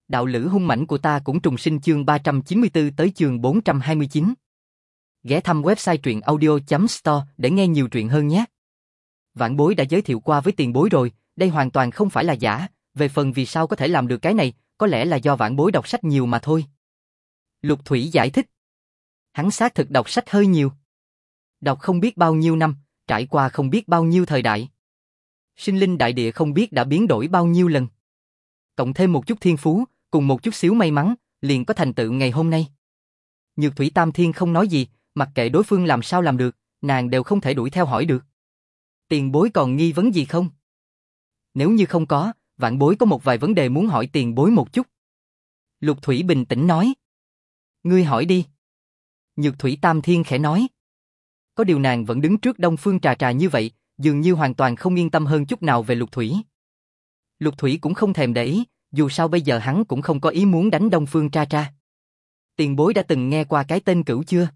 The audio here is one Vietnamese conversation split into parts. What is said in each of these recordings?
Đạo lữ hung mãnh của ta cũng trùng sinh chương 394 tới chương 429. Ghé thăm website truyện audio.store để nghe nhiều truyện hơn nhé. Vãn Bối đã giới thiệu qua với tiền bối rồi, đây hoàn toàn không phải là giả, về phần vì sao có thể làm được cái này, có lẽ là do Vãn Bối đọc sách nhiều mà thôi. Lục Thủy giải thích. Hắn xác thực đọc sách hơi nhiều. Đọc không biết bao nhiêu năm, trải qua không biết bao nhiêu thời đại. Sinh linh đại địa không biết đã biến đổi bao nhiêu lần. Cộng thêm một chút thiên phú, cùng một chút xíu may mắn, liền có thành tựu ngày hôm nay. Nhược Thủy Tam Thiên không nói gì, mặc kệ đối phương làm sao làm được, nàng đều không thể đuổi theo hỏi được. Tiền bối còn nghi vấn gì không? Nếu như không có, Vãn Bối có một vài vấn đề muốn hỏi tiền bối một chút. Lục Thủy bình tĩnh nói. Ngươi hỏi đi. Nhược Thủy Tam Thiên khẽ nói. Có điều nàng vẫn đứng trước Đông Phương Trà Trà như vậy, dường như hoàn toàn không yên tâm hơn chút nào về Lục Thủy. Lục Thủy cũng không thèm để ý, dù sao bây giờ hắn cũng không có ý muốn đánh Đông Phương Trà Trà. Tiền bối đã từng nghe qua cái tên Cửu chưa?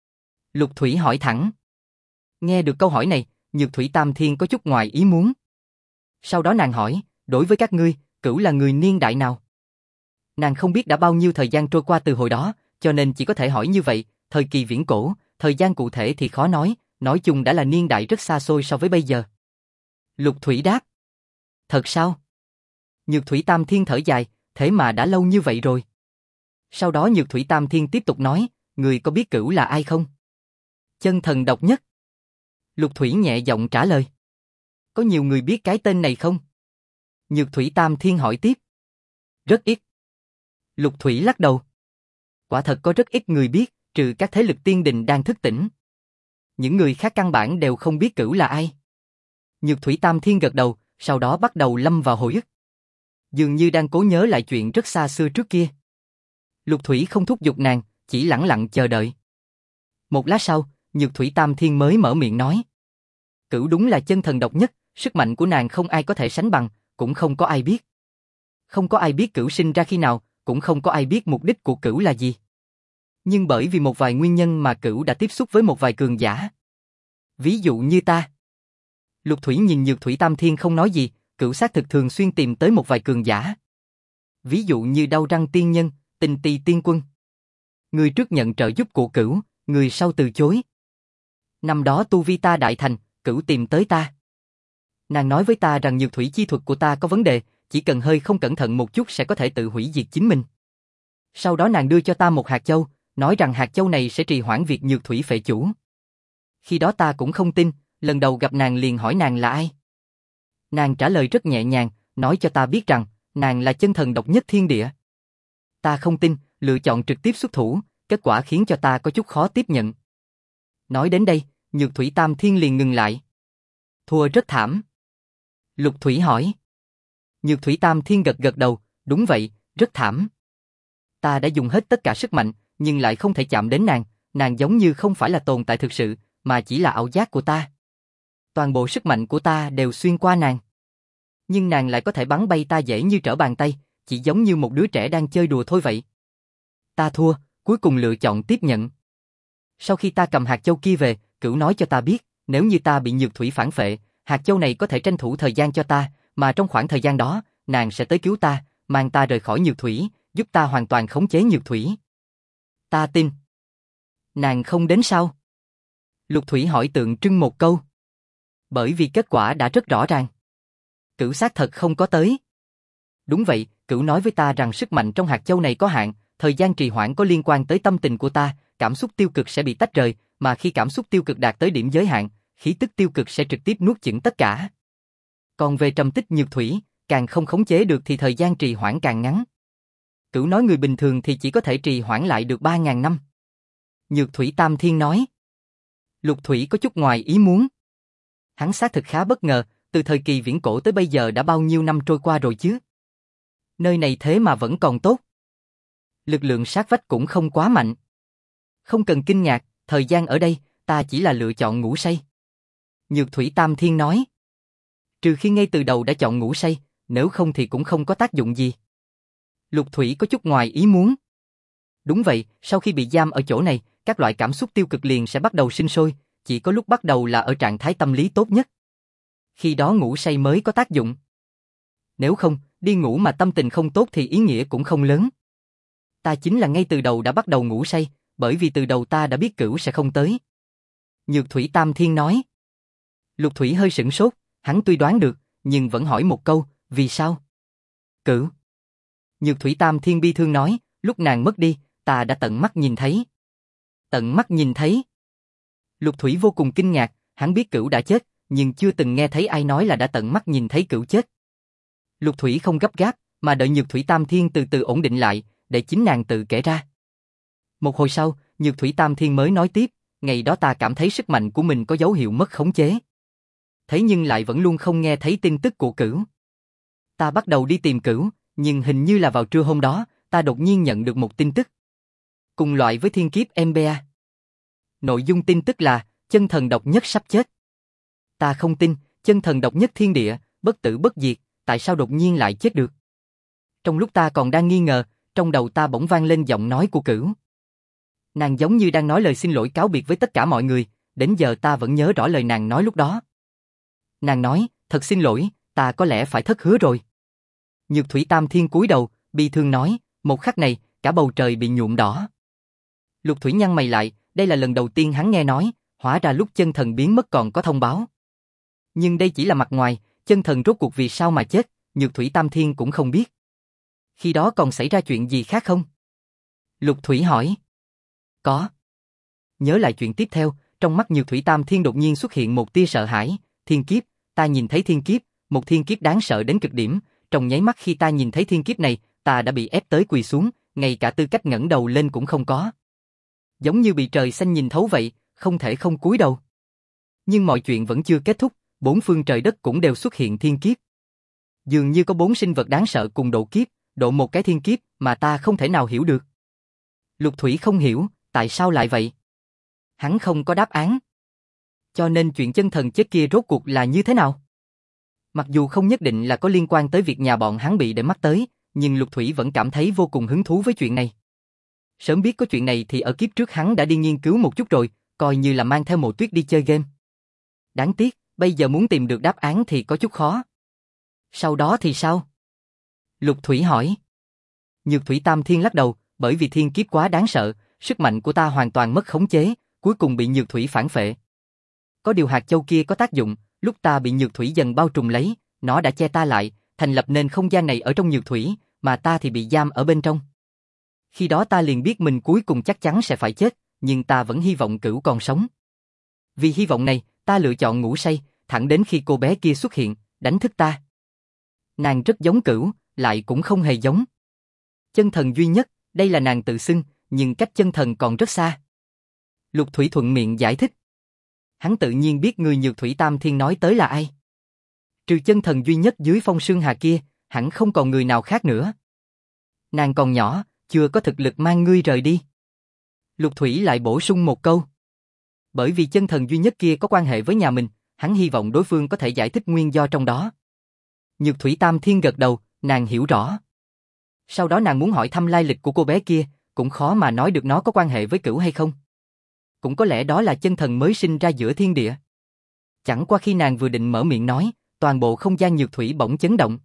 Lục Thủy hỏi thẳng. Nghe được câu hỏi này, Nhược Thủy Tam Thiên có chút ngoài ý muốn. Sau đó nàng hỏi, đối với các ngươi, Cửu là người niên đại nào? Nàng không biết đã bao nhiêu thời gian trôi qua từ hồi đó, cho nên chỉ có thể hỏi như vậy, thời kỳ viễn cổ, thời gian cụ thể thì khó nói chung đã là niên đại rất xa xôi so với bây giờ. Lục Thủy đáp. Thật sao? Nhược Thủy Tam Thiên thở dài, thế mà đã lâu như vậy rồi. Sau đó Nhược Thủy Tam Thiên tiếp tục nói, người có biết Cửu là ai không? Chân thần độc nhất. Lục Thủy nhẹ giọng trả lời. Có nhiều người biết cái tên này không? Nhược Thủy Tam Thiên hỏi tiếp. Rất ít. Lục Thủy lắc đầu. Quả thật có rất ít người biết, trừ các thế lực tiên đình đang thức tỉnh. Những người khác căn bản đều không biết Cửu là ai. Nhược Thủy Tam Thiên gật đầu, sau đó bắt đầu lâm vào hồi ức. Dường như đang cố nhớ lại chuyện rất xa xưa trước kia. Lục Thủy không thúc giục nàng, chỉ lẳng lặng chờ đợi. Một lát sau, Nhược Thủy Tam Thiên mới mở miệng nói. Cửu đúng là chân thần độc nhất, sức mạnh của nàng không ai có thể sánh bằng, cũng không có ai biết. Không có ai biết Cửu sinh ra khi nào, cũng không có ai biết mục đích của Cửu là gì. Nhưng bởi vì một vài nguyên nhân mà Cửu đã tiếp xúc với một vài cường giả. Ví dụ như ta. Lục Thủy nhìn Nhược Thủy Tam Thiên không nói gì, Cửu xác thực thường xuyên tìm tới một vài cường giả. Ví dụ như Đau Răng Tiên Nhân, Tình Tỳ Tiên Quân. Người trước nhận trợ giúp của Cửu, người sau từ chối. Năm đó tu vi ta đại thành, Cửu tìm tới ta. Nàng nói với ta rằng nhược thủy chi thuật của ta có vấn đề, chỉ cần hơi không cẩn thận một chút sẽ có thể tự hủy diệt chính mình. Sau đó nàng đưa cho ta một hạt châu, nói rằng hạt châu này sẽ trì hoãn việc nhược thủy phệ chủ. Khi đó ta cũng không tin, lần đầu gặp nàng liền hỏi nàng là ai. Nàng trả lời rất nhẹ nhàng, nói cho ta biết rằng nàng là chân thần độc nhất thiên địa. Ta không tin, lựa chọn trực tiếp xuất thủ, kết quả khiến cho ta có chút khó tiếp nhận. Nói đến đây, Nhược Thủy Tam Thiên liền ngừng lại. Thua rất thảm. Lục Thủy hỏi. Nhược Thủy Tam Thiên gật gật đầu, đúng vậy, rất thảm. Ta đã dùng hết tất cả sức mạnh, nhưng lại không thể chạm đến nàng, nàng giống như không phải là tồn tại thực sự, mà chỉ là ảo giác của ta. Toàn bộ sức mạnh của ta đều xuyên qua nàng. Nhưng nàng lại có thể bắn bay ta dễ như trở bàn tay, chỉ giống như một đứa trẻ đang chơi đùa thôi vậy. Ta thua, cuối cùng lựa chọn tiếp nhận. Sau khi ta cầm hạt châu kia về, Cửu nói cho ta biết, nếu như ta bị nhược thủy phản phệ, hạt châu này có thể tranh thủ thời gian cho ta, mà trong khoảng thời gian đó, nàng sẽ tới cứu ta, mang ta rời khỏi nhược thủy, giúp ta hoàn toàn khống chế nhược thủy. Ta tin. Nàng không đến sao? Lục Thủy hỏi tượng trưng một câu. Bởi vì kết quả đã rất rõ ràng. Cửu xác thật không có tới. Đúng vậy, Cửu nói với ta rằng sức mạnh trong hạt châu này có hạn, thời gian trì hoãn có liên quan tới tâm tình của ta, cảm xúc tiêu cực sẽ bị tách rời, mà khi cảm xúc tiêu cực đạt tới điểm giới hạn, khí tức tiêu cực sẽ trực tiếp nuốt chửng tất cả. Còn về trầm tích nhược thủy, càng không khống chế được thì thời gian trì hoãn càng ngắn. Cửu nói người bình thường thì chỉ có thể trì hoãn lại được 3.000 năm. Nhược Thủy Tam Thiên nói. Lục Thủy có chút ngoài ý muốn. Hắn xác thực khá bất ngờ, từ thời kỳ viễn cổ tới bây giờ đã bao nhiêu năm trôi qua rồi chứ. Nơi này thế mà vẫn còn tốt. Lực lượng sát vách cũng không quá mạnh. Không cần kinh ngạc, thời gian ở đây, ta chỉ là lựa chọn ngủ say. Nhược Thủy Tam Thiên nói. Trừ khi ngay từ đầu đã chọn ngủ say, nếu không thì cũng không có tác dụng gì. Lục Thủy có chút ngoài ý muốn. Đúng vậy, sau khi bị giam ở chỗ này, các loại cảm xúc tiêu cực liền sẽ bắt đầu sinh sôi, chỉ có lúc bắt đầu là ở trạng thái tâm lý tốt nhất. Khi đó ngủ say mới có tác dụng. Nếu không, Đi ngủ mà tâm tình không tốt thì ý nghĩa cũng không lớn. Ta chính là ngay từ đầu đã bắt đầu ngủ say, bởi vì từ đầu ta đã biết Cửu sẽ không tới. Nhược Thủy Tam Thiên nói. Lục Thủy hơi sửng sốt, hắn tuy đoán được, nhưng vẫn hỏi một câu, vì sao? Cửu. Nhược Thủy Tam Thiên bi thương nói, lúc nàng mất đi, ta đã tận mắt nhìn thấy. Tận mắt nhìn thấy. Lục Thủy vô cùng kinh ngạc, hắn biết Cửu đã chết, nhưng chưa từng nghe thấy ai nói là đã tận mắt nhìn thấy Cửu chết. Lục Thủy không gấp gáp, mà đợi Nhược Thủy Tam Thiên từ từ ổn định lại, để chính nàng tự kể ra. Một hồi sau, Nhược Thủy Tam Thiên mới nói tiếp, ngày đó ta cảm thấy sức mạnh của mình có dấu hiệu mất khống chế. Thế nhưng lại vẫn luôn không nghe thấy tin tức của Cửu. Ta bắt đầu đi tìm Cửu, nhưng hình như là vào trưa hôm đó, ta đột nhiên nhận được một tin tức. Cùng loại với thiên kiếp MBA. Nội dung tin tức là, chân thần độc nhất sắp chết. Ta không tin, chân thần độc nhất thiên địa, bất tử bất diệt, tại sao đột nhiên lại chết được? Trong lúc ta còn đang nghi ngờ, trong đầu ta bỗng vang lên giọng nói của Cửu. Nàng giống như đang nói lời xin lỗi cáo biệt với tất cả mọi người, đến giờ ta vẫn nhớ rõ lời nàng nói lúc đó. Nàng nói, thật xin lỗi, ta có lẽ phải thất hứa rồi. Nhược Thủy Tam Thiên cúi đầu, bi thương nói, một khắc này, cả bầu trời bị nhuộm đỏ. Lục Thủy nhăn mày lại, đây là lần đầu tiên hắn nghe nói, hóa ra lúc chân thần biến mất còn có thông báo. Nhưng đây chỉ là mặt ngoài, chân thần rốt cuộc vì sao mà chết, Nhược Thủy Tam Thiên cũng không biết. Khi đó còn xảy ra chuyện gì khác không? Lục Thủy hỏi. Có. Nhớ lại chuyện tiếp theo, trong mắt Nhược Thủy Tam Thiên đột nhiên xuất hiện một tia sợ hãi, thiên kiếp, ta nhìn thấy thiên kiếp, một thiên kiếp đáng sợ đến cực điểm, trong nháy mắt khi ta nhìn thấy thiên kiếp này, ta đã bị ép tới quỳ xuống, ngay cả tư cách ngẩng đầu lên cũng không có. Giống như bị trời xanh nhìn thấu vậy, không thể không cúi đầu. Nhưng mọi chuyện vẫn chưa kết thúc, bốn phương trời đất cũng đều xuất hiện thiên kiếp. Dường như có bốn sinh vật đáng sợ cùng độ kiếp, độ một cái thiên kiếp mà ta không thể nào hiểu được. Lục Thủy không hiểu, tại sao lại vậy? Hắn không có đáp án. Cho nên chuyện chân thần chết kia rốt cuộc là như thế nào? Mặc dù không nhất định là có liên quan tới việc nhà bọn hắn bị để mắt tới, nhưng Lục Thủy vẫn cảm thấy vô cùng hứng thú với chuyện này. Sớm biết có chuyện này thì ở kiếp trước hắn đã đi nghiên cứu một chút rồi, coi như là mang theo Mộ Tuyết đi chơi game. Đáng tiếc, bây giờ muốn tìm được đáp án thì có chút khó. Sau đó thì sao? Lục Thủy hỏi. Nhược Thủy Tam Thiên lắc đầu, bởi vì thiên kiếp quá đáng sợ, sức mạnh của ta hoàn toàn mất khống chế, cuối cùng bị Nhược Thủy phản phệ. Có điều hạt châu kia có tác dụng, lúc ta bị Nhược Thủy dần bao trùm lấy, nó đã che ta lại, thành lập nên không gian này ở trong Nhược Thủy, mà ta thì bị giam ở bên trong. Khi đó ta liền biết mình cuối cùng chắc chắn sẽ phải chết, nhưng ta vẫn hy vọng Cửu còn sống. Vì hy vọng này, ta lựa chọn ngủ say, thẳng đến khi cô bé kia xuất hiện, đánh thức ta. Nàng rất giống Cửu, lại cũng không hề giống. Chân thần duy nhất, đây là nàng tự xưng, nhưng cách chân thần còn rất xa. Lục Thủy thuận miệng giải thích. Hắn tự nhiên biết người Nhược Thủy Tam Thiên nói tới là ai. Trừ chân thần duy nhất dưới phong sương hà kia, hẳn không còn người nào khác nữa. Nàng còn nhỏ, chưa có thực lực mang ngươi rời đi. Lục Thủy lại bổ sung một câu. Bởi vì chân thần duy nhất kia có quan hệ với nhà mình, hắn hy vọng đối phương có thể giải thích nguyên do trong đó. Nhược Thủy Tam Thiên gật đầu, nàng hiểu rõ. Sau đó nàng muốn hỏi thăm lai lịch của cô bé kia, cũng khó mà nói được nó có quan hệ với Cửu hay không. Cũng có lẽ đó là chân thần mới sinh ra giữa thiên địa. Chẳng qua khi nàng vừa định mở miệng nói, toàn bộ không gian Nhược Thủy bỗng chấn động.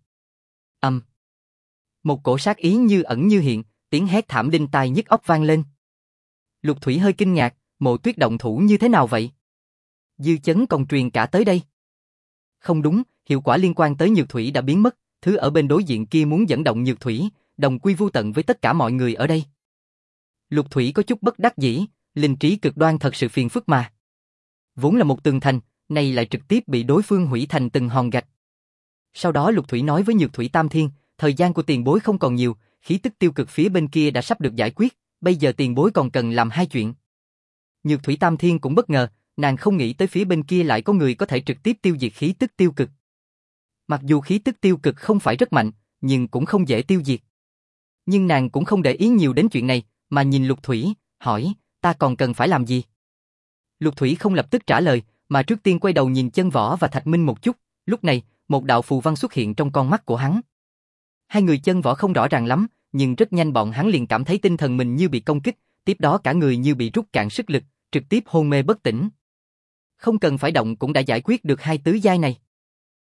Một cổ sát ý như ẩn như hiện, tiếng hét thảm đinh tai nhức óc vang lên. Lục Thủy hơi kinh ngạc, Mộ Tuyết động thủ như thế nào vậy? Dư chấn còn truyền cả tới đây. Không đúng, hiệu quả liên quan tới Nhược Thủy đã biến mất, thứ ở bên đối diện kia muốn dẫn động Nhược Thủy, đồng quy vu tận với tất cả mọi người ở đây. Lục Thủy có chút bất đắc dĩ, linh trí cực đoan thật sự phiền phức mà. Vốn là một tường thành, nay lại trực tiếp bị đối phương hủy thành từng hòn gạch. Sau đó Lục Thủy nói với Nhược Thủy Tam Thiên, thời gian của tiền bối không còn nhiều, khí tức tiêu cực phía bên kia đã sắp được giải quyết, bây giờ tiền bối còn cần làm hai chuyện. Nhược Thủy Tam Thiên cũng bất ngờ, nàng không nghĩ tới phía bên kia lại có người có thể trực tiếp tiêu diệt khí tức tiêu cực. Mặc dù khí tức tiêu cực không phải rất mạnh, nhưng cũng không dễ tiêu diệt. Nhưng nàng cũng không để ý nhiều đến chuyện này, mà nhìn Lục Thủy, hỏi, ta còn cần phải làm gì? Lục Thủy không lập tức trả lời, mà trước tiên quay đầu nhìn Chân Võ và Thạch Minh một chút, lúc này, một đạo phù văn xuất hiện trong con mắt của hắn. Hai người Chân Võ không rõ ràng lắm, nhưng rất nhanh bọn hắn liền cảm thấy tinh thần mình như bị công kích, tiếp đó cả người như bị rút cạn sức lực, trực tiếp hôn mê bất tỉnh. Không cần phải động cũng đã giải quyết được hai tứ giai này.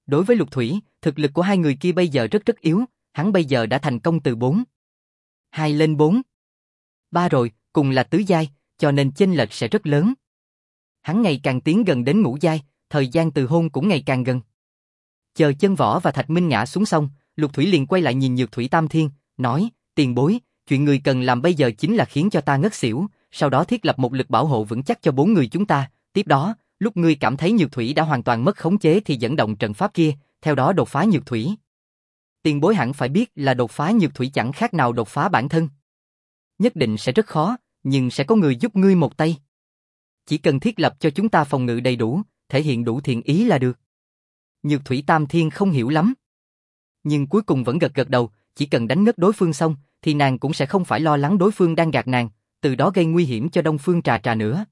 Đối với Lục Thủy, thực lực của hai người kia bây giờ rất yếu, hắn bây giờ đã thành công từ 4-2 lên 4-3 rồi, cùng là tứ giai, cho nên chênh lệch sẽ rất lớn. Hắn ngày càng tiến gần đến ngũ giai, thời gian từ hôn cũng ngày càng gần. Chờ Chân Võ và Thạch Minh ngã xuống xong, Lục Thủy liền quay lại nhìn Nhược Thủy Tam Thiên, nói, tiền bối, chuyện người cần làm bây giờ chính là khiến cho ta ngất xỉu, sau đó thiết lập một lực bảo hộ vững chắc cho 4 người chúng ta, tiếp đó, lúc ngươi cảm thấy Nhược Thủy đã hoàn toàn mất khống chế thì dẫn động trận pháp kia, theo đó đột phá Nhược Thủy. Tiền bối hẳn phải biết là đột phá Nhược Thủy chẳng khác nào đột phá bản thân. Nhất định sẽ rất khó, nhưng sẽ có người giúp ngươi một tay. Chỉ cần thiết lập cho chúng ta phòng ngự đầy đủ, thể hiện đủ thiện ý là được. Nhược Thủy Tam Thiên không hiểu lắm, nhưng cuối cùng vẫn gật gật đầu, chỉ cần đánh ngất đối phương xong, thì nàng cũng sẽ không phải lo lắng đối phương đang gạt nàng, từ đó gây nguy hiểm cho Đông Phương Trà Trà nữa.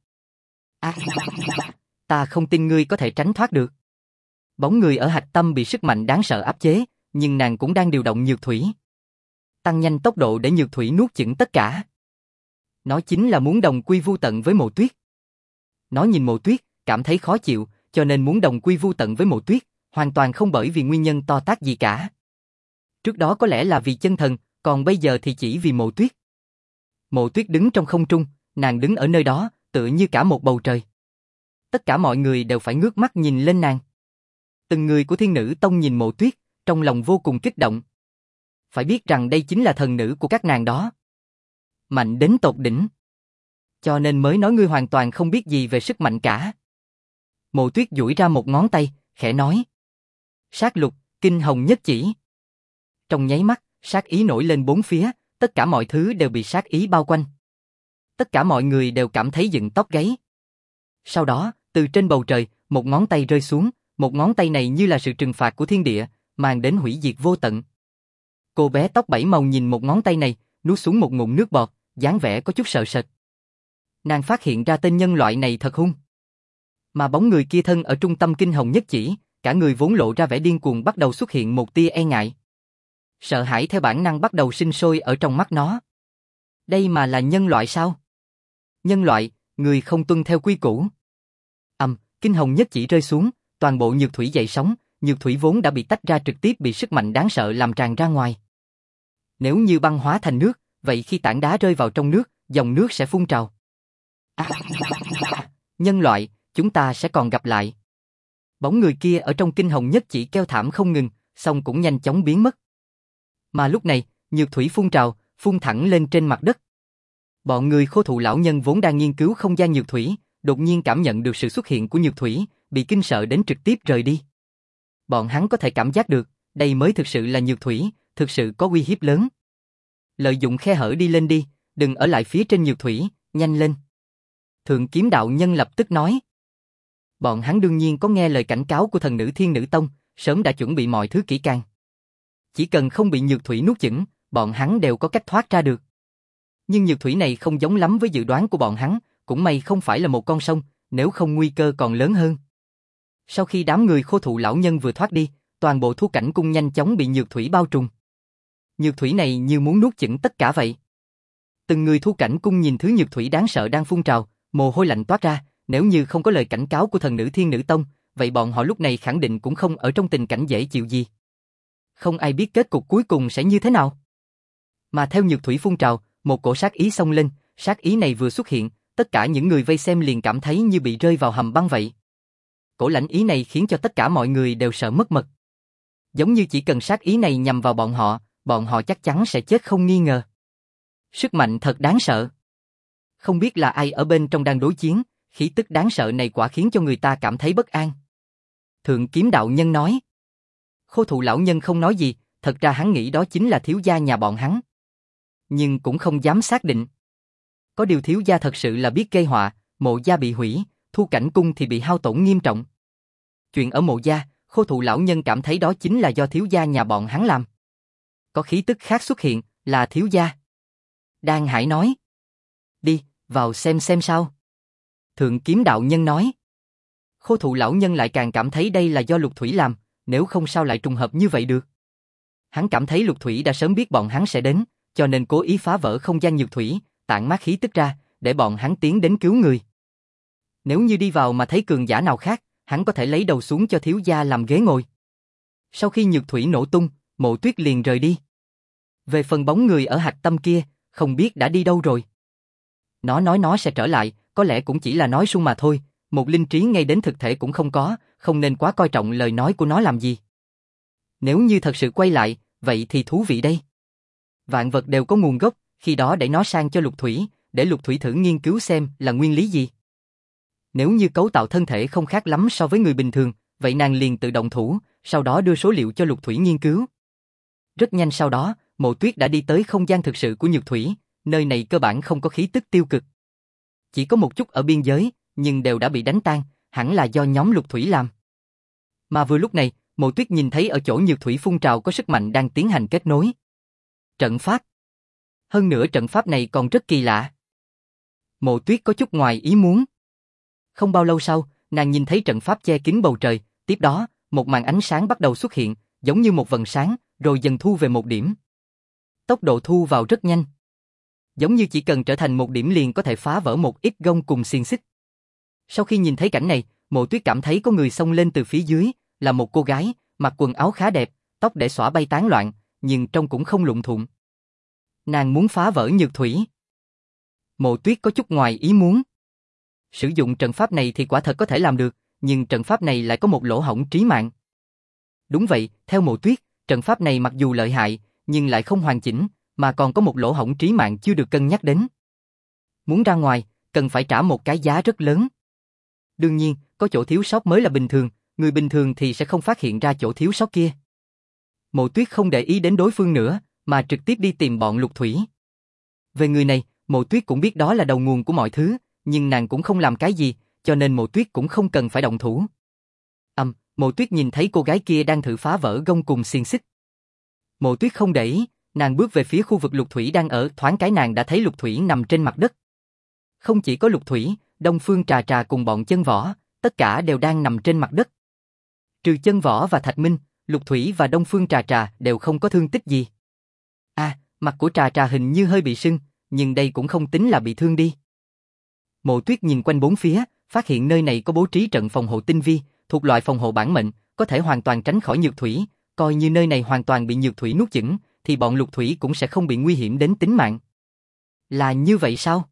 Ta không tin ngươi có thể tránh thoát được. Bóng người ở hạch tâm bị sức mạnh đáng sợ áp chế, nhưng nàng cũng đang điều động Nhược Thủy. Tăng nhanh tốc độ để Nhược Thủy nuốt chửng tất cả. Nó chính là muốn đồng quy vu tận với Mộ Tuyết. Nó nhìn Mộ Tuyết, cảm thấy khó chịu, cho nên muốn đồng quy vu tận với Mộ Tuyết, hoàn toàn không bởi vì nguyên nhân to tát gì cả. Trước đó có lẽ là vì chân thần, còn bây giờ thì chỉ vì Mộ Tuyết. Mộ Tuyết đứng trong không trung, nàng đứng ở nơi đó, tựa như cả một bầu trời. Tất cả mọi người đều phải ngước mắt nhìn lên nàng. Từng người của Thiên Nữ Tông nhìn Mộ Tuyết, trong lòng vô cùng kích động. Phải biết rằng đây chính là thần nữ của các nàng đó. Mạnh đến tột đỉnh. Cho nên mới nói ngươi hoàn toàn không biết gì về sức mạnh cả. Mộ Tuyết duỗi ra một ngón tay, khẽ nói. Sát lục, kinh hồng nhất chỉ. Trong nháy mắt, sát ý nổi lên bốn phía, tất cả mọi thứ đều bị sát ý bao quanh. Tất cả mọi người đều cảm thấy dựng tóc gáy. Sau đó, từ trên bầu trời, một ngón tay rơi xuống, một ngón tay này như là sự trừng phạt của thiên địa, mang đến hủy diệt vô tận. Cô bé tóc bảy màu nhìn một ngón tay này, nuốt xuống một ngụm nước bọt, dáng vẻ có chút sợ sệt. Nàng phát hiện ra tên nhân loại này thật hung. Mà bóng người kia thân ở trung tâm kinh hồng nhất chỉ, cả người vốn lộ ra vẻ điên cuồng bắt đầu xuất hiện một tia e ngại. Sợ hãi theo bản năng bắt đầu sinh sôi ở trong mắt nó. Đây mà là nhân loại sao? Nhân loại, người không tuân theo quy củ. Kinh hồng nhất chỉ rơi xuống, toàn bộ Nhược Thủy dậy sóng, Nhược Thủy vốn đã bị tách ra trực tiếp bị sức mạnh đáng sợ làm tràn ra ngoài. Nếu như băng hóa thành nước, vậy khi tảng đá rơi vào trong nước, dòng nước sẽ phun trào. Nhân loại, chúng ta sẽ còn gặp lại. Bóng người kia ở trong kinh hồng nhất chỉ kêu thảm không ngừng, xong cũng nhanh chóng biến mất. Mà lúc này, Nhược Thủy phun trào, phun thẳng lên trên mặt đất. Bọn người Khô Thụ lão nhân vốn đang nghiên cứu không gian Nhược Thủy, đột nhiên cảm nhận được sự xuất hiện của Nhược Thủy, bị kinh sợ đến trực tiếp rời đi. Bọn hắn có thể cảm giác được, đây mới thực sự là Nhược Thủy, thực sự có uy hiếp lớn. Lợi dụng khe hở đi lên đi, đừng ở lại phía trên Nhược Thủy, nhanh lên. Thượng Kiếm đạo nhân lập tức nói. Bọn hắn đương nhiên có nghe lời cảnh cáo của thần nữ Thiên Nữ Tông, sớm đã chuẩn bị mọi thứ kỹ càng. Chỉ cần không bị Nhược Thủy nuốt chửng, bọn hắn đều có cách thoát ra được. Nhưng Nhược Thủy này không giống lắm với dự đoán của bọn hắn, cũng may không phải là một con sông, nếu không nguy cơ còn lớn hơn. Sau khi đám người Khô Thụ lão nhân vừa thoát đi, toàn bộ thu cảnh cung nhanh chóng bị Nhược Thủy bao trùm. Nhược Thủy này như muốn nuốt chửng tất cả vậy. Từng người thu cảnh cung nhìn thứ Nhược Thủy đáng sợ đang phun trào, mồ hôi lạnh toát ra, nếu như không có lời cảnh cáo của thần nữ Thiên Nữ Tông, vậy bọn họ lúc này khẳng định cũng không ở trong tình cảnh dễ chịu gì. Không ai biết kết cục cuối cùng sẽ như thế nào. Mà theo Nhược Thủy phun trào, một cổ sát ý xông lên, sát ý này vừa xuất hiện, tất cả những người vây xem liền cảm thấy như bị rơi vào hầm băng vậy. Cổ lãnh ý này khiến cho tất cả mọi người đều sợ mất mật. Giống như chỉ cần sát ý này nhằm vào bọn họ chắc chắn sẽ chết không nghi ngờ. Sức mạnh thật đáng sợ. Không biết là ai ở bên trong đang đối chiến, khí tức đáng sợ này quả khiến cho người ta cảm thấy bất an. Thượng Kiếm đạo nhân nói. Khô Thụ lão nhân không nói gì, thật ra hắn nghĩ đó chính là thiếu gia nhà bọn hắn. Nhưng cũng không dám xác định. Có điều thiếu gia thật sự là biết gây họa, Mộ gia bị hủy, thu cảnh cung thì bị hao tổn nghiêm trọng. Chuyện ở Mộ gia, Khô Thụ lão nhân cảm thấy đó chính là do thiếu gia nhà bọn hắn làm. Có khí tức khác xuất hiện, là thiếu gia. Đan Hải nói. Đi, vào xem sao. Thượng Kiếm đạo nhân nói. Khô Thụ lão nhân lại càng cảm thấy đây là do Lục Thủy làm, nếu không sao lại trùng hợp như vậy được. Hắn cảm thấy Lục Thủy đã sớm biết bọn hắn sẽ đến, cho nên cố ý phá vỡ không gian Nhược Thủy, tản mát khí tức ra, để bọn hắn tiến đến cứu người. Nếu như đi vào mà thấy cường giả nào khác, hắn có thể lấy đầu xuống cho thiếu gia làm ghế ngồi. Sau khi nhược thủy nổ tung, Mộ Tuyết liền rời đi. Về phần bóng người ở hạch tâm kia, không biết đã đi đâu rồi. Nó nói nó sẽ trở lại, có lẽ cũng chỉ là nói suông mà thôi, một linh trí ngay đến thực thể cũng không có, không nên quá coi trọng lời nói của nó làm gì. Nếu như thật sự quay lại, vậy thì thú vị đây. Vạn vật đều có nguồn gốc, khi đó đẩy nó sang cho Lục Thủy, để Lục Thủy thử nghiên cứu xem là nguyên lý gì. Nếu như cấu tạo thân thể không khác lắm so với người bình thường, vậy nàng liền tự động thủ, sau đó đưa số liệu cho Lục Thủy nghiên cứu. Rất nhanh sau đó, Mộ Tuyết đã đi tới không gian thực sự của Nhược Thủy, nơi này cơ bản không có khí tức tiêu cực. Chỉ có một chút ở biên giới, nhưng đều đã bị đánh tan, hẳn là do nhóm Lục Thủy làm. Mà vừa lúc này, Mộ Tuyết nhìn thấy ở chỗ Nhược Thủy phun trào có sức mạnh đang tiến hành kết nối. Trận pháp. Hơn nữa trận pháp này còn rất kỳ lạ. Mộ Tuyết có chút ngoài ý muốn. Không bao lâu sau, nàng nhìn thấy trận pháp che kín bầu trời, tiếp đó, một màn ánh sáng bắt đầu xuất hiện, giống như một vầng sáng, rồi dần thu về một điểm. Tốc độ thu vào rất nhanh. Giống như chỉ cần trở thành một điểm liền có thể phá vỡ một ít gông cùng xiềng xích. Sau khi nhìn thấy cảnh này, Mộ Tuyết cảm thấy có người xông lên từ phía dưới, là một cô gái, mặc quần áo khá đẹp, tóc để xõa bay tán loạn, nhưng trông cũng không lụng thụng. Nàng muốn phá vỡ Nhược Thủy. Mộ Tuyết có chút ngoài ý muốn. Sử dụng trận pháp này thì quả thật có thể làm được, nhưng trận pháp này lại có một lỗ hổng trí mạng. Đúng vậy, theo Mộ Tuyết, trận pháp này mặc dù lợi hại, nhưng lại không hoàn chỉnh, mà còn có một lỗ hổng trí mạng chưa được cân nhắc đến. Muốn ra ngoài, cần phải trả một cái giá rất lớn. Đương nhiên, có chỗ thiếu sót mới là bình thường, người bình thường thì sẽ không phát hiện ra chỗ thiếu sót kia. Mộ Tuyết không để ý đến đối phương nữa, mà trực tiếp đi tìm bọn Lục Thủy. Về người này, Mộ Tuyết cũng biết đó là đầu nguồn của mọi thứ, nhưng nàng cũng không làm cái gì, cho nên Mộ Tuyết cũng không cần phải động thủ. Mộ Tuyết nhìn thấy cô gái kia đang thử phá vỡ gông cùng xiềng xích. Mộ Tuyết không để ý, nàng bước về phía khu vực Lục Thủy đang ở, thoáng cái nàng đã thấy Lục Thủy nằm trên mặt đất. Không chỉ có Lục Thủy, Đông Phương Trà Trà cùng bọn Chân Võ, tất cả đều đang nằm trên mặt đất. Trừ Chân Võ và Thạch Minh, Lục Thủy và Đông Phương Trà Trà đều không có thương tích gì. Mặt của Trà Trà hình như hơi bị sưng, nhưng đây cũng không tính là bị thương đi. Mộ Tuyết nhìn quanh bốn phía, phát hiện nơi này có bố trí trận phòng hộ tinh vi, thuộc loại phòng hộ bản mệnh, có thể hoàn toàn tránh khỏi Nhược Thủy, coi như nơi này hoàn toàn bị Nhược Thủy nuốt chửng, thì bọn Lục Thủy cũng sẽ không bị nguy hiểm đến tính mạng. Là như vậy sao?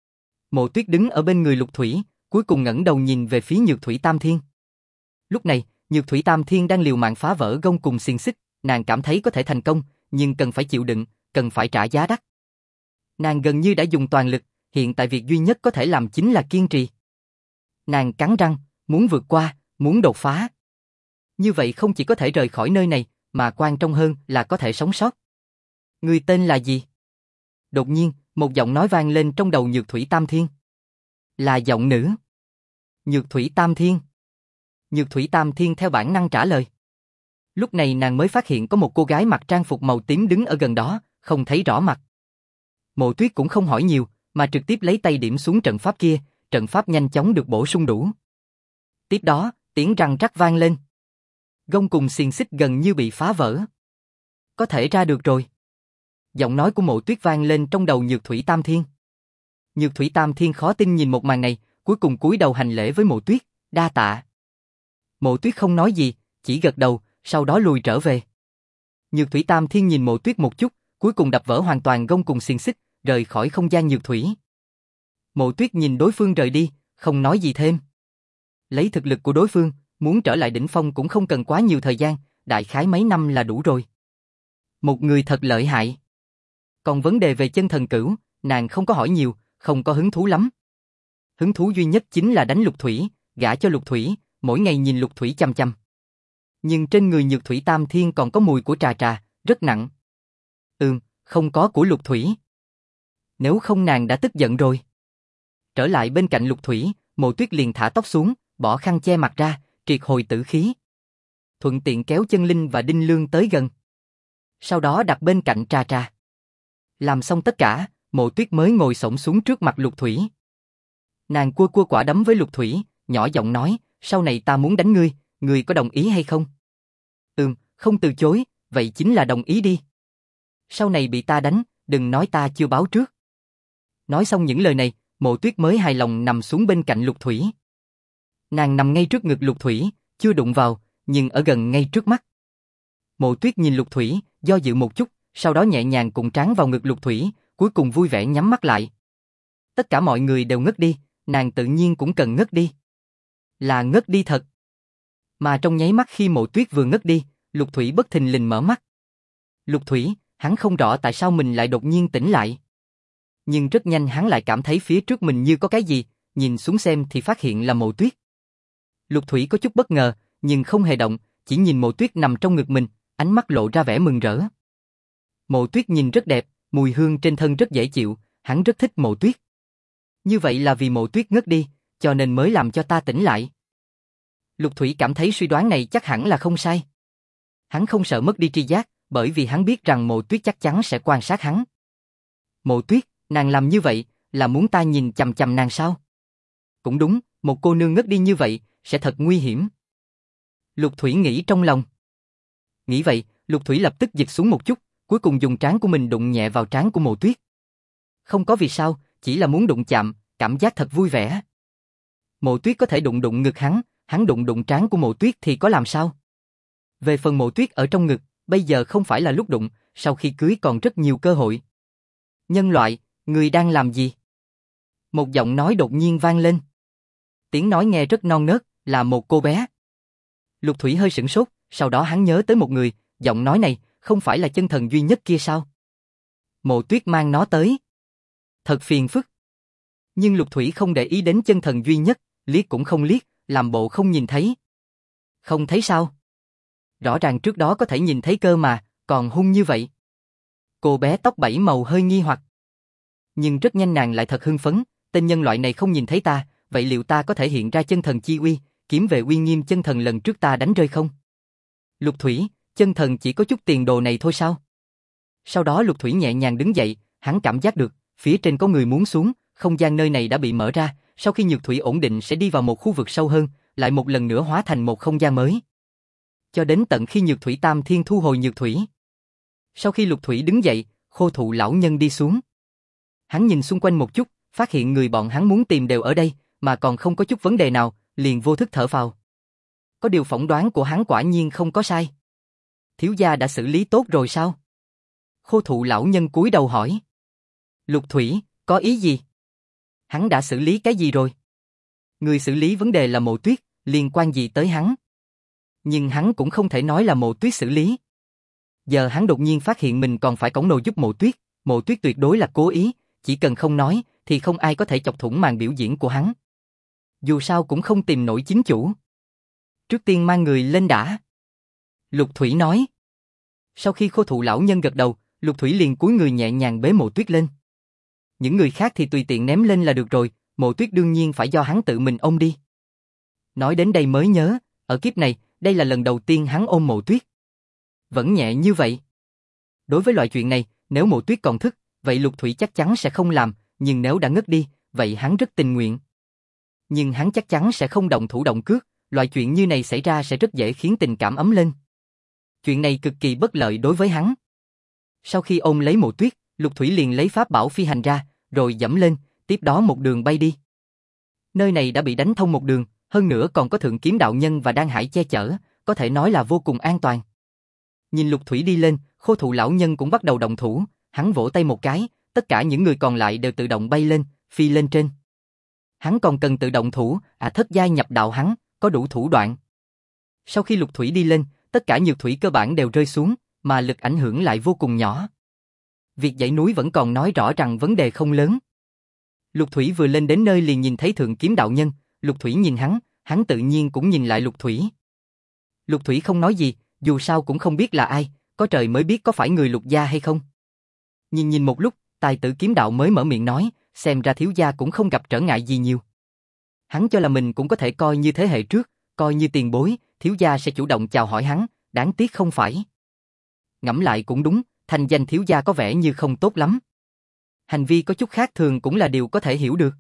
Mộ Tuyết đứng ở bên người Lục Thủy, cuối cùng ngẩng đầu nhìn về phía Nhược Thủy Tam Thiên. Lúc này, Nhược Thủy Tam Thiên đang liều mạng phá vỡ gông cùng xiềng xích, nàng cảm thấy có thể thành công, nhưng cần phải chịu đựng, cần phải trả giá đắt. Nàng gần như đã dùng toàn lực, hiện tại việc duy nhất có thể làm chính là kiên trì. Nàng cắn răng, muốn vượt qua, muốn đột phá. Như vậy không chỉ có thể rời khỏi nơi này, mà quan trọng hơn là có thể sống sót. Người tên là gì? Đột nhiên, một giọng nói vang lên trong đầu Nhược Thủy Tam Thiên. Là giọng nữ. Nhược Thủy Tam Thiên. Nhược Thủy Tam Thiên theo bản năng trả lời. Lúc này nàng mới phát hiện có một cô gái mặc trang phục màu tím đứng ở gần đó, không thấy rõ mặt. Mộ Tuyết cũng không hỏi nhiều, mà trực tiếp lấy tay điểm xuống trận pháp kia, trận pháp nhanh chóng được bổ sung đủ. Tiếp đó, tiếng răng rắc vang lên. Gông cùng xiềng xích gần như bị phá vỡ. Có thể ra được rồi. Giọng nói của Mộ Tuyết vang lên trong đầu Nhược Thủy Tam Thiên. Nhược Thủy Tam Thiên khó tin nhìn một màn này, cuối cùng cúi đầu hành lễ với Mộ Tuyết, đa tạ. Mộ Tuyết không nói gì, chỉ gật đầu, sau đó lùi trở về. Nhược Thủy Tam Thiên nhìn Mộ Tuyết một chút, cuối cùng đập vỡ hoàn toàn gông cùng xiềng xích, rời khỏi không gian Nhược Thủy. Mộ Tuyết nhìn đối phương rời đi, không nói gì thêm. Lấy thực lực của đối phương, muốn trở lại đỉnh phong cũng không cần quá nhiều thời gian, đại khái mấy năm là đủ rồi. Một người thật lợi hại. Còn vấn đề về chân thần cửu, nàng không có hỏi nhiều, không có hứng thú lắm. Hứng thú duy nhất chính là đánh Lục Thủy, gả cho Lục Thủy, mỗi ngày nhìn Lục Thủy chăm chăm. Nhưng trên người Nhược Thủy Tam Thiên còn có mùi của Trà Trà, rất nặng. Không có của Lục Thủy. Nếu không nàng đã tức giận rồi. Trở lại bên cạnh Lục Thủy, Mộ Tuyết liền thả tóc xuống, bỏ khăn che mặt ra, triệt hồi tử khí. Thuận tiện kéo Chân Linh và Đinh Lương tới gần. Sau đó đặt bên cạnh Trà Trà. Làm xong tất cả, Mộ Tuyết mới ngồi xổm xuống trước mặt Lục Thủy. Nàng cua quả đấm với Lục Thủy, nhỏ giọng nói, sau này ta muốn đánh ngươi, ngươi có đồng ý hay không? Không từ chối, vậy chính là đồng ý đi. Sau này bị ta đánh, đừng nói ta chưa báo trước. Nói xong những lời này, Mộ Tuyết mới hài lòng nằm xuống bên cạnh Lục Thủy. Nàng nằm ngay trước ngực Lục Thủy, chưa đụng vào, nhưng ở gần ngay trước mắt. Mộ Tuyết nhìn Lục Thủy, do dự một chút, sau đó nhẹ nhàng cụng trán vào ngực Lục Thủy, cuối cùng vui vẻ nhắm mắt lại. Tất cả mọi người đều ngất đi, nàng tự nhiên cũng cần ngất đi. Là ngất đi thật. Mà trong nháy mắt khi Mộ Tuyết vừa ngất đi, Lục Thủy bất thình lình mở mắt. Lục Thủy, hắn không rõ tại sao mình lại đột nhiên tỉnh lại. Nhưng rất nhanh hắn lại cảm thấy phía trước mình như có cái gì, nhìn xuống xem thì phát hiện là Mộ Tuyết. Lục Thủy có chút bất ngờ, nhưng không hề động, chỉ nhìn Mộ Tuyết nằm trong ngực mình, ánh mắt lộ ra vẻ mừng rỡ. Mộ Tuyết nhìn rất đẹp, mùi hương trên thân rất dễ chịu, hắn rất thích Mộ Tuyết. Như vậy là vì Mộ Tuyết ngất đi, cho nên mới làm cho ta tỉnh lại. Lục Thủy cảm thấy suy đoán này chắc hẳn là không sai. Hắn không sợ mất đi tri giác, bởi vì hắn biết rằng Mộ Tuyết chắc chắn sẽ quan sát hắn. Mộ Tuyết, nàng làm như vậy, là muốn ta nhìn chằm chằm nàng sao? Cũng đúng, một cô nương ngất đi như vậy, sẽ thật nguy hiểm. Lục Thủy nghĩ trong lòng. Nghĩ vậy, Lục Thủy lập tức giật xuống một chút, cuối cùng dùng trán của mình đụng nhẹ vào trán của Mộ Tuyết. Không có vì sao, chỉ là muốn đụng chạm, cảm giác thật vui vẻ. Mộ Tuyết có thể đụng đụng ngực hắn đụng trán của Mộ Tuyết thì có làm sao? Về phần Mộ Tuyết ở trong ngực, bây giờ không phải là lúc đụng, sau khi cưới còn rất nhiều cơ hội. Nhân loại, người đang làm gì? Một giọng nói đột nhiên vang lên. Tiếng nói nghe rất non nớt, là một cô bé. Lục Thủy hơi sửng sốt, sau đó hắn nhớ tới một người, giọng nói này, không phải là chân thần duy nhất kia sao? Mộ Tuyết mang nó tới. Thật phiền phức. Nhưng Lục Thủy không để ý đến chân thần duy nhất, liếc cũng không liếc, làm bộ không nhìn thấy. Không thấy sao? Rõ ràng trước đó có thể nhìn thấy cơ mà, còn hung như vậy. Cô bé tóc bảy màu hơi nghi hoặc. Nhưng rất nhanh nàng lại thật hưng phấn, tên nhân loại này không nhìn thấy ta, vậy liệu ta có thể hiện ra chân thần chi uy, kiếm về uy nghiêm chân thần lần trước ta đánh rơi không? Lục Thủy, chân thần chỉ có chút tiền đồ này thôi sao? Sau đó Lục Thủy nhẹ nhàng đứng dậy, hắn cảm giác được, phía trên có người muốn xuống, không gian nơi này đã bị mở ra, sau khi Nhược Thủy ổn định sẽ đi vào một khu vực sâu hơn, lại một lần nữa hóa thành một không gian mới. Cho đến tận khi Nhược Thủy Tam Thiên thu hồi Nhược Thủy. Sau khi Lục Thủy đứng dậy, Khô Thụ lão nhân đi xuống. Hắn nhìn xung quanh một chút, phát hiện người bọn hắn muốn tìm đều ở đây, mà còn không có chút vấn đề nào, liền vô thức thở phào. Có điều phỏng đoán của hắn quả nhiên không có sai. Thiếu gia đã xử lý tốt rồi sao? Khô Thụ lão nhân cúi đầu hỏi. Lục Thủy, có ý gì? Hắn đã xử lý cái gì rồi? Người xử lý vấn đề là Mộ Tuyết, liên quan gì tới hắn? Nhưng hắn cũng không thể nói là Mộ Tuyết xử lý. Giờ hắn đột nhiên phát hiện mình còn phải cõng nồi giúp Mộ Tuyết tuyệt đối là cố ý, chỉ cần không nói, thì không ai có thể chọc thủng màn biểu diễn của hắn. Dù sao cũng không tìm nổi chính chủ. Trước tiên mang người lên đã. Lục Thủy nói. Sau khi Khô Thụ lão nhân gật đầu, Lục Thủy liền cúi người nhẹ nhàng bế Mộ Tuyết lên. Những người khác thì tùy tiện ném lên là được rồi, Mộ Tuyết đương nhiên phải do hắn tự mình ôm đi. Nói đến đây mới nhớ, ở kiếp này, đây là lần đầu tiên hắn ôm Mộ Tuyết. Vẫn nhẹ như vậy. Đối với loại chuyện này, nếu Mộ Tuyết còn thức, vậy Lục Thủy chắc chắn sẽ không làm, nhưng nếu đã ngất đi, vậy hắn rất tình nguyện. Nhưng hắn chắc chắn sẽ không động thủ động cước, loại chuyện như này xảy ra sẽ rất dễ khiến tình cảm ấm lên. Chuyện này cực kỳ bất lợi đối với hắn. Sau khi ôm lấy Mộ Tuyết, Lục Thủy liền lấy pháp bảo phi hành ra, rồi dẫm lên, tiếp đó một đường bay đi. Nơi này đã bị đánh thông một đường, hơn nữa còn có Thượng Kiếm đạo nhân và Đan Hải che chở, có thể nói là vô cùng an toàn. Nhìn Lục Thủy đi lên, Khô Thụ lão nhân cũng bắt đầu động thủ, hắn vỗ tay một cái, tất cả những người còn lại đều tự động bay lên, phi lên trên. Hắn còn cần tự động thủ, thất giai nhập đạo hắn, có đủ thủ đoạn. Sau khi Lục Thủy đi lên, tất cả nhược thủy cơ bản đều rơi xuống, mà lực ảnh hưởng lại vô cùng nhỏ. Việc dãy núi vẫn còn nói rõ rằng vấn đề không lớn. Lục Thủy vừa lên đến nơi liền nhìn thấy Thượng Kiếm đạo nhân, Lục Thủy nhìn hắn tự nhiên cũng nhìn lại Lục Thủy. Lục Thủy không nói gì, dù sao cũng không biết là ai, có trời mới biết có phải người Lục gia hay không. Nhìn một lúc, Tài Tử Kiếm đạo mới mở miệng nói, xem ra thiếu gia cũng không gặp trở ngại gì nhiều. Hắn cho là mình cũng có thể coi như thế hệ trước, coi như tiền bối, thiếu gia sẽ chủ động chào hỏi hắn, đáng tiếc không phải. Ngẫm lại cũng đúng, thành danh thiếu gia có vẻ như không tốt lắm. Hành vi có chút khác thường cũng là điều có thể hiểu được.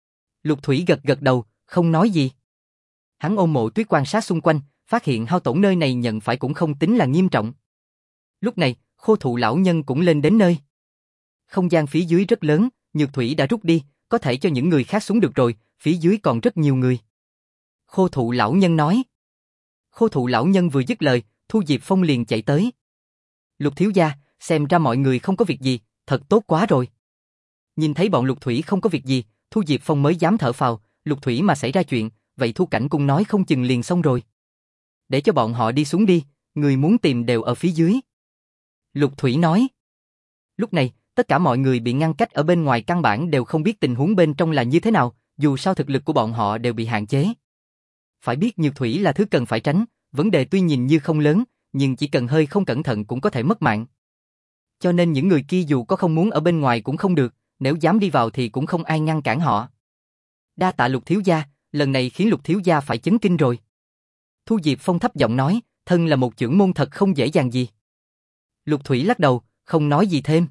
Lục Thủy gật đầu, không nói gì. Hắn ôm Mộ Tuyết quan sát xung quanh, phát hiện hao tổn nơi này nhận phải cũng không tính là nghiêm trọng. Lúc này, Khô Thụ lão nhân cũng lên đến nơi. Không gian phía dưới rất lớn, nhược thủy đã rút đi, có thể cho những người khác xuống được rồi, phía dưới còn rất nhiều người. Khô Thụ lão nhân nói. Khô Thụ lão nhân vừa dứt lời, Thu Diệp Phong liền chạy tới. Lục thiếu gia, xem ra mọi người không có việc gì, thật tốt quá rồi. Nhìn thấy bọn Lục Thủy không có việc gì, Thu Diệp Phong mới dám thở phào, Lục Thủy mà xảy ra chuyện, vậy Thu Cảnh Cung nói không chừng liền xong rồi. Để cho bọn họ đi xuống đi, người muốn tìm đều ở phía dưới. Lục Thủy nói. Lúc này, tất cả mọi người bị ngăn cách ở bên ngoài căn bản đều không biết tình huống bên trong là như thế nào, dù sao thực lực của bọn họ đều bị hạn chế. Phải biết nhược thủy là thứ cần phải tránh, vấn đề tuy nhìn như không lớn, nhưng chỉ cần hơi không cẩn thận cũng có thể mất mạng. Cho nên những người kia dù có không muốn ở bên ngoài cũng không được, nếu dám đi vào thì cũng không ai ngăn cản họ. Đa tạ Lục thiếu gia, lần này khiến Lục thiếu gia phải chấn kinh rồi. Thu Diệp Phong thấp giọng nói, thân là một chưởng môn thật không dễ dàng gì. Lục Thủy lắc đầu, không nói gì thêm.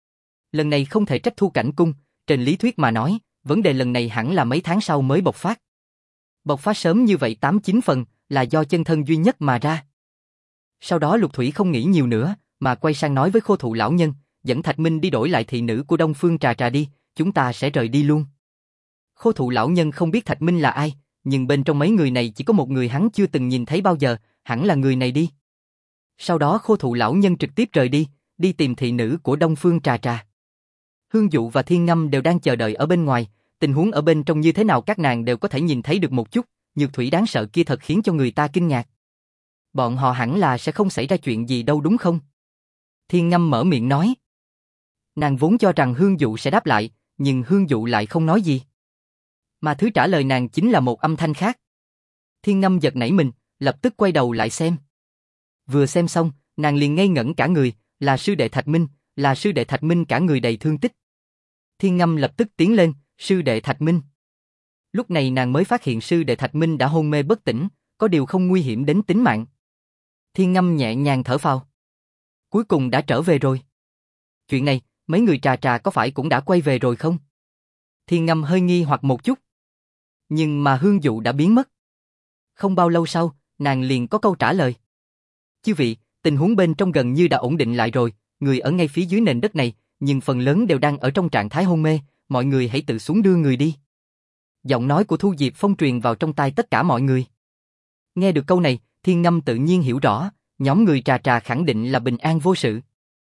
Lần này không thể trách Thu Cảnh Cung, trên lý thuyết mà nói, vấn đề lần này hẳn là mấy tháng sau mới bộc phát. Bộc phát sớm như vậy 8-9 phần là do chân thân duy nhất mà ra. Sau đó Lục Thủy không nghĩ nhiều nữa, mà quay sang nói với Khô Thụ lão nhân, dẫn Thạch Minh đi đổi lại thị nữ của Đông Phương Trà Trà đi, chúng ta sẽ rời đi luôn. Khô Thụ lão nhân không biết Thạch Minh là ai, nhưng bên trong mấy người này chỉ có một người hắn chưa từng nhìn thấy bao giờ, hẳn là người này đi. Sau đó Khô Thụ lão nhân trực tiếp rời đi, đi tìm thị nữ của Đông Phương Trà Trà. Hương Dụ và Thiên Ngâm đều đang chờ đợi ở bên ngoài, tình huống ở bên trong như thế nào các nàng đều có thể nhìn thấy được một chút, nhược thủy đáng sợ kia thật khiến cho người ta kinh ngạc. Bọn họ hẳn là sẽ không xảy ra chuyện gì đâu đúng không? Thiên Ngâm mở miệng nói. Nàng vốn cho rằng Hương Dụ sẽ đáp lại, nhưng Hương Dụ lại không nói gì. Mà thứ trả lời nàng chính là một âm thanh khác. Thiên Ngâm giật nảy mình, lập tức quay đầu lại xem. Vừa xem xong, nàng liền ngây ngẩn cả người, là sư đệ Thạch Minh, là sư đệ Thạch Minh cả người đầy thương tích. Thiên Ngâm lập tức tiến lên, sư đệ Thạch Minh. Lúc này nàng mới phát hiện sư đệ Thạch Minh đã hôn mê bất tỉnh, có điều không nguy hiểm đến tính mạng. Thiên Ngâm nhẹ nhàng thở phào. Cuối cùng đã trở về rồi. Chuyện này, mấy người Trà Trà có phải cũng đã quay về rồi không? Thiên Ngâm hơi nghi hoặc một chút. Nhưng mà Hương Dụ đã biến mất. Không bao lâu sau, nàng liền có câu trả lời. Chư vị, tình huống bên trong gần như đã ổn định lại rồi, người ở ngay phía dưới nền đất này, nhưng phần lớn đều đang ở trong trạng thái hôn mê, mọi người hãy tự xuống đưa người đi. Giọng nói của Thu Diệp Phong truyền vào trong tai tất cả mọi người. Nghe được câu này, Thiên Ngâm tự nhiên hiểu rõ, nhóm người Trà Trà khẳng định là bình an vô sự.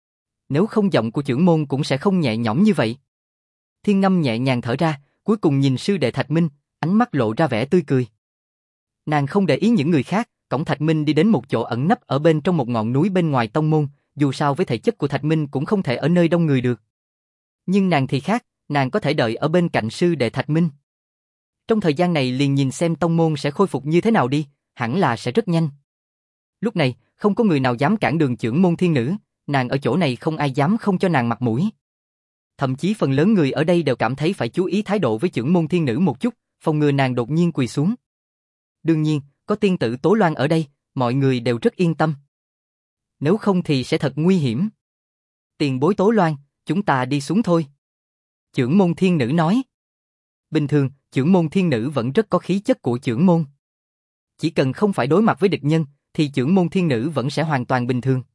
Nếu không giọng của chưởng môn cũng sẽ không nhẹ nhõm như vậy. Thiên Ngâm nhẹ nhàng thở ra, cuối cùng nhìn sư đệ Thạch Minh, ánh mắt lộ ra vẻ tươi cười. Nàng không để ý những người khác, cõng Thạch Minh đi đến một chỗ ẩn nấp ở bên trong một ngọn núi bên ngoài tông môn, dù sao với thể chất của Thạch Minh cũng không thể ở nơi đông người được. Nhưng nàng thì khác, nàng có thể đợi ở bên cạnh sư đệ Thạch Minh. Trong thời gian này liền nhìn xem tông môn sẽ khôi phục như thế nào đi, hẳn là sẽ rất nhanh. Lúc này, không có người nào dám cản đường chưởng môn thiên nữ, nàng ở chỗ này không ai dám không cho nàng mặt mũi. Thậm chí phần lớn người ở đây đều cảm thấy phải chú ý thái độ với chưởng môn thiên nữ một chút, phòng ngừa nàng đột nhiên quỳ xuống. Đương nhiên, có tiên tử Tố Loan ở đây, mọi người đều rất yên tâm. Nếu không thì sẽ thật nguy hiểm. Tiền bối Tố Loan, chúng ta đi xuống thôi. Chưởng môn thiên nữ nói. Bình thường, chưởng môn thiên nữ vẫn rất có khí chất của chưởng môn. Chỉ cần không phải đối mặt với địch nhân, thì chưởng môn thiên nữ vẫn sẽ hoàn toàn bình thường.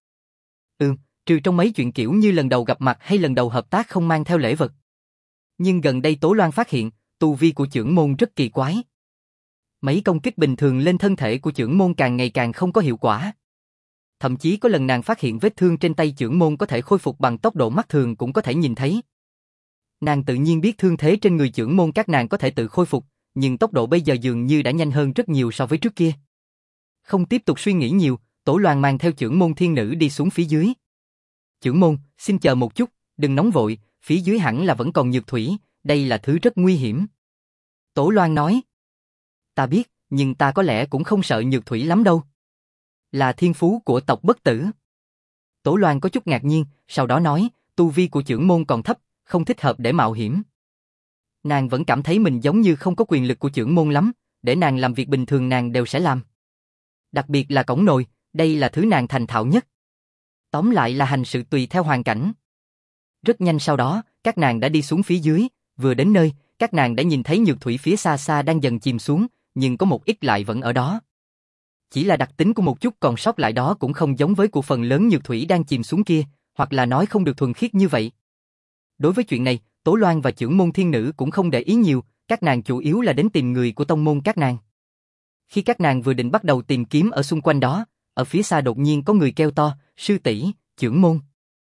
Trừ trong mấy chuyện kiểu như lần đầu gặp mặt hay lần đầu hợp tác không mang theo lễ vật. Nhưng gần đây Tố Loan phát hiện, tu vi của chưởng môn rất kỳ quái. Mấy công kích bình thường lên thân thể của chưởng môn càng ngày càng không có hiệu quả. Thậm chí có lần nàng phát hiện vết thương trên tay chưởng môn có thể khôi phục bằng tốc độ mắt thường cũng có thể nhìn thấy. Nàng tự nhiên biết thương thế trên người chưởng môn các nàng có thể tự khôi phục, nhưng tốc độ bây giờ dường như đã nhanh hơn rất nhiều so với trước kia. Không tiếp tục suy nghĩ nhiều, Tổ Loan mang theo chưởng môn thiên nữ đi xuống phía dưới. Chưởng môn, xin chờ một chút, đừng nóng vội, phía dưới hẳn là vẫn còn nhược thủy, đây là thứ rất nguy hiểm. Tổ Loan nói. Ta biết, nhưng ta có lẽ cũng không sợ nhược thủy lắm đâu. Là thiên phú của tộc Bất Tử. Tổ Loan có chút ngạc nhiên, sau đó nói, tu vi của chưởng môn còn thấp, không thích hợp để mạo hiểm. Nàng vẫn cảm thấy mình giống như không có quyền lực của chưởng môn lắm, để nàng làm việc bình thường nàng đều sẽ làm. Đặc biệt là cổng nồi, đây là thứ nàng thành thạo nhất. Tóm lại là hành sự tùy theo hoàn cảnh. Rất nhanh sau đó, các nàng đã đi xuống phía dưới, vừa đến nơi, các nàng đã nhìn thấy nhược thủy phía xa xa đang dần chìm xuống, nhưng có một ít lại vẫn ở đó. Chỉ là đặc tính của một chút còn sót lại đó cũng không giống với của phần lớn nhược thủy đang chìm xuống kia, hoặc là nói không được thuần khiết như vậy. Đối với chuyện này, Tố Loan và chưởng môn thiên nữ cũng không để ý nhiều, các nàng chủ yếu là đến tìm người của tông môn các nàng. Khi các nàng vừa định bắt đầu tìm kiếm ở xung quanh đó, ở phía xa đột nhiên có người kêu to, sư tỷ, chưởng môn.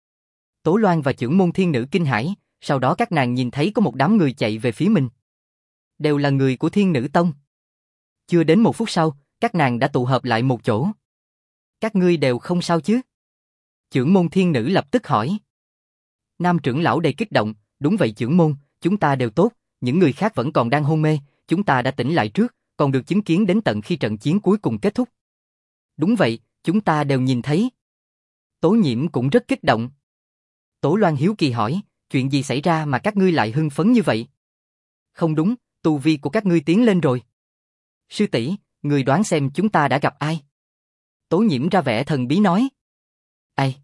Tố Loan và chưởng môn thiên nữ kinh hãi, sau đó các nàng nhìn thấy có một đám người chạy về phía mình. Đều là người của Thiên Nữ Tông. Chưa đến 1 phút sau, các nàng đã tụ hợp lại một chỗ. Các ngươi đều không sao chứ? Chưởng môn thiên nữ lập tức hỏi. Nam trưởng lão đầy kích động, đúng vậy chưởng môn, chúng ta đều tốt, những người khác vẫn còn đang hôn mê, chúng ta đã tỉnh lại trước, còn được chứng kiến đến tận khi trận chiến cuối cùng kết thúc. Đúng vậy, chúng ta đều nhìn thấy. Tố Nhiễm cũng rất kích động. Tố Loan hiếu kỳ hỏi, chuyện gì xảy ra mà các ngươi lại hưng phấn như vậy? Không đúng, tu vi của các ngươi tiến lên rồi. Sư tỷ, người đoán xem chúng ta đã gặp ai? Tố Nhiễm ra vẻ thần bí nói. Ai?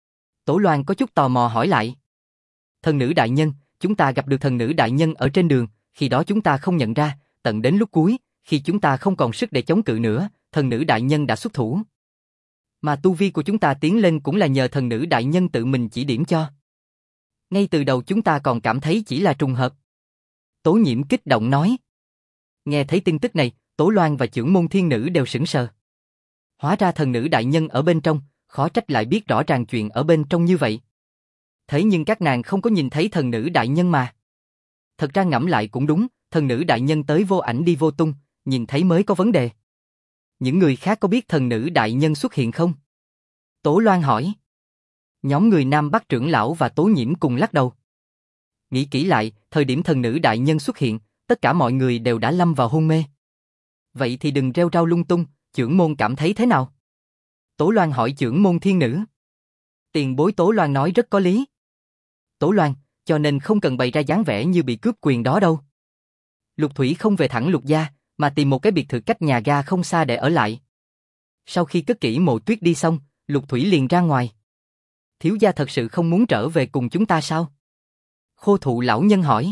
Tố Loan có chút tò mò hỏi lại. Thần nữ đại nhân, chúng ta gặp được thần nữ đại nhân ở trên đường, khi đó chúng ta không nhận ra, tận đến lúc cuối, khi chúng ta không còn sức để chống cự nữa, thần nữ đại nhân đã xuất thủ. Mà tu vi của chúng ta tiến lên cũng là nhờ thần nữ đại nhân tự mình chỉ điểm cho. Ngay từ đầu chúng ta còn cảm thấy chỉ là trùng hợp. Tố Nhiễm kích động nói. Nghe thấy tin tức này, Tố Loan và chưởng môn thiên nữ đều sững sờ. Hóa ra thần nữ đại nhân ở bên trong, khó trách lại biết rõ ràng chuyện ở bên trong như vậy. Thế nhưng các nàng không có nhìn thấy thần nữ đại nhân mà. Thật ra ngẫm lại cũng đúng, thần nữ đại nhân tới vô ảnh đi vô tung, nhìn thấy mới có vấn đề. Những người khác có biết thần nữ đại nhân xuất hiện không? Tố Loan hỏi. Nhóm người Nam Bắc trưởng lão và Tố Nhiễm cùng lắc đầu. Nghĩ kỹ lại, thời điểm thần nữ đại nhân xuất hiện, tất cả mọi người đều đã lâm vào hôn mê. Vậy thì đừng rêu rao lung tung, chưởng môn cảm thấy thế nào? Tố Loan hỏi chưởng môn thiên nữ. Tiền bối Tố Loan nói rất có lý. Tố Loan, cho nên không cần bày ra dáng vẻ như bị cướp quyền đó đâu. Lục Thủy không về thẳng Lục gia, mà tìm một cái biệt thự cách nhà ga không xa để ở lại. Sau khi cất kỹ mộ tuyết đi xong, Lục Thủy liền ra ngoài. Thiếu gia thật sự không muốn trở về cùng chúng ta sao? Khô thụ lão nhân hỏi.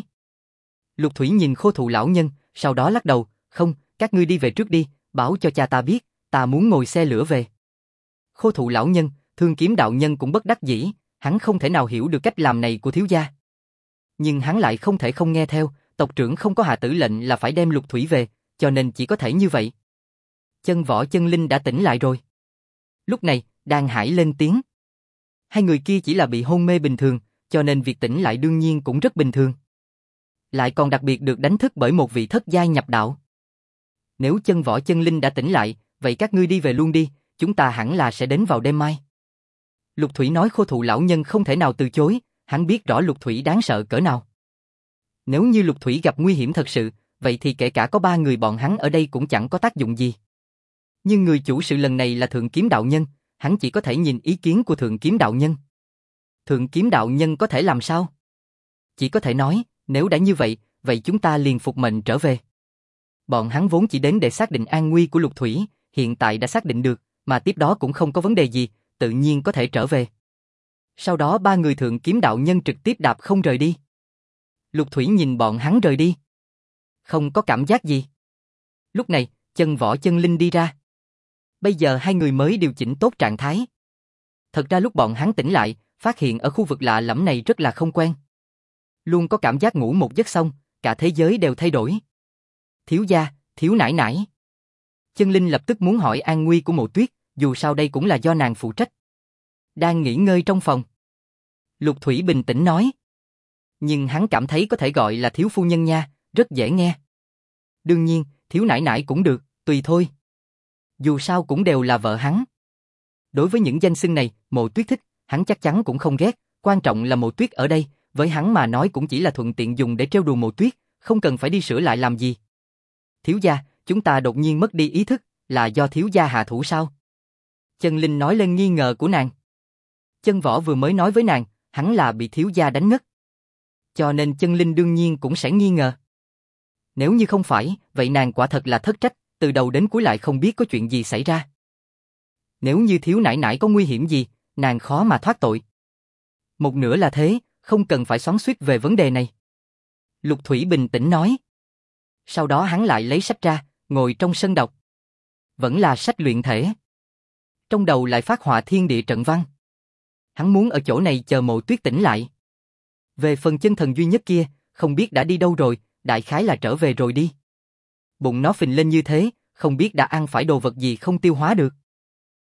Lục Thủy nhìn khô thụ lão nhân, sau đó lắc đầu, không, các ngươi đi về trước đi, báo cho cha ta biết, ta muốn ngồi xe lửa về. Khô thụ lão nhân, Thương Kiếm đạo nhân cũng bất đắc dĩ, hắn không thể nào hiểu được cách làm này của thiếu gia. Nhưng hắn lại không thể không nghe theo, tộc trưởng không có hạ tử lệnh là phải đem Lục Thủy về, cho nên chỉ có thể như vậy. Chân Võ Chân Linh đã tỉnh lại rồi. Lúc này, Đan Hải lên tiếng. Hai người kia chỉ là bị hôn mê bình thường, cho nên việc tỉnh lại đương nhiên cũng rất bình thường. Lại còn đặc biệt được đánh thức bởi một vị thất giai nhập đạo. Nếu Chân Võ Chân Linh đã tỉnh lại, vậy các ngươi đi về luôn đi, chúng ta hẳn là sẽ đến vào đêm mai. Lục Thủy nói khô thụ lão nhân không thể nào từ chối, hắn biết rõ Lục Thủy đáng sợ cỡ nào. Nếu như Lục Thủy gặp nguy hiểm thật sự, vậy thì kể cả có 3 người bọn hắn ở đây cũng chẳng có tác dụng gì. Nhưng người chủ sự lần này là Thượng Kiếm đạo nhân, hắn chỉ có thể nhìn ý kiến của Thượng Kiếm đạo nhân. Thượng Kiếm đạo nhân có thể làm sao? Chỉ có thể nói, nếu đã như vậy, vậy chúng ta liền phục mệnh trở về. Bọn hắn vốn chỉ đến để xác định an nguy của Lục Thủy, hiện tại đã xác định được, mà tiếp đó cũng không có vấn đề gì, tự nhiên có thể trở về. Sau đó 3 người Thượng Kiếm đạo nhân trực tiếp đạp không rời đi. Lục Thủy nhìn bọn hắn rời đi. Không có cảm giác gì. Lúc này, Chân Võ Chân Linh đi ra. Bây giờ hai người mới điều chỉnh tốt trạng thái. Thật ra lúc bọn hắn tỉnh lại, phát hiện ở khu vực lạ lẫm này rất là không quen. Luôn có cảm giác ngủ một giấc xong, cả thế giới đều thay đổi. Thiếu gia, thiếu nãi nãi. Chân Linh lập tức muốn hỏi an nguy của Mộ Tuyết, dù sao đây cũng là do nàng phụ trách. Đang nghỉ ngơi trong phòng. Lục Thủy bình tĩnh nói. Nhưng hắn cảm thấy có thể gọi là thiếu phu nhân nha, rất dễ nghe. Đương nhiên, thiếu nãi nãi cũng được, tùy thôi. Dù sao cũng đều là vợ hắn. Đối với những danh xưng này, Mộ Tuyết thích, hắn chắc chắn cũng không ghét, quan trọng là Mộ Tuyết ở đây, với hắn mà nói cũng chỉ là thuận tiện dùng để trêu đùa Mộ Tuyết, không cần phải đi sửa lại làm gì. Thiếu gia, chúng ta đột nhiên mất đi ý thức, là do thiếu gia hạ thủ sao? Chân Linh nói lên nghi ngờ của nàng. Chân Võ vừa mới nói với nàng, hắn là bị thiếu gia đánh ngất. Cho nên Chân Linh đương nhiên cũng sẽ nghi ngờ. Nếu như không phải, vậy nàng quả thật là thất trách, từ đầu đến cuối lại không biết có chuyện gì xảy ra. Nếu như thiếu nãi nãi có nguy hiểm gì, nàng khó mà thoát tội. Một nửa là thế, không cần phải xoắn xuýt về vấn đề này. Lục Thủy bình tĩnh nói. Sau đó hắn lại lấy sách ra, ngồi trong sân đọc. Vẫn là sách luyện thể. Trong đầu lại phát họa thiên địa trận văn. Hắn muốn ở chỗ này chờ Mộ Tuyết tỉnh lại. Về phần chân thần duy nhất kia, không biết đã đi đâu rồi, đại khái là trở về rồi đi. Bụng nó phình lên như thế, không biết đã ăn phải đồ vật gì không tiêu hóa được.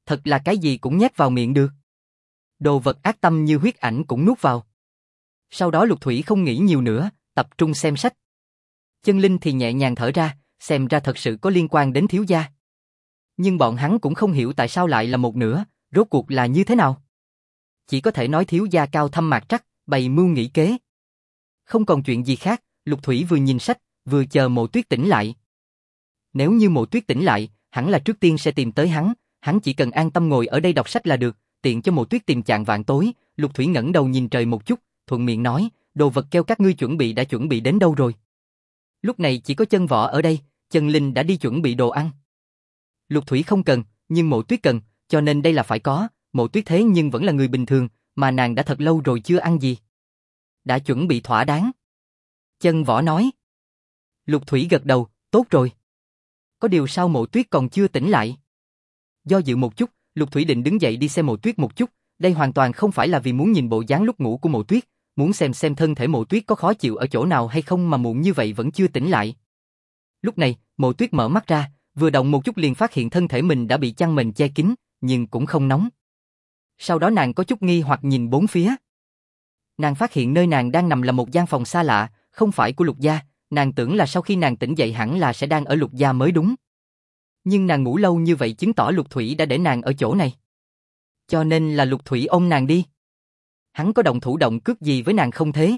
Thật là cái gì cũng nhét vào miệng được. Đồ vật ác tâm như huyết ảnh cũng nuốt vào. Sau đó Lục Thủy không nghĩ nhiều nữa, tập trung xem sách. Chân Linh thì nhẹ nhàng thở ra, xem ra thật sự có liên quan đến thiếu gia. Nhưng bọn hắn cũng không hiểu tại sao lại là một nửa, rốt cuộc là như thế nào. Chỉ có thể nói thiếu gia cao thâm mạc trắc, bày mưu nghĩ kế. Không còn chuyện gì khác, Lục Thủy vừa nhìn sách, vừa chờ Mộ Tuyết tỉnh lại. Nếu như Mộ Tuyết tỉnh lại, hẳn là trước tiên sẽ tìm tới hắn chỉ cần an tâm ngồi ở đây đọc sách là được, tiện cho Mộ Tuyết tìm chạng vạn tối. Lục Thủy ngẩng đầu nhìn trời một chút, thuận miệng nói, đồ vật kêu các ngươi đã chuẩn bị đến đâu rồi? Lúc này chỉ có Chân Võ ở đây, Chân Linh đã đi chuẩn bị đồ ăn. Lục Thủy không cần, nhưng Mộ Tuyết cần, cho nên đây là phải có. Mộ Tuyết thế nhưng vẫn là người bình thường, mà nàng đã thật lâu rồi chưa ăn gì. Đã chuẩn bị thỏa đáng. Chân Võ nói. Lục Thủy gật đầu, tốt rồi. Có điều sao Mộ Tuyết còn chưa tỉnh lại? Do dự một chút, Lục Thủy định đứng dậy đi xem Mộ Tuyết một chút, đây hoàn toàn không phải là vì muốn nhìn bộ dáng lúc ngủ của Mộ Tuyết, muốn xem thân thể Mộ Tuyết có khó chịu ở chỗ nào hay không mà muộn như vậy vẫn chưa tỉnh lại. Lúc này, Mộ Tuyết mở mắt ra, vừa động một chút liền phát hiện thân thể mình đã bị chăn mền che kín, nhưng cũng không nóng. Sau đó nàng có chút nghi hoặc nhìn bốn phía. Nàng phát hiện nơi nàng đang nằm là một gian phòng xa lạ, không phải của Lục gia, nàng tưởng là sau khi nàng tỉnh dậy hẳn là sẽ đang ở Lục gia mới đúng. Nhưng nàng ngủ lâu như vậy chứng tỏ Lục Thủy đã để nàng ở chỗ này. Cho nên là Lục Thủy ôm nàng đi. Hắn có động thủ động cước gì với nàng không thế?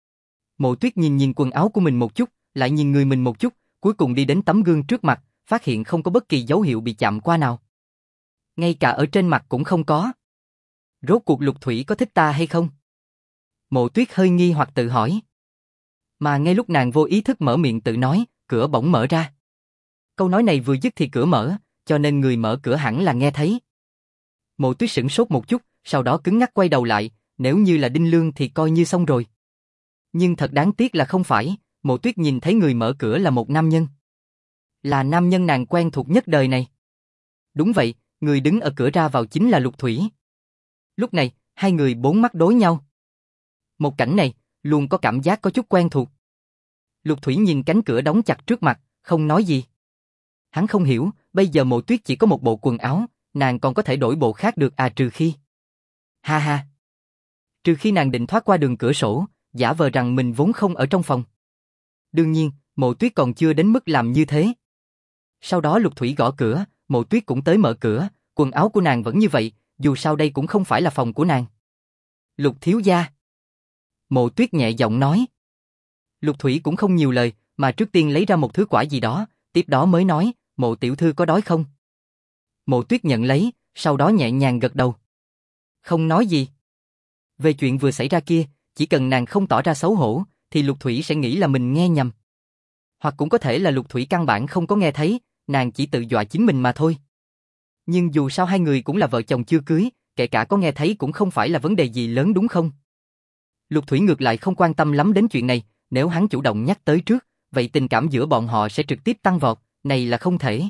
Mộ Tuyết nhìn quần áo của mình một chút, lại nhìn người mình một chút, cuối cùng đi đến tấm gương trước mặt, phát hiện không có bất kỳ dấu hiệu bị chạm qua nào. Ngay cả ở trên mặt cũng không có. Rốt cuộc Lục Thủy có thích ta hay không? Mộ Tuyết hơi nghi hoặc tự hỏi. Mà ngay lúc nàng vô ý thức mở miệng tự nói, cửa bỗng mở ra. Câu nói này vừa dứt thì cửa mở, cho nên người mở cửa hẳn là nghe thấy. Mộ Tuyết sửng sốt một chút, sau đó cứng ngắc quay đầu lại, nếu như là Đinh Lương thì coi như xong rồi. Nhưng thật đáng tiếc là không phải, Mộ Tuyết nhìn thấy người mở cửa là một nam nhân. Là nam nhân nàng quen thuộc nhất đời này. Đúng vậy, người đứng ở cửa ra vào chính là Lục Thủy. Lúc này, hai người bốn mắt đối nhau. Một cảnh này, luôn có cảm giác có chút quen thuộc. Lục Thủy nhìn cánh cửa đóng chặt trước mặt, không nói gì. Hắn không hiểu, bây giờ Mộ Tuyết chỉ có một bộ quần áo, nàng còn có thể đổi bộ khác được à, trừ khi. Ha ha. Trừ khi nàng định thoát qua đường cửa sổ, giả vờ rằng mình vốn không ở trong phòng. Đương nhiên, Mộ Tuyết còn chưa đến mức làm như thế. Sau đó Lục Thủy gõ cửa, Mộ Tuyết cũng tới mở cửa, quần áo của nàng vẫn như vậy, dù sao đây cũng không phải là phòng của nàng. Lục thiếu gia. Mộ Tuyết nhẹ giọng nói. Lục Thủy cũng không nhiều lời, mà trước tiên lấy ra một thứ quả gì đó, tiếp đó mới nói, Mộ tiểu thư có đói không? Mộ Tuyết nhận lấy, sau đó nhẹ nhàng gật đầu. Không nói gì. Về chuyện vừa xảy ra kia, chỉ cần nàng không tỏ ra xấu hổ, thì Lục Thủy sẽ nghĩ là mình nghe nhầm. Hoặc cũng có thể là Lục Thủy căn bản không có nghe thấy, nàng chỉ tự dọa chính mình mà thôi. Nhưng dù sao hai người cũng là vợ chồng chưa cưới, kể cả có nghe thấy cũng không phải là vấn đề gì lớn đúng không? Lục Thủy ngược lại không quan tâm lắm đến chuyện này, nếu hắn chủ động nhắc tới trước, vậy tình cảm giữa bọn họ sẽ trực tiếp tăng vọt, này là không thể.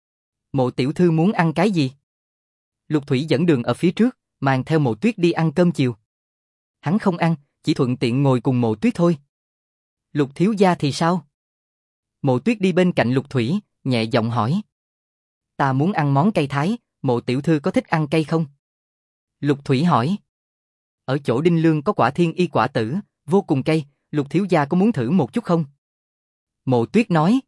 Mộ tiểu thư muốn ăn cái gì? Lục Thủy dẫn đường ở phía trước, mang theo Mộ Tuyết đi ăn cơm chiều. Hắn không ăn, chỉ thuận tiện ngồi cùng Mộ Tuyết thôi. Lục thiếu gia thì sao? Mộ Tuyết đi bên cạnh Lục Thủy, nhẹ giọng hỏi. Ta muốn ăn món cây thái, Mộ tiểu thư có thích ăn cây không? Lục Thủy hỏi. Ở chỗ Đinh Lương có quả thiên y quả tử, vô cùng cây, Lục thiếu gia có muốn thử một chút không? Mộ Tuyết nói.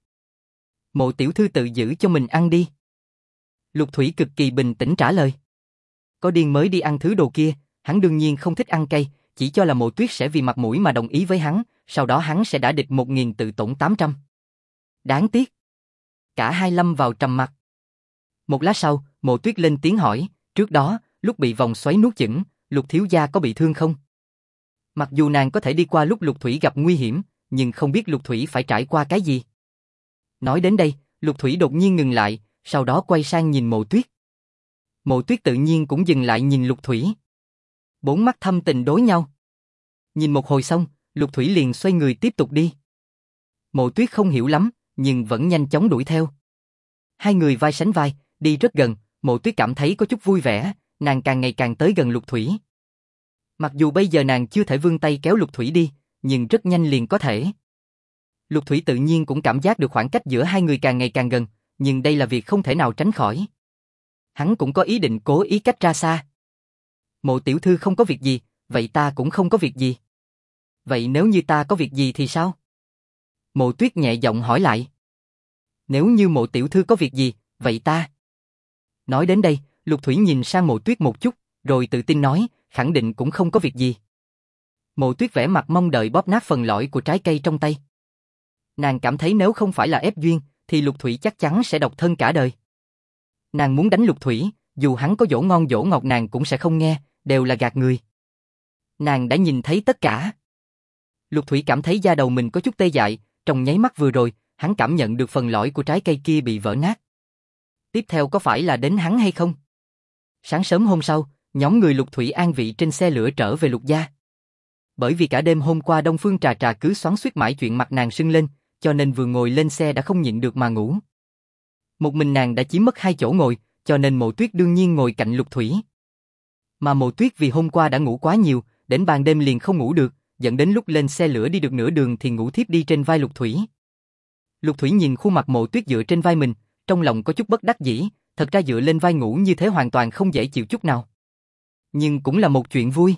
Mộ tiểu thư tự giữ cho mình ăn đi. Lục Thủy cực kỳ bình tĩnh trả lời. Có điên mới đi ăn thứ đồ kia, hắn đương nhiên không thích ăn cây, chỉ cho là Mộ Tuyết sẽ vì mặt mũi mà đồng ý với hắn, sau đó hắn sẽ đã địch 1000 tự tổn 800. Đáng tiếc. Cả hai lâm vào trầm mặc. Một lát sau, Mộ Tuyết lên tiếng hỏi, trước đó, lúc bị vòng xoáy nuốt chửng, Lục thiếu gia có bị thương không? Mặc dù nàng có thể đi qua lúc Lục Thủy gặp nguy hiểm, nhưng không biết Lục Thủy phải trải qua cái gì. Nói đến đây, Lục Thủy đột nhiên ngừng lại, sau đó quay sang nhìn Mộ Tuyết. Mộ Tuyết tự nhiên cũng dừng lại nhìn Lục Thủy. Bốn mắt thâm tình đối nhau. Nhìn một hồi xong, Lục Thủy liền xoay người tiếp tục đi. Mộ Tuyết không hiểu lắm, nhưng vẫn nhanh chóng đuổi theo. Hai người vai sánh vai, đi rất gần, Mộ Tuyết cảm thấy có chút vui vẻ, nàng càng ngày càng tới gần Lục Thủy. Mặc dù bây giờ nàng chưa thể vươn tay kéo Lục Thủy đi, nhưng rất nhanh liền có thể. Lục Thủy tự nhiên cũng cảm giác được khoảng cách giữa hai người càng ngày càng gần, nhưng đây là việc không thể nào tránh khỏi. Hắn cũng có ý định cố ý cách ra xa. Mộ tiểu thư không có việc gì, vậy ta cũng không có việc gì. Vậy nếu như ta có việc gì thì sao? Mộ Tuyết nhẹ giọng hỏi lại. Nếu như Mộ tiểu thư có việc gì, vậy ta... Nói đến đây, Lục Thủy nhìn sang Mộ Tuyết một chút, rồi tự tin nói, khẳng định cũng không có việc gì. Mộ Tuyết vẻ mặt mong đợi bóp nát phần lõi của trái cây trong tay. Nàng cảm thấy nếu không phải là ép duyên, thì Lục Thủy chắc chắn sẽ độc thân cả đời. Nàng muốn đánh Lục Thủy, dù hắn có dỗ ngon dỗ ngọt nàng cũng sẽ không nghe, đều là gạt người. Nàng đã nhìn thấy tất cả. Lục Thủy cảm thấy da đầu mình có chút tê dại, trong nháy mắt vừa rồi, hắn cảm nhận được phần lõi của trái cây kia bị vỡ nát. Tiếp theo có phải là đến hắn hay không? Sáng sớm hôm sau, nhóm người Lục Thủy an vị trên xe lửa trở về Lục gia. Bởi vì cả đêm hôm qua Đông Phương Trà Trà cứ xoắn xuýt mãi chuyện mặt nàng sưng lên, cho nên vừa ngồi lên xe đã không nhịn được mà ngủ. Một mình nàng đã chiếm mất 2 chỗ ngồi, cho nên Mộ Tuyết đương nhiên ngồi cạnh Lục Thủy. Mà Mộ Tuyết vì hôm qua đã ngủ quá nhiều, đến ban đêm liền không ngủ được, dẫn đến lúc lên xe lửa đi được nửa đường thì ngủ thiếp đi trên vai Lục Thủy. Lục Thủy nhìn khuôn mặt Mộ Tuyết dựa trên vai mình, trong lòng có chút bất đắc dĩ, thật ra dựa lên vai ngủ như thế hoàn toàn không dễ chịu chút nào. Nhưng cũng là một chuyện vui.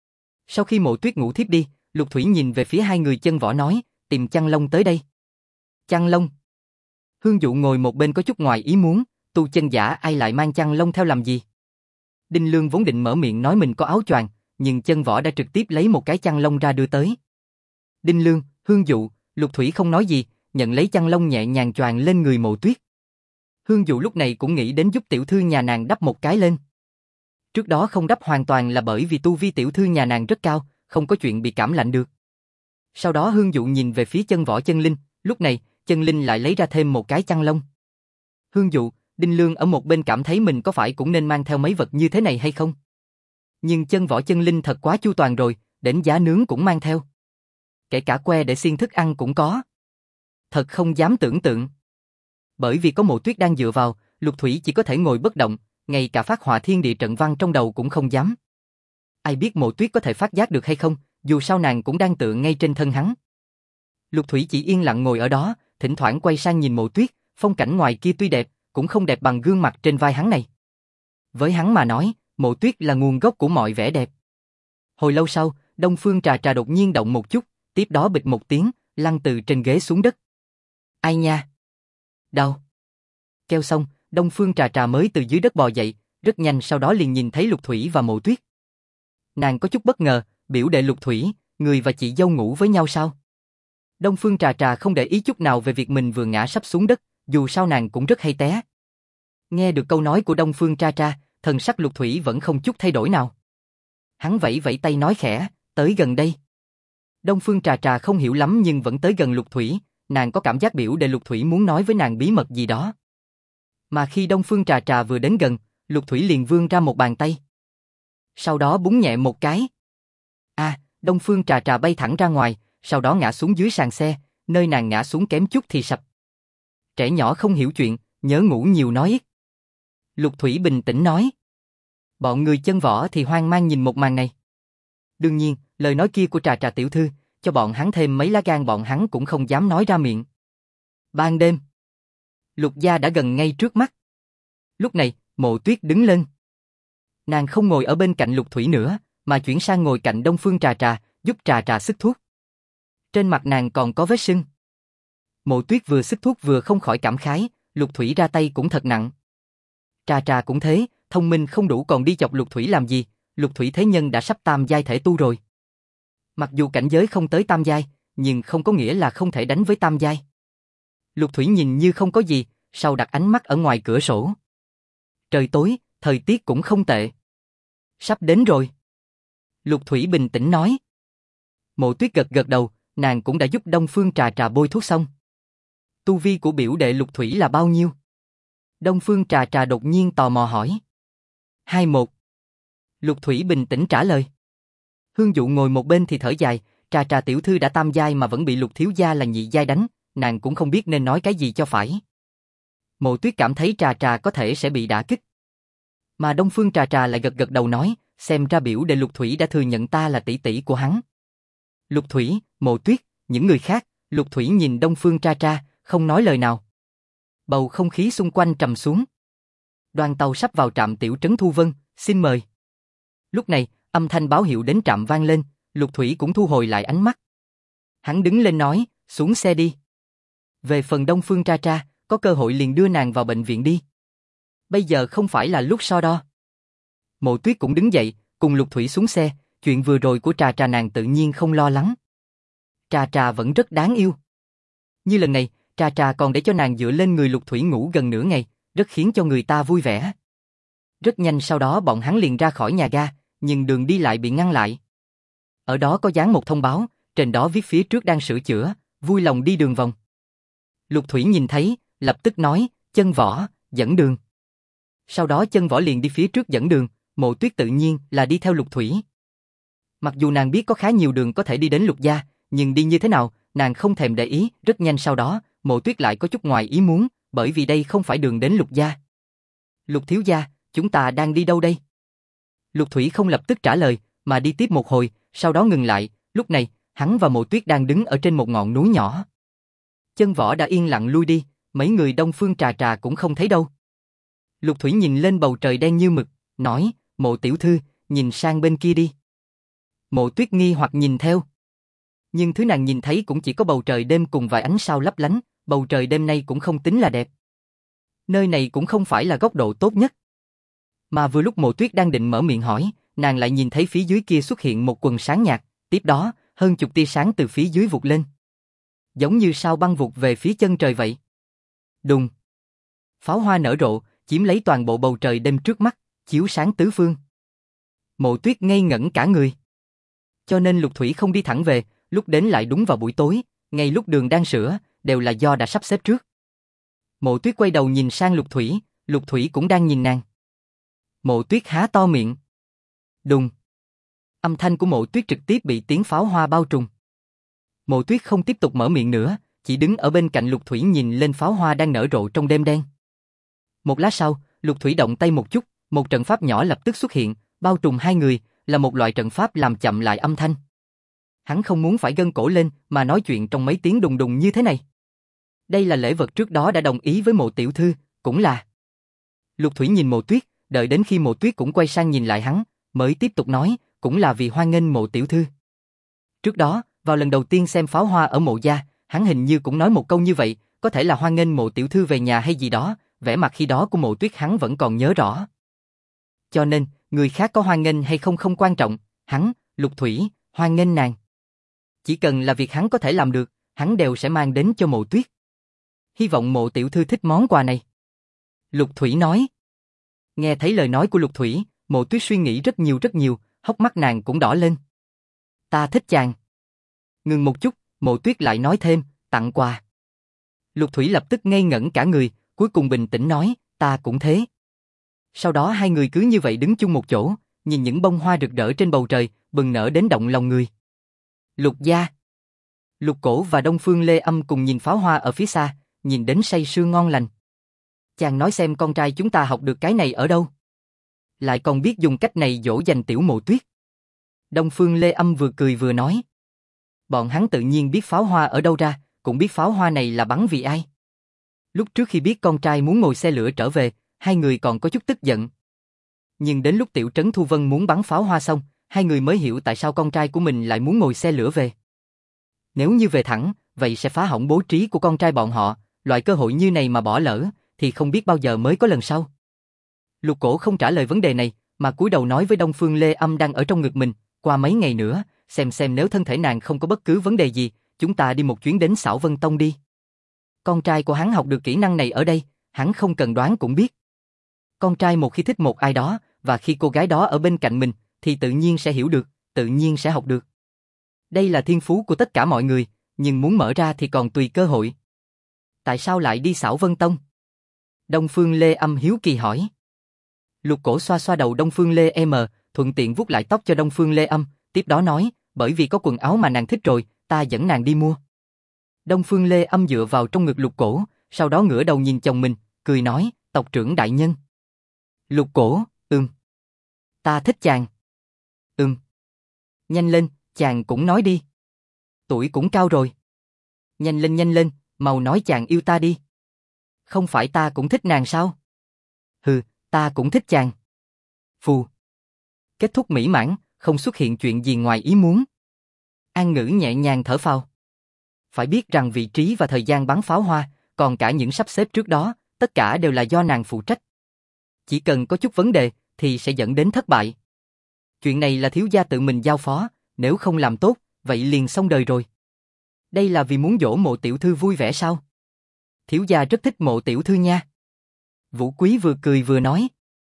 Sau khi Mộ Tuyết ngủ thiếp đi, Lục Thủy nhìn về phía hai người Chân Võ nói, tìm Chăn Long tới đây. Chăn Long? Hương Dụ ngồi một bên có chút ngoài ý muốn, tu chân giả ai lại mang Chăn Long theo làm gì? Đinh Lương vốn định mở miệng nói mình có áo choàng, nhưng Chân Võ đã trực tiếp lấy một cái chăn lông ra đưa tới. Đinh Lương, Hương Dụ, Lục Thủy không nói gì, nhận lấy chăn lông nhẹ nhàng choàng lên người Mộ Tuyết. Hương Dụ lúc này cũng nghĩ đến giúp tiểu thư nhà nàng đắp một cái lên. Trước đó không đắp hoàn toàn là bởi vì tu vi tiểu thư nhà nàng rất cao, không có chuyện bị cảm lạnh được. Sau đó Hương Dụ nhìn về phía Chân Võ Chân Linh, lúc này, Chân Linh lại lấy ra thêm một cái chăn lông. Hương Dụ, Đinh Lương ở một bên cảm thấy mình có phải cũng nên mang theo mấy vật như thế này hay không? Nhưng Chân Võ Chân Linh thật quá chu toàn rồi, đến giá nướng cũng mang theo. Kể cả que để xiên thức ăn cũng có. Thật không dám tưởng tượng. Bởi vì có Mộ Tuyết đang dựa vào, Lục Thủy chỉ có thể ngồi bất động, ngay cả phát họa thiên địa trận văn trong đầu cũng không dám. Ai biết Mộ Tuyết có thể phát giác được hay không, dù sao nàng cũng đang tựa ngay trên thân hắn. Lục Thủy chỉ yên lặng ngồi ở đó, thỉnh thoảng quay sang nhìn Mộ Tuyết, phong cảnh ngoài kia tuy đẹp, cũng không đẹp bằng gương mặt trên vai hắn này. Với hắn mà nói, Mộ Tuyết là nguồn gốc của mọi vẻ đẹp. Hồi lâu sau, Đông Phương Trà Trà đột nhiên động một chút, tiếp đó bịch một tiếng, lăn từ trên ghế xuống đất. Ai nha? Đau. Kêu xong, Đông Phương Trà Trà mới từ dưới đất bò dậy, rất nhanh sau đó liền nhìn thấy Lục Thủy và Mộ Tuyết. Nàng có chút bất ngờ, biểu đệ Lục Thủy, người và chị dâu ngủ với nhau sao? Đông Phương Trà Trà không để ý chút nào về việc mình vừa ngã sắp xuống đất, dù sao nàng cũng rất hay té. Nghe được câu nói của Đông Phương Trà Trà, thần sắc Lục Thủy vẫn không chút thay đổi nào. Hắn vẫy vẫy tay nói khẽ, tới gần đây. Đông Phương Trà Trà không hiểu lắm nhưng vẫn tới gần Lục Thủy, nàng có cảm giác biểu đệ Lục Thủy muốn nói với nàng bí mật gì đó. Mà khi Đông Phương Trà Trà vừa đến gần, Lục Thủy liền vươn ra một bàn tay. Sau đó búng nhẹ một cái. Đông Phương Trà Trà bay thẳng ra ngoài, sau đó ngã xuống dưới sàn xe, nơi nàng ngã xuống kém chút thì sập. Trẻ nhỏ không hiểu chuyện, nhớ ngủ nhiều nói ít. Lục Thủy bình tĩnh nói. Bọn người Chân Võ thì hoang mang nhìn một màn này. Đương nhiên, lời nói kia của Trà Trà tiểu thư, cho bọn hắn thêm mấy lá gan bọn hắn cũng không dám nói ra miệng. Ban đêm, Lục gia đã gần ngay trước mắt. Lúc này, Mộ Tuyết đứng lên. Nàng không ngồi ở bên cạnh Lục Thủy nữa, mà chuyển sang ngồi cạnh Đông Phương Trà Trà, giúp Trà Trà xức thuốc. Trên mặt nàng còn có vết sưng. Mộ Tuyết vừa xức thuốc vừa không khỏi cảm khái, Lục Thủy ra tay cũng thật nặng. Trà Trà cũng thế, thông minh không đủ còn đi chọc Lục Thủy làm gì, Lục Thủy thế nhân đã sắp tam giai thể tu rồi. Mặc dù cảnh giới không tới tam giai, nhưng không có nghĩa là không thể đánh với tam giai. Lục Thủy nhìn như không có gì, sau đặt ánh mắt ở ngoài cửa sổ. Trời tối, thời tiết cũng không tệ. Sắp đến rồi. Lục Thủy bình tĩnh nói. Mộ Tuyết gật gật đầu, nàng cũng đã giúp Đông Phương Trà Trà bôi thuốc xong. Tu vi của biểu đệ Lục Thủy là bao nhiêu? Đông Phương Trà Trà đột nhiên tò mò hỏi. 21. Lục Thủy bình tĩnh trả lời. Hương Dụ ngồi một bên thì thở dài, Trà Trà tiểu thư đã tam giai mà vẫn bị Lục thiếu gia là nhị giai đánh, nàng cũng không biết nên nói cái gì cho phải. Mộ Tuyết cảm thấy Trà Trà có thể sẽ bị đả kích. Mà Đông Phương Trà Trà lại gật gật đầu nói, xem ra biểu đệ Lục Thủy đã thừa nhận ta là tỷ tỷ của hắn. Lục Thủy, Mộ Tuyết, những người khác, Lục Thủy nhìn Đông Phương Trà Trà, không nói lời nào. Bầu không khí xung quanh trầm xuống. Đoàn tàu sắp vào trạm tiểu trấn Thu Vân, xin mời. Lúc này, âm thanh báo hiệu đến trạm vang lên, Lục Thủy cũng thu hồi lại ánh mắt. Hắn đứng lên nói, xuống xe đi. Về phần Đông Phương Tra Tra, có cơ hội liền đưa nàng vào bệnh viện đi. Bây giờ không phải là lúc so đo. Mộ Tuyết cũng đứng dậy, cùng Lục Thủy xuống xe, chuyện vừa rồi của Trà Trà nàng tự nhiên không lo lắng. Trà Trà vẫn rất đáng yêu. Như lần này, Trà Trà còn để cho nàng dựa lên người Lục Thủy ngủ gần nửa ngày, rất khiến cho người ta vui vẻ. Rất nhanh sau đó bọn hắn liền ra khỏi nhà ga, nhưng đường đi lại bị ngăn lại. Ở đó có dán một thông báo, trên đó viết phía trước đang sửa chữa, vui lòng đi đường vòng. Lục Thủy nhìn thấy, lập tức nói, Chân Võ, dẫn đường. Sau đó Chân Võ liền đi phía trước dẫn đường, Mộ Tuyết tự nhiên là đi theo Lục Thủy. Mặc dù nàng biết có khá nhiều đường có thể đi đến Lục gia, nhưng đi như thế nào, nàng không thèm để ý, rất nhanh sau đó, Mộ Tuyết lại có chút ngoài ý muốn, bởi vì đây không phải đường đến Lục gia. Lục thiếu gia, chúng ta đang đi đâu đây? Lục Thủy không lập tức trả lời, mà đi tiếp một hồi, sau đó ngừng lại, lúc này, hắn và Mộ Tuyết đang đứng ở trên một ngọn núi nhỏ. Chân Võ đã yên lặng lui đi, mấy người Đông Phương Trà Trà cũng không thấy đâu. Lục Thủy nhìn lên bầu trời đen như mực, nói, Mộ tiểu thư, nhìn sang bên kia đi. Mộ Tuyết nghi hoặc nhìn theo. Nhưng thứ nàng nhìn thấy cũng chỉ có bầu trời đêm cùng vài ánh sao lấp lánh, bầu trời đêm nay cũng không tính là đẹp. Nơi này cũng không phải là góc độ tốt nhất. Mà vừa lúc Mộ Tuyết đang định mở miệng hỏi, nàng lại nhìn thấy phía dưới kia xuất hiện một quần sáng nhạt, tiếp đó, hơn chục tia sáng từ phía dưới vụt lên. Giống như sao băng vụt về phía chân trời vậy. Đùng. Pháo hoa nở rộ, chiếm lấy toàn bộ bầu trời đêm trước mắt, chiếu sáng tứ phương. Mộ Tuyết ngây ngẩn cả người. Cho nên Lục Thủy không đi thẳng về, lúc đến lại đúng vào buổi tối, ngay lúc đường đang sửa, đều là do đã sắp xếp trước. Mộ Tuyết quay đầu nhìn sang Lục Thủy cũng đang nhìn nàng. Mộ Tuyết há to miệng. Đùng. Âm thanh của Mộ Tuyết trực tiếp bị tiếng pháo hoa bao trùm. Mộ Tuyết không tiếp tục mở miệng nữa, chỉ đứng ở bên cạnh Lục Thủy nhìn lên pháo hoa đang nở rộ trong đêm đen. Một lát sau, Lục Thủy động tay một chút, một trận pháp nhỏ lập tức xuất hiện, bao trùm hai người, là một loại trận pháp làm chậm lại âm thanh. Hắn không muốn phải gân cổ lên mà nói chuyện trong mấy tiếng đùng đùng như thế này. Đây là lễ vật trước đó đã đồng ý với Mộ tiểu thư, cũng là. Lục Thủy nhìn Mộ Tuyết, đợi đến khi Mộ Tuyết cũng quay sang nhìn lại hắn, mới tiếp tục nói, cũng là vì hoan nghênh Mộ tiểu thư. Trước đó, vào lần đầu tiên xem pháo hoa ở Mộ gia, hắn hình như cũng nói một câu như vậy, có thể là hoan nghênh Mộ tiểu thư về nhà hay gì đó, vẻ mặt khi đó của Mộ Tuyết hắn vẫn còn nhớ rõ. Cho nên, người khác có hoan nghênh hay không không quan trọng, hắn, Lục Thủy, hoan nghênh nàng. Chỉ cần là việc hắn có thể làm được, hắn đều sẽ mang đến cho Mộ Tuyết. Hy vọng Mộ tiểu thư thích món quà này. Lục Thủy nói. Nghe thấy lời nói của Lục Thủy, Mộ Tuyết suy nghĩ rất nhiều, hốc mắt nàng cũng đỏ lên. Ta thích chàng. Ngừng một chút, Mộ Tuyết lại nói thêm, tặng quà. Lục Thủy lập tức ngây ngẩn cả người, cuối cùng bình tĩnh nói, ta cũng thế. Sau đó hai người cứ như vậy đứng chung một chỗ, nhìn những bông hoa rực rỡ trên bầu trời, bừng nở đến động lòng người. Lục gia. Lục Cổ và Đông Phương Lê Âm cùng nhìn pháo hoa ở phía xa, nhìn đến say sưa ngon lành. Chàng nói xem con trai chúng ta học được cái này ở đâu? Lại còn biết dùng cách này dỗ dành tiểu Mộ Tuyết. Đông Phương Lê Âm vừa cười vừa nói. Bọn hắn tự nhiên biết pháo hoa ở đâu ra, cũng biết pháo hoa này là bắn vì ai. Lúc trước khi biết con trai muốn ngồi xe lửa trở về, hai người còn có chút tức giận. Nhưng đến lúc tiểu trấn Thu Vân muốn bắn pháo hoa xong, hai người mới hiểu tại sao con trai của mình lại muốn ngồi xe lửa về. Nếu như về thẳng, vậy sẽ phá hỏng bố trí của con trai bọn họ, loại cơ hội như này mà bỏ lỡ, thì không biết bao giờ mới có lần sau. Lục Cổ không trả lời vấn đề này, mà cúi đầu nói với Đông Phương Lê Âm đang ở trong ngực mình, qua mấy ngày nữa, xem nếu thân thể nàng không có bất cứ vấn đề gì, chúng ta đi một chuyến đến Xảo Vân Tông đi. Con trai của hắn học được kỹ năng này ở đây, hắn không cần đoán cũng biết. Con trai một khi thích một ai đó, và khi cô gái đó ở bên cạnh mình, thì tự nhiên sẽ hiểu được, tự nhiên sẽ học được. Đây là thiên phú của tất cả mọi người, nhưng muốn mở ra thì còn tùy cơ hội. Tại sao lại đi Xảo Vân Tông? Đông Phương Lê Âm hiếu kỳ hỏi. Lục Cổ xoa xoa đầu Đông Phương Lê Âm, thuận tiện vuốt lại tóc cho Đông Phương Lê Âm, tiếp đó nói, bởi vì có quần áo mà nàng thích rồi, ta dẫn nàng đi mua. Đông Phương Lê Âm dựa vào trong ngực Lục Cổ, sau đó ngửa đầu nhìn chồng mình, cười nói, tộc trưởng đại nhân. Lục Cổ, ta thích chàng. Nhanh lên, chàng cũng nói đi. Tuổi cũng cao rồi. Nhanh lên, mau nói chàng yêu ta đi. Không phải ta cũng thích nàng sao? Hừ, Ta cũng thích chàng. Phù. Kết thúc mỹ mãn, không xuất hiện chuyện gì ngoài ý muốn. An Ngữ nhẹ nhàng thở phào. Phải biết rằng vị trí và thời gian bắn pháo hoa, còn cả những sắp xếp trước đó, tất cả đều là do nàng phụ trách. Chỉ cần có chút vấn đề, thì sẽ dẫn đến thất bại. Chuyện này là thiếu gia tự mình giao phó, nếu không làm tốt, vậy liền xong đời rồi. Đây là vì muốn dỗ Mộ tiểu thư vui vẻ sao? Thiếu gia rất thích Mộ tiểu thư nha. Vũ Quý vừa cười vừa nói.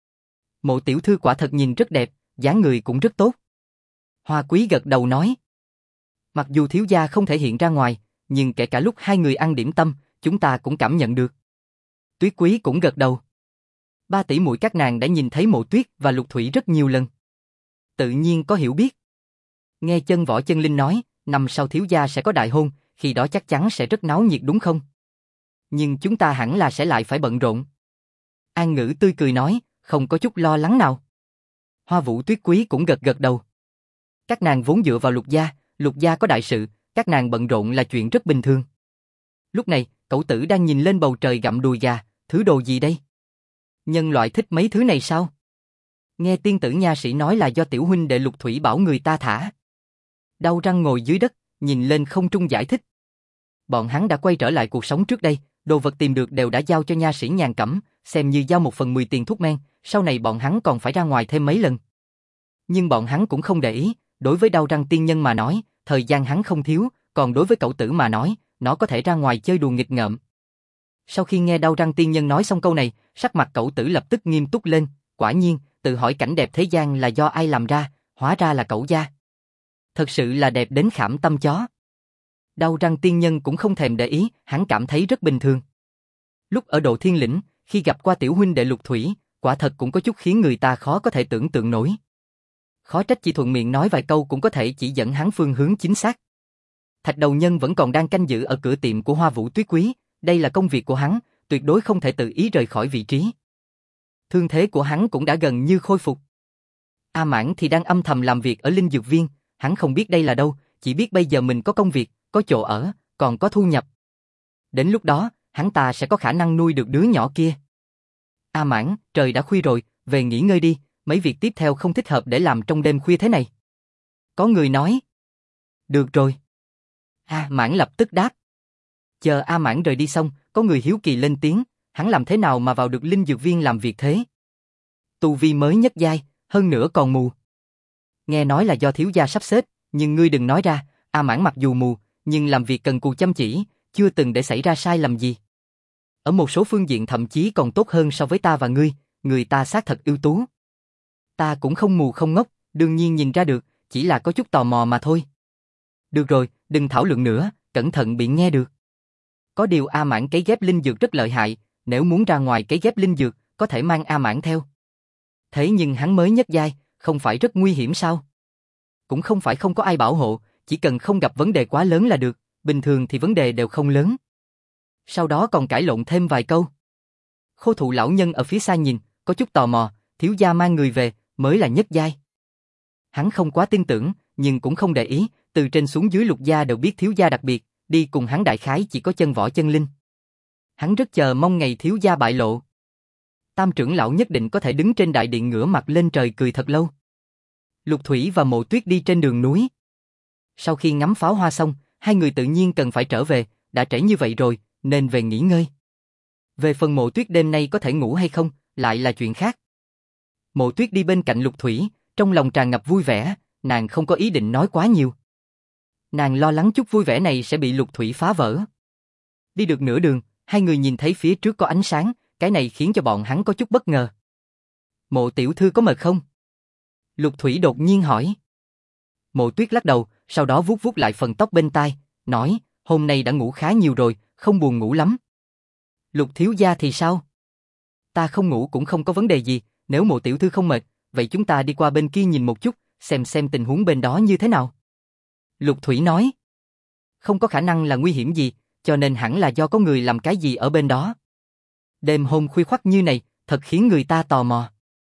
Mộ tiểu thư quả thật nhìn rất đẹp, dáng người cũng rất tốt. Hoa Quý gật đầu nói. Mặc dù thiếu gia không thể hiện ra ngoài, nhưng kể cả lúc hai người ăn điểm tâm, chúng ta cũng cảm nhận được. Tuyết Quý cũng gật đầu. Ba tỷ muội các nàng đã nhìn thấy Mộ Tuyết và Lục Thủy rất nhiều lần. Tự nhiên có hiểu biết. Nghe Chân Võ Chân Linh nói, năm sau thiếu gia sẽ có đại hôn, khi đó chắc chắn sẽ rất náo nhiệt đúng không? Nhưng chúng ta hẳn là sẽ lại phải bận rộn. An Ngữ tươi cười nói, không có chút lo lắng nào. Hoa Vũ Tuyết Quý cũng gật gật đầu. Các nàng vốn dựa vào Lục gia có đại sự, các nàng bận rộn là chuyện rất bình thường. Lúc này, Cẩu Tử đang nhìn lên bầu trời gặm đùi gà, thứ đồ gì đây? Nhân loại thích mấy thứ này sao? Nghe tiên tử nha sĩ nói là do tiểu huynh đệ Lục Thủy bảo người ta thả. Đau răng ngồi dưới đất, nhìn lên không trung giải thích. Bọn hắn đã quay trở lại cuộc sống trước đây, đồ vật tìm được đều đã giao cho nha sĩ Nhàn Cẩm, xem như giao 1/10 tiền thuốc men, sau này bọn hắn còn phải ra ngoài thêm mấy lần. Nhưng bọn hắn cũng không để ý, đối với Đau răng tiên nhân mà nói, thời gian hắn không thiếu, còn đối với Cẩu Tử mà nói, nó có thể ra ngoài chơi đùa nghịch ngợm. Sau khi nghe Đau răng tiên nhân nói xong câu này, sắc mặt Cẩu Tử lập tức nghiêm túc lên, quả nhiên, tự hỏi cảnh đẹp thế gian là do ai làm ra, hóa ra là Cẩu gia. Thật sự là đẹp đến khảm tâm chó. Đau răng tiên nhân cũng không thèm để ý, hắn cảm thấy rất bình thường. Lúc ở Độ Thiên Lĩnh, khi gặp qua tiểu huynh đệ Lục Thủy, quả thật cũng có chút khiến người ta khó có thể tưởng tượng nổi. Khó trách chỉ thuận miệng nói vài câu cũng có thể chỉ dẫn hắn phương hướng chính xác. Thạch Đầu Nhân vẫn còn đang canh giữ ở cửa tiệm của Hoa Vũ Tuyết Quý, đây là công việc của hắn, tuyệt đối không thể tự ý rời khỏi vị trí. Thương thế của hắn cũng đã gần như khôi phục. A Mãn thì đang âm thầm làm việc ở Linh Dược Viên, hắn không biết đây là đâu, chỉ biết bây giờ mình có công việc, có chỗ ở, còn có thu nhập. Đến lúc đó, hắn ta sẽ có khả năng nuôi được đứa nhỏ kia. A Mãn, trời đã khuya rồi, về nghỉ ngơi đi, mấy việc tiếp theo không thích hợp để làm trong đêm khuya thế này. Có người nói. Được rồi. A Mãn lập tức đáp. Chờ A Mãn rời đi xong, có người hiếu kỳ lên tiếng, hắn làm thế nào mà vào được Linh Dược Viên làm việc thế? Tu vi mới nhất giai, hơn nữa còn mù. Nghe nói là do thiếu gia sắp xếp, nhưng ngươi đừng nói ra, A Mãn mặc dù mù, nhưng làm việc cần cù chăm chỉ, chưa từng để xảy ra sai lầm gì. Ở một số phương diện thậm chí còn tốt hơn so với ta và ngươi, người ta xác thật ưu tú. Ta cũng không mù không ngốc, đương nhiên nhìn ra được, chỉ là có chút tò mò mà thôi. Được rồi, đừng thảo luận nữa, cẩn thận bị nghe được. Có điều A Mãn cấy ghép linh dược rất lợi hại, nếu muốn ra ngoài cấy ghép linh dược, có thể mang A Mãn theo. Thế nhưng hắn mới nhất giai, không phải rất nguy hiểm sao? Cũng không phải không có ai bảo hộ, chỉ cần không gặp vấn đề quá lớn là được, bình thường thì vấn đề đều không lớn. Sau đó còn cãi lộn thêm vài câu. Khô Thụ lão nhân ở phía xa nhìn, có chút tò mò, thiếu gia mang người về, mới là nhất giai. Hắn không quá tin tưởng, nhưng cũng không để ý, từ trên xuống dưới Lục gia đều biết thiếu gia đặc biệt, đi cùng hắn đại khái chỉ có Chân Võ Chân Linh. Hắn rất chờ mong ngày thiếu gia bại lộ. Tam trưởng lão nhất định có thể đứng trên đại điện ngửa mặt lên trời cười thật lâu. Lục Thủy và Mộ Tuyết đi trên đường núi. Sau khi ngắm pháo hoa xong, hai người tự nhiên cần phải trở về, đã trễ như vậy rồi, nên về nghỉ ngơi. Về phần Mộ Tuyết đêm nay có thể ngủ hay không, lại là chuyện khác. Mộ Tuyết đi bên cạnh Lục Thủy, trong lòng tràn ngập vui vẻ, nàng không có ý định nói quá nhiều. Nàng lo lắng chút vui vẻ này sẽ bị Lục Thủy phá vỡ. Đi được nửa đường, hai người nhìn thấy phía trước có ánh sáng, cái này khiến cho bọn hắn có chút bất ngờ. Mộ tiểu thư có mệt không? Lục Thủy đột nhiên hỏi. Mộ Tuyết lắc đầu, sau đó vuốt vuốt lại phần tóc bên tai, nói, hôm nay đã ngủ khá nhiều rồi, không buồn ngủ lắm. Lục thiếu gia thì sao? Ta không ngủ cũng không có vấn đề gì, nếu Mộ tiểu thư không mệt, vậy chúng ta đi qua bên kia nhìn một chút, xem tình huống bên đó như thế nào. Lục Thủy nói. Không có khả năng là nguy hiểm gì, cho nên hẳn là do có người làm cái gì ở bên đó. Đêm hôm khuya khoắt như này, thật khiến người ta tò mò.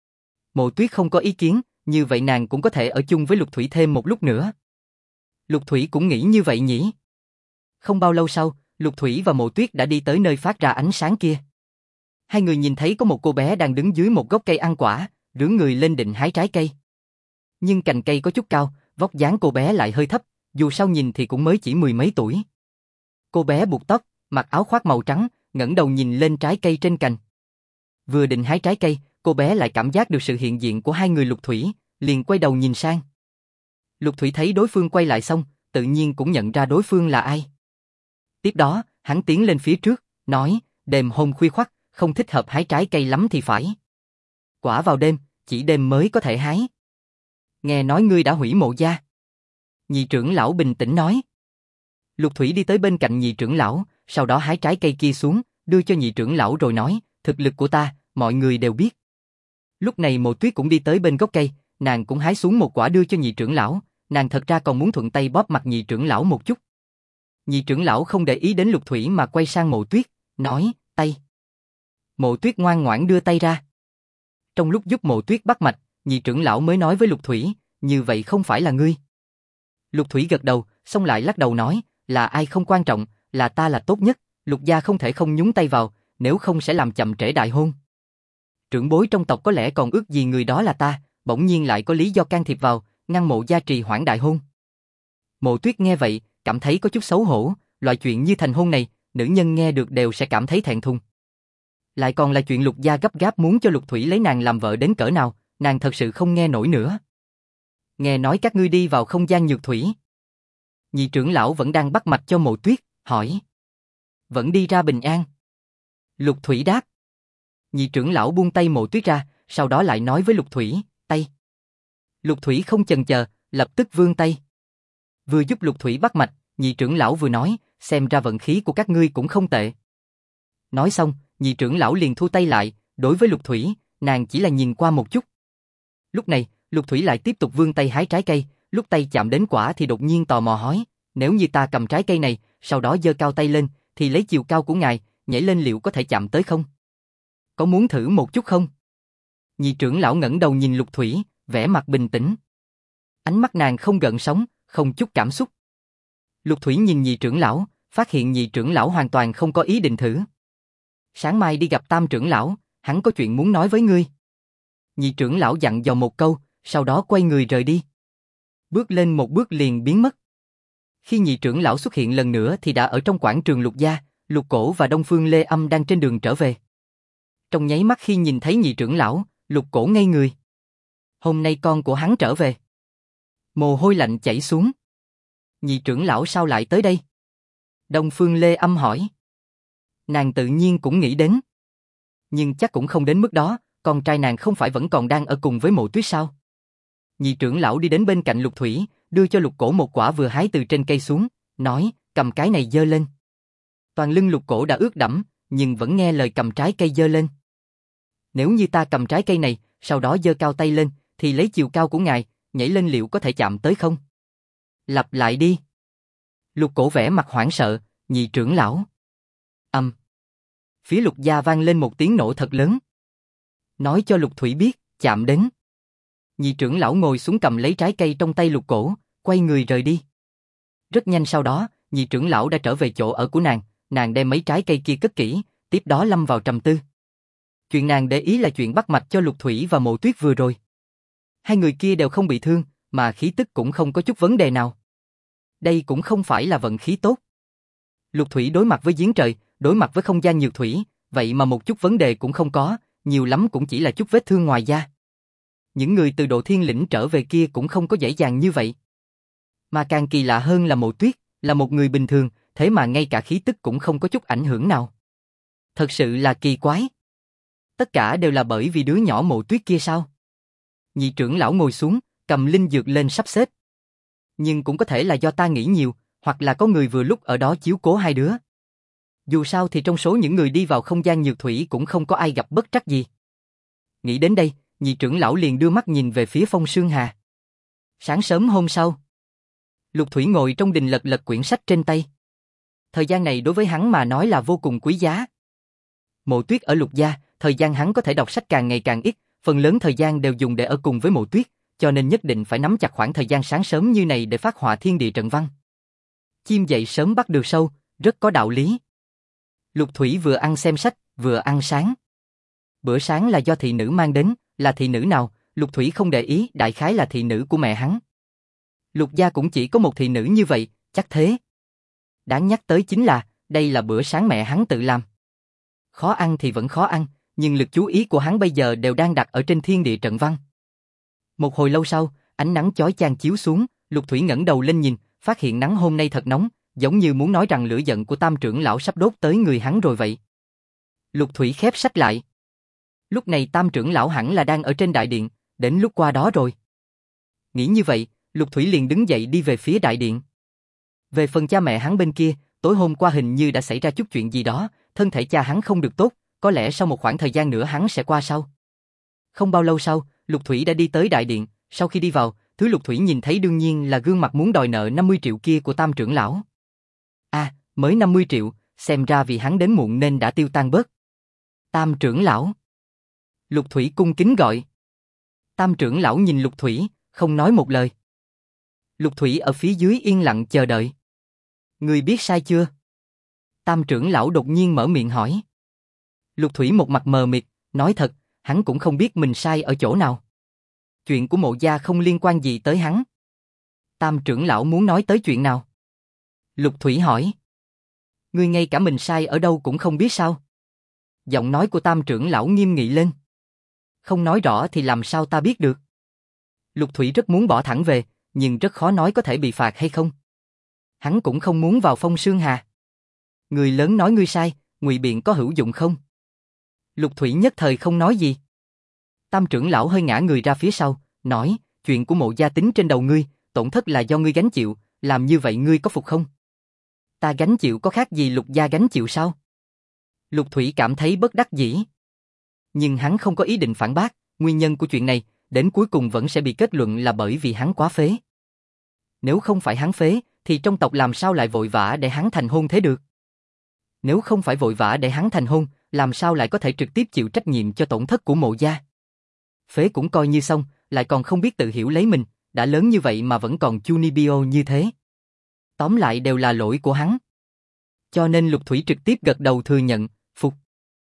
Mộ Tuyết không có ý kiến, như vậy nàng cũng có thể ở chung với Lục Thủy thêm một lúc nữa. Lục Thủy cũng nghĩ như vậy nhỉ. Không bao lâu sau, Lục Thủy và Mộ Tuyết đã đi tới nơi phát ra ánh sáng kia. Hai người nhìn thấy có một cô bé đang đứng dưới một gốc cây ăn quả, rướn người lên định hái trái cây. Nhưng cành cây có chút cao, vóc dáng cô bé lại hơi thấp, dù sao nhìn thì cũng mới chỉ mười mấy tuổi. Cô bé buộc tóc, mặc áo khoác màu trắng, ngẩng đầu nhìn lên trái cây trên cành. Vừa định hái trái cây, cô bé lại cảm giác được sự hiện diện của hai người Lục Thủy, liền quay đầu nhìn sang. Lục Thủy thấy đối phương quay lại xong, tự nhiên cũng nhận ra đối phương là ai. Tiếp đó, hắn tiến lên phía trước, nói, đêm hôm khuya khoắt, không thích hợp hái trái cây lắm thì phải. Quả vào đêm, chỉ đêm mới có thể hái. Nghe nói ngươi đã hủy mộ gia. Nhị trưởng lão bình tĩnh nói. Lục Thủy đi tới bên cạnh nhị trưởng lão, sau đó hái trái cây kia xuống, đưa cho nhị trưởng lão rồi nói, thực lực của ta, mọi người đều biết. Lúc này Mộ Tuyết cũng đi tới bên gốc cây, nàng cũng hái xuống một quả đưa cho nhị trưởng lão, nàng thật ra còn muốn thuận tay bóp mặt nhị trưởng lão một chút. Nhị trưởng lão không để ý đến Lục Thủy mà quay sang Mộ Tuyết, nói, tay. Mộ Tuyết ngoan ngoãn đưa tay ra. Trong lúc giúp Mộ Tuyết bắt mạch, nhị trưởng lão mới nói với Lục Thủy, như vậy không phải là ngươi. Lục Thủy gật đầu, xong lại lắc đầu nói, là ai không quan trọng, là ta là tốt nhất, Lục gia không thể không nhúng tay vào, nếu không sẽ làm chậm trễ đại hôn. Trưởng bối trong tộc có lẽ còn ước gì người đó là ta, bỗng nhiên lại có lý do can thiệp vào, ngăn Mộ gia trì hoãn đại hôn. Mộ Tuyết nghe vậy, cảm thấy có chút xấu hổ, loại chuyện như thành hôn này, nữ nhân nghe được đều sẽ cảm thấy thẹn thùng. Lại còn là chuyện Lục gia gấp gáp muốn cho Lục Thủy lấy nàng làm vợ đến cỡ nào, nàng thật sự không nghe nổi nữa. Nghe nói các ngươi đi vào không gian nhược thủy. Nhị trưởng lão vẫn đang bắt mạch cho Mộ Tuyết, hỏi. Vẫn đi ra bình an. Lục Thủy đáp. Nhị trưởng lão buông tay Mộ Tuyết ra, sau đó lại nói với Lục Thủy, tay. Lục Thủy không chần chờ, lập tức vươn tay. Vừa giúp Lục Thủy bắt mạch, nhị trưởng lão vừa nói, xem ra vận khí của các ngươi cũng không tệ. Nói xong, nhị trưởng lão liền thu tay lại, đối với Lục Thủy, nàng chỉ là nhìn qua một chút. Lúc này, Lục Thủy lại tiếp tục vươn tay hái trái cây, lúc tay chạm đến quả thì đột nhiên tò mò hỏi, nếu như ta cầm trái cây này, sau đó giơ cao tay lên, thì lấy chiều cao của ngài, nhảy lên liệu có thể chạm tới không? Có muốn thử một chút không? Nhị trưởng lão ngẩng đầu nhìn Lục Thủy, vẻ mặt bình tĩnh. Ánh mắt nàng không gợn sóng, không chút cảm xúc. Lục Thủy nhìn nhị trưởng lão, phát hiện nhị trưởng lão hoàn toàn không có ý định thử. Sáng mai đi gặp tam trưởng lão, hắn có chuyện muốn nói với ngươi. Nhị trưởng lão dặn dò một câu, sau đó quay người rời đi. Bước lên một bước liền biến mất. Khi nhị trưởng lão xuất hiện lần nữa thì đã ở trong quảng trường Lục gia, Lục Cổ và Đông Phương Lê Âm đang trên đường trở về. Trong nháy mắt khi nhìn thấy nhị trưởng lão, Lục Cổ ngây người. Hôm nay con của hắn trở về. Mồ hôi lạnh chảy xuống. Nhị trưởng lão sao lại tới đây? Đông Phương Lê Âm hỏi. Nàng tự nhiên cũng nghĩ đến. Nhưng chắc cũng không đến mức đó, con trai nàng không phải vẫn còn đang ở cùng với Mộ Tuyết sao? Nhị trưởng lão đi đến bên cạnh Lục Thủy, đưa cho Lục Cổ một quả vừa hái từ trên cây xuống, nói, cầm cái này giơ lên. Toàn lưng Lục Cổ đã ướt đẫm, nhưng vẫn nghe lời cầm trái cây giơ lên. Nếu như ta cầm trái cây này, sau đó giơ cao tay lên, thì lấy chiều cao của ngài, nhảy lên liệu có thể chạm tới không? Lặp lại đi. Lục Cổ vẻ mặt hoảng sợ, nhị trưởng lão. Phía Lục gia vang lên một tiếng nổ thật lớn. Nói cho Lục Thủy biết, chạm đến. Nhị trưởng lão ngồi xuống cầm lấy trái cây trong tay Lục Cổ, quay người rời đi. Rất nhanh sau đó, nhị trưởng lão đã trở về chỗ ở của nàng đem mấy trái cây kia cất kỹ, tiếp đó lâm vào trầm tư. Chuyện nàng để ý là chuyện bắt mạch cho Lục Thủy và Mộ Tuyết vừa rồi. Hai người kia đều không bị thương, mà khí tức cũng không có chút vấn đề nào. Đây cũng không phải là vận khí tốt. Lục Thủy đối mặt với giếng trời, đối mặt với không gian nhược thủy, vậy mà một chút vấn đề cũng không có, nhiều lắm cũng chỉ là chút vết thương ngoài da. Những người từ Độ Thiên Lĩnh trở về kia cũng không có dễ dàng như vậy. Mà càng kỳ lạ hơn là Mộ Tuyết, là một người bình thường, thế mà ngay cả khí tức cũng không có chút ảnh hưởng nào. Thật sự là kỳ quái. Tất cả đều là bởi vì đứa nhỏ Mộ Tuyết kia sao? Nhị trưởng lão ngồi xuống, cầm linh dược lên sắp xếp. Nhưng cũng có thể là do ta nghĩ nhiều, hoặc là có người vừa lúc ở đó chiếu cố hai đứa. Dù sao thì trong số những người đi vào không gian nhược thủy cũng không có ai gặp bất trắc gì. Nghĩ đến đây, nhị trưởng lão liền đưa mắt nhìn về phía Phong Sương Hà. Sáng sớm hôm sau, Lục Thủy ngồi trong đình lật lật quyển sách trên tay. Thời gian này đối với hắn mà nói là vô cùng quý giá. Mộ Tuyết ở Lục gia, thời gian hắn có thể đọc sách càng ngày càng ít, phần lớn thời gian đều dùng để ở cùng với Mộ Tuyết, cho nên nhất định phải nắm chặt khoảng thời gian sáng sớm như này để phát họa thiên địa trận văn. Chim dậy sớm bắt được sâu, rất có đạo lý. Lục Thủy vừa ăn xem sách, vừa ăn sáng. Bữa sáng là do thị nữ mang đến, là thị nữ nào, Lục Thủy không để ý, đại khái là thị nữ của mẹ hắn. Lục gia cũng chỉ có một thị nữ như vậy, chắc thế. Đáng nhắc tới chính là, đây là bữa sáng mẹ hắn tự làm. Khó ăn thì vẫn khó ăn, nhưng lực chú ý của hắn bây giờ đều đang đặt ở trên thiên địa trận văn. Một hồi lâu sau, ánh nắng chói chang chiếu xuống, Lục Thủy ngẩng đầu lên nhìn, phát hiện nắng hôm nay thật nóng, giống như muốn nói rằng lửa giận của Tam trưởng lão sắp đốt tới người hắn rồi vậy. Lục Thủy khép sách lại. Lúc này Tam trưởng lão hẳn là đang ở trên đại điện, đến lúc qua đó rồi. Nghĩ như vậy, Lục Thủy liền đứng dậy đi về phía đại điện. Về phần cha mẹ hắn bên kia, tối hôm qua hình như đã xảy ra chút chuyện gì đó, thân thể cha hắn không được tốt, có lẽ sau một khoảng thời gian nữa hắn sẽ qua sau. Không bao lâu sau, Lục Thủy đã đi tới đại điện, sau khi đi vào, thứ Lục Thủy nhìn thấy đương nhiên là gương mặt muốn đòi nợ 50 triệu kia của Tam trưởng lão. À, mới 50 triệu, xem ra vì hắn đến muộn nên đã tiêu tan bớt. Tam trưởng lão. Lục Thủy cung kính gọi. Tam trưởng lão nhìn Lục Thủy, không nói một lời. Lục Thủy ở phía dưới yên lặng chờ đợi. Người biết sai chưa? Tam trưởng lão đột nhiên mở miệng hỏi. Lục Thủy một mặt mờ mịt, nói thật, hắn cũng không biết mình sai ở chỗ nào. Chuyện của Mộ gia không liên quan gì tới hắn. Tam trưởng lão muốn nói tới chuyện nào? Lục Thủy hỏi. Ngươi ngay cả mình sai ở đâu cũng không biết sao? Giọng nói của Tam trưởng lão nghiêm nghị lên. Không nói rõ thì làm sao ta biết được? Lục Thủy rất muốn bỏ thẳng về, nhưng rất khó nói có thể bị phạt hay không. Hắn cũng không muốn vào Phong Sương Hà. Người lớn nói ngươi sai, ngụy biện có hữu dụng không? Lục Thủy nhất thời không nói gì. Tam trưởng lão hơi ngã người ra phía sau, nói, chuyện của Mộ gia tính trên đầu ngươi, tổn thất là do ngươi gánh chịu, làm như vậy ngươi có phục không? Ta gánh chịu có khác gì Lục gia gánh chịu sao? Lục Thủy cảm thấy bất đắc dĩ. Nhưng hắn không có ý định phản bác, nguyên nhân của chuyện này, đến cuối cùng vẫn sẽ bị kết luận là bởi vì hắn quá phế. Nếu không phải hắn phế, thì trong tộc làm sao lại vội vã để hắn thành hôn thế được? Nếu không phải vội vã để hắn thành hôn, làm sao lại có thể trực tiếp chịu trách nhiệm cho tổn thất của Mộ gia? Phế cũng coi như xong, lại còn không biết tự hiểu lấy mình, đã lớn như vậy mà vẫn còn chunibyo như thế. Tóm lại đều là lỗi của hắn. Cho nên Lục Thủy trực tiếp gật đầu thừa nhận, phục.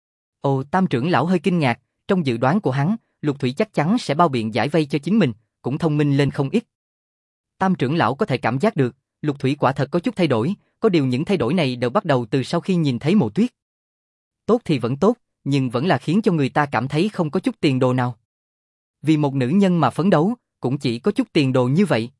Ồ, Tam trưởng lão hơi kinh ngạc, trong dự đoán của hắn, Lục Thủy chắc chắn sẽ bao biện giải vây cho chính mình, cũng thông minh lên không ít. Tam trưởng lão có thể cảm giác được, Lục Thủy quả thật có chút thay đổi, có điều những thay đổi này đều bắt đầu từ sau khi nhìn thấy Mộ Tuyết. Tốt thì vẫn tốt, nhưng vẫn là khiến cho người ta cảm thấy không có chút tiền đồ nào. Vì một nữ nhân mà phấn đấu, cũng chỉ có chút tiền đồ như vậy.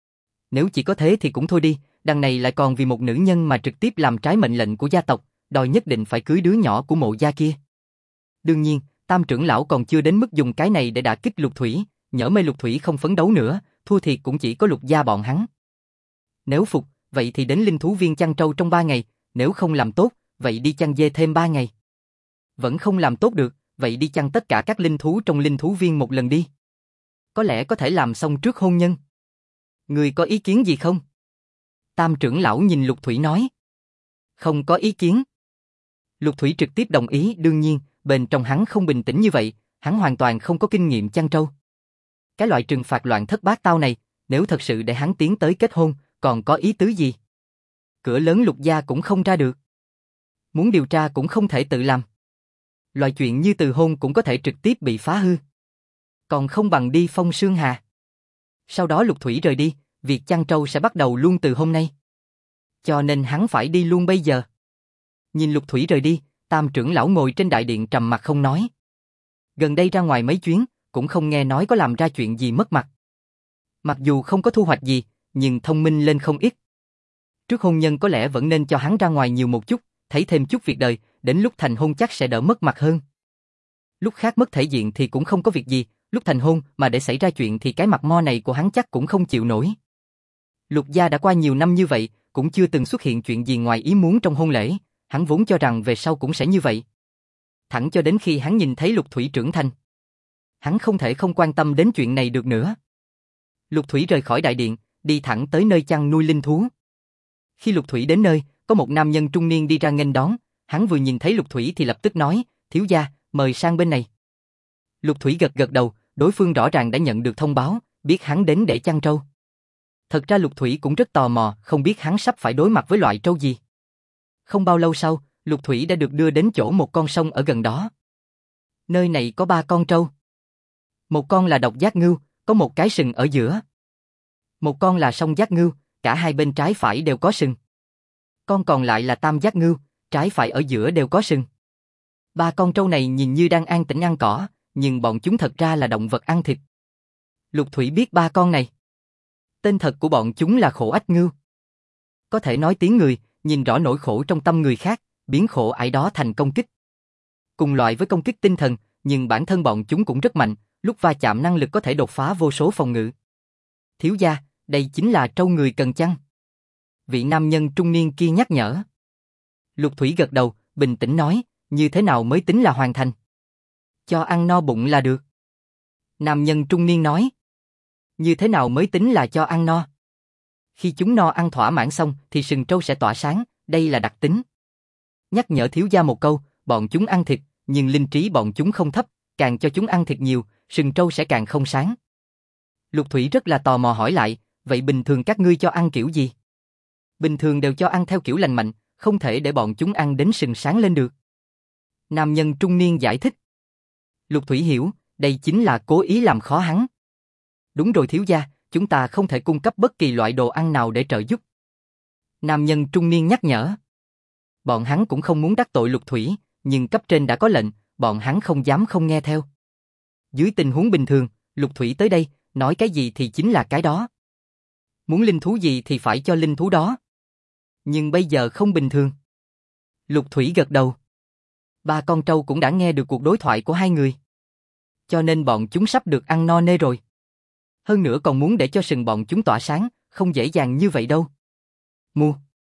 Nếu chỉ có thế thì cũng thôi đi, đằng này lại còn vì một nữ nhân mà trực tiếp làm trái mệnh lệnh của gia tộc, đòi nhất định phải cưới đứa nhỏ của Mộ gia kia. Đương nhiên, Tam trưởng lão còn chưa đến mức dùng cái này để đả kích Lục Thủy, nhỡ mê Lục Thủy không phấn đấu nữa, thua thiệt cũng chỉ có Lục gia bọn hắn. Nếu phục, vậy thì đến linh thú viên chăn trâu trong 3 ngày, nếu không làm tốt, vậy đi chăn dê thêm 3 ngày. Vẫn không làm tốt được, vậy đi chăn tất cả các linh thú trong linh thú viên một lần đi. Có lẽ có thể làm xong trước hôn nhân. Người có ý kiến gì không? Tam trưởng lão nhìn Lục Thủy nói. Không có ý kiến. Lục Thủy trực tiếp đồng ý, đương nhiên, bên trong hắn không bình tĩnh như vậy, hắn hoàn toàn không có kinh nghiệm chăn trâu. Cái loại trừng phạt loạn thất bát tao này, nếu thật sự để hắn tiến tới kết hôn, còn có ý tứ gì? Cửa lớn Lục gia cũng không ra được. Muốn điều tra cũng không thể tự làm. Loại chuyện như từ hôn cũng có thể trực tiếp bị phá hư. Còn không bằng đi Phong Sương Hà. Sau đó Lục Thủy rời đi, việc chăn trâu sẽ bắt đầu luôn từ hôm nay. Cho nên hắn phải đi luôn bây giờ. Nhìn Lục Thủy rời đi, Tam trưởng lão ngồi trên đại điện trầm mặt không nói. Gần đây ra ngoài mấy chuyến, cũng không nghe nói có làm ra chuyện gì mất mặt. Mặc dù không có thu hoạch gì, nhưng thông minh lên không ít. Trước hôn nhân có lẽ vẫn nên cho hắn ra ngoài nhiều một chút, thấy thêm chút việc đời, đến lúc thành hôn chắc sẽ đỡ mất mặt hơn. Lúc khác mất thể diện thì cũng không có việc gì, lúc thành hôn mà để xảy ra chuyện thì cái mặt mo này của hắn chắc cũng không chịu nổi. Lục gia đã qua nhiều năm như vậy, cũng chưa từng xuất hiện chuyện gì ngoài ý muốn trong hôn lễ, hắn vốn cho rằng về sau cũng sẽ như vậy. Thẳng cho đến khi hắn nhìn thấy Lục Thủy trưởng thành. Hắn không thể không quan tâm đến chuyện này được nữa. Lục Thủy rời khỏi đại điện, đi thẳng tới nơi chăn nuôi linh thú. Khi Lục Thủy đến nơi, có một nam nhân trung niên đi ra nghênh đón, hắn vừa nhìn thấy Lục Thủy thì lập tức nói, thiếu gia, mời sang bên này. Lục Thủy gật gật đầu, đối phương rõ ràng đã nhận được thông báo, biết hắn đến để chăn trâu. Thật ra Lục Thủy cũng rất tò mò, không biết hắn sắp phải đối mặt với loại trâu gì. Không bao lâu sau, Lục Thủy đã được đưa đến chỗ một con sông ở gần đó. Nơi này có 3 con trâu. Một con là độc giác ngưu, có một cái sừng ở giữa. Một con là song giác ngưu, cả hai bên trái phải đều có sừng. Con còn lại là tam giác ngưu, trái phải ở giữa đều có sừng. 3 con trâu này nhìn như đang an tĩnh ăn cỏ, nhưng bọn chúng thật ra là động vật ăn thịt. Lục Thủy biết 3 con này. Tên thật của bọn chúng là Khổ Ách Ngưu. Có thể nói tiếng người, nhìn rõ nỗi khổ trong tâm người khác, biến khổ ải đó thành công kích. Cùng loại với công kích tinh thần, nhưng bản thân bọn chúng cũng rất mạnh, lúc va chạm năng lực có thể đột phá vô số phòng ngự. Thiếu gia, đây chính là trâu người cần chăng? Vị nam nhân trung niên kia nhắc nhở. Lục Thủy gật đầu, bình tĩnh nói, như thế nào mới tính là hoàn thành? Cho ăn no bụng là được. Nam nhân trung niên nói. Như thế nào mới tính là cho ăn no? Khi chúng no ăn thỏa mãn xong thì sừng trâu sẽ tỏa sáng, đây là đặc tính. Nhắc nhở thiếu gia một câu, bọn chúng ăn thịt, nhưng linh trí bọn chúng không thấp, càng cho chúng ăn thịt nhiều, sừng trâu sẽ càng không sáng. Lục Thủy rất là tò mò hỏi lại, vậy bình thường các ngươi cho ăn kiểu gì? Bình thường đều cho ăn theo kiểu lành mạnh, không thể để bọn chúng ăn đến sừng sáng lên được. Nam nhân trung niên giải thích. Lục Thủy hiểu, đây chính là cố ý làm khó hắn. Đúng rồi thiếu gia, chúng ta không thể cung cấp bất kỳ loại đồ ăn nào để trợ giúp. Nam nhân trung niên nhắc nhở. Bọn hắn cũng không muốn đắc tội Lục Thủy, nhưng cấp trên đã có lệnh, bọn hắn không dám không nghe theo. Dưới tình huống bình thường, Lục Thủy tới đây, nói cái gì thì chính là cái đó. Muốn linh thú gì thì phải cho linh thú đó. Nhưng bây giờ không bình thường. Lục Thủy gật đầu. 3 con trâu cũng đã nghe được cuộc đối thoại của hai người. Cho nên bọn chúng sắp được ăn no nê rồi. Hơn nữa còn muốn để cho sừng bọn chúng tỏa sáng, không dễ dàng như vậy đâu. Mua.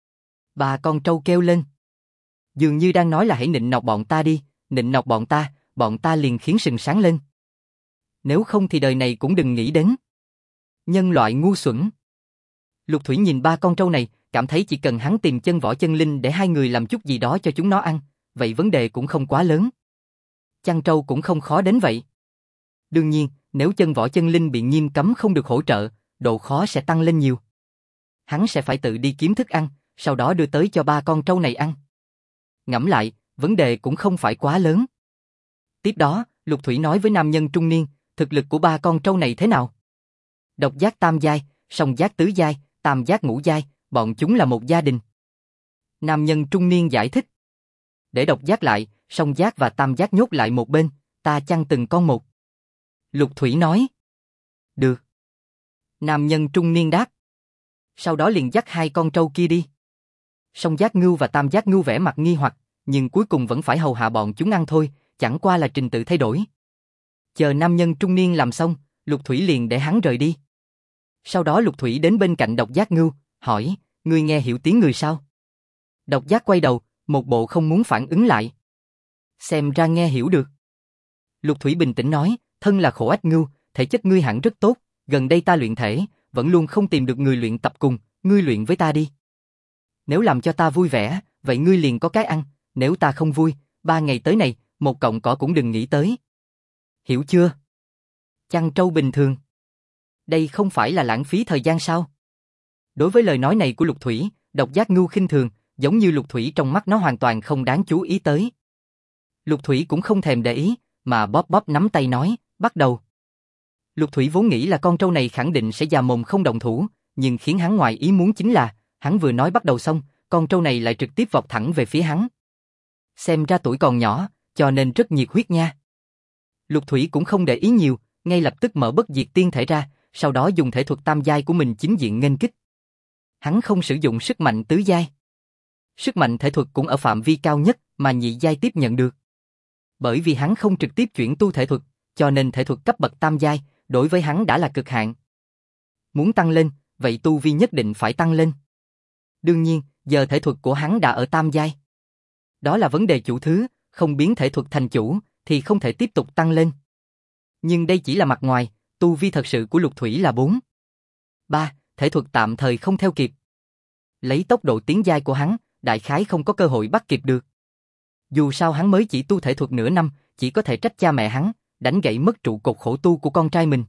3 con trâu kêu lên. Dường như đang nói là hãy nịnh nọt bọn ta đi, nịnh nọt bọn ta liền khiến sừng sáng lên. Nếu không thì đời này cũng đừng nghĩ đến. Nhân loại ngu xuẩn. Lục Thủy nhìn 3 con trâu này, cảm thấy chỉ cần hắn tìm chân võ chân linh để hai người làm chút gì đó cho chúng nó ăn, vậy vấn đề cũng không quá lớn. Chăn trâu cũng không khó đến vậy. Đương nhiên, nếu chân võ chân linh bị nghiêm cấm không được hỗ trợ, độ khó sẽ tăng lên nhiều. Hắn sẽ phải tự đi kiếm thức ăn, sau đó đưa tới cho 3 con trâu này ăn. Ngẫm lại, vấn đề cũng không phải quá lớn. Tiếp đó, Lục Thủy nói với nam nhân trung niên, thực lực của 3 con trâu này thế nào? Độc giác tam giai, song giác tứ giai, tam giác ngũ giai, bọn chúng là một gia đình. Nam nhân trung niên giải thích. Để độc giác lại, song giác và tam giác nhốt lại một bên, ta chăn từng con một. Lục Thủy nói. Được. Nam nhân trung niên đáp. Sau đó liền dắt 2 con trâu kia đi. Song giác ngưu và tam giác ngưu vẻ mặt nghi hoặc, nhưng cuối cùng vẫn phải hầu hạ bọn chúng ăn thôi, chẳng qua là trình tự thay đổi. Chờ nam nhân trung niên làm xong, Lục Thủy liền để hắn rời đi. Sau đó Lục Thủy đến bên cạnh độc giác ngưu, hỏi, ngươi nghe hiểu tiếng người sao? Độc giác quay đầu, một bộ không muốn phản ứng lại. Xem ra nghe hiểu được. Lục Thủy bình tĩnh nói, thân là Khổ Ách Ngưu, thể chất ngươi hẳn rất tốt, gần đây ta luyện thể, vẫn luôn không tìm được người luyện tập cùng, ngươi luyện với ta đi. Nếu làm cho ta vui vẻ, vậy ngươi liền có cái ăn, nếu ta không vui, 3 ngày tới này, một cọng cỏ cũng đừng nghĩ tới. Hiểu chưa? Chăn trâu bình thường. Đây không phải là lãng phí thời gian sao? Đối với lời nói này của Lục Thủy, độc giác ngưu khinh thường, giống như Lục Thủy trong mắt nó hoàn toàn không đáng chú ý tới. Lục Thủy cũng không thèm để ý, mà bóp bóp nắm tay nói, bắt đầu. Lục Thủy vốn nghĩ là con trâu này khẳng định sẽ già mồm không động thủ, nhưng khiến hắn ngoài ý muốn chính là, hắn vừa nói bắt đầu xong, con trâu này lại trực tiếp vọt thẳng về phía hắn. Xem ra tuổi còn nhỏ, cho nên rất nhiệt huyết nha. Lục Thủy cũng không để ý nhiều, ngay lập tức mở bất diệt tiên thể ra, sau đó dùng thể thuật tam giai của mình chính diện nghênh kích. Hắn không sử dụng sức mạnh tứ giai. Sức mạnh thể thuật cũng ở phạm vi cao nhất mà nhị giai tiếp nhận được. Bởi vì hắn không trực tiếp chuyển tu thể thuật, cho nên thể thuật cấp bậc tam giai, đối với hắn đã là cực hạn. Muốn tăng lên, vậy tu vi nhất định phải tăng lên. Đương nhiên, giờ thể thuật của hắn đã ở tam giai. Đó là vấn đề chủ thứ, không biến thể thuật thành chủ, thì không thể tiếp tục tăng lên. Nhưng đây chỉ là mặt ngoài, tu vi thật sự của Lục Thủy là 4. 3. Thể thuật tạm thời không theo kịp. Lấy tốc độ tiến giai của hắn, đại khái không có cơ hội bắt kịp được. Dù sao hắn mới chỉ tu thể thuật nửa năm, chỉ có thể trách cha mẹ hắn, đánh gãy mất trụ cột khổ tu của con trai mình.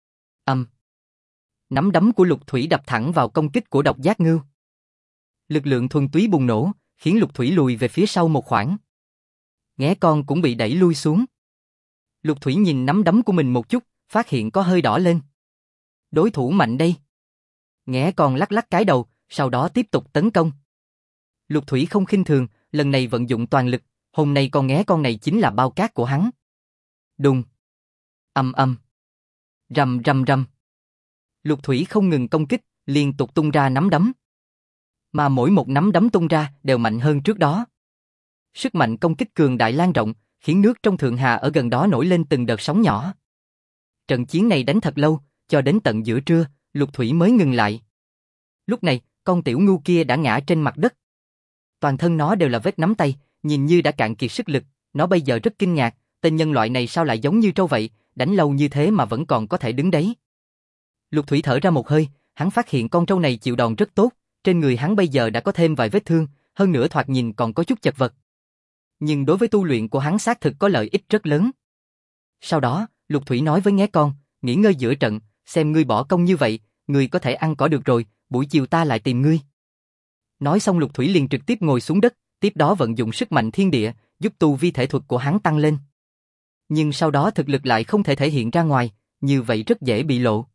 Nắm đấm của Lục Thủy đập thẳng vào công kích của độc giác ngưu. Lực lượng thuần túy bùng nổ, khiến Lục Thủy lùi về phía sau một khoảng. Nghé con cũng bị đẩy lui xuống. Lục Thủy nhìn nắm đấm của mình một chút, phát hiện có hơi đỏ lên. Đối thủ mạnh đây. Nghé con lắc lắc cái đầu, sau đó tiếp tục tấn công. Lục Thủy không khinh thường, lần này vận dụng toàn lực, hôm nay con nghé con này chính là bao cát của hắn. Đùng. Ầm ầm. Rầm rầm rầm. Lục Thủy không ngừng công kích, liên tục tung ra nắm đấm. Mà mỗi một nắm đấm tung ra đều mạnh hơn trước đó. Sức mạnh công kích cường đại lan rộng, khiến nước trong Thượng Hà ở gần đó nổi lên từng đợt sóng nhỏ. Trận chiến này đánh thật lâu, cho đến tận giữa trưa, Lục Thủy mới ngừng lại. Lúc này, con tiểu ngu kia đã ngã trên mặt đất. Toàn thân nó đều là vết nắm tay, nhìn như đã cạn kiệt sức lực, nó bây giờ rất kinh ngạc, tên nhân loại này sao lại giống như trâu vậy, đánh lâu như thế mà vẫn còn có thể đứng đấy. Lục Thủy thở ra một hơi, hắn phát hiện con trâu này chịu đòn rất tốt, trên người hắn bây giờ đã có thêm vài vết thương, hơn nữa thoạt nhìn còn có chút chật vật. Nhưng đối với tu luyện của hắn xác thực có lợi ích rất lớn. Sau đó, Lục Thủy nói với nghé con, nghỉ ngơi giữa trận, xem ngươi bỏ công như vậy, ngươi có thể ăn cỏ được rồi, buổi chiều ta lại tìm ngươi. Nói xong Lục Thủy liền trực tiếp ngồi xuống đất, tiếp đó vận dụng sức mạnh thiên địa, giúp tu vi thể thuật của hắn tăng lên. Nhưng sau đó thực lực lại không thể thể hiện ra ngoài, như vậy rất dễ bị lộ.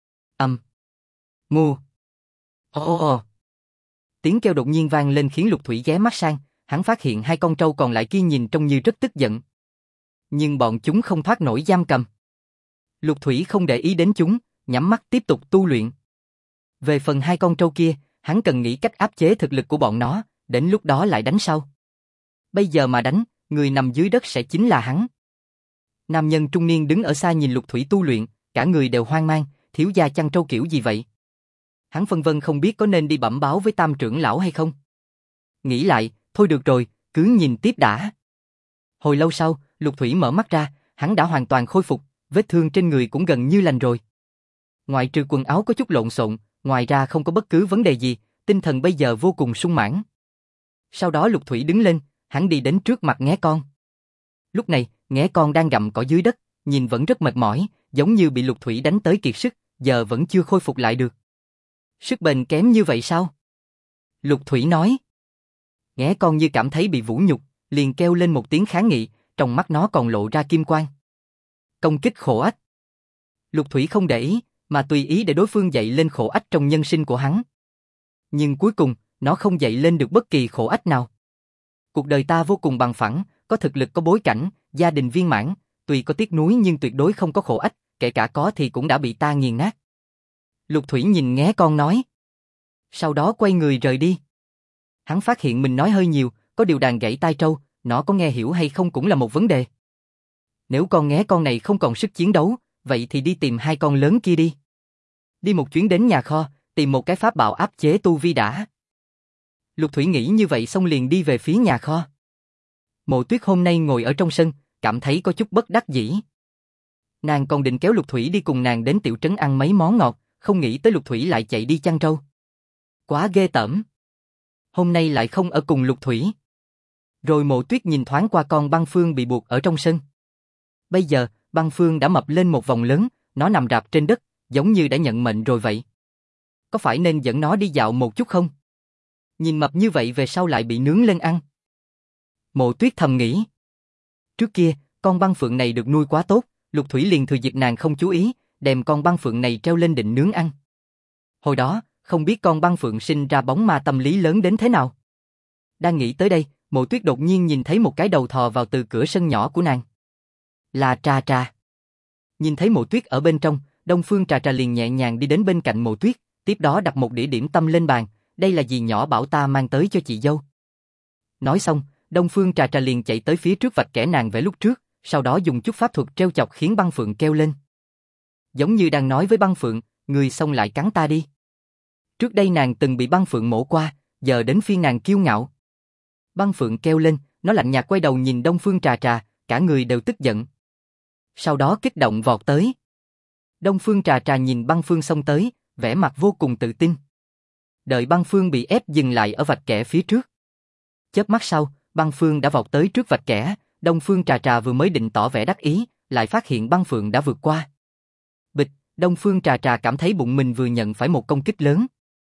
Ngu. Ồ. Tiếng kêu đột nhiên vang lên khiến Lục Thủy ghé mắt sang, hắn phát hiện hai con trâu còn lại kia nhìn trông như rất tức giận. Nhưng bọn chúng không thoát nổi giam cầm. Lục Thủy không để ý đến chúng, nhắm mắt tiếp tục tu luyện. Về phần hai con trâu kia, hắn cần nghĩ cách áp chế thực lực của bọn nó, đến lúc đó lại đánh sau. Bây giờ mà đánh, người nằm dưới đất sẽ chính là hắn. Nam nhân trung niên đứng ở xa nhìn Lục Thủy tu luyện, cả người đều hoang mang, thiếu gia chăn trâu kiểu gì vậy? Hắn phân vân không biết có nên đi bẩm báo với Tam trưởng lão hay không. Nghĩ lại, thôi được rồi, cứ nhìn tiếp đã. Hồi lâu sau, Lục Thủy mở mắt ra, hắn đã hoàn toàn khôi phục, vết thương trên người cũng gần như lành rồi. Ngoại trừ quần áo có chút lộn xộn, ngoài ra không có bất cứ vấn đề gì, tinh thần bây giờ vô cùng sung mãn. Sau đó Lục Thủy đứng lên, hắn đi đến trước mặt nghé con. Lúc này, nghé con đang gặm cỏ dưới đất, nhìn vẫn rất mệt mỏi, giống như bị Lục Thủy đánh tới kiệt sức, giờ vẫn chưa khôi phục lại được. Sức bền kém như vậy sao? Lục Thủy nói. Nghé con như cảm thấy bị vũ nhục, liền kêu lên một tiếng kháng nghị, trong mắt nó còn lộ ra kim quang. Công kích khổ ách. Lục Thủy không để ý, mà tùy ý để đối phương dậy lên khổ ách trong nhân sinh của hắn. Nhưng cuối cùng, nó không dậy lên được bất kỳ khổ ách nào. Cuộc đời ta vô cùng bằng phẳng, có thực lực có bối cảnh, gia đình viên mãn, tuy có tiếc nuối nhưng tuyệt đối không có khổ ách, kể cả có thì cũng đã bị ta nghiền nát. Lục Thủy nhìn nghé con nói. Sau đó quay người rời đi. Hắn phát hiện mình nói hơi nhiều, có điều đàn gãy tai trâu, nó có nghe hiểu hay không cũng là một vấn đề. Nếu con nghé con này không còn sức chiến đấu, vậy thì đi tìm hai con lớn kia đi. Đi một chuyến đến nhà kho, tìm một cái pháp bảo áp chế tu vi đã. Lục Thủy nghĩ như vậy xong liền đi về phía nhà kho. Mộ Tuyết hôm nay ngồi ở trong sân, cảm thấy có chút bất đắc dĩ. Nàng còn định kéo Lục Thủy đi cùng nàng đến tiểu trấn ăn mấy món ngọt, không nghĩ tới Lục Thủy lại chạy đi chăn trâu. Quá ghê tởm. Hôm nay lại không ở cùng Lục Thủy. Rồi Mộ Tuyết nhìn thoáng qua con Băng Phương bị buộc ở trong sân. Bây giờ, Băng Phương đã mập lên một vòng lớn, nó nằm rạp trên đất, giống như đã nhận mệnh rồi vậy. Có phải nên dẫn nó đi dạo một chút không? Nhìn mập như vậy về sau lại bị nướng lên ăn. Mộ Tuyết thầm nghĩ. Trước kia, con Băng Phượng này được nuôi quá tốt, Lục Thủy liền thừa dịp nàng không chú ý, đem con Băng Phượng này treo lên định nướng ăn. Hồi đó, không biết con Băng Phượng sinh ra bóng ma tâm lý lớn đến thế nào. Đang nghĩ tới đây, Mộ Tuyết đột nhiên nhìn thấy một cái đầu thò vào từ cửa sân nhỏ của nàng. Là Trà Trà. Nhìn thấy Mộ Tuyết ở bên trong, Đông Phương Trà Trà liền nhẹ nhàng đi đến bên cạnh Mộ Tuyết, tiếp đó đặt một đĩa điểm tâm lên bàn, đây là dì nhỏ bảo ta mang tới cho chị dâu. Nói xong, Đông Phương Trà Trà liền chạy tới phía trước vạch kẻ nàng vẽ lúc trước, sau đó dùng chút pháp thuật trêu chọc khiến Băng Phượng kêu lên. Giống như đang nói với Băng Phượng, người xong lại cắn ta đi. Trước đây nàng từng bị Băng Phượng mổ qua, giờ đến phiên nàng kiêu ngạo. Băng Phượng kêu lên, nó lạnh nhạt quay đầu nhìn Đông Phương Trà Trà, cả người đều tức giận. Sau đó kích động vọt tới. Đông Phương Trà Trà nhìn Băng Phương xông tới, vẻ mặt vô cùng tự tin. Đợi Băng Phương bị ép dừng lại ở vạch kẻ phía trước. Chớp mắt sau, Băng Phương đã vọt tới trước vạch kẻ, Đông Phương Trà Trà vừa mới định tỏ vẻ đắc ý, lại phát hiện Băng Phượng đã vượt qua. Bịch, Đông Phương Trà Trà cảm thấy bụng mình vừa nhận phải một công kích lớn.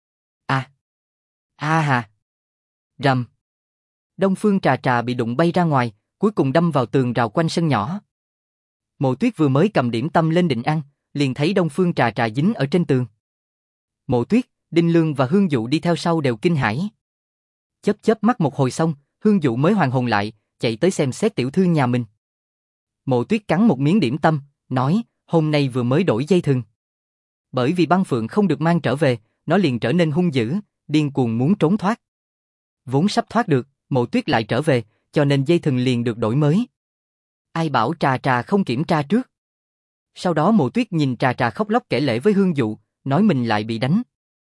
Hà. Rầm. Đông Phương Trà Trà bị đụng bay ra ngoài, cuối cùng đâm vào tường rào quanh sân nhỏ. Mộ Tuyết vừa mới cầm điểm tâm lên định ăn, liền thấy Đông Phương Trà Trà dính ở trên tường. Mộ Tuyết, Đinh Lương và Hương Dụ đi theo sau đều kinh hãi. Chớp chớp mắt một hồi xong, Hương Dụ mới hoàn hồn lại, chạy tới xem xét tiểu thư nhà mình. Mộ Tuyết cắn một miếng điểm tâm, nói, hôm nay vừa mới đổi dây thừng. Bởi vì băng phượng không được mang trở về, nó liền trở nên hung dữ, điên cuồng muốn trốn thoát. Vốn sắp thoát được, Mộ Tuyết lại trở về, cho nên dây thừng liền được đổi mới. Ai bảo Trà Trà không kiểm tra trước. Sau đó Mộ Tuyết nhìn Trà Trà khóc lóc kể lể với Hương Dụ, nói mình lại bị đánh.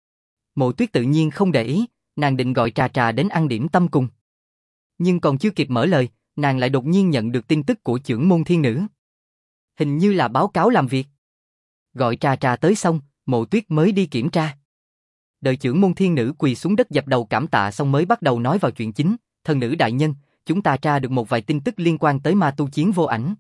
Mộ Tuyết tự nhiên không để ý, nàng định gọi Trà Trà đến ăn điểm tâm cùng. Nhưng còn chưa kịp mở lời, nàng lại đột nhiên nhận được tin tức của chưởng môn thiên nữ. Hình như là báo cáo làm việc. Gọi Trà Trà tới xong, Mộ Tuyết mới đi kiểm tra. Đợi chưởng môn thiên nữ quỳ xuống đất dập đầu cảm tạ xong mới bắt đầu nói vào chuyện chính. Thần nữ đại nhân, chúng ta tra được một vài tin tức liên quan tới ma tu Chiến Vô Ảnh.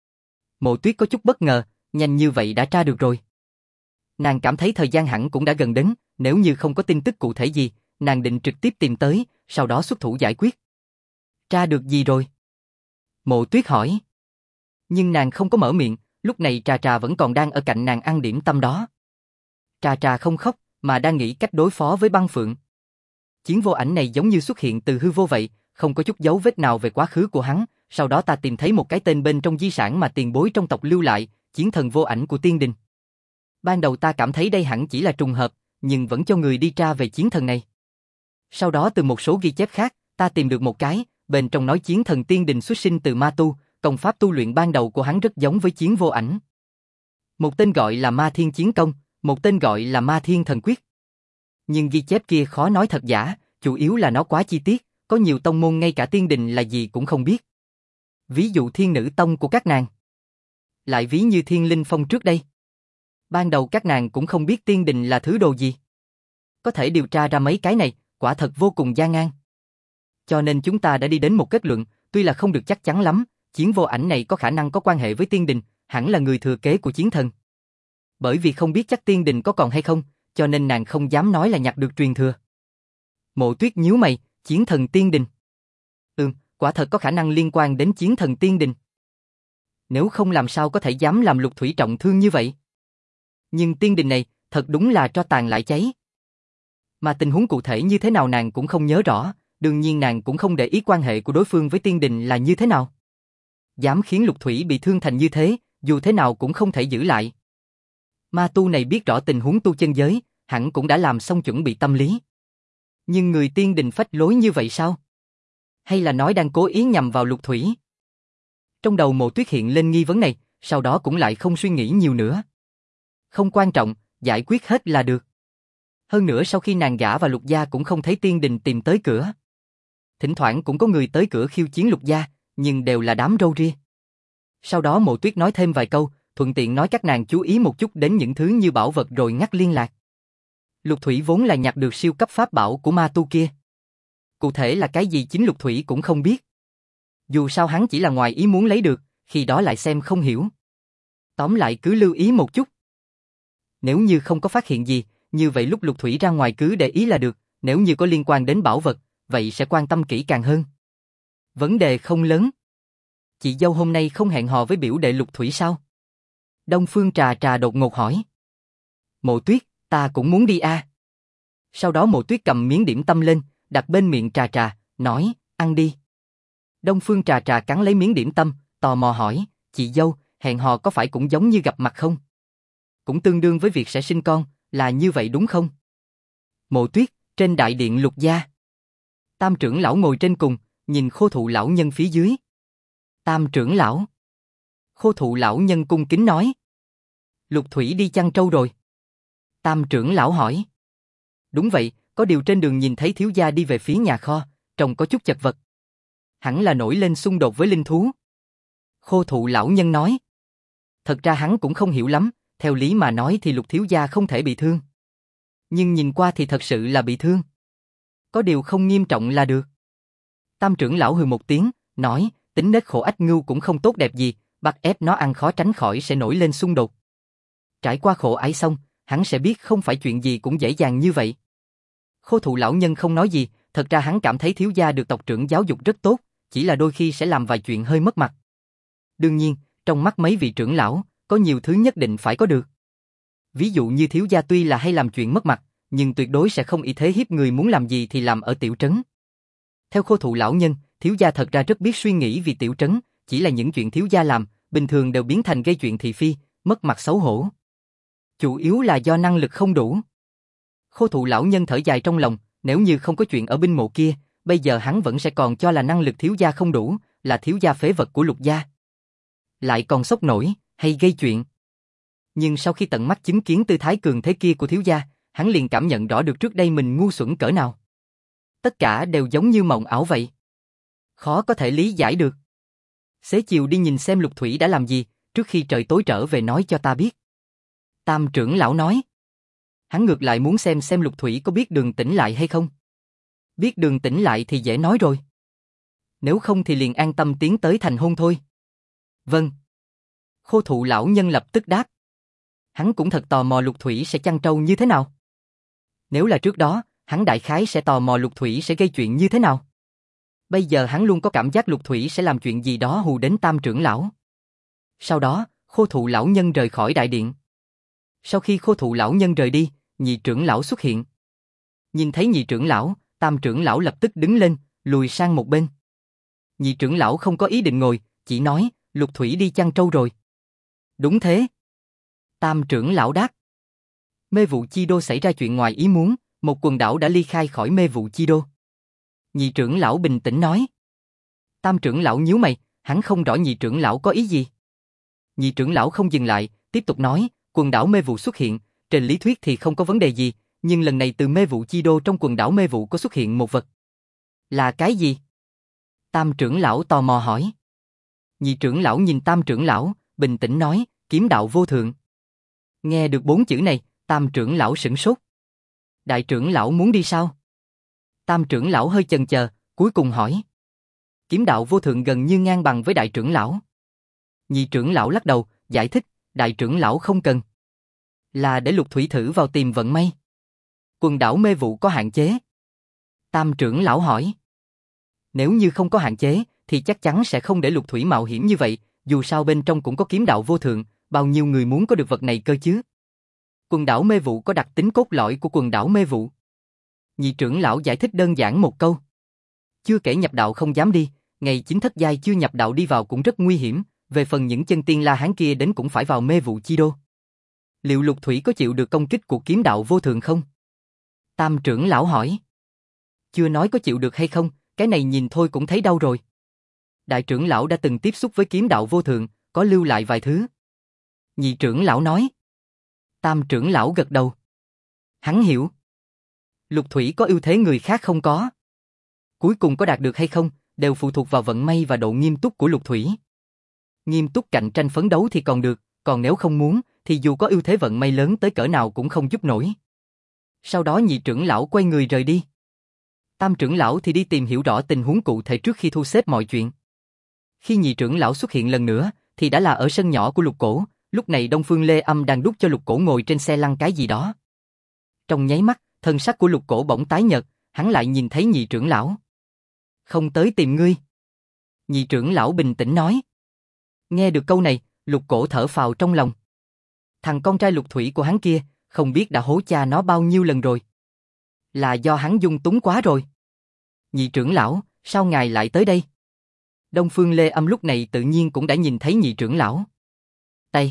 Mộ Tuyết có chút bất ngờ, nhanh như vậy đã tra được rồi. Nàng cảm thấy thời gian hẳn cũng đã gần đến, nếu như không có tin tức cụ thể gì, nàng định trực tiếp tìm tới, sau đó xuất thủ giải quyết. Tra được gì rồi? Mộ Tuyết hỏi. Nhưng nàng không có mở miệng, lúc này Trà Trà vẫn còn đang ở cạnh nàng ăn điểm tâm đó. Trà Trà không khóc, mà đang nghĩ cách đối phó với băng phượng. Chiến Vô Ảnh này giống như xuất hiện từ hư vô vậy, không có chút dấu vết nào về quá khứ của hắn, sau đó ta tìm thấy một cái tên bên trong di sản mà tiền bối trong tộc lưu lại, Chiến Thần Vô Ảnh của Tiên Đình. Ban đầu ta cảm thấy đây hẳn chỉ là trùng hợp, nhưng vẫn cho người đi tra về chiến thần này. Sau đó từ một số ghi chép khác, ta tìm được một cái, bên trong nói Chiến Thần Tiên Đình xuất sinh từ ma tu, công pháp tu luyện ban đầu của hắn rất giống với Chiến Vô Ảnh. Một tên gọi là Ma Thiên Chiến Công, một tên gọi là Ma Thiên Thần Quyết. Nhưng ghi chép kia khó nói thật giả, chủ yếu là nó quá chi tiết, có nhiều tông môn ngay cả Tiên Đình là gì cũng không biết. Ví dụ Thiên Nữ Tông của các nàng. Lại ví như Thiên Linh Phong trước đây. Ban đầu các nàng cũng không biết Tiên Đình là thứ đồ gì. Có thể điều tra ra mấy cái này, quả thật vô cùng gian nan. Cho nên chúng ta đã đi đến một kết luận, tuy là không được chắc chắn lắm, Chiến Vô Ảnh này có khả năng có quan hệ với Tiên Đình, hẳn là người thừa kế của Chiến Thần. Bởi vì không biết chắc Tiên Đình có còn hay không, cho nên nàng không dám nói là nhặt được truyền thừa. Mộ Tuyết nhíu mày, Chiến Thần Tiên Đình. Quả thật có khả năng liên quan đến Chiến Thần Tiên Đình. Nếu không làm sao có thể dám làm Lục Thủy trọng thương như vậy. Nhưng Tiên Đình này, thật đúng là tro tàn lại cháy. Mà tình huống cụ thể như thế nào nàng cũng không nhớ rõ, đương nhiên nàng cũng không để ý quan hệ của đối phương với Tiên Đình là như thế nào. Dám khiến Lục Thủy bị thương thành như thế, dù thế nào cũng không thể giữ lại. Ma tu này biết rõ tình huống tu chân giới, hẳn cũng đã làm xong chuẩn bị tâm lý. Nhưng người Tiên Đình phách lối như vậy sao? Hay là nói đang cố ý nhằm vào Lục Thủy? Trong đầu Mộ Tuyết hiện lên nghi vấn này, sau đó cũng lại không suy nghĩ nhiều nữa. Không quan trọng, giải quyết hết là được. Hơn nữa sau khi nàng gả vào Lục gia cũng không thấy Tiên Đình tìm tới cửa. Thỉnh thoảng cũng có người tới cửa khiêu chiến Lục gia, nhưng đều là đám râu ria. Sau đó Mộ Tuyết nói thêm vài câu, thuận tiện nói các nàng chú ý một chút đến những thứ như bảo vật rồi ngắt liên lạc. Lục Thủy vốn là nhặt được siêu cấp pháp bảo của ma tu kia. Cụ thể là cái gì chính Lục Thủy cũng không biết. Dù sao hắn chỉ là ngoài ý muốn lấy được, khi đó lại xem không hiểu. Tóm lại cứ lưu ý một chút. Nếu như không có phát hiện gì, như vậy lúc Lục Thủy ra ngoài cứ để ý là được, nếu như có liên quan đến bảo vật, vậy sẽ quan tâm kỹ càng hơn. Vấn đề không lớn. Chị dâu hôm nay không hẹn hò với biểu đệ Lục Thủy sao? Đông Phương Trà Trà đột ngột hỏi. Mộ Tuyết, ta cũng muốn đi a. Sau đó Mộ Tuyết cầm miếng điểm tâm lên, đặt bên miệng Trà Trà, nói, ăn đi. Đông Phương Trà Trà cắn lấy miếng điểm tâm, tò mò hỏi, chị dâu, hẹn hò có phải cũng giống như gặp mặt không? Cũng tương đương với việc sẽ sinh con, là như vậy đúng không? Mộ Tuyết, trên đại điện Lục gia. Tam trưởng lão ngồi trên cùng, nhìn Khô Thụ lão nhân phía dưới. Tam trưởng lão. Khô Thụ lão nhân cung kính nói. Lục Thủy đi chăn trâu rồi. Tam trưởng lão hỏi. Đúng vậy, có điều trên đường nhìn thấy thiếu gia đi về phía nhà kho, trông có chút chật vật. Hẳn là nổi lên xung đột với linh thú. Khô Thụ lão nhân nói. Thật ra hắn cũng không hiểu lắm, theo lý mà nói thì Lục thiếu gia không thể bị thương. Nhưng nhìn qua thì thật sự là bị thương. Có điều không nghiêm trọng là được. Tam trưởng lão hừ một tiếng, nói, tính nết khổ ách ngưu cũng không tốt đẹp gì, bắt ép nó ăn khó tránh khỏi sẽ nổi lên xung đột. Trải qua khổ ải xong, hắn sẽ biết không phải chuyện gì cũng dễ dàng như vậy. Khô Thụ lão nhân không nói gì, thật ra hắn cảm thấy thiếu gia được tộc trưởng giáo dục rất tốt, chỉ là đôi khi sẽ làm vài chuyện hơi mất mặt. Đương nhiên, trong mắt mấy vị trưởng lão, có nhiều thứ nhất định phải có được. Ví dụ như thiếu gia tuy là hay làm chuyện mất mặt, nhưng tuyệt đối sẽ không ý thế hiếp người, muốn làm gì thì làm ở tiểu trấn. Theo Khô Thụ lão nhân, thiếu gia thật ra rất biết suy nghĩ vì tiểu trấn, chỉ là những chuyện thiếu gia làm, bình thường đều biến thành gây chuyện thị phi, mất mặt xấu hổ. Chủ yếu là do năng lực không đủ. Khô Thụ lão nhân thở dài trong lòng, nếu như không có chuyện ở binh mộ kia, bây giờ hắn vẫn sẽ còn cho là năng lực thiếu gia không đủ, là thiếu gia phế vật của Lục gia. Lại còn sốc nổi, hay gây chuyện. Nhưng sau khi tận mắt chứng kiến tư thái cường thế kia của thiếu gia, hắn liền cảm nhận rõ được trước đây mình ngu xuẩn cỡ nào. Tất cả đều giống như mộng ảo vậy. Khó có thể lý giải được. Xế chiều đi nhìn xem Lục Thủy đã làm gì, trước khi trời tối trở về nói cho ta biết. Tam trưởng lão nói. Hắn ngược lại muốn xem Lục Thủy có biết Đường Tĩnh lại hay không. Biết Đường Tĩnh lại thì dễ nói rồi. Nếu không thì liền an tâm tiến tới thành hôn thôi. Vâng. Khô Thụ lão nhân lập tức đáp. Hắn cũng thật tò mò Lục Thủy sẽ chăn trâu như thế nào. Nếu là trước đó, hắn đại khái sẽ tò mò Lục Thủy sẽ gây chuyện như thế nào. Bây giờ hắn luôn có cảm giác Lục Thủy sẽ làm chuyện gì đó hù đến Tam trưởng lão. Sau đó, Khô Thụ lão nhân rời khỏi đại điện. Sau khi Khô Thụ lão nhân rời đi, nhị trưởng lão xuất hiện. Nhìn thấy nhị trưởng lão, Tam trưởng lão lập tức đứng lên, lùi sang một bên. Nhị trưởng lão không có ý định ngồi, chỉ nói, Lục Thủy đi chăn trâu rồi. Đúng thế. Tam trưởng lão đáp. Mê vụ chi đô xảy ra chuyện ngoài ý muốn, một quần đảo đã ly khai khỏi mê vụ chi đô. Nhị trưởng lão bình tĩnh nói. Tam trưởng lão nhíu mày, hắn không rõ nhị trưởng lão có ý gì. Nhị trưởng lão không dừng lại, tiếp tục nói, quần đảo mê vụ xuất hiện, trên lý thuyết thì không có vấn đề gì, nhưng lần này từ mê vụ chi đô trong quần đảo mê vụ có xuất hiện một vật. Là cái gì? Tam trưởng lão tò mò hỏi. Nhị trưởng lão nhìn Tam trưởng lão, bình tĩnh nói, kiếm đạo vô thượng. Nghe được 4 chữ này, Tam trưởng lão sửng sốt. Đại trưởng lão muốn đi sao? Tam trưởng lão hơi chần chờ, cuối cùng hỏi. Kiếm đạo vô thượng gần như ngang bằng với đại trưởng lão. Nhị trưởng lão lắc đầu, giải thích, đại trưởng lão không cần. Là để Lục Thủy thử vào tìm vận may. Quần đảo mê vụ có hạn chế. Tam trưởng lão hỏi. Nếu như không có hạn chế, thì chắc chắn sẽ không để Lục Thủy mạo hiểm như vậy, dù sao bên trong cũng có kiếm đạo vô thượng, bao nhiêu người muốn có được vật này cơ chứ. Quần đảo mê vụ có đặc tính cốt lõi của quần đảo mê vụ. Nhị trưởng lão giải thích đơn giản một câu. Chưa kể nhập đạo không dám đi, ngày chính thất giai chưa nhập đạo đi vào cũng rất nguy hiểm, về phần những chân tiên La Hán kia đến cũng phải vào mê vụ chi đô. Liệu Lục Thủy có chịu được công kích của kiếm đạo vô thượng không? Tam trưởng lão hỏi. Chưa nói có chịu được hay không, cái này nhìn thôi cũng thấy đau rồi. Đại trưởng lão đã từng tiếp xúc với kiếm đạo vô thượng, có lưu lại vài thứ. Nhị trưởng lão nói. Tam trưởng lão gật đầu. Hắn hiểu. Lục Thủy có ưu thế người khác không có. Cuối cùng có đạt được hay không, đều phụ thuộc vào vận may và độ nghiêm túc của Lục Thủy. Nghiêm túc cạnh tranh phấn đấu thì còn được, còn nếu không muốn, thì dù có ưu thế vận may lớn tới cỡ nào cũng không giúp nổi. Sau đó nhị trưởng lão quay người rời đi. Tam trưởng lão thì đi tìm hiểu rõ tình huống cụ thể trước khi thu xếp mọi chuyện. Khi nhị trưởng lão xuất hiện lần nữa, thì đã là ở sân nhỏ của Lục Cổ, lúc này Đông Phương Lê Âm đang đút cho Lục Cổ ngồi trên xe lăn cái gì đó. Trong nháy mắt, thân sắc của Lục Cổ bỗng tái nhợt, hắn lại nhìn thấy nhị trưởng lão. Không tới tìm ngươi. Nhị trưởng lão bình tĩnh nói. Nghe được câu này, Lục Cổ thở phào trong lòng. Thằng con trai Lục Thủy của hắn kia, không biết đã hố cha nó bao nhiêu lần rồi. Là do hắn dung túng quá rồi. Nhị trưởng lão, sao ngài lại tới đây? Đông Phương Lê Âm lúc này tự nhiên cũng đã nhìn thấy nhị trưởng lão. Tay.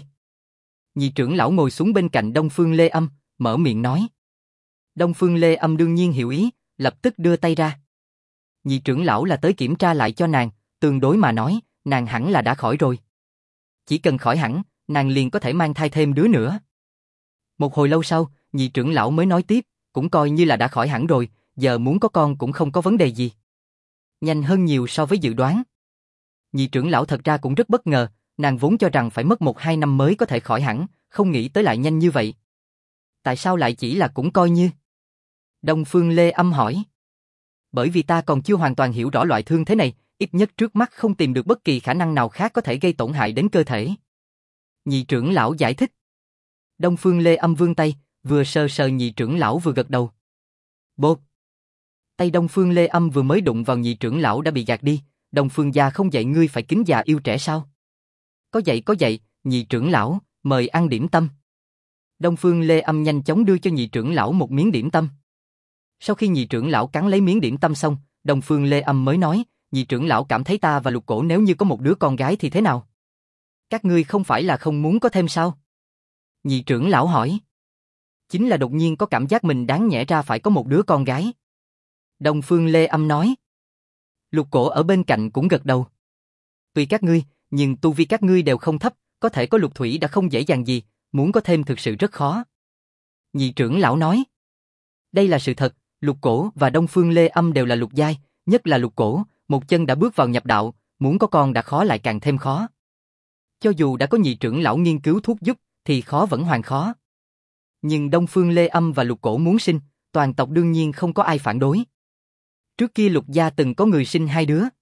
Nhị trưởng lão ngồi xuống bên cạnh Đông Phương Lê Âm, mở miệng nói. Đông Phương Lê Âm đương nhiên hiểu ý, lập tức đưa tay ra. Nhị trưởng lão là tới kiểm tra lại cho nàng, tương đối mà nói, nàng hẳn là đã khỏi rồi. Chỉ cần khỏi hẳn, nàng liền có thể mang thai thêm đứa nữa. Một hồi lâu sau, nhị trưởng lão mới nói tiếp, cũng coi như là đã khỏi hẳn rồi, giờ muốn có con cũng không có vấn đề gì. Nhanh hơn nhiều so với dự đoán. Nhị trưởng lão thật ra cũng rất bất ngờ, nàng vốn cho rằng phải mất 1-2 năm mới có thể khỏi hẳn, không nghĩ tới lại nhanh như vậy. Tại sao lại chỉ là cũng coi như? Đông Phương Lê Âm hỏi. Bởi vì ta còn chưa hoàn toàn hiểu rõ loại thương thế này, ít nhất trước mắt không tìm được bất kỳ khả năng nào khác có thể gây tổn hại đến cơ thể. Nhị trưởng lão giải thích. Đông Phương Lê Âm vươn tay, vừa sờ sờ nhị trưởng lão vừa gật đầu. Bột. Tay Đông Phương Lê Âm vừa mới đụng vào nhị trưởng lão đã bị gạt đi, Đông Phương gia không dạy ngươi phải kính già yêu trẻ sao? Có dậy, nhị trưởng lão, mời ăn điểm tâm. Đông Phương Lê Âm nhanh chóng đưa cho nhị trưởng lão một miếng điểm tâm. Sau khi nhị trưởng lão cắn lấy miếng điểm tâm xong, Đông Phương Lê Âm mới nói, nhị trưởng lão cảm thấy ta và Lục Cổ nếu như có một đứa con gái thì thế nào? Các ngươi không phải là không muốn có thêm sao? Nhị trưởng lão hỏi. Chính là đột nhiên có cảm giác mình đáng nhẽ ra phải có một đứa con gái. Đông Phương Lê Âm nói. Lục Cổ ở bên cạnh cũng gật đầu. Tùy các ngươi, nhưng tu vi các ngươi đều không thấp, có thể có Lục Thủy đã không dễ dàng gì, muốn có thêm thực sự rất khó. Nhị trưởng lão nói. Đây là sự thật, Lục Cổ và Đông Phương Lê Âm đều là lục giai, nhất là Lục Cổ, một chân đã bước vào nhập đạo, muốn có con đã khó lại càng thêm khó. Cho dù đã có nhị trưởng lão nghiên cứu thuốc giúp, thì khó vẫn hoàn khó. Nhưng Đông Phương Lê Âm và Lục Cổ muốn sinh, toàn tộc đương nhiên không có ai phản đối. Trước kia Lục gia từng có người sinh 2 đứa.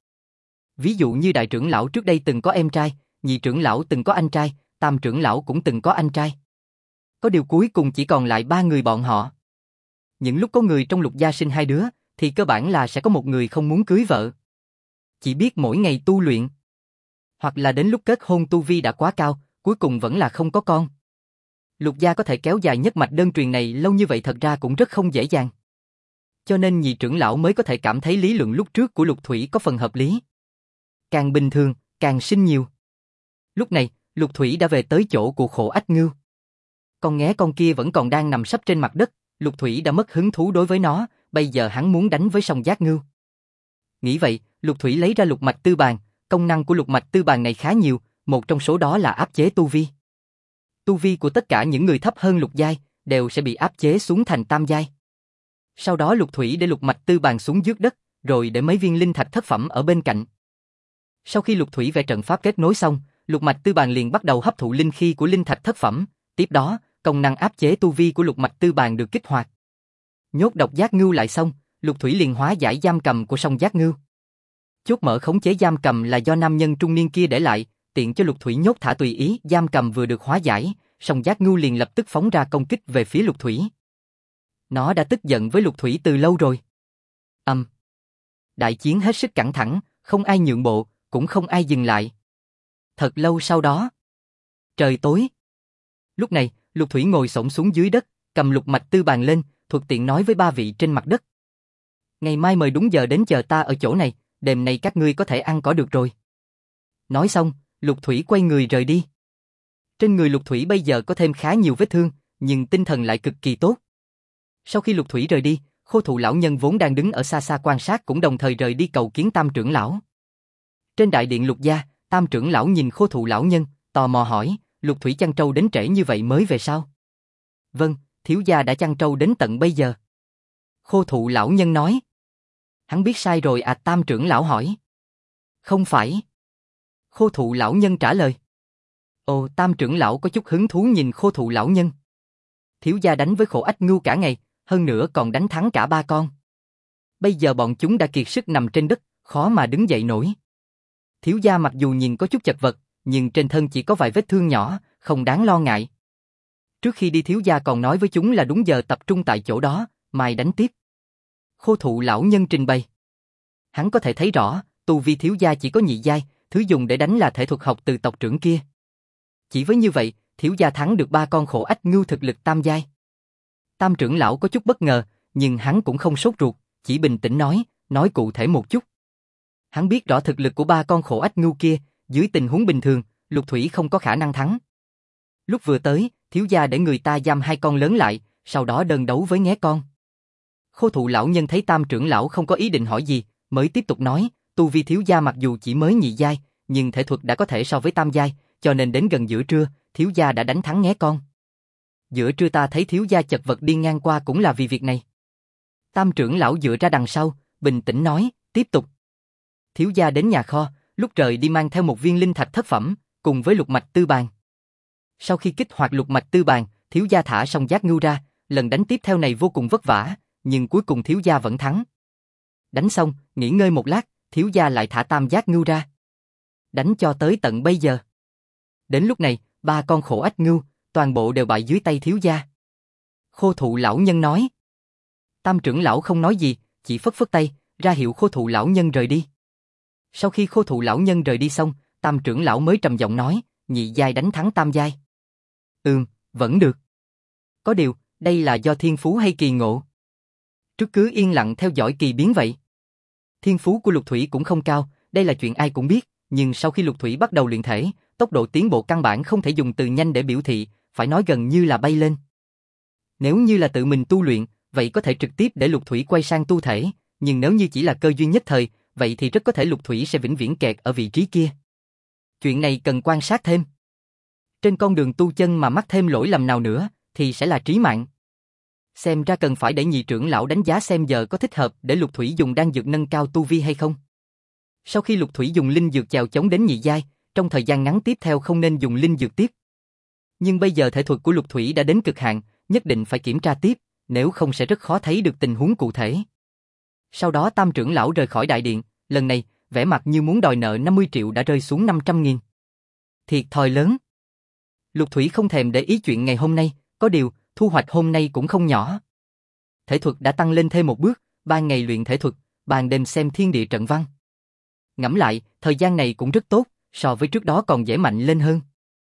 Ví dụ như đại trưởng lão trước đây từng có em trai, nhị trưởng lão từng có anh trai, tam trưởng lão cũng từng có anh trai. Có điều cuối cùng chỉ còn lại 3 người bọn họ. Những lúc có người trong Lục gia sinh 2 đứa, thì cơ bản là sẽ có một người không muốn cưới vợ. Chỉ biết mỗi ngày tu luyện. Hoặc là đến lúc kết hôn tu vi đã quá cao, cuối cùng vẫn là không có con. Lục gia có thể kéo dài nhất mạch đơn truyền này lâu như vậy thật ra cũng rất không dễ dàng. Cho nên nhị trưởng lão mới có thể cảm thấy lý luận lúc trước của Lục Thủy có phần hợp lý. Càng bình thường, càng sinh nhiều. Lúc này, Lục Thủy đã về tới chỗ của Khổ Ách Ngưu. Con nghé con kia vẫn còn đang nằm sấp trên mặt đất, Lục Thủy đã mất hứng thú đối với nó, bây giờ hắn muốn đánh với Song Giác Ngưu. Nghĩ vậy, Lục Thủy lấy ra lục mạch tư bàn, công năng của lục mạch tư bàn này khá nhiều, một trong số đó là áp chế tu vi. Tu vi của tất cả những người thấp hơn lục giai đều sẽ bị áp chế xuống thành tam giai. Sau đó Lục Thủy để lục mạch tư bàn xuống dưới đất, rồi để mấy viên linh thạch thất phẩm ở bên cạnh. Sau khi Lục Thủy vẽ trận pháp kết nối xong, lục mạch tư bàn liền bắt đầu hấp thụ linh khí của linh thạch thất phẩm, tiếp đó, công năng áp chế tu vi của lục mạch tư bàn được kích hoạt. Nhốt độc giác ngưu lại xong, Lục Thủy liền hóa giải giam cầm của Song Giác Ngưu. Chốt mở khống chế giam cầm là do nam nhân trung niên kia để lại, tiện cho Lục Thủy nhốt thả tùy ý, giam cầm vừa được hóa giải, Song Giác Ngưu liền lập tức phóng ra công kích về phía Lục Thủy. Nó đã tức giận với Lục Thủy từ lâu rồi. Đại chiến hết sức căng thẳng, không ai nhượng bộ, cũng không ai dừng lại. Thật lâu sau đó, trời tối. Lúc này, Lục Thủy ngồi xổm xuống dưới đất, cầm lục mạch tư bàn lên, thuận tiện nói với 3 vị trên mặt đất. Ngày mai mời đúng giờ đến chờ ta ở chỗ này, đêm nay các ngươi có thể ăn cỏ được rồi. Nói xong, Lục Thủy quay người rời đi. Trên người Lục Thủy bây giờ có thêm khá nhiều vết thương, nhưng tinh thần lại cực kỳ tốt. Sau khi Lục Thủy rời đi, Khô Thụ lão nhân vốn đang đứng ở xa xa quan sát cũng đồng thời rời đi cầu kiến Tam trưởng lão. Trên đại điện Lục gia, Tam trưởng lão nhìn Khô Thụ lão nhân, tò mò hỏi, Lục Thủy chăn trâu đến trễ như vậy mới về sao? Vâng, thiếu gia đã chăn trâu đến tận bây giờ. Khô Thụ lão nhân nói. Hắn biết sai rồi à? Tam trưởng lão hỏi. Không phải. Khô Thụ lão nhân trả lời. Ồ, Tam trưởng lão có chút hứng thú nhìn Khô Thụ lão nhân. Thiếu gia đánh với Khổ Ách Ngưu cả ngày, hơn nữa còn đánh thắng cả 3 con. Bây giờ bọn chúng đã kiệt sức nằm trên đất, khó mà đứng dậy nổi. Thiếu gia mặc dù nhìn có chút chật vật, nhưng trên thân chỉ có vài vết thương nhỏ, không đáng lo ngại. Trước khi đi thiếu gia còn nói với chúng là đúng giờ tập trung tại chỗ đó, mai đánh tiếp. Khô Thụ lão nhân trình bày. Hắn có thể thấy rõ, tu vi thiếu gia chỉ có nhị giai, thứ dùng để đánh là thể thuật học từ tộc trưởng kia. Chỉ với như vậy, thiếu gia thắng được 3 con Khổ Ách Ngưu thực lực tam giai. Tam trưởng lão có chút bất ngờ, nhưng hắn cũng không sốt ruột, chỉ bình tĩnh nói cụ thể một chút. Hắn biết rõ thực lực của 3 con Khổ Ách Ngưu kia, dưới tình huống bình thường, Lục Thủy không có khả năng thắng. Lúc vừa tới, thiếu gia để người ta giam 2 con lớn lại, sau đó đơn đấu với nghé con. Khô Thụ lão nhân thấy Tam trưởng lão không có ý định hỏi gì, mới tiếp tục nói, tu vi thiếu gia mặc dù chỉ mới nhị giai, nhưng thể thuật đã có thể so với tam giai, cho nên đến gần giữa trưa, thiếu gia đã đánh thắng nghé con. Giữa trưa ta thấy thiếu gia chật vật đi ngang qua cũng là vì việc này. Tam trưởng lão dựa ra đằng sau, bình tĩnh nói, tiếp tục. Thiếu gia đến nhà kho, lúc rời đi mang theo một viên linh thạch thất phẩm, cùng với lục mạch tư bàn. Sau khi kích hoạt lục mạch tư bàn, thiếu gia thả Song Giác Ngưu ra, lần đánh tiếp theo này vô cùng vất vả, nhưng cuối cùng thiếu gia vẫn thắng. Đánh xong, nghỉ ngơi một lát, thiếu gia lại thả Tam Giác Ngưu ra. Đánh cho tới tận bây giờ. Đến lúc này, 3 con Khổ Ách Ngưu, toàn bộ đều bại dưới tay thiếu gia. Khô Thụ lão nhân nói. Tam trưởng lão không nói gì, chỉ phất phất tay, ra hiệu Khô Thụ lão nhân rời đi. Sau khi Khô Thụ lão nhân rời đi xong, Tam trưởng lão mới trầm giọng nói, nhị giai đánh thắng tam giai. Vẫn được. Có điều, đây là do thiên phú hay kỳ ngộ? Trước cứ yên lặng theo dõi kỳ biến vậy. Thiên phú của Lục Thủy cũng không cao, đây là chuyện ai cũng biết, nhưng sau khi Lục Thủy bắt đầu luyện thể, tốc độ tiến bộ căn bản không thể dùng từ nhanh để biểu thị, phải nói gần như là bay lên. Nếu như là tự mình tu luyện, vậy có thể trực tiếp để Lục Thủy quay sang tu thể, nhưng nếu như chỉ là cơ duyên nhất thời, vậy thì rất có thể Lục Thủy sẽ vĩnh viễn kẹt ở vị trí kia. Chuyện này cần quan sát thêm. Trên con đường tu chân mà mắc thêm lỗi lầm nào nữa, thì sẽ là trí mạng. Xem ra cần phải để nhị trưởng lão đánh giá xem giờ có thích hợp để Lục Thủy dùng đan dược nâng cao tu vi hay không. Sau khi Lục Thủy dùng linh dược chèo chống đến nhị giai, trong thời gian ngắn tiếp theo không nên dùng linh dược tiếp. Nhưng bây giờ thể thuật của Lục Thủy đã đến cực hạn, nhất định phải kiểm tra tiếp, nếu không sẽ rất khó thấy được tình huống cụ thể. Sau đó Tam trưởng lão rời khỏi đại điện, lần này, vẻ mặt như muốn đòi nợ 50 triệu đã rơi xuống 500.000. Thiệt thòi lớn. Lục Thủy không thèm để ý chuyện ngày hôm nay, có điều, thu hoạch hôm nay cũng không nhỏ. Thể thuật đã tăng lên thêm một bước, 3 ngày luyện thể thuật, ban đêm xem thiên địa trận văn. Ngẫm lại, thời gian này cũng rất tốt, so với trước đó còn dễ mạnh lên hơn.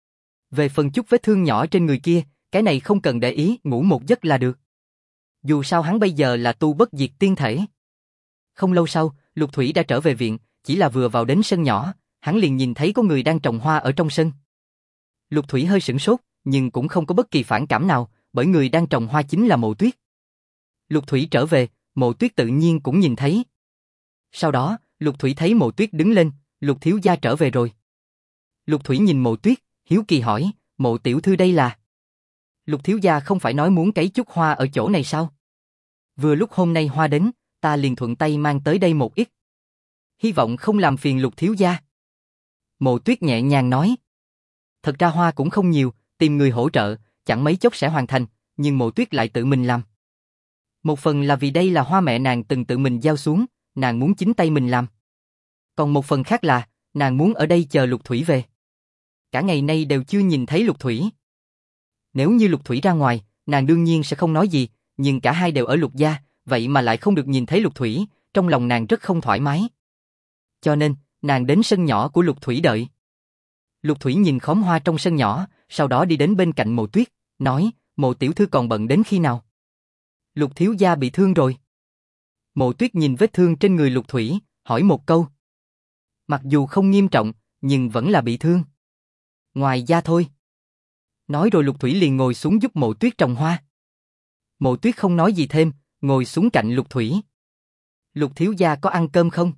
Về phần chút vết thương nhỏ trên người kia, cái này không cần để ý, ngủ một giấc là được. Dù sao hắn bây giờ là tu bất diệt tiên thể. Không lâu sau, Lục Thủy đã trở về viện, chỉ là vừa vào đến sân nhỏ, hắn liền nhìn thấy có người đang trồng hoa ở trong sân. Lục Thủy hơi sửng sốt, nhưng cũng không có bất kỳ phản cảm nào, bởi người đang trồng hoa chính là Mộ Tuyết. Lục Thủy trở về, Mộ Tuyết tự nhiên cũng nhìn thấy. Sau đó, Lục Thủy thấy Mộ Tuyết đứng lên, Lục thiếu gia trở về rồi. Lục Thủy nhìn Mộ Tuyết, hiếu kỳ hỏi, Mộ tiểu thư đây là? Lục thiếu gia không phải nói muốn cấy chút hoa ở chỗ này sao? Vừa lúc hôm nay hoa đến, ta liền thuận tay mang tới đây một ít. Hy vọng không làm phiền Lục thiếu gia. Mộ Tuyết nhẹ nhàng nói. Thật ra hoa cũng không nhiều, tìm người hỗ trợ, chẳng mấy chốc sẽ hoàn thành, nhưng Mộ Tuyết lại tự mình làm. Một phần là vì đây là hoa mẹ nàng từng tự mình giao xuống, nàng muốn chính tay mình làm. Còn một phần khác là, nàng muốn ở đây chờ Lục Thủy về. Cả ngày nay đều chưa nhìn thấy Lục Thủy. Nếu như Lục Thủy ra ngoài, nàng đương nhiên sẽ không nói gì, nhưng cả hai đều ở Lục gia, vậy mà lại không được nhìn thấy Lục Thủy, trong lòng nàng rất không thoải mái. Cho nên, nàng đến sân nhỏ của Lục Thủy đợi. Lục Thủy nhìn khóm hoa trong sân nhỏ, sau đó đi đến bên cạnh Mộ Tuyết, nói, Mộ tiểu thư còn bận đến khi nào? Lục thiếu gia bị thương rồi. Mộ Tuyết nhìn vết thương trên người Lục Thủy, hỏi một câu. Mặc dù không nghiêm trọng, nhưng vẫn là bị thương. Ngoài da thôi. Nói rồi Lục Thủy liền ngồi xuống giúp Mộ Tuyết trồng hoa. Mộ Tuyết không nói gì thêm, ngồi xuống cạnh Lục Thủy. Lục thiếu gia có ăn cơm không?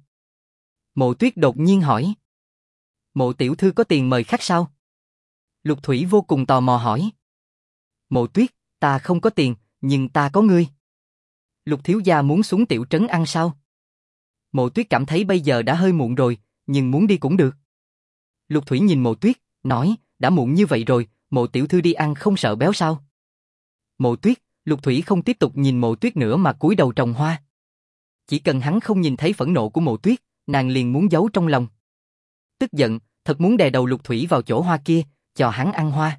Mộ Tuyết đột nhiên hỏi. Mộ tiểu thư có tiền mời khách sao? Lục Thủy vô cùng tò mò hỏi. Mộ Tuyết, ta không có tiền, nhưng ta có ngươi. Lục thiếu gia muốn xuống tiểu trấn ăn sao? Mộ Tuyết cảm thấy bây giờ đã hơi muộn rồi, nhưng muốn đi cũng được. Lục Thủy nhìn Mộ Tuyết, nói, đã muộn như vậy rồi, Mộ tiểu thư đi ăn không sợ béo sao? Mộ Tuyết, Lục Thủy không tiếp tục nhìn Mộ Tuyết nữa mà cúi đầu trồng hoa. Chỉ cần hắn không nhìn thấy phẫn nộ của Mộ Tuyết, nàng liền muốn giấu trong lòng. Tức giận, thật muốn đè đầu Lục Thủy vào chỗ hoa kia, cho hắn ăn hoa.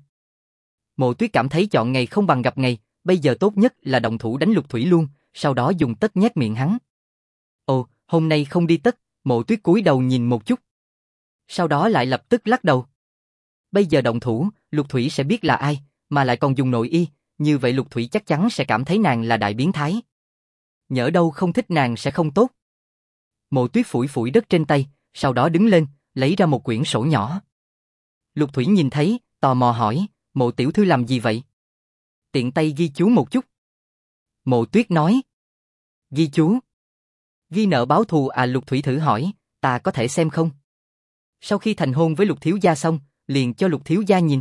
Mộ Tuyết cảm thấy chọn ngày không bằng gặp ngày, bây giờ tốt nhất là động thủ đánh Lục Thủy luôn, sau đó dùng tất nhét miệng hắn. Ồ, hôm nay không đi tất, Mộ Tuyết cúi đầu nhìn một chút. Sau đó lại lập tức lắc đầu. Bây giờ động thủ, Lục Thủy sẽ biết là ai, mà lại còn dùng nội y, như vậy Lục Thủy chắc chắn sẽ cảm thấy nàng là đại biến thái. Nhỡ đâu không thích nàng sẽ không tốt. Mộ Tuyết phủi phủi đất trên tay, sau đó đứng lên, lấy ra một quyển sổ nhỏ. Lục Thủy nhìn thấy, tò mò hỏi, Mộ tiểu thư làm gì vậy? Tiện tay ghi chú một chút. Mộ Tuyết nói. Ghi chú? Ghi nợ báo thù à? Lục Thủy thử hỏi, ta có thể xem không? Sau khi thành hôn với Lục thiếu gia xong, liền cho Lục thiếu gia nhìn.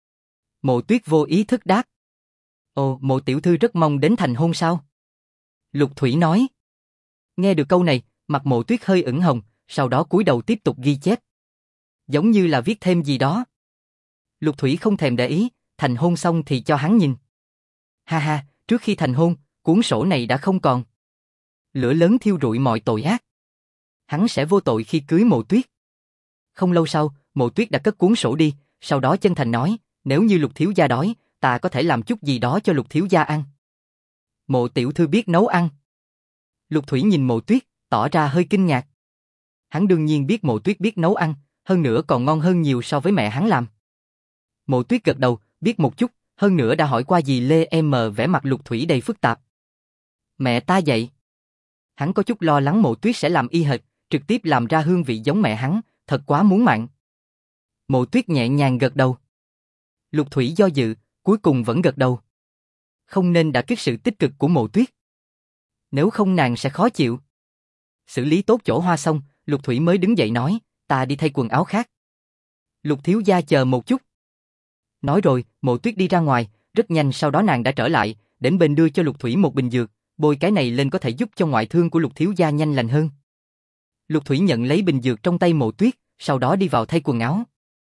Mộ Tuyết vô ý thức đáp. Ồ, Mộ tiểu thư rất mong đến thành hôn sao? Lục Thủy nói. Nghe được câu này, mặt Mộ Tuyết hơi ửng hồng, sau đó cúi đầu tiếp tục ghi chép. Giống như là viết thêm gì đó. Lục Thủy không thèm để ý, thành hôn xong thì cho hắn nhìn. Ha ha, trước khi thành hôn, cuốn sổ này đã không còn. Lửa lớn thiêu rụi mọi tội ác. Hắn sẽ vô tội khi cưới Mộ Tuyết. Không lâu sau, Mộ Tuyết đã cất cuốn sổ đi, sau đó chân thành nói, nếu như Lục thiếu gia đói, ta có thể làm chút gì đó cho Lục thiếu gia ăn. Mộ tiểu thư biết nấu ăn. Lục Thủy nhìn Mộ Tuyết, tỏ ra hơi kinh ngạc. Hắn đương nhiên biết Mộ Tuyết biết nấu ăn, hơn nữa còn ngon hơn nhiều so với mẹ hắn làm. Mộ Tuyết gật đầu, biết một chút, hơn nữa đã hỏi qua dì Lê em, vẻ mặt Lục Thủy đầy phức tạp. Mẹ ta vậy. Hắn có chút lo lắng Mộ Tuyết sẽ làm y hệt, trực tiếp làm ra hương vị giống mẹ hắn, thật quá muốn mạng. Mộ Tuyết nhẹ nhàng gật đầu. Lục Thủy do dự, cuối cùng vẫn gật đầu. Không nên đả kích sự tích cực của Mộ Tuyết. Nếu không nàng sẽ khó chịu. Xử lý tốt chỗ hoa xong, Lục Thủy mới đứng dậy nói, ta đi thay quần áo khác. Lục thiếu gia chờ một chút. Nói rồi, Mộ Tuyết đi ra ngoài, rất nhanh sau đó nàng đã trở lại, đến bên đưa cho Lục Thủy một bình dược, bôi cái này lên có thể giúp cho ngoại thương của Lục thiếu gia nhanh lành hơn. Lục Thủy nhận lấy bình dược trong tay Mộ Tuyết, sau đó đi vào thay quần áo.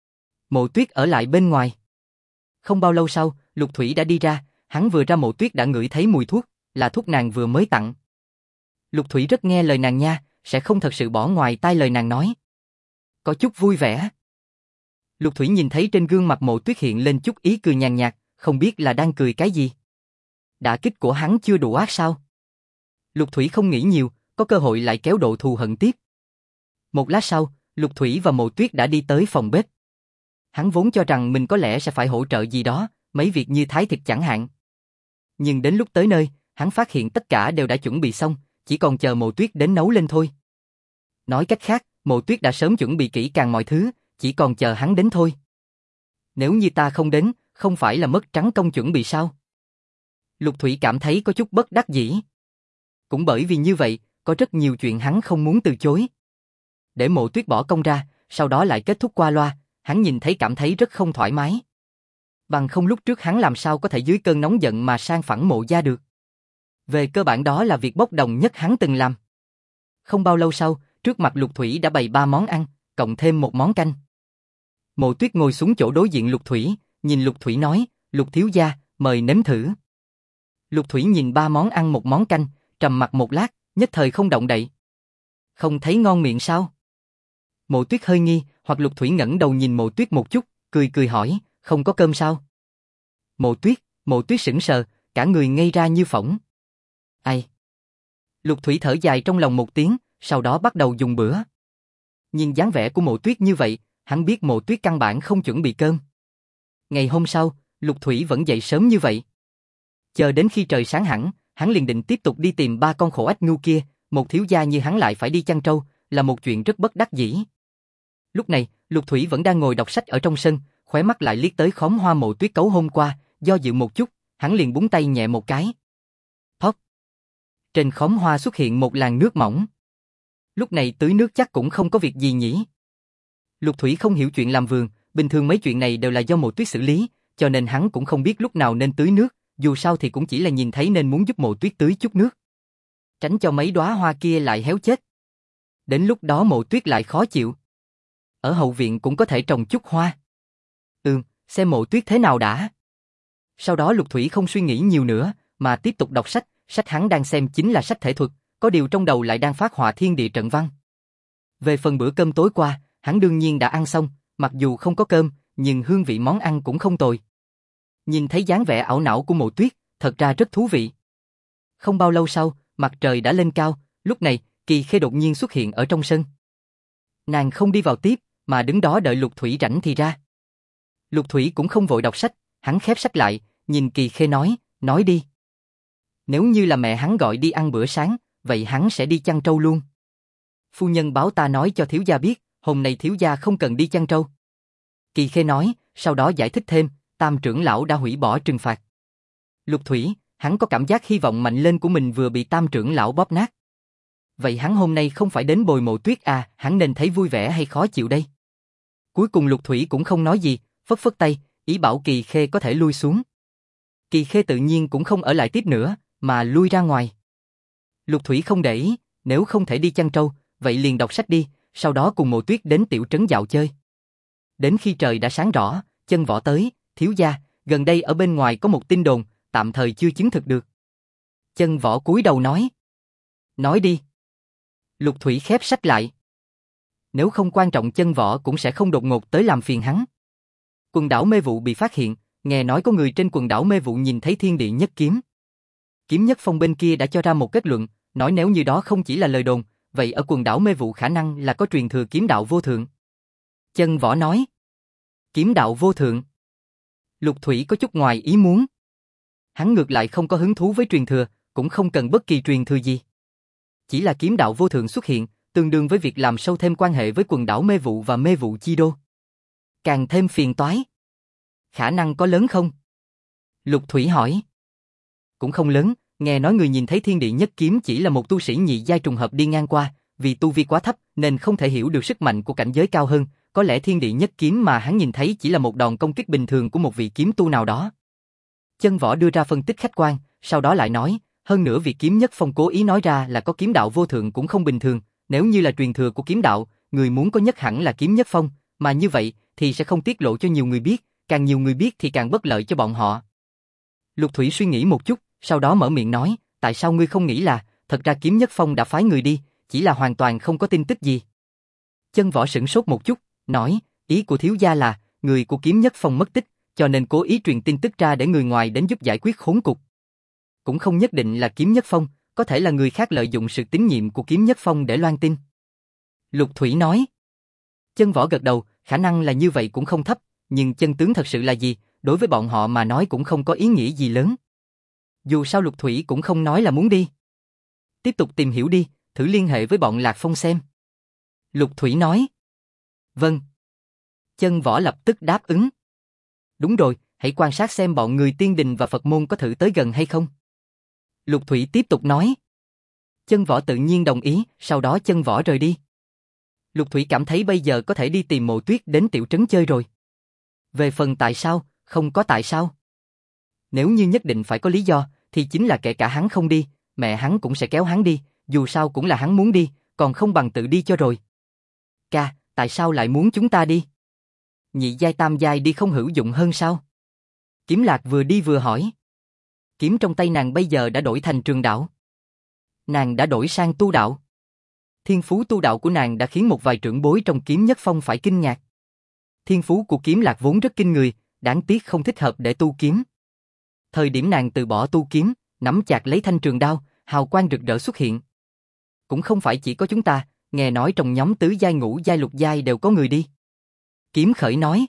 Mộ Tuyết ở lại bên ngoài. Không bao lâu sau, Lục Thủy đã đi ra, hắn vừa ra Mộ Tuyết đã ngửi thấy mùi thuốc, là thuốc nàng vừa mới tặng. Lục Thủy rất nghe lời nàng nha, sẽ không thật sự bỏ ngoài tai lời nàng nói. Có chút vui vẻ. Lục Thủy nhìn thấy trên gương mặt Mộ Tuyết hiện lên chút ý cười nhàn nhạt, không biết là đang cười cái gì. Đả kích của hắn chưa đủ ác sao? Lục Thủy không nghĩ nhiều, có cơ hội lại kéo độ thù hận tiếp. Một lát sau, Lục Thủy và Mộ Tuyết đã đi tới phòng bếp. Hắn vốn cho rằng mình có lẽ sẽ phải hỗ trợ gì đó, mấy việc như thái thịt chẳng hạn. Nhưng đến lúc tới nơi, hắn phát hiện tất cả đều đã chuẩn bị xong, chỉ còn chờ Mộ Tuyết đến nấu lên thôi. Nói cách khác, Mộ Tuyết đã sớm chuẩn bị kỹ càng mọi thứ, chỉ còn chờ hắn đến thôi. Nếu như ta không đến, không phải là mất trắng công chuẩn bị sao? Lục Thủy cảm thấy có chút bất đắc dĩ. Cũng bởi vì như vậy, có rất nhiều chuyện hắn không muốn từ chối. Để Mộ Tuyết bỏ công ra, sau đó lại kết thúc qua loa, hắn nhìn thấy cảm thấy rất không thoải mái. Bằng không lúc trước hắn làm sao có thể dưới cơn nóng giận mà sang phẳng Mộ gia được. Về cơ bản đó là việc bốc đồng nhất hắn từng làm. Không bao lâu sau, trước mặt Lục Thủy đã bày 3 món ăn, cộng thêm một món canh. Mộ Tuyết ngồi xuống chỗ đối diện Lục Thủy, nhìn Lục Thủy nói, Lục thiếu gia, mời nếm thử. Lục Thủy nhìn 3 món ăn một món canh, trầm mặc một lát, nhất thời không động đậy. Không thấy ngon miệng sao? Mộ Tuyết hơi nghi, hoặc Lục Thủy ngẩng đầu nhìn Mộ Tuyết một chút, cười cười hỏi, không có cơm sao? Mộ Tuyết sững sờ, cả người ngây ra như phỗng. Ai? Lục Thủy thở dài trong lòng một tiếng, sau đó bắt đầu dùng bữa. Nhìn dáng vẻ của Mộ Tuyết như vậy, hắn biết Mộ Tuyết căn bản không chuẩn bị cơm. Ngày hôm sau, Lục Thủy vẫn dậy sớm như vậy. Chờ đến khi trời sáng hẳn, hắn liền định tiếp tục đi tìm 3 con khổ ách ngu kia, một thiếu gia như hắn lại phải đi chăn trâu, là một chuyện rất bất đắc dĩ. Lúc này, Lục Thủy vẫn đang ngồi đọc sách ở trong sân, khóe mắt lại liếc tới khóm hoa Mộ Tuyết cấu hôm qua, do dự một chút, hắn liền búng tay nhẹ một cái. Phốc. Trên khóm hoa xuất hiện một làn nước mỏng. Lúc này tưới nước chắc cũng không có việc gì nhỉ. Lục Thủy không hiểu chuyện làm vườn, bình thường mấy chuyện này đều là do Mộ Tuyết xử lý, cho nên hắn cũng không biết lúc nào nên tưới nước, dù sao thì cũng chỉ là nhìn thấy nên muốn giúp Mộ Tuyết tưới chút nước. Tránh cho mấy đóa hoa kia lại héo chết. Đến lúc đó Mộ Tuyết lại khó chịu. Ở hậu viện cũng có thể trồng chút hoa. Xem Mộ Tuyết thế nào đã. Sau đó Lục Thủy không suy nghĩ nhiều nữa, mà tiếp tục đọc sách, sách hắn đang xem chính là sách thể thuật, có điều trong đầu lại đang phát họa thiên địa trận văn. Về phần bữa cơm tối qua, hắn đương nhiên đã ăn xong, mặc dù không có cơm, nhưng hương vị món ăn cũng không tồi. Nhìn thấy dáng vẻ ảo não của Mộ Tuyết, thật ra rất thú vị. Không bao lâu sau, mặt trời đã lên cao, lúc này, Kỳ Khê đột nhiên xuất hiện ở trong sân. Nàng không đi vào tiếp, mà đứng đó đợi Lục Thủy rảnh thì ra. Lục Thủy cũng không vội đọc sách, hắn khép sách lại, nhìn Kỳ Khê nói đi. Nếu như là mẹ hắn gọi đi ăn bữa sáng, vậy hắn sẽ đi chăn trâu luôn. Phu nhân báo ta nói cho thiếu gia biết, hôm nay thiếu gia không cần đi chăn trâu. Kỳ Khê nói, sau đó giải thích thêm, Tam trưởng lão đã hủy bỏ trừng phạt. Lục Thủy, hắn có cảm giác hy vọng mạnh lên của mình vừa bị Tam trưởng lão bóp nát. Vậy hắn hôm nay không phải đến bồi Mộ Tuyết à, hắn nên thấy vui vẻ hay khó chịu đây? Cuối cùng Lục Thủy cũng không nói gì, phất phất tay, ý bảo Kỳ Khê có thể lui xuống. Kỳ Khê tự nhiên cũng không ở lại tiếp nữa, mà lui ra ngoài. Lục Thủy không để ý, nếu không thể đi chăn trâu, vậy liền đọc sách đi, sau đó cùng Mộ Tuyết đến tiểu trấn dạo chơi. Đến khi trời đã sáng rõ, Chân Võ tới, thiếu gia, gần đây ở bên ngoài có một tin đồn, tạm thời chưa chứng thực được. Chân Võ cúi đầu nói đi. Lục Thủy khép sách lại. Nếu không quan trọng Chân Võ cũng sẽ không đột ngột tới làm phiền hắn. Quần đảo Mê Vụ bị phát hiện, nghe nói có người trên quần đảo Mê Vụ nhìn thấy thiên địa nhất kiếm. Kiếm Nhất Phong bên kia đã cho ra một kết luận, nói nếu như đó không chỉ là lời đồn, vậy ở quần đảo Mê Vụ khả năng là có truyền thừa kiếm đạo vô thượng. Chân Võ nói. Kiếm đạo vô thượng. Lục Thủy có chút ngoài ý muốn. Hắn ngược lại không có hứng thú với truyền thừa, cũng không cần bất kỳ truyền thừa gì. Chỉ là kiếm đạo vô thượng xuất hiện, tương đương với việc làm sâu thêm quan hệ với quần đảo mê vụ và mê vụ chi đô. Càng thêm phiền toái. Khả năng có lớn không? Lục Thủy hỏi. Cũng không lớn, nghe nói người nhìn thấy thiên địa nhất kiếm chỉ là một tu sĩ nhị giai trùng hợp đi ngang qua, vì tu vi quá thấp nên không thể hiểu được sức mạnh của cảnh giới cao hơn, có lẽ thiên địa nhất kiếm mà hắn nhìn thấy chỉ là một đòn công kích bình thường của một vị kiếm tu nào đó. Chân Võ đưa ra phân tích khách quan, sau đó lại nói, hơn nữa việc kiếm nhất phong cố ý nói ra là có kiếm đạo vô thượng cũng không bình thường, nếu như là truyền thừa của kiếm đạo, người muốn có nhất hẳn là kiếm nhất phong, mà như vậy thì sẽ không tiết lộ cho nhiều người biết, càng nhiều người biết thì càng bất lợi cho bọn họ. Lục Thủy suy nghĩ một chút, sau đó mở miệng nói, tại sao ngươi không nghĩ là, thật ra kiếm nhất phong đã phái người đi, chỉ là hoàn toàn không có tin tức gì. Chân Võ sửng sốt một chút, nói, ý của thiếu gia là, người của kiếm nhất phong mất tích, cho nên cố ý truyền tin tức ra để người ngoài đến giúp giải quyết khốn cục. Cũng không nhất định là kiếm nhất phong, có thể là người khác lợi dụng sự tín nhiệm của kiếm nhất phong để loan tin. Lục Thủy nói. Chân Võ gật đầu, khả năng là như vậy cũng không thấp, nhưng chân tướng thật sự là gì, đối với bọn họ mà nói cũng không có ý nghĩa gì lớn. Dù sao Lục Thủy cũng không nói là muốn đi. Tiếp tục tìm hiểu đi, thử liên hệ với bọn Lạc Phong xem. Lục Thủy nói. Vâng. Chân Võ lập tức đáp ứng. Đúng rồi, hãy quan sát xem bọn người Tiên Đình và Phật môn có thử tới gần hay không. Lục Thủy tiếp tục nói. Chân Võ tự nhiên đồng ý, sau đó Chân Võ rời đi. Lục Thủy cảm thấy bây giờ có thể đi tìm Mộ Tuyết đến tiểu trấn chơi rồi. Về phần tại sao, không có tại sao. Nếu như nhất định phải có lý do, thì chính là kể cả hắn không đi, mẹ hắn cũng sẽ kéo hắn đi, dù sao cũng là hắn muốn đi, còn không bằng tự đi cho rồi. Ca, tại sao lại muốn chúng ta đi? Nhị giai tam giai đi không hữu dụng hơn sao? Kiếm Lạc vừa đi vừa hỏi. Kiếm trong tay nàng bây giờ đã đổi thành Trường đạo. Nàng đã đổi sang tu đạo. Thiên phú tu đạo của nàng đã khiến một vài trưởng bối trong kiếm nhất phong phải kinh ngạc. Thiên phú của Kiếm Lạc vốn rất kinh người, đáng tiếc không thích hợp để tu kiếm. Thời điểm nàng từ bỏ tu kiếm, nắm chặt lấy thanh trường đao, hào quang rực rỡ xuất hiện. Cũng không phải chỉ có chúng ta, nghe nói trong nhóm tứ giai ngũ giai lục giai đều có người đi. Kiếm Khởi nói.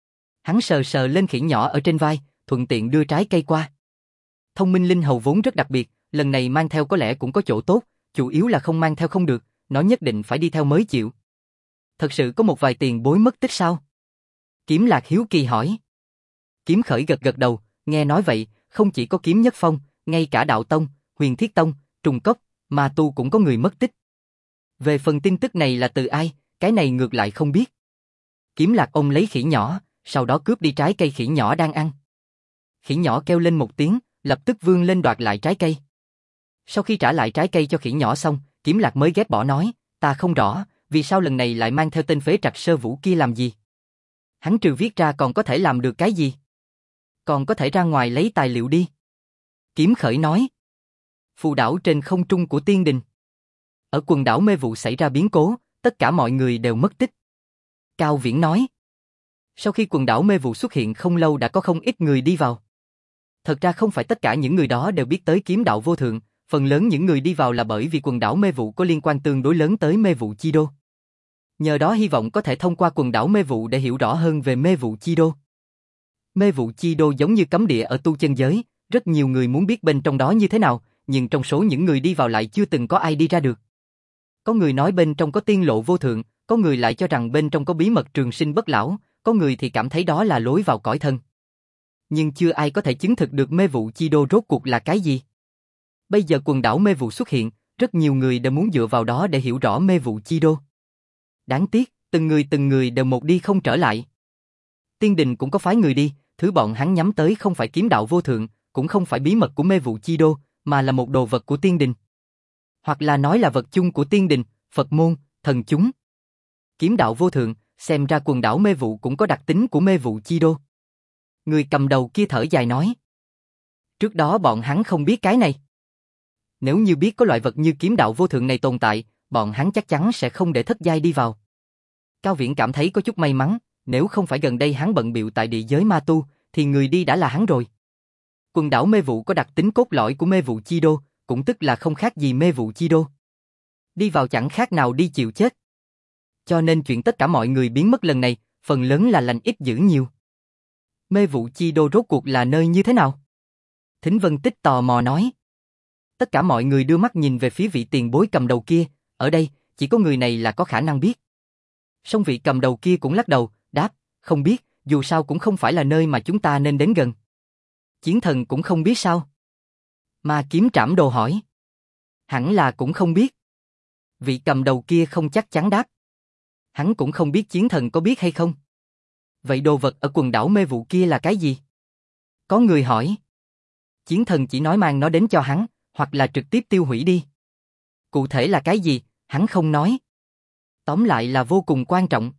Hắn sờ sờ lên khỉ nhỏ ở trên vai, thuận tiện đưa trái cây qua. Thông minh linh hầu vốn rất đặc biệt, lần này mang theo có lẽ cũng có chỗ tốt, chủ yếu là không mang theo không được, nó nhất định phải đi theo mới chịu. Thật sự có một vài tiền bối mất tích sao? Kiếm Lạc hiếu kỳ hỏi. Kiếm Khởi gật gật đầu, nghe nói vậy, không chỉ có kiếm nhất phong, ngay cả đạo tông, huyền thiết tông, trùng cốc, ma tu cũng có người mất tích. Về phần tin tức này là từ ai, cái này ngược lại không biết. Kiếm Lạc ôm lấy khỉ nhỏ, sau đó cướp đi trái cây khỉ nhỏ đang ăn. Khỉ nhỏ kêu lên một tiếng, lập tức vươn lên đoạt lại trái cây. Sau khi trả lại trái cây cho khỉ nhỏ xong, Kiếm Lạc mới ghét bỏ nói, ta không rõ, vì sao lần này lại mang theo tên phế trặc Sơ Vũ kia làm gì? Hắn trừ viết ra còn có thể làm được cái gì? Còn có thể ra ngoài lấy tài liệu đi. Kiếm Khởi nói. Phù đảo trên không trung của Tiên Đình. Ở quần đảo mê vụ xảy ra biến cố, tất cả mọi người đều mất tích. Cao Viễn nói. Sau khi quần đảo mê vụ xuất hiện không lâu đã có không ít người đi vào. Thật ra không phải tất cả những người đó đều biết tới kiếm đạo vô thượng, phần lớn những người đi vào là bởi vì quần đảo mê vụ có liên quan tương đối lớn tới mê vụ chi đô. Nhờ đó hy vọng có thể thông qua quần đảo mê vụ để hiểu rõ hơn về mê vụ chi đô. Mê vụ chi đô giống như cấm địa ở tu chân giới, rất nhiều người muốn biết bên trong đó như thế nào, nhưng trong số những người đi vào lại chưa từng có ai đi ra được. Có người nói bên trong có tiên lộ vô thượng, có người lại cho rằng bên trong có bí mật trường sinh bất lão, có người thì cảm thấy đó là lối vào cõi thần. Nhưng chưa ai có thể chứng thực được mê vụ chi đô rốt cuộc là cái gì. Bây giờ quần đảo mê vụ xuất hiện, rất nhiều người đều muốn dựa vào đó để hiểu rõ mê vụ chi đô. Đáng tiếc, từng người đều một đi không trở lại. Tiên Đình cũng có phái người đi, thứ bọn hắn nhắm tới không phải kiếm đạo vô thượng, cũng không phải bí mật của mê vụ chi đô, mà là một đồ vật của Tiên Đình. Hoặc là nói là vật chung của Tiên Đình, Phật môn, thần chúng. Kiếm đạo vô thượng, xem ra quần đảo mê vụ cũng có đặc tính của mê vụ chi đô. Người cầm đầu kia thở dài nói. Trước đó bọn hắn không biết cái này. Nếu như biết có loại vật như kiếm đạo vô thượng này tồn tại, bọn hắn chắc chắn sẽ không để thất giai đi vào. Cao Viễn cảm thấy có chút may mắn, nếu không phải gần đây hắn bận bịu tại địa giới ma tu, thì người đi đã là hắn rồi. Quần đảo mê vụ có đặc tính cốt lõi của mê vụ chi đô, cũng tức là không khác gì mê vụ chi đô. Đi vào chẳng khác nào đi chịu chết. Cho nên chuyện tất cả mọi người biến mất lần này, phần lớn là lành ít dữ nhiều. Mê vụ chi đô rốt cuộc là nơi như thế nào? Thính Vân Tích tò mò nói. Tất cả mọi người đưa mắt nhìn về phía vị tiền bối cầm đầu kia, ở đây, chỉ có người này là có khả năng biết. Song vị cầm đầu kia cũng lắc đầu, đáp, không biết, dù sao cũng không phải là nơi mà chúng ta nên đến gần. Chiến thần cũng không biết sao? Ma kiếm trảm đồ hỏi. Hẳn là cũng không biết. Vị cầm đầu kia không chắc chắn đáp. Hắn cũng không biết chiến thần có biết hay không. Vậy đồ vật ở quần đảo mê vụ kia là cái gì? Có người hỏi. Chiến thần chỉ nói mang nó đến cho hắn, hoặc là trực tiếp tiêu hủy đi. Cụ thể là cái gì, hắn không nói. Tóm lại là vô cùng quan trọng.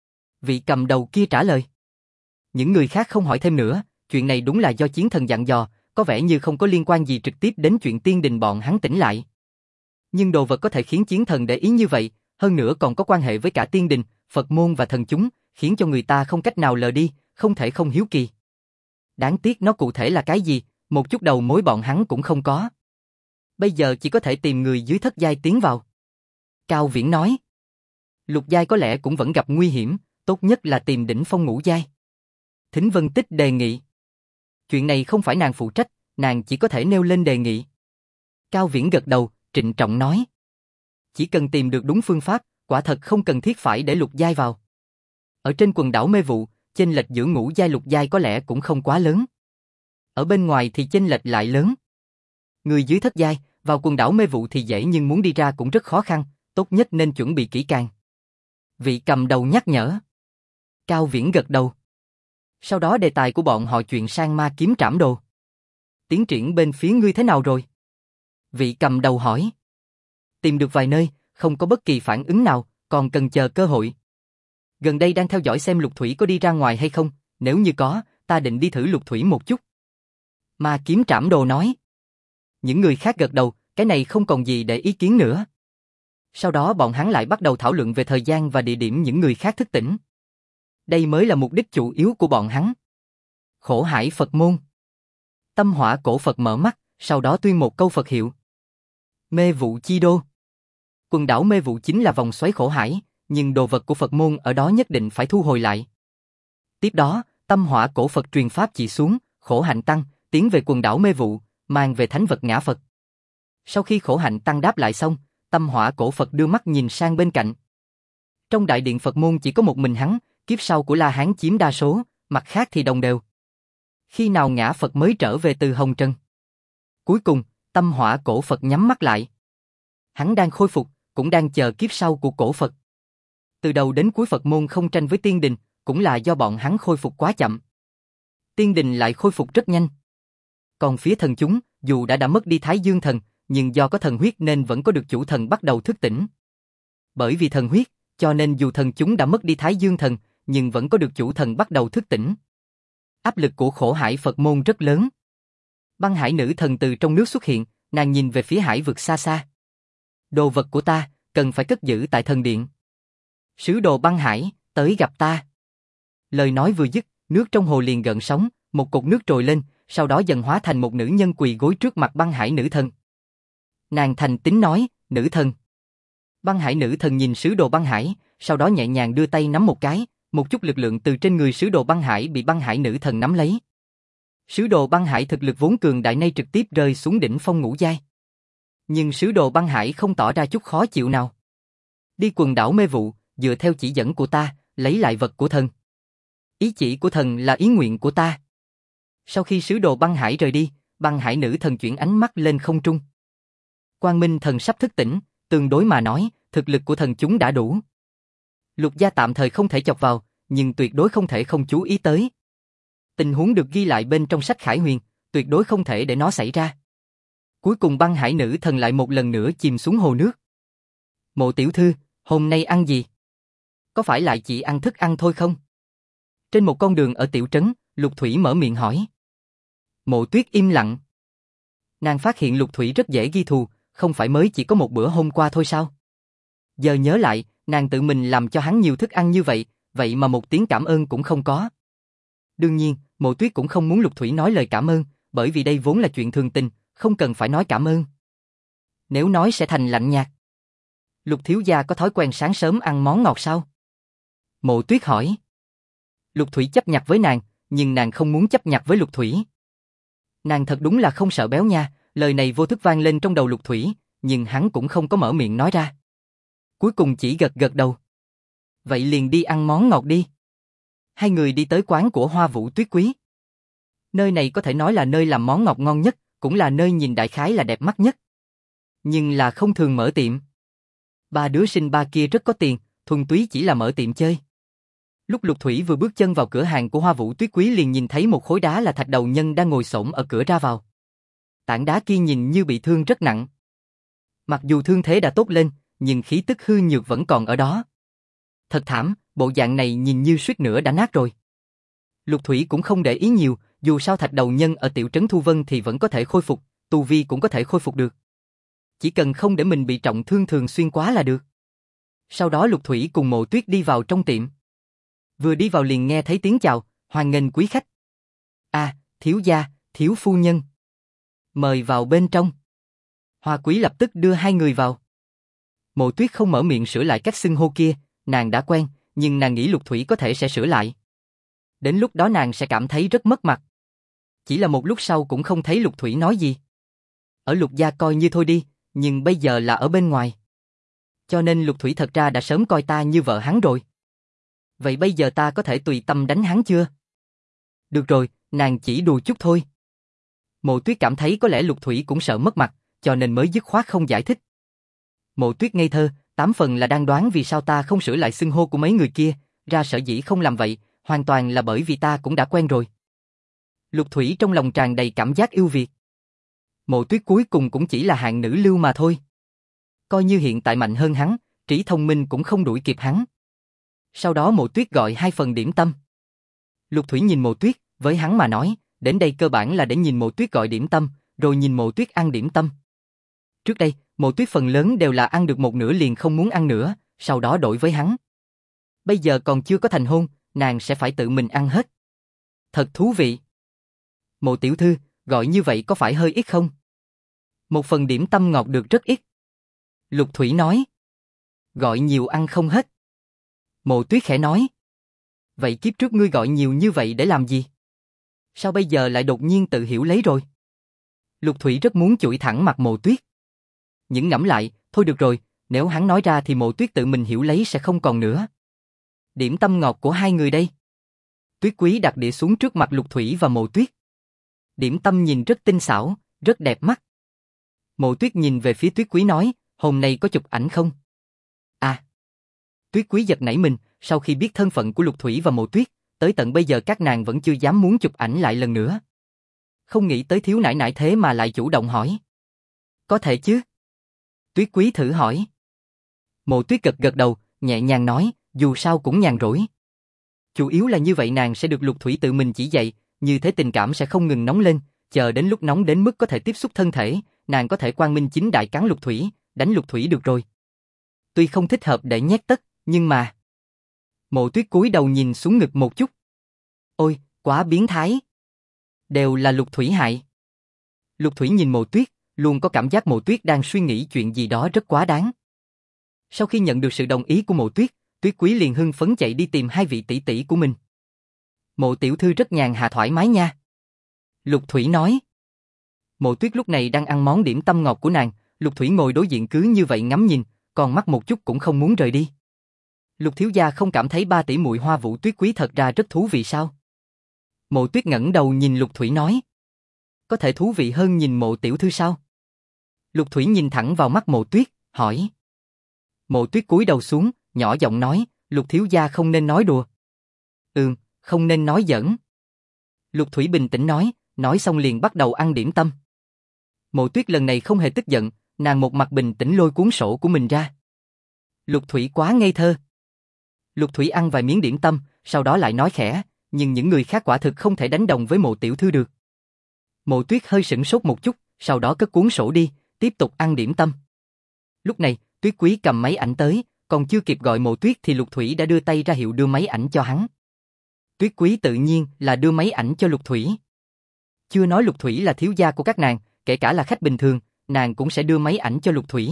Vị cầm đầu kia trả lời. Những người khác không hỏi thêm nữa, chuyện này đúng là do chiến thần dặn dò, có vẻ như không có liên quan gì trực tiếp đến chuyện tiên đình bọn hắn tỉnh lại. Nhưng đồ vật có thể khiến chiến thần để ý như vậy, hơn nữa còn có quan hệ với cả tiên đình, Phật môn và thần chúng, khiến cho người ta không cách nào lờ đi, không thể không hiếu kỳ. Đáng tiếc nó cụ thể là cái gì, một chút đầu mối bọn hắn cũng không có. Bây giờ chỉ có thể tìm người dưới thất giai tiến vào. Cao Viễn nói. Lục giai có lẽ cũng vẫn gặp nguy hiểm, tốt nhất là tìm đỉnh phong ngũ giai. Thính Vân Tích đề nghị. Chuyện này không phải nàng phụ trách, nàng chỉ có thể nêu lên đề nghị. Cao Viễn gật đầu, trịnh trọng nói. Chỉ cần tìm được đúng phương pháp, quả thật không cần thiết phải để lục giai vào. Ở trên quần đảo mê vụ, chênh lệch giữa ngũ giai lục giai có lẽ cũng không quá lớn. Ở bên ngoài thì chênh lệch lại lớn. Người dưới thất giai, vào quần đảo mê vụ thì dễ nhưng muốn đi ra cũng rất khó khăn, tốt nhất nên chuẩn bị kỹ càng. Vị cầm đầu nhắc nhở. Cao Viễn gật đầu. Sau đó đề tài của bọn họ chuyển sang ma kiếm trảm đồ. Tiến triển bên phía ngươi thế nào rồi? Vị cầm đầu hỏi. Tìm được vài nơi, không có bất kỳ phản ứng nào, còn cần chờ cơ hội. Gần đây đang theo dõi xem Lục Thủy có đi ra ngoài hay không, nếu như có, ta định đi thử Lục Thủy một chút. Ma kiếm trảm đồ nói. Những người khác gật đầu, cái này không còn gì để ý kiến nữa. Sau đó bọn hắn lại bắt đầu thảo luận về thời gian và địa điểm những người khác thức tỉnh. Đây mới là mục đích chủ yếu của bọn hắn. Khổ hải Phật môn. Tâm hỏa cổ Phật mở mắt, sau đó tuyên một câu Phật hiệu. Mê vụ chi đô. Quần đảo mê vụ chính là vòng xoáy khổ hải, nhưng đồ vật của Phật môn ở đó nhất định phải thu hồi lại. Tiếp đó, tâm hỏa cổ Phật truyền pháp chỉ xuống, khổ hạnh tăng, tiến về quần đảo mê vụ, mang về thánh vật ngã Phật. Sau khi khổ hạnh tăng đáp lại xong, tâm hỏa cổ Phật đưa mắt nhìn sang bên cạnh. Trong đại điện Phật môn chỉ có một mình hắn, kiếp sau của La Hán chiếm đa số, mặt khác thì đồng đều. Khi nào ngã Phật mới trở về từ hồng trần? Cuối cùng, tâm hỏa cổ Phật nhắm mắt lại. Hắn đang khôi phục, cũng đang chờ kiếp sau của cổ Phật. Từ đầu đến cuối Phật môn không tranh với tiên đình, cũng là do bọn hắn khôi phục quá chậm. Tiên đình lại khôi phục rất nhanh. Còn phía thần chúng, dù đã mất đi Thái Dương thần, nhưng do có thần huyết nên vẫn có được chủ thần bắt đầu thức tỉnh. Bởi vì thần huyết, cho nên dù thần chúng đã mất đi Thái Dương thần, nhưng vẫn có được chủ thần bắt đầu thức tỉnh. Áp lực của khổ hải Phật môn rất lớn. Băng hải nữ thần từ trong nước xuất hiện, nàng nhìn về phía hải vực xa xa. Đồ vật của ta, cần phải cất giữ tại thần điện. Sứ đồ băng hải, tới gặp ta. Lời nói vừa dứt, nước trong hồ liền gợn sóng, một cột nước trồi lên, sau đó dần hóa thành một nữ nhân quỳ gối trước mặt băng hải nữ thần. Nàng thành tín nói, nữ thần. Băng hải nữ thần nhìn sứ đồ băng hải, sau đó nhẹ nhàng đưa tay nắm một cái, một chút lực lượng từ trên người sứ đồ băng hải bị băng hải nữ thần nắm lấy. Sứ đồ băng hải thực lực vốn cường đại nay trực tiếp rơi xuống đỉnh phong ngũ giai. Nhưng sứ đồ băng hải không tỏ ra chút khó chịu nào. Đi quần đảo mê vụ, dựa theo chỉ dẫn của ta, lấy lại vật của thần. Ý chỉ của thần là ý nguyện của ta. Sau khi sứ đồ băng hải rời đi, băng hải nữ thần chuyển ánh mắt lên không trung. Quang Minh thần sắp thức tỉnh, tương đối mà nói, thực lực của thần chúng đã đủ. Lục gia tạm thời không thể chọc vào, nhưng tuyệt đối không thể không chú ý tới. Tình huống được ghi lại bên trong sách Khải Huyền, tuyệt đối không thể để nó xảy ra. Cuối cùng băng hải nữ thần lại một lần nữa chìm xuống hồ nước. Mộ tiểu thư, hôm nay ăn gì? Có phải lại chỉ ăn thức ăn thôi không? Trên một con đường ở tiểu trấn, Lục Thủy mở miệng hỏi. Mộ Tuyết im lặng. Nàng phát hiện Lục Thủy rất dễ ghi thù, không phải mới chỉ có một bữa hôm qua thôi sao? Giờ nhớ lại, nàng tự mình làm cho hắn nhiều thức ăn như vậy, vậy mà một tiếng cảm ơn cũng không có. Đương nhiên, Mộ Tuyết cũng không muốn Lục Thủy nói lời cảm ơn, bởi vì đây vốn là chuyện thường tình, không cần phải nói cảm ơn. Nếu nói sẽ thành lạnh nhạt. Lục thiếu gia có thói quen sáng sớm ăn món ngọt sao? Mộ Tuyết hỏi. Lục Thủy chấp nhặt với nàng, nhưng nàng không muốn chấp nhặt với Lục Thủy. Nàng thật đúng là không sợ béo nha, lời này vô thức vang lên trong đầu Lục Thủy, nhưng hắn cũng không có mở miệng nói ra. Cuối cùng chỉ gật gật đầu. Vậy liền đi ăn món ngọt đi. Hai người đi tới quán của Hoa Vũ Tuyết Quý. Nơi này có thể nói là nơi làm món ngọt ngon nhất, cũng là nơi nhìn đại khái là đẹp mắt nhất. Nhưng là không thường mở tiệm. Ba đứa sinh ba kia rất có tiền, thuần túy chỉ là mở tiệm chơi. Lúc Lục Thủy vừa bước chân vào cửa hàng của Hoa Vũ Tuyết Quý liền nhìn thấy một khối đá là Thạch Đầu Nhân đang ngồi xổm ở cửa ra vào. Tảng đá kia nhìn như bị thương rất nặng. Mặc dù thương thế đã tốt lên, nhưng khí tức hư nhược vẫn còn ở đó. Thật thảm, bộ dạng này nhìn như suýt nữa đã nát rồi. Lục Thủy cũng không để ý nhiều, dù sao Thạch Đầu Nhân ở tiểu trấn Thu Vân thì vẫn có thể khôi phục, tu vi cũng có thể khôi phục được. Chỉ cần không để mình bị trọng thương thường xuyên quá là được. Sau đó Lục Thủy cùng Mộ Tuyết đi vào trong tiệm. Vừa đi vào liền nghe thấy tiếng chào, hoan nghênh quý khách. Thiếu gia, thiếu phu nhân. Mời vào bên trong. Hoa Quý lập tức đưa hai người vào. Mộ Tuyết không mở miệng sửa lại cách xưng hô kia, nàng đã quen, nhưng nàng nghĩ Lục Thủy có thể sẽ sửa lại. Đến lúc đó nàng sẽ cảm thấy rất mất mặt. Chỉ là một lúc sau cũng không thấy Lục Thủy nói gì. Ở Lục gia coi như thôi đi, nhưng bây giờ là ở bên ngoài. Cho nên Lục Thủy thật ra đã sớm coi ta như vợ hắn rồi. Vậy bây giờ ta có thể tùy tâm đánh hắn chưa? Được rồi, nàng chỉ đùa chút thôi. Mộ Tuyết cảm thấy có lẽ Lục Thủy cũng sợ mất mặt, cho nên mới dứt khoát không giải thích. Mộ Tuyết ngây thơ, 8 phần là đang đoán vì sao ta không sửa lại xưng hô của mấy người kia, ra sở dĩ không làm vậy, hoàn toàn là bởi vì ta cũng đã quen rồi. Lục Thủy trong lòng tràn đầy cảm giác yêu Việt. Mộ Tuyết cuối cùng cũng chỉ là hạng nữ lưu mà thôi. Coi như hiện tại mạnh hơn hắn, trí thông minh cũng không đuổi kịp hắn. Sau đó Mộ Tuyết gọi 2 phần điểm tâm. Lục Thủy nhìn Mộ Tuyết, với hắn mà nói, đến đây cơ bản là để nhìn Mộ Tuyết gọi điểm tâm, rồi nhìn Mộ Tuyết ăn điểm tâm. Trước đây, Mộ Tuyết phần lớn đều là ăn được một nửa liền không muốn ăn nữa, sau đó đổi với hắn. Bây giờ còn chưa có thành hôn, nàng sẽ phải tự mình ăn hết. Thật thú vị. Mộ tiểu thư, gọi như vậy có phải hơi ít không? Một phần điểm tâm ngọt được rất ít. Lục Thủy nói. Gọi nhiều ăn không hết. Mộ Tuyết khẽ nói. Vậy kiếp trước ngươi gọi nhiều như vậy để làm gì? Sao bây giờ lại đột nhiên tự hiểu lấy rồi? Lục Thủy rất muốn chửi thẳng mặt Mộ Tuyết. Nhưng ngẫm lại, thôi được rồi, nếu hắn nói ra thì Mộ Tuyết tự mình hiểu lấy sẽ không còn nữa. Điểm tâm ngọt của hai người đây. Tuyết Quý đặt đĩa xuống trước mặt Lục Thủy và Mộ Tuyết. Điểm tâm nhìn rất tinh xảo, rất đẹp mắt. Mộ Tuyết nhìn về phía Tuyết Quý nói, hôm nay có chụp ảnh không? Tuyết Quý giật nảy mình, sau khi biết thân phận của Lục Thủy và Mộ Tuyết, tới tận bây giờ các nàng vẫn chưa dám muốn chụp ảnh lại lần nữa. Không nghĩ tới thiếu nãi nãi thế mà lại chủ động hỏi. Có thể chứ? Tuyết Quý thử hỏi. Mộ Tuyết gật gật đầu, nhẹ nhàng nói, dù sao cũng nhàn rỗi. Chủ yếu là như vậy nàng sẽ được Lục Thủy tự mình chỉ dạy, như thế tình cảm sẽ không ngừng nóng lên, chờ đến lúc nóng đến mức có thể tiếp xúc thân thể, nàng có thể quang minh chính đại cắn Lục Thủy, đánh Lục Thủy được rồi. Tuy không thích hợp để nhét tất, nhưng mà... Mộ Tuyết cúi đầu nhìn xuống ngực một chút. Ôi, quá biến thái. Đều là Lục Thủy hại. Lục Thủy nhìn Mộ Tuyết, luôn có cảm giác Mộ Tuyết đang suy nghĩ chuyện gì đó rất quá đáng. Sau khi nhận được sự đồng ý của Mộ Tuyết, Tuyết Quý liền hưng phấn chạy đi tìm hai vị tỷ tỷ của mình. Mộ tiểu thư rất nhàn hạ thoải mái nha. Lục Thủy nói. Mộ Tuyết lúc này đang ăn món điểm tâm ngọt của nàng, Lục Thủy ngồi đối diện cứ như vậy ngắm nhìn, còn mắt một chút cũng không muốn rời đi. Lục thiếu gia không cảm thấy ba tỷ muội Hoa Vũ Tuyết Quý thật ra rất thú vị sao? Mộ Tuyết ngẩng đầu nhìn Lục Thủy nói. Có thể thú vị hơn nhìn Mộ tiểu thư sao? Lục Thủy nhìn thẳng vào mắt Mộ Tuyết, hỏi. Mộ Tuyết cúi đầu xuống, nhỏ giọng nói, Lục thiếu gia không nên nói đùa. Không nên nói giỡn. Lục Thủy bình tĩnh nói xong liền bắt đầu ăn điểm tâm. Mộ Tuyết lần này không hề tức giận, nàng một mặt bình tĩnh lôi cuốn sổ của mình ra. Lục Thủy quá ngây thơ. Lục Thủy ăn vài miếng điểm tâm, sau đó lại nói khẽ, nhưng những người khác quả thực không thể đánh đồng với Mộ tiểu thư được. Mộ Tuyết hơi sửng sốt một chút, sau đó cất cuốn sổ đi, tiếp tục ăn điểm tâm. Lúc này, Tuyết Quý cầm máy ảnh tới, còn chưa kịp gọi Mộ Tuyết thì Lục Thủy đã đưa tay ra hiệu đưa máy ảnh cho hắn. Tuyết Quý tự nhiên là đưa máy ảnh cho Lục Thủy. Chưa nói Lục Thủy là thiếu gia của các nàng, kể cả là khách bình thường, nàng cũng sẽ đưa máy ảnh cho Lục Thủy.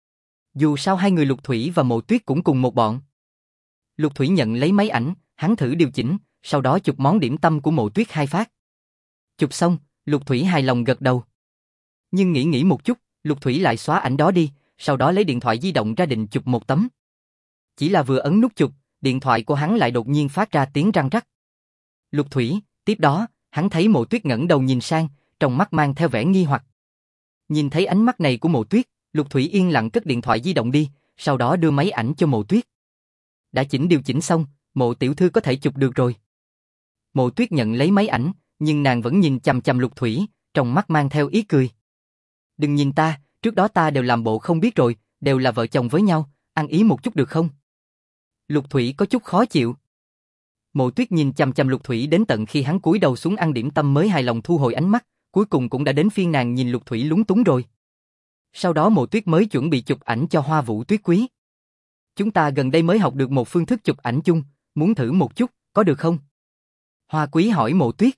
Dù sao hai người Lục Thủy và Mộ Tuyết cũng cùng một bọn. Lục Thủy nhận lấy máy ảnh, hắn thử điều chỉnh, sau đó chụp món điểm tâm của Mộ Tuyết 2 phát. Chụp xong, Lục Thủy hài lòng gật đầu. Nhưng nghĩ một chút, Lục Thủy lại xóa ảnh đó đi, sau đó lấy điện thoại di động ra định chụp một tấm. Chỉ là vừa ấn nút chụp, điện thoại của hắn lại đột nhiên phát ra tiếng răng rắc. Lục Thủy, tiếp đó, hắn thấy Mộ Tuyết ngẩng đầu nhìn sang, trong mắt mang theo vẻ nghi hoặc. Nhìn thấy ánh mắt này của Mộ Tuyết, Lục Thủy yên lặng cất điện thoại di động đi, sau đó đưa máy ảnh cho Mộ Tuyết. Đã điều chỉnh xong, Mộ tiểu thư có thể chụp được rồi. Mộ Tuyết nhận lấy máy ảnh, nhưng nàng vẫn nhìn chằm chằm Lục Thủy, trong mắt mang theo ý cười. Đừng nhìn ta, trước đó ta đều làm bộ không biết rồi, đều là vợ chồng với nhau, ăn ý một chút được không? Lục Thủy có chút khó chịu. Mộ Tuyết nhìn chằm chằm Lục Thủy đến tận khi hắn cúi đầu xuống ăn điểm tâm mới hài lòng thu hồi ánh mắt, cuối cùng cũng đã đến phiên nàng nhìn Lục Thủy lúng túng rồi. Sau đó Mộ Tuyết mới chuẩn bị chụp ảnh cho Hoa Vũ Tuyết Quý. Chúng ta gần đây mới học được một phương thức chụp ảnh chung, muốn thử một chút, có được không? Hoa Quý hỏi Mộ Tuyết.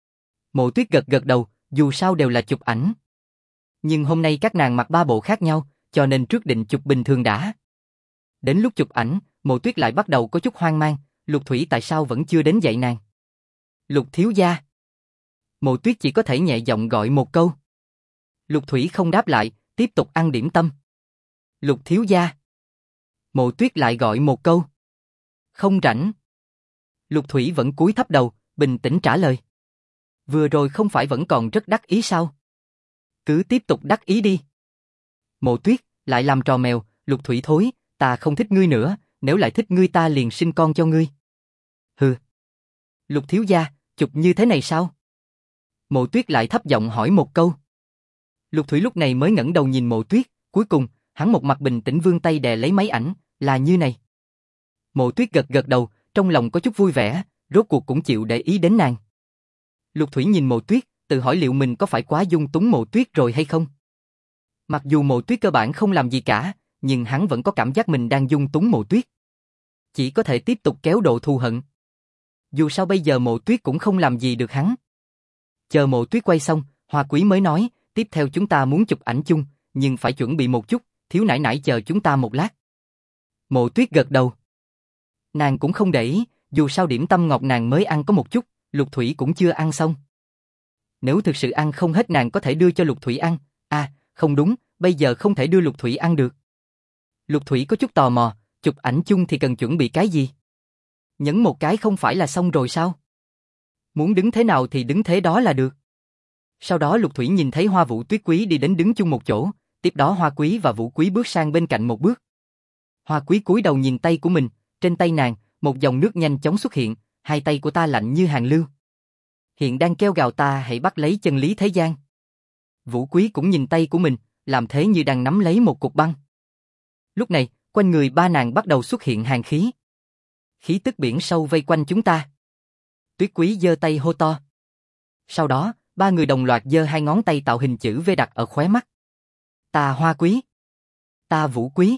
Mộ Tuyết gật đầu, dù sao đều là chụp ảnh. Nhưng hôm nay các nàng mặc 3 bộ khác nhau, cho nên trước định chụp bình thường đã. Đến lúc chụp ảnh, Mộ Tuyết lại bắt đầu có chút hoang mang, Lục Thủy tại sao vẫn chưa đến dạy nàng? Lục thiếu gia. Mộ Tuyết chỉ có thể nhẹ giọng gọi một câu. Lục Thủy không đáp lại, tiếp tục ăn điểm tâm. Lục thiếu gia. Mộ Tuyết lại gọi một câu. Không rảnh. Lục Thủy vẫn cúi thấp đầu, bình tĩnh trả lời. Vừa rồi không phải vẫn còn rất đắc ý sao? Cứ tiếp tục đắc ý đi. Mộ Tuyết lại làm trò mèo, Lục Thủy thối, ta không thích ngươi nữa, nếu lại thích ngươi ta liền sinh con cho ngươi. Hừ. Lục thiếu gia, chụp như thế này sao? Mộ Tuyết lại thấp giọng hỏi một câu. Lục Thủy lúc này mới ngẩng đầu nhìn Mộ Tuyết, cuối cùng, hắn một mặt bình tĩnh vươn tay đè lấy máy ảnh, là như này. Mộ Tuyết gật đầu, trong lòng có chút vui vẻ, rốt cuộc cũng chịu để ý đến nàng. Lục Thủy nhìn Mộ Tuyết, tự hỏi liệu mình có phải quá dung túng Mộ Tuyết rồi hay không? Mặc dù Mộ Tuyết cơ bản không làm gì cả, nhưng hắn vẫn có cảm giác mình đang dung túng Mộ Tuyết. Chỉ có thể tiếp tục kéo độ thù hận. Dù sao bây giờ Mộ Tuyết cũng không làm gì được hắn. Chờ Mộ Tuyết quay xong, Hoa Quý mới nói, tiếp theo chúng ta muốn chụp ảnh chung, nhưng phải chuẩn bị một chút, thiếu nãi nãi chờ chúng ta một lát. Mộ Tuyết gật đầu. Nàng cũng không để ý, dù sao điểm tâm ngọt nàng mới ăn có một chút, Lục Thủy cũng chưa ăn xong. Nếu thực sự ăn không hết nàng có thể đưa cho Lục Thủy ăn, không đúng, bây giờ không thể đưa Lục Thủy ăn được. Lục Thủy có chút tò mò, chụp ảnh chung thì cần chuẩn bị cái gì? Nhấn một cái không phải là xong rồi sao? Muốn đứng thế nào thì đứng thế đó là được. Sau đó Lục Thủy nhìn thấy Hoa Vũ Tuyết Quý đi đến đứng chung một chỗ, tiếp đó Hoa Quý và Vũ Quý bước sang bên cạnh một bước. Hoa Quý cúi đầu nhìn tay của mình, trên tay nàng, một dòng nước nhanh chóng xuất hiện, hai tay của ta lạnh như hàn lưu. Hiện đang kêu gào ta hãy bắt lấy chân lý thế gian. Vũ Quý cũng nhìn tay của mình, làm thế như đang nắm lấy một cục băng. Lúc này, quanh người ba nàng bắt đầu xuất hiện hàn khí. Khí tức biển sâu vây quanh chúng ta. Tuyết Quý giơ tay hô to. Sau đó, ba người đồng loạt giơ hai ngón tay tạo hình chữ V đặt ở khóe mắt. Ta Hoa Quý. Ta Vũ Quý.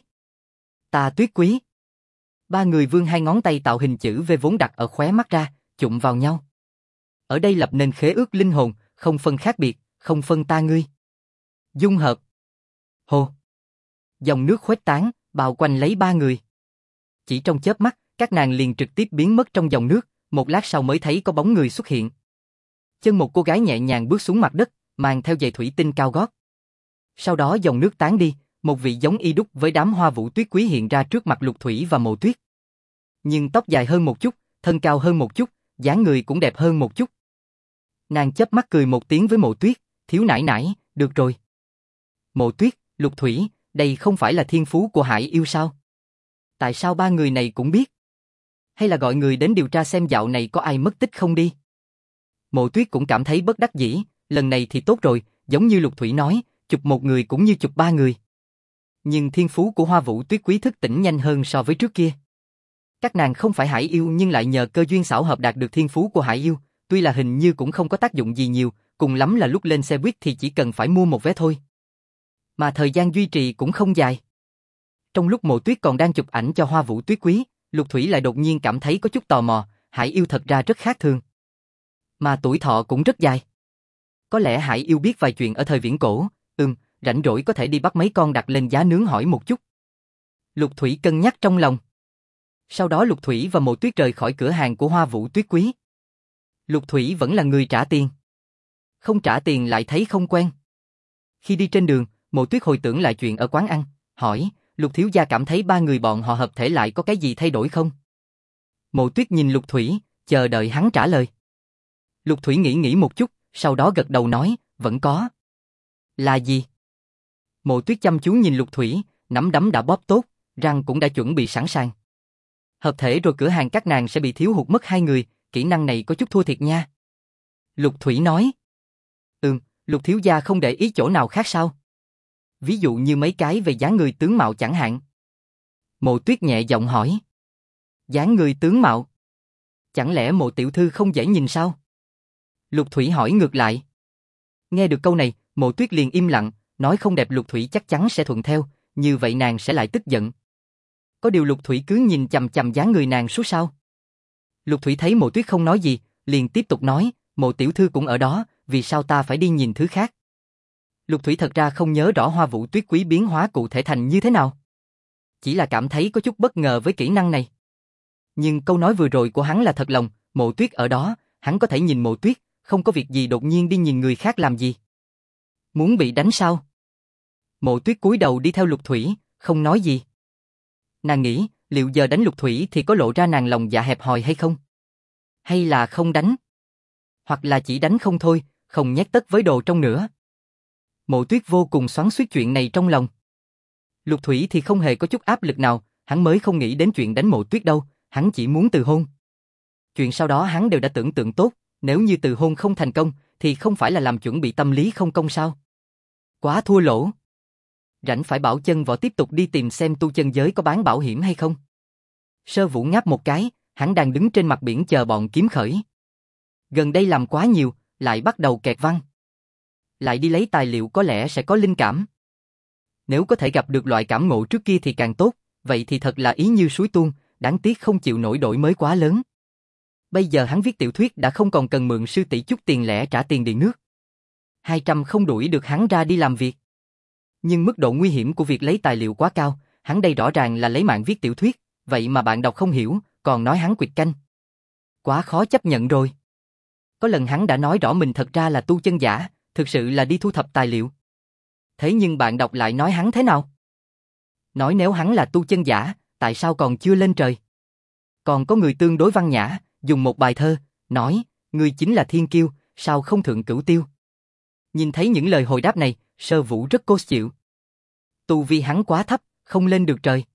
Ta Tuyết Quý. Ba người vươn hai ngón tay tạo hình chữ V vốn đặt ở khóe mắt ra, chụm vào nhau. Ở đây lập nên khế ước linh hồn, không phân khác biệt, không phân ta ngươi. Dung hợp. Hồ. Dòng nước khuếch tán, bao quanh lấy ba người. Chỉ trong chớp mắt, các nàng liền trực tiếp biến mất trong dòng nước, một lát sau mới thấy có bóng người xuất hiện. Chân một cô gái nhẹ nhàng bước xuống mặt đất, mang theo giày thủy tinh cao gót. Sau đó dòng nước tán đi, một vị giống y đúc với đám Hoa Vũ Tuyết Quý hiện ra trước mặt Lục Thủy và Mộ Tuyết. Nhưng tóc dài hơn một chút, thân cao hơn một chút, dáng người cũng đẹp hơn một chút. Nàng chớp mắt cười một tiếng với Mộ Tuyết, thiếu nãi nãi, được rồi. Mộ Tuyết, Lục Thủy, đây không phải là thiên phú của Hải Yêu sao? Tại sao ba người này cũng biết? Hay là gọi người đến điều tra xem dạo này có ai mất tích không đi? Mộ Tuyết cũng cảm thấy bất đắc dĩ, lần này thì tốt rồi, giống như Lục Thủy nói, chụp một người cũng như chụp ba người. Nhưng thiên phú của Hoa Vũ Tuyết Quý thức tỉnh nhanh hơn so với trước kia. Các nàng không phải Hải Yêu nhưng lại nhờ cơ duyên xảo hợp đạt được thiên phú của Hải Yêu, tuy là hình như cũng không có tác dụng gì nhiều, cùng lắm là lúc lên xe buýt thì chỉ cần phải mua một vé thôi. Mà thời gian duy trì cũng không dài. Trong lúc Mộ Tuyết còn đang chụp ảnh cho Hoa Vũ Tuyết Quý, Lục Thủy lại đột nhiên cảm thấy có chút tò mò, Hải Yêu thật ra rất khác thường. Mà tuổi thọ cũng rất dài. Có lẽ Hải Yêu biết vài chuyện ở thời viễn cổ, rảnh rỗi có thể đi bắt mấy con đặt lên giá nướng hỏi một chút. Lục Thủy cân nhắc trong lòng. Sau đó Lục Thủy và Mộ Tuyết rời khỏi cửa hàng của Hoa Vũ Tuyết Quý. Lục Thủy vẫn là người trả tiền. Không trả tiền lại thấy không quen. Khi đi trên đường, Mộ Tuyết hồi tưởng lại chuyện ở quán ăn, hỏi, Lục thiếu gia cảm thấy ba người bọn họ hợp thể lại có cái gì thay đổi không? Mộ Tuyết nhìn Lục Thủy, chờ đợi hắn trả lời. Lục Thủy nghĩ một chút, sau đó gật đầu nói, vẫn có. Là gì? Mộ Tuyết chăm chú nhìn Lục Thủy, nắm đấm đã bóp tốt, răng cũng đã chuẩn bị sẵn sàng. Hợp thể rồi cửa hàng các nàng sẽ bị thiếu hụt mất 2 người, kỹ năng này có chút thua thiệt nha. Lục Thủy nói. Lục thiếu gia không để ý chỗ nào khác sao? Ví dụ như mấy cái về dáng người tướng mạo chẳng hạn. Mộ Tuyết nhẹ giọng hỏi. Dáng người tướng mạo? Chẳng lẽ Mộ tiểu thư không dễ nhìn sao? Lục Thủy hỏi ngược lại. Nghe được câu này, Mộ Tuyết liền im lặng, nói không đẹp Lục Thủy chắc chắn sẽ thuận theo, như vậy nàng sẽ lại tức giận. Có điều Lục Thủy cứ nhìn chằm chằm dáng người nàng suốt sao? Lục Thủy thấy Mộ Tuyết không nói gì, liền tiếp tục nói, Mộ tiểu thư cũng ở đó, vì sao ta phải đi nhìn thứ khác? Lục Thủy thật ra không nhớ rõ Hoa Vũ Tuyết Quý biến hóa cụ thể thành như thế nào. Chỉ là cảm thấy có chút bất ngờ với kỹ năng này. Nhưng câu nói vừa rồi của hắn là thật lòng, Mộ Tuyết ở đó, hắn có thể nhìn Mộ Tuyết, không có việc gì đột nhiên đi nhìn người khác làm gì. Muốn bị đánh sao? Mộ Tuyết cúi đầu đi theo Lục Thủy, không nói gì. Nàng nghĩ, liệu giờ đánh Lục Thủy thì có lộ ra nàng lòng dạ hẹp hòi hay không? Hay là không đánh? Hoặc là chỉ đánh không thôi, không nhét tất với đồ trong nữa. Mộ Tuyết vô cùng xoắn xuýt chuyện này trong lòng. Lục Thủy thì không hề có chút áp lực nào, hắn mới không nghĩ đến chuyện đánh Mộ Tuyết đâu, hắn chỉ muốn từ hôn. Chuyện sau đó hắn đều đã tưởng tượng tốt, nếu như từ hôn không thành công, thì không phải là làm chuẩn bị tâm lý không công sao? Quá thua lỗ. Rảnh phải bảo Chân Võ tiếp tục đi tìm xem tu chân giới có bán bảo hiểm hay không. Sơ Vũ ngáp một cái, hắn đang đứng trên mặt biển chờ bọn Kiếm Khởi. Gần đây làm quá nhiều, lại bắt đầu kẹt văn. Lại đi lấy tài liệu có lẽ sẽ có linh cảm. Nếu có thể gặp được loại cảm ngộ trước kia thì càng tốt, vậy thì thật là ý như suối tuôn, đáng tiếc không chịu nổi đổi mới quá lớn. Bây giờ hắn viết tiểu thuyết đã không còn cần mượn sư tỷ chút tiền lẻ trả tiền điện nước. 200 không đuổi được hắn ra đi làm việc. Nhưng mức độ nguy hiểm của việc lấy tài liệu quá cao, hắn đây rõ ràng là lấy mạng viết tiểu thuyết, vậy mà bạn đọc không hiểu, còn nói hắn quỵt canh. Quá khó chấp nhận rồi. Có lần hắn đã nói rõ mình thật ra là tu chân giả, thực sự là đi thu thập tài liệu. Thế nhưng bạn đọc lại nói hắn thế nào? Nói nếu hắn là tu chân giả, tại sao còn chưa lên trời? Còn có người tương đối văn nhã, dùng một bài thơ, nói, người chính là thiên kiêu, sao không thượng cửu tiêu? Nhìn thấy những lời hồi đáp này, Sơ Vũ rất cố chịu. Tu vi hắn quá thấp, không lên được trời.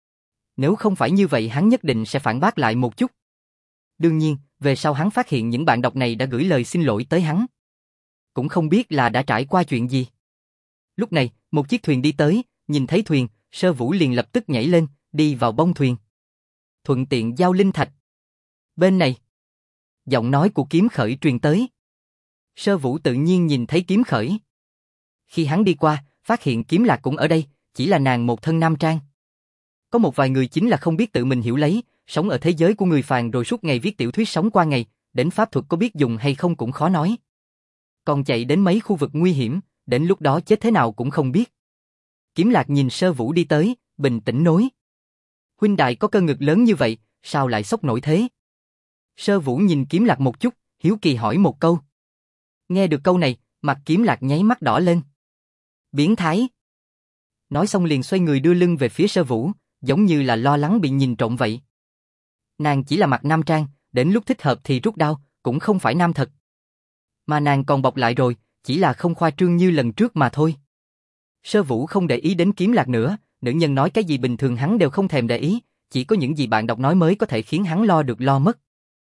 Nếu không phải như vậy hắn nhất định sẽ phản bác lại một chút. Đương nhiên, về sau hắn phát hiện những bạn đọc này đã gửi lời xin lỗi tới hắn. Cũng không biết là đã trải qua chuyện gì. Lúc này, một chiếc thuyền đi tới, nhìn thấy thuyền, Sơ Vũ liền lập tức nhảy lên, đi vào bông thuyền. Thuận tiện giao linh thạch. Bên này, giọng nói của Kiếm Khởi truyền tới. Sơ Vũ tự nhiên nhìn thấy Kiếm Khởi. Khi hắn đi qua, phát hiện Kiếm Lạc cũng ở đây, chỉ là nàng một thân nam trang. Có một vài người chính là không biết tự mình hiểu lấy, sống ở thế giới của người phàm rồi suốt ngày viết tiểu thuyết sống qua ngày, đến pháp thuật có biết dùng hay không cũng khó nói. Còn chạy đến mấy khu vực nguy hiểm, đến lúc đó chết thế nào cũng không biết. Kiếm Lạc nhìn Sơ Vũ đi tới, bình tĩnh nói. Huynh đài có cơ ngực lớn như vậy, sao lại sốc nổi thế? Sơ Vũ nhìn Kiếm Lạc một chút, hiếu kỳ hỏi một câu. Nghe được câu này, mặt Kiếm Lạc nháy mắt đỏ lên. Biến thái. Nói xong liền xoay người đưa lưng về phía Sơ Vũ, giống như là lo lắng bị nhìn trộm vậy. Nàng chỉ là mặc nam trang, đến lúc thích hợp thì rút đao, cũng không phải nam thật. Mà nàng còn bọc lại rồi, chỉ là không khoa trương như lần trước mà thôi. Sơ Vũ không để ý đến Kiếm Lạc nữa, nữ nhân nói cái gì bình thường hắn đều không thèm để ý, chỉ có những gì bạn đọc nói mới có thể khiến hắn lo được lo mất.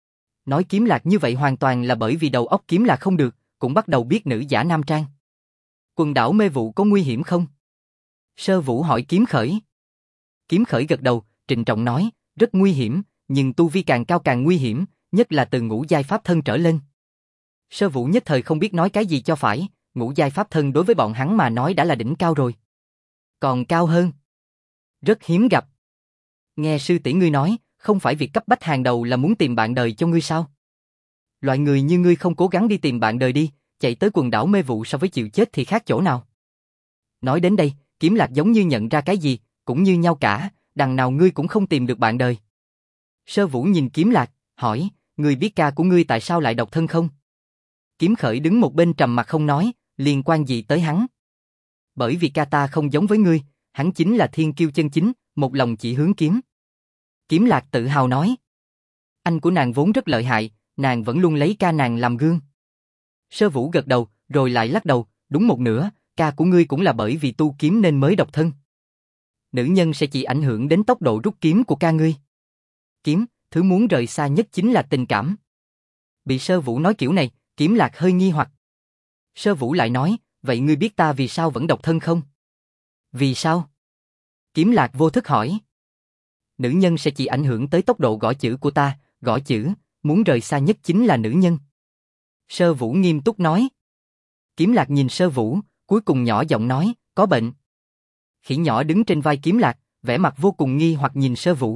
Nói Kiếm Lạc như vậy hoàn toàn là bởi vì đầu óc Kiếm Lạc không được, cũng bắt đầu biết nữ giả nam trang. Quần đảo mê vụ có nguy hiểm không? Sơ Vũ hỏi Kiếm Khởi. Kiếm Khởi gật đầu, trịnh trọng nói, rất nguy hiểm, nhưng tu vi càng cao càng nguy hiểm, nhất là từ ngũ giai pháp thân trở lên. Sơ Vũ nhất thời không biết nói cái gì cho phải, ngũ giai pháp thân đối với bọn hắn mà nói đã là đỉnh cao rồi. Còn cao hơn. Rất hiếm gặp. Nghe sư tỷ ngươi nói, không phải việc cấp bách hàng đầu là muốn tìm bạn đời cho ngươi sao? Loại người như ngươi không cố gắng đi tìm bạn đời đi, chạy tới quần đảo mê vụ so với chịu chết thì khác chỗ nào? Nói đến đây, Kiếm Lạc giống như nhận ra cái gì, cũng như nhau cả, đằng nào ngươi cũng không tìm được bạn đời. Sơ Vũ nhìn Kiếm Lạc, hỏi, ngươi biết ca của ngươi tại sao lại độc thân không? Kiếm Khởi đứng một bên trầm mặt không nói, liên quan gì tới hắn? Bởi vì ca ta không giống với ngươi, hắn chính là thiên kiêu chân chính, một lòng chỉ hướng kiếm. Kiếm Lạc tự hào nói. Anh của nàng vốn rất lợi hại, nàng vẫn luôn lấy ca nàng làm gương. Sơ Vũ gật đầu, rồi lại lắc đầu, đúng một nửa, ca của ngươi cũng là bởi vì tu kiếm nên mới độc thân. Nữ nhân sẽ chỉ ảnh hưởng đến tốc độ rút kiếm của ca ngươi. Kiếm, thứ muốn rời xa nhất chính là tình cảm. Bị Sơ Vũ nói kiểu này, Kiếm Lạc hơi nghi hoặc. Sơ Vũ lại nói, vậy ngươi biết ta vì sao vẫn độc thân không? Vì sao? Kiếm Lạc vô thức hỏi. Nữ nhân sẽ chỉ ảnh hưởng tới tốc độ gõ chữ của ta, gõ chữ, muốn rời xa nhất chính là nữ nhân. Sơ Vũ nghiêm túc nói. Kiếm Lạc nhìn Sơ Vũ, cuối cùng nhỏ giọng nói, có bệnh. Khỉ nhỏ đứng trên vai Kiếm Lạc, vẻ mặt vô cùng nghi hoặc nhìn Sơ Vũ.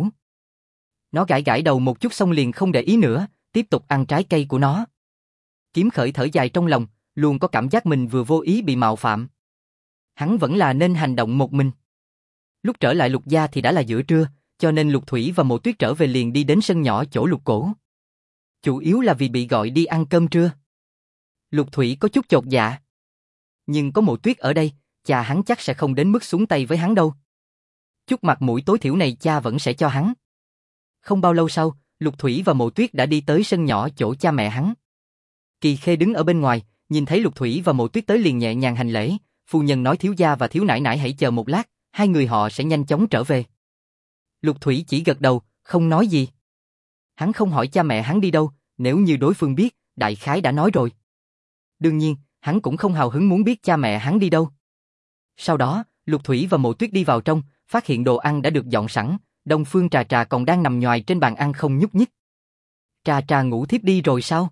Nó gãi gãi đầu một chút xong liền không để ý nữa, tiếp tục ăn trái cây của nó. Kiếm Khởi thở dài trong lòng, luôn có cảm giác mình vừa vô ý bị mạo phạm. Hắn vẫn là nên hành động một mình. Lúc trở lại Lục gia thì đã là giữa trưa, cho nên Lục Thủy và Mộ Tuyết trở về liền đi đến sân nhỏ chỗ Lục Cổ. Chủ yếu là vì bị gọi đi ăn cơm trưa. Lục Thủy có chút chột dạ. Nhưng có Mộ Tuyết ở đây, cha hắn chắc sẽ không đến mức xuống tay với hắn đâu. Chút mặt mũi tối thiểu này cha vẫn sẽ cho hắn. Không bao lâu sau, Lục Thủy và Mộ Tuyết đã đi tới sân nhỏ chỗ cha mẹ hắn. Kỳ Khê đứng ở bên ngoài, nhìn thấy Lục Thủy và Mộ Tuyết tới liền nhẹ nhàng hành lễ, phu nhân nói thiếu gia và thiếu nãi nãi hãy chờ một lát, hai người họ sẽ nhanh chóng trở về. Lục Thủy chỉ gật đầu, không nói gì. Hắn không hỏi cha mẹ hắn đi đâu, nếu như đối phương biết, đại khái đã nói rồi. Đương nhiên, hắn cũng không hào hứng muốn biết cha mẹ hắn đi đâu. Sau đó, Lục Thủy và Mộ Tuyết đi vào trong, phát hiện đồ ăn đã được dọn sẵn, Đông Phương Trà Trà còn đang nằm nhoài trên bàn ăn không nhúc nhích. Trà Trà ngủ thiếp đi rồi sao?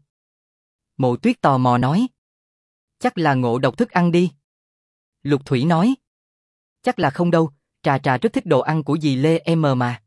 Mộ Tuyết tò mò nói. Chắc là ngộ độc thức ăn đi. Lục Thủy nói. Chắc là không đâu, Trà Trà rất thích đồ ăn của dì Lê em mà.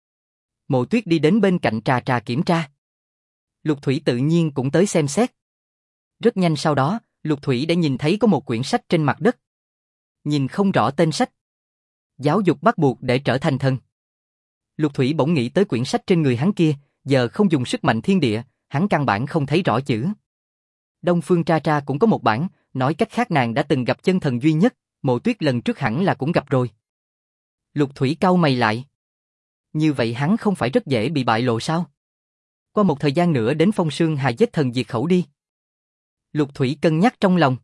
Mộ Tuyết đi đến bên cạnh Trà Trà kiểm tra. Lục Thủy tự nhiên cũng tới xem xét. Rất nhanh sau đó, Lục Thủy đã nhìn thấy có một quyển sách trên mặt đất. Nhìn không rõ tên sách. Giáo dục bắt buộc để trở thành thần. Lục Thủy bỗng nghĩ tới quyển sách trên người hắn kia, giờ không dùng sức mạnh thiên địa, hắn căn bản không thấy rõ chữ. Đông Phương Tra Tra cũng có một bản, nói cách khác nàng đã từng gặp chân thần duy nhất, Mộ Tuyết lần trước hẳn là cũng gặp rồi. Lục Thủy cau mày lại. Như vậy hắn không phải rất dễ bị bại lộ sao? Qua một thời gian nữa đến Phong Sương Hà giết thần diệt khẩu đi. Lục Thủy cân nhắc trong lòng.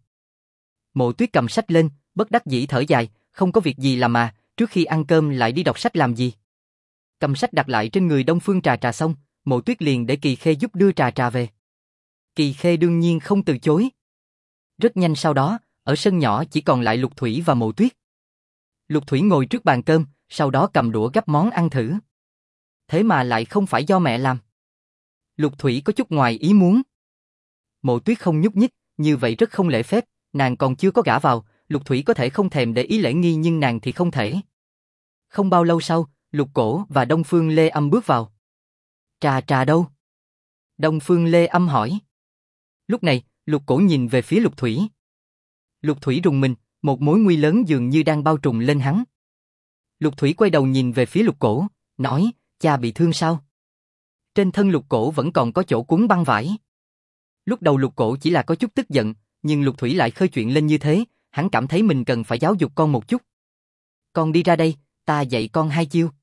Mộ Tuyết cầm sách lên, bất đắc dĩ thở dài, không có việc gì làm mà, trước khi ăn cơm lại đi đọc sách làm gì. Cầm sách đặt lại trên người Đông Phương Trà Trà xong, Mộ Tuyết liền để Kỳ Khê giúp đưa Trà Trà về. Kỳ Khê đương nhiên không từ chối. Rất nhanh sau đó, ở sân nhỏ chỉ còn lại Lục Thủy và Mộ Tuyết. Lục Thủy ngồi trước bàn cơm, sau đó cầm đũa gắp món ăn thử. Thế mà lại không phải do mẹ làm. Lục Thủy có chút ngoài ý muốn. Mộ Tuyết không nhúc nhích, như vậy rất không lễ phép, nàng còn chưa có gả vào, Lục Thủy có thể không thèm để ý lễ nghi nhưng nàng thì không thể. Không bao lâu sau, Lục Cổ và Đông Phương Lê Âm bước vào. Trà Trà đâu? Đông Phương Lê Âm hỏi. Lúc này, Lục Cổ nhìn về phía Lục Thủy. Lục Thủy rùng mình, một mối nguy lớn dường như đang bao trùm lên hắn. Lục Thủy quay đầu nhìn về phía Lục Cổ, nói, cha bị thương sao? Trên thân Lục Cổ vẫn còn có chỗ cuốn băng vải. Lúc đầu Lục Cổ chỉ là có chút tức giận, nhưng Lục Thủy lại khơi chuyện lên như thế, hắn cảm thấy mình cần phải giáo dục con một chút. Con đi ra đây, ta dạy con hai chiêu.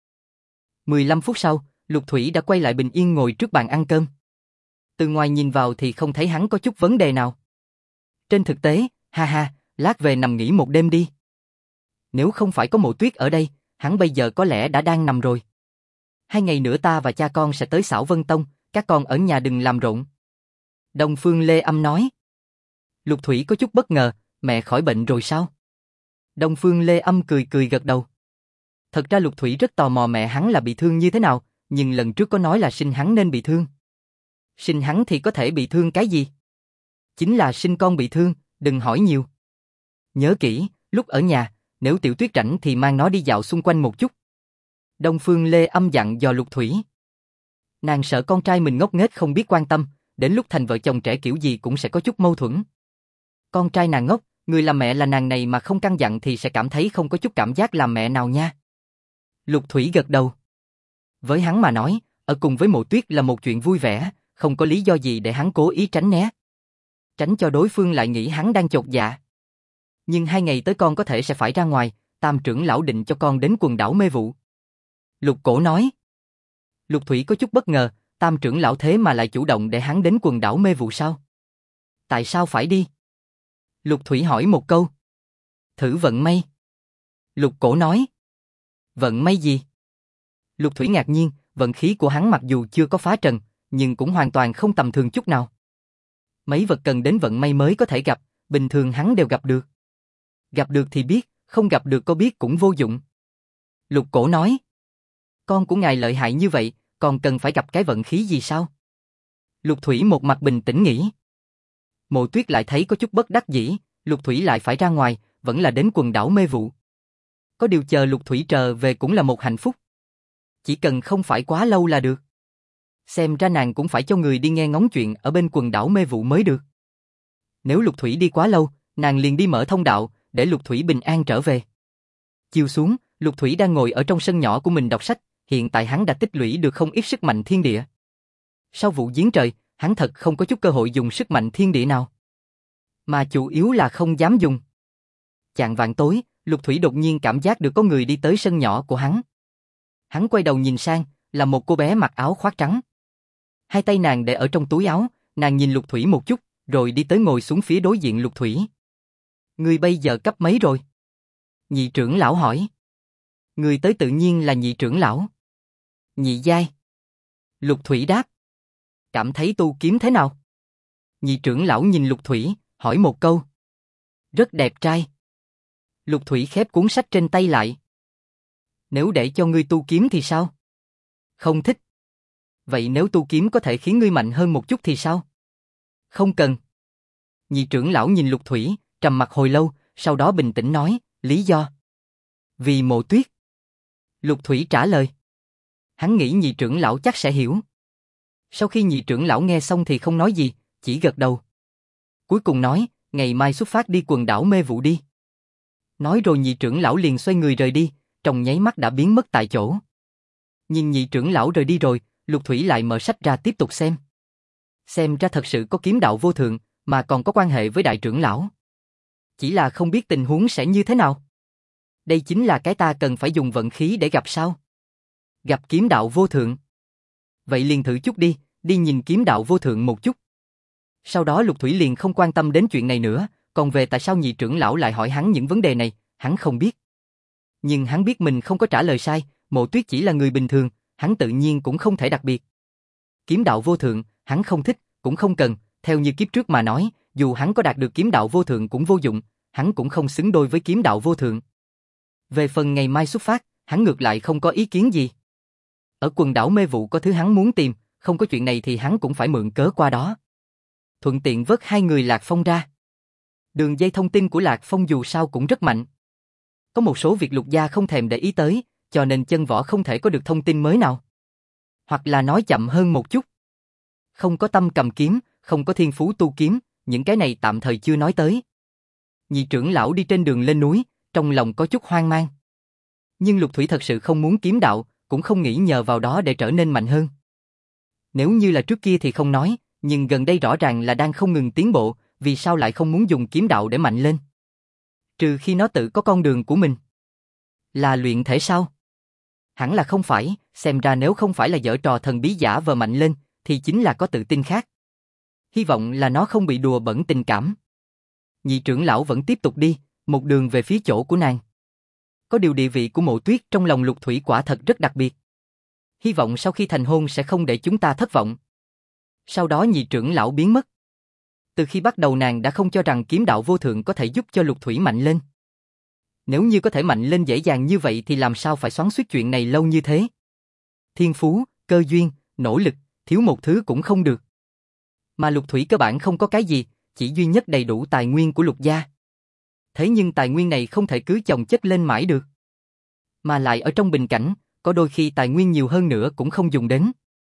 15 phút sau, Lục Thủy đã quay lại bình yên ngồi trước bàn ăn cơm. Từ ngoài nhìn vào thì không thấy hắn có chút vấn đề nào. Trên thực tế, ha ha, lát về nằm nghỉ một đêm đi. Nếu không phải có Mộ Tuyết ở đây, hắn bây giờ có lẽ đã đang nằm rồi. 2 ngày nữa ta và cha con sẽ tới Xảo Vân Tông, các con ở nhà đừng làm rộn. Đông Phương Lê Âm nói. Lục Thủy có chút bất ngờ, mẹ khỏi bệnh rồi sao? Đông Phương Lê Âm cười cười gật đầu. Thật ra Lục Thủy rất tò mò mẹ hắn là bị thương như thế nào, nhưng lần trước có nói là sinh hắn nên bị thương. Sinh hắn thì có thể bị thương cái gì? Chính là sinh con bị thương, đừng hỏi nhiều. Nhớ kỹ, lúc ở nhà, nếu Tiểu Tuyết rảnh thì mang nó đi dạo xung quanh một chút. Đông Phương Lê Âm dặn dò Lục Thủy. Nàng sợ con trai mình ngốc nghếch không biết quan tâm, đến lúc thành vợ chồng trẻ kiểu gì cũng sẽ có chút mâu thuẫn. Con trai nàng ngốc, người làm mẹ là nàng này mà không căn dặn thì sẽ cảm thấy không có chút cảm giác làm mẹ nào nha. Lục Thủy gật đầu. Với hắn mà nói, Ở cùng với Mộ Tuyết là một chuyện vui vẻ, không có lý do gì để hắn cố ý tránh né. Tránh cho đối phương lại nghĩ hắn đang chột dạ. Nhưng 2 ngày tới con có thể sẽ phải ra ngoài, Tam trưởng lão định cho con đến quần đảo Mê Vụ. Lục Cổ nói. Lục Thủy có chút bất ngờ, Tam trưởng lão thế mà lại chủ động để hắn đến quần đảo Mê Vụ sao? Tại sao phải đi? Lục Thủy hỏi một câu. Thử vận may. Lục Cổ nói. Vận may gì? Lục Thủy ngạc nhiên, vận khí của hắn mặc dù chưa có phá trần, nhưng cũng hoàn toàn không tầm thường chút nào. Mấy vật cần đến vận may mới có thể gặp, bình thường hắn đều gặp được. Gặp được thì biết, không gặp được có biết cũng vô dụng. Lục Cổ nói. Con của ngài lợi hại như vậy, còn cần phải gặp cái vận khí gì sao? Lục Thủy một mặt bình tĩnh nghĩ. Mộ Tuyết lại thấy có chút bất đắc dĩ, Lục Thủy lại phải ra ngoài, vẫn là đến quần đảo Mê Vụ. Có điều chờ Lục Thủy trở về cũng là một hạnh phúc. Chỉ cần không phải quá lâu là được. Xem ra nàng cũng phải cho người đi nghe ngóng chuyện ở bên quần đảo Mê Vụ mới được. Nếu Lục Thủy đi quá lâu, nàng liền đi mở thông đạo, để Lục Thủy bình an trở về. Chiều xuống, Lục Thủy đang ngồi ở trong sân nhỏ của mình đọc sách, hiện tại hắn đã tích lũy được không ít sức mạnh thiên địa. Sau vụ giếng trời, hắn thật không có chút cơ hội dùng sức mạnh thiên địa nào. Mà chủ yếu là không dám dùng. Chạng vạng tối, Lục Thủy đột nhiên cảm giác được có người đi tới sân nhỏ của hắn. Hắn quay đầu nhìn sang, là một cô bé mặc áo khoác trắng. Hai tay nàng để ở trong túi áo, nàng nhìn Lục Thủy một chút, rồi đi tới ngồi xuống phía đối diện Lục Thủy. Người bây giờ cấp mấy rồi? Nhị trưởng lão hỏi. Người tới tự nhiên là nhị trưởng lão. Nhị giai. Lục Thủy đáp. Cảm thấy tu kiếm thế nào? Nhị trưởng lão nhìn Lục Thủy, hỏi một câu. Rất đẹp trai. Lục Thủy khép cuốn sách trên tay lại. Nếu để cho ngươi tu kiếm thì sao? Không thích. Vậy nếu tu kiếm có thể khiến ngươi mạnh hơn một chút thì sao? Không cần. Nhị trưởng lão nhìn Lục Thủy, trầm mặc hồi lâu, sau đó bình tĩnh nói, lý do. Vì Mộ Tuyết. Lục Thủy trả lời. Hắn nghĩ nhị trưởng lão chắc sẽ hiểu. Sau khi nhị trưởng lão nghe xong thì không nói gì, chỉ gật đầu. Cuối cùng nói, ngày mai xuất phát đi quần đảo Mê Vụ đi. Nói rồi nhị trưởng lão liền xoay người rời đi, trong nháy mắt đã biến mất tại chỗ. Nhìn nhị trưởng lão rời đi rồi, Lục Thủy lại mở sách ra tiếp tục xem. Xem ra thật sự có kiếm đạo vô thượng, mà còn có quan hệ với đại trưởng lão. Chỉ là không biết tình huống sẽ như thế nào. Đây chính là cái ta cần phải dùng vận khí để gặp sao? Gặp kiếm đạo vô thượng. Vậy liền thử chút đi, đi nhìn kiếm đạo vô thượng một chút. Sau đó Lục Thủy liền không quan tâm đến chuyện này nữa, còn về tại sao nhị trưởng lão lại hỏi hắn những vấn đề này, hắn không biết. Nhưng hắn biết mình không có trả lời sai, Mộ Tuyết chỉ là người bình thường, hắn tự nhiên cũng không thể đặc biệt. Kiếm đạo vô thượng, hắn không thích, cũng không cần, theo như kiếp trước mà nói, dù hắn có đạt được kiếm đạo vô thượng cũng vô dụng, hắn cũng không xứng đôi với kiếm đạo vô thượng. Về phần ngày mai xuất phát, hắn ngược lại không có ý kiến gì. Ở quần đảo Mê Vụ có thứ hắn muốn tìm, không có chuyện này thì hắn cũng phải mượn cớ qua đó. Thuận tiện vớt 2 người Lạc Phong ra. Đường dây thông tin của Lạc Phong dù sao cũng rất mạnh. Có một số việc Lục gia không thèm để ý tới, cho nên Chân Võ không thể có được thông tin mới nào. Hoặc là nói chậm hơn một chút. Không có tâm cầm kiếm, không có thiên phú tu kiếm, những cái này tạm thời chưa nói tới. Nhị trưởng lão đi trên đường lên núi, trong lòng có chút hoang mang. Nhưng Lục Thủy thật sự không muốn kiếm đạo, cũng không nghĩ nhờ vào đó để trở nên mạnh hơn. Nếu như là trước kia thì không nói, nhưng gần đây rõ ràng là đang không ngừng tiến bộ, vì sao lại không muốn dùng kiếm đạo để mạnh lên? Trừ khi nó tự có con đường của mình. Là luyện thể sao? Hẳn là không phải, xem ra nếu không phải là giở trò thần bí giả vờ mạnh lên, thì chính là có tự tin khác. Hy vọng là nó không bị đùa bẩn tình cảm. Nhị trưởng lão vẫn tiếp tục đi, một đường về phía chỗ của nàng. Có điều địa vị của Mộ Tuyết trong lòng Lục Thủy quả thật rất đặc biệt. Hy vọng sau khi thành hôn sẽ không để chúng ta thất vọng. Sau đó nhị trưởng lão biến mất. Từ khi bắt đầu nàng đã không cho rằng kiếm đạo vô thượng có thể giúp cho Lục Thủy mạnh lên. Nếu như có thể mạnh lên dễ dàng như vậy thì làm sao phải xoắn xuýt chuyện này lâu như thế? Thiên phú, cơ duyên, nỗ lực, thiếu một thứ cũng không được. Mà Lục Thủy cơ bản không có cái gì, chỉ duy nhất đầy đủ tài nguyên của Lục gia. Thế nhưng tài nguyên này không thể cứ chồng chất lên mãi được. Mà lại ở trong bình cảnh, có đôi khi tài nguyên nhiều hơn nữa cũng không dùng đến.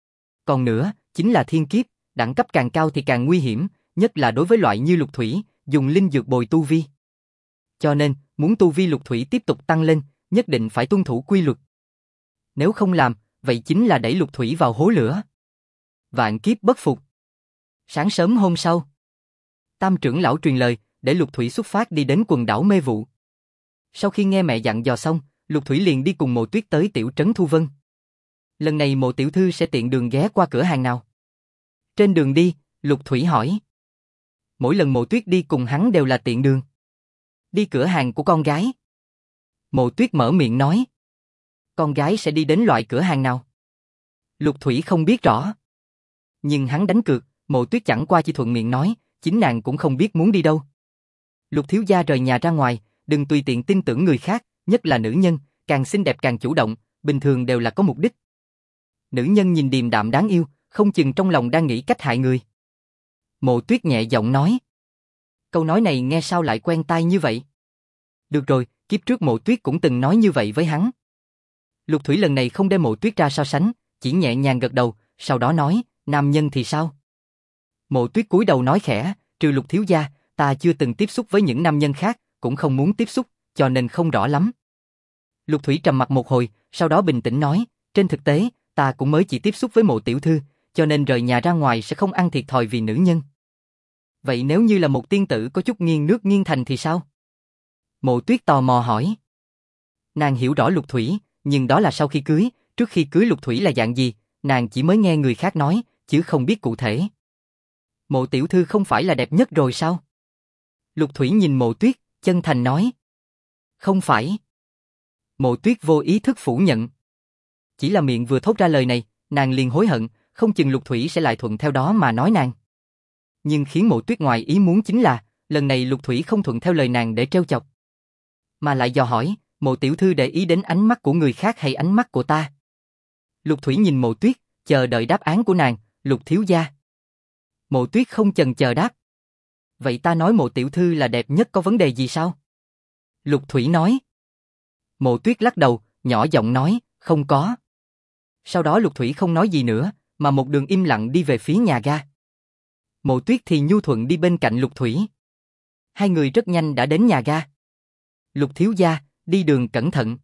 Còn nữa, chính là thiên kiếp, đẳng cấp càng cao thì càng nguy hiểm, nhất là đối với loại như Lục Thủy, dùng linh dược bồi tu vi. Cho nên, muốn tu vi Lục Thủy tiếp tục tăng lên, nhất định phải tuân thủ quy luật. Nếu không làm, vậy chính là đẩy Lục Thủy vào hố lửa. Vạn kiếp bất phục. Sáng sớm hôm sau, Tam trưởng lão truyền lời, để Lục Thủy xuất phát đi đến quần đảo Mê Vụ. Sau khi nghe mẹ dặn dò xong, Lục Thủy liền đi cùng Mộ Tuyết tới tiểu trấn Thu Vân. Lần này Mộ tiểu thư sẽ tiện đường ghé qua cửa hàng nào? Trên đường đi, Lục Thủy hỏi. Mỗi lần Mộ Tuyết đi cùng hắn đều là tiện đường. Đi cửa hàng của con gái. Mộ Tuyết mở miệng nói. Con gái sẽ đi đến loại cửa hàng nào? Lục Thủy không biết rõ. Nhưng hắn đánh cược, Mộ Tuyết chẳng qua chỉ thuận miệng nói, chính nàng cũng không biết muốn đi đâu. Lục thiếu gia rời nhà ra ngoài, đừng tùy tiện tin tưởng người khác, nhất là nữ nhân, càng xinh đẹp càng chủ động, bình thường đều là có mục đích. Nữ nhân nhìn điềm đạm đáng yêu, không chừng trong lòng đang nghĩ cách hại người. Mộ Tuyết nhẹ giọng nói. Câu nói này nghe sao lại quen tai như vậy? Được rồi, kiếp trước Mộ Tuyết cũng từng nói như vậy với hắn. Lục Thủy lần này không đem Mộ Tuyết ra so sánh, chỉ nhẹ nhàng gật đầu, sau đó nói, nam nhân thì sao? Mộ Tuyết cúi đầu nói khẽ, trừ Lục thiếu gia, ta chưa từng tiếp xúc với những nam nhân khác, cũng không muốn tiếp xúc, cho nên không rõ lắm. Lục Thủy trầm mặt một hồi, sau đó bình tĩnh nói, trên thực tế, ta cũng mới chỉ tiếp xúc với Mộ tiểu thư, cho nên rời nhà ra ngoài sẽ không ăn thiệt thòi vì nữ nhân. Vậy nếu như là một tiên tử có chút nghiêng nước nghiêng thành thì sao? Mộ Tuyết tò mò hỏi. Nàng hiểu rõ Lục Thủy, nhưng đó là sau khi cưới, trước khi cưới Lục Thủy là dạng gì, nàng chỉ mới nghe người khác nói, chứ không biết cụ thể. Mộ tiểu thư không phải là đẹp nhất rồi sao? Lục Thủy nhìn Mộ Tuyết, chân thành nói. Không phải. Mộ Tuyết vô ý thức phủ nhận. Chỉ là miệng vừa thốt ra lời này, nàng liền hối hận, không chừng Lục Thủy sẽ lại thuận theo đó mà nói nàng. Nhưng khiến Mộ Tuyết ngoài ý muốn chính là, lần này Lục Thủy không thuận theo lời nàng để trêu chọc, mà lại dò hỏi, Mộ tiểu thư để ý đến ánh mắt của người khác hay ánh mắt của ta? Lục Thủy nhìn Mộ Tuyết, chờ đợi đáp án của nàng, Lục thiếu gia. Mộ Tuyết không chần chờ đáp. Vậy ta nói Mộ tiểu thư là đẹp nhất có vấn đề gì sao? Lục Thủy nói. Mộ Tuyết lắc đầu, nhỏ giọng nói, không có. Sau đó Lục Thủy không nói gì nữa, mà một đường im lặng đi về phía nhà ga. Mộ Tuyết thì nhu thuận đi bên cạnh Lục Thủy. Hai người rất nhanh đã đến nhà ga. Lục thiếu gia, đi đường cẩn thận.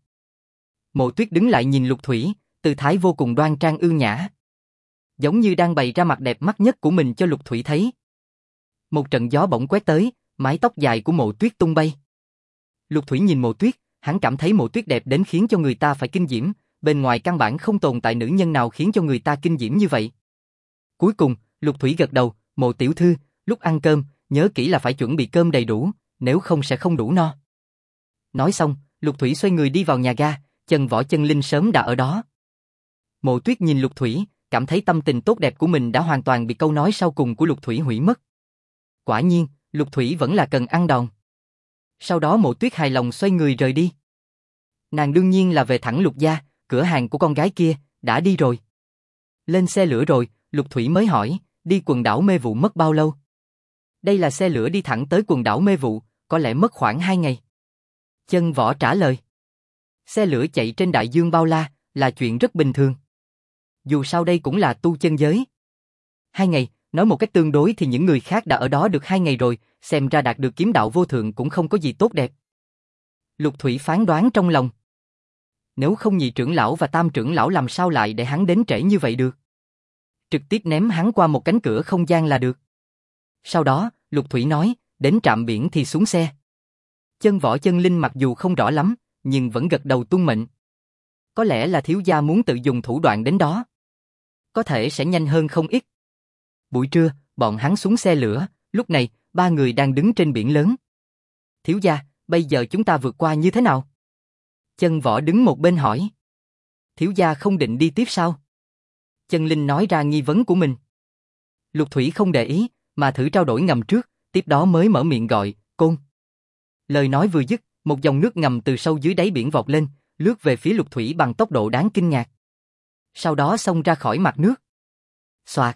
Mộ Tuyết đứng lại nhìn Lục Thủy, tư thái vô cùng đoan trang ưu nhã. Giống như đang bày ra mặt đẹp mắt nhất của mình cho Lục Thủy thấy. Một trận gió bỗng quét tới, mái tóc dài của Mộ Tuyết tung bay. Lục Thủy nhìn Mộ Tuyết, hắn cảm thấy Mộ Tuyết đẹp đến khiến cho người ta phải kinh diễm, bên ngoài căn bản không tồn tại nữ nhân nào khiến cho người ta kinh diễm như vậy. Cuối cùng, Lục Thủy gật đầu, Mộ tiểu thư, lúc ăn cơm, nhớ kỹ là phải chuẩn bị cơm đầy đủ, nếu không sẽ không đủ no. Nói xong, Lục Thủy xoay người đi vào nhà ga, Chân Võ Chân Linh sớm đã ở đó. Mộ Tuyết nhìn Lục Thủy, cảm thấy tâm tình tốt đẹp của mình đã hoàn toàn bị câu nói sau cùng của Lục Thủy hủy mất. Quả nhiên, Lục Thủy vẫn là cần ăn đòn. Sau đó Mộ Tuyết hài lòng xoay người rời đi. Nàng đương nhiên là về thẳng Lục gia, cửa hàng của con gái kia, đã đi rồi. Lên xe lửa rồi, Lục Thủy mới hỏi, đi quần đảo Mê Vụ mất bao lâu? Đây là xe lửa đi thẳng tới quần đảo Mê Vụ, có lẽ mất khoảng 2 ngày. Chân Võ trả lời. Xe lửa chạy trên đại dương bao la, là chuyện rất bình thường. Dù sao đây cũng là tu chân giới. 2 ngày, nói một cách tương đối thì những người khác đã ở đó được 2 ngày rồi, xem ra đạt được kiếm đạo vô thượng cũng không có gì tốt đẹp. Lục Thủy phán đoán trong lòng. Nếu không nhị trưởng lão và tam trưởng lão làm sao lại để hắn đến trễ như vậy được? Trực tiếp ném hắn qua một cánh cửa không gian là được. Sau đó, Lục Thủy nói, đến trạm biển thì xuống xe. Chân Võ Chân Linh mặc dù không rõ lắm, nhưng vẫn gật đầu tuân mệnh. Có lẽ là thiếu gia muốn tự dùng thủ đoạn đến đó. Có thể sẽ nhanh hơn không ít. Buổi trưa, bọn hắn xuống xe lửa, lúc này, 3 người đang đứng trên biển lớn. Thiếu gia, bây giờ chúng ta vượt qua như thế nào? Chân Võ đứng một bên hỏi. Thiếu gia không định đi tiếp sao? Chân Linh nói ra nghi vấn của mình. Lục Thủy không để ý, mà thử trao đổi ngầm trước, tiếp đó mới mở miệng gọi, Côn. Lời nói vừa dứt, một dòng nước ngầm từ sâu dưới đáy biển vọt lên, lướt về phía Lục Thủy bằng tốc độ đáng kinh ngạc. Sau đó xông ra khỏi mặt nước. Xoạt.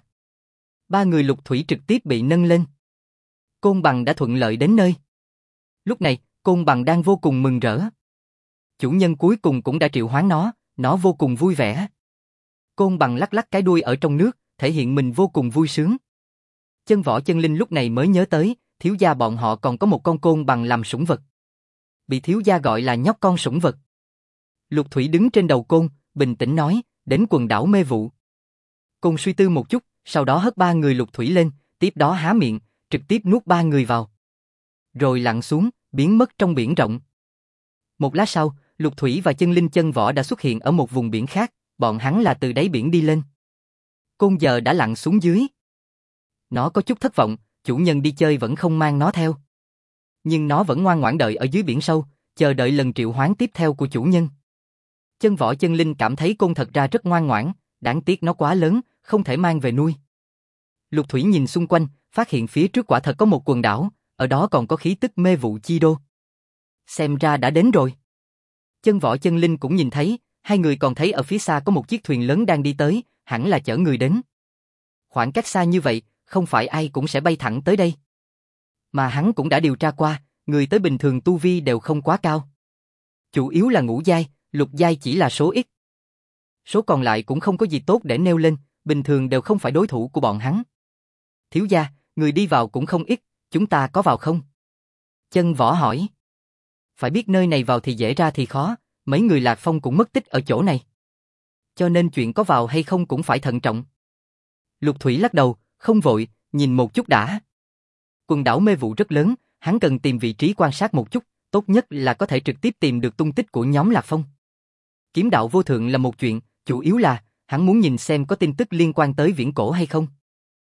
3 người Lục Thủy trực tiếp bị nâng lên. Côn Bằng đã thuận lợi đến nơi. Lúc này, Côn Bằng đang vô cùng mừng rỡ. Chủ nhân cuối cùng cũng đã triệu hoán nó vô cùng vui vẻ. Côn Bằng lắc lắc cái đuôi ở trong nước, thể hiện mình vô cùng vui sướng. Chân Võ Chân Linh lúc này mới nhớ tới, thiếu gia bọn họ còn có một con côn bằng làm sủng vật. Bị thiếu gia gọi là nhóc con sủng vật. Lục Thủy đứng trên đầu côn, bình tĩnh nói, đến quần đảo mê vụ. Côn suy tư một chút, sau đó hất ba người Lục Thủy lên, tiếp đó há miệng, trực tiếp nuốt ba người vào. Rồi lặn xuống, biến mất trong biển rộng. Một lát sau, Lục Thủy và Chân Linh Chân Võ đã xuất hiện ở một vùng biển khác, bọn hắn là từ đáy biển đi lên. Côn giờ đã lặn xuống dưới. Nó có chút thất vọng, chủ nhân đi chơi vẫn không mang nó theo. Nhưng nó vẫn ngoan ngoãn đợi ở dưới biển sâu, chờ đợi lần triệu hoán tiếp theo của chủ nhân. Chân Võ Chân Linh cảm thấy Côn thật ra rất ngoan ngoãn, đáng tiếc nó quá lớn, không thể mang về nuôi. Lục Thủy nhìn xung quanh, phát hiện phía trước quả thật có một quần đảo, ở đó còn có khí tức mê vụ chi đô. Xem ra đã đến rồi. Chân Võ Chân Linh cũng nhìn thấy, hai người còn thấy ở phía xa có một chiếc thuyền lớn đang đi tới, hẳn là chở người đến. Khoảng cách xa như vậy, không phải ai cũng sẽ bay thẳng tới đây. Mà hắn cũng đã điều tra qua, người tới bình thường tu vi đều không quá cao. Chủ yếu là ngũ giai, lục giai chỉ là số ít. Số còn lại cũng không có gì tốt để nêu lên, bình thường đều không phải đối thủ của bọn hắn. Thiếu gia, người đi vào cũng không ít, chúng ta có vào không? Chân Võ hỏi. Phải biết nơi này vào thì dễ ra thì khó, mấy người Lạc Phong cũng mất tích ở chỗ này. Cho nên chuyện có vào hay không cũng phải thận trọng. Lục Thủy lắc đầu, không vội, nhìn một chút đã. Quần đảo mê vụ rất lớn, hắn cần tìm vị trí quan sát một chút, tốt nhất là có thể trực tiếp tìm được tung tích của nhóm Lạc Phong. Kiếm đạo vô thượng là một chuyện, chủ yếu là hắn muốn nhìn xem có tin tức liên quan tới viễn cổ hay không.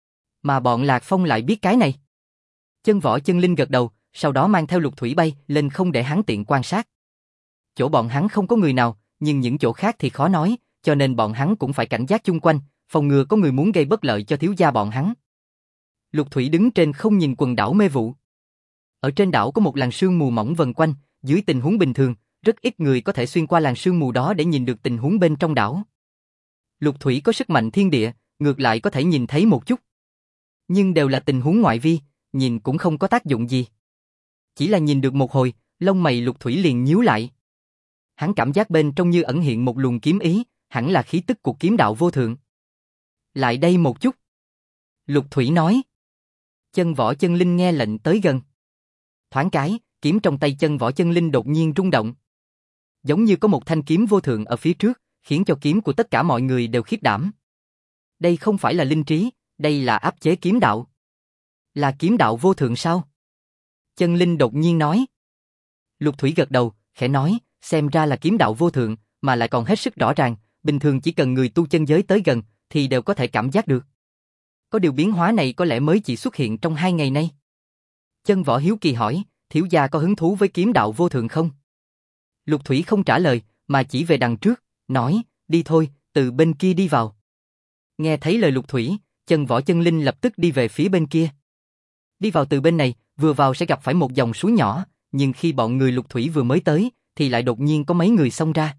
Mà bọn Lạc Phong lại biết cái này. Chân Võ Chân Linh gật đầu, sau đó mang theo Lục Thủy bay lên không để hắn tiện quan sát. Chỗ bọn hắn không có người nào, nhưng những chỗ khác thì khó nói, cho nên bọn hắn cũng phải cảnh giác chung quanh, phòng ngừa có người muốn gây bất lợi cho thiếu gia bọn hắn. Lục Thủy đứng trên không nhìn quần đảo mê vụ. Ở trên đảo có một làn sương mù mỏng vần quanh, dưới tình huống bình thường, rất ít người có thể xuyên qua làn sương mù đó để nhìn được tình huống bên trong đảo. Lục Thủy có sức mạnh thiên địa, ngược lại có thể nhìn thấy một chút. Nhưng đều là tình huống ngoại vi, nhìn cũng không có tác dụng gì. Chỉ là nhìn được một hồi, lông mày Lục Thủy liền nhíu lại. Hắn cảm giác bên trong như ẩn hiện một luồng kiếm ý, hẳn là khí tức của kiếm đạo vô thượng. Lại đây một chút. Lục Thủy nói. Chân Võ Chân Linh nghe lệnh tới gần. Thoáng cái, kiếm trong tay Chân Võ Chân Linh đột nhiên rung động. Giống như có một thanh kiếm vô thượng ở phía trước, khiến cho kiếm của tất cả mọi người đều khiếp đảm. Đây không phải là linh trí, đây là áp chế kiếm đạo. Là kiếm đạo vô thượng sao? Chân Linh đột nhiên nói. Lục Thủy gật đầu, khẽ nói, xem ra là kiếm đạo vô thượng, mà lại còn hết sức rõ ràng, bình thường chỉ cần người tu chân giới tới gần, thì đều có thể cảm giác được. Có điều biến hóa này có lẽ mới chỉ xuất hiện trong 2 ngày nay. Chân Võ hiếu kỳ hỏi, thiếu gia có hứng thú với kiếm đạo vô thượng không? Lục Thủy không trả lời, mà chỉ về đằng trước, nói, đi thôi, từ bên kia đi vào. Nghe thấy lời Lục Thủy, Chân Võ Chân Linh lập tức đi về phía bên kia. Đi vào từ bên này, vừa vào sẽ gặp phải một dòng suối nhỏ, nhưng khi bọn người Lục Thủy vừa mới tới, thì lại đột nhiên có mấy người xông ra.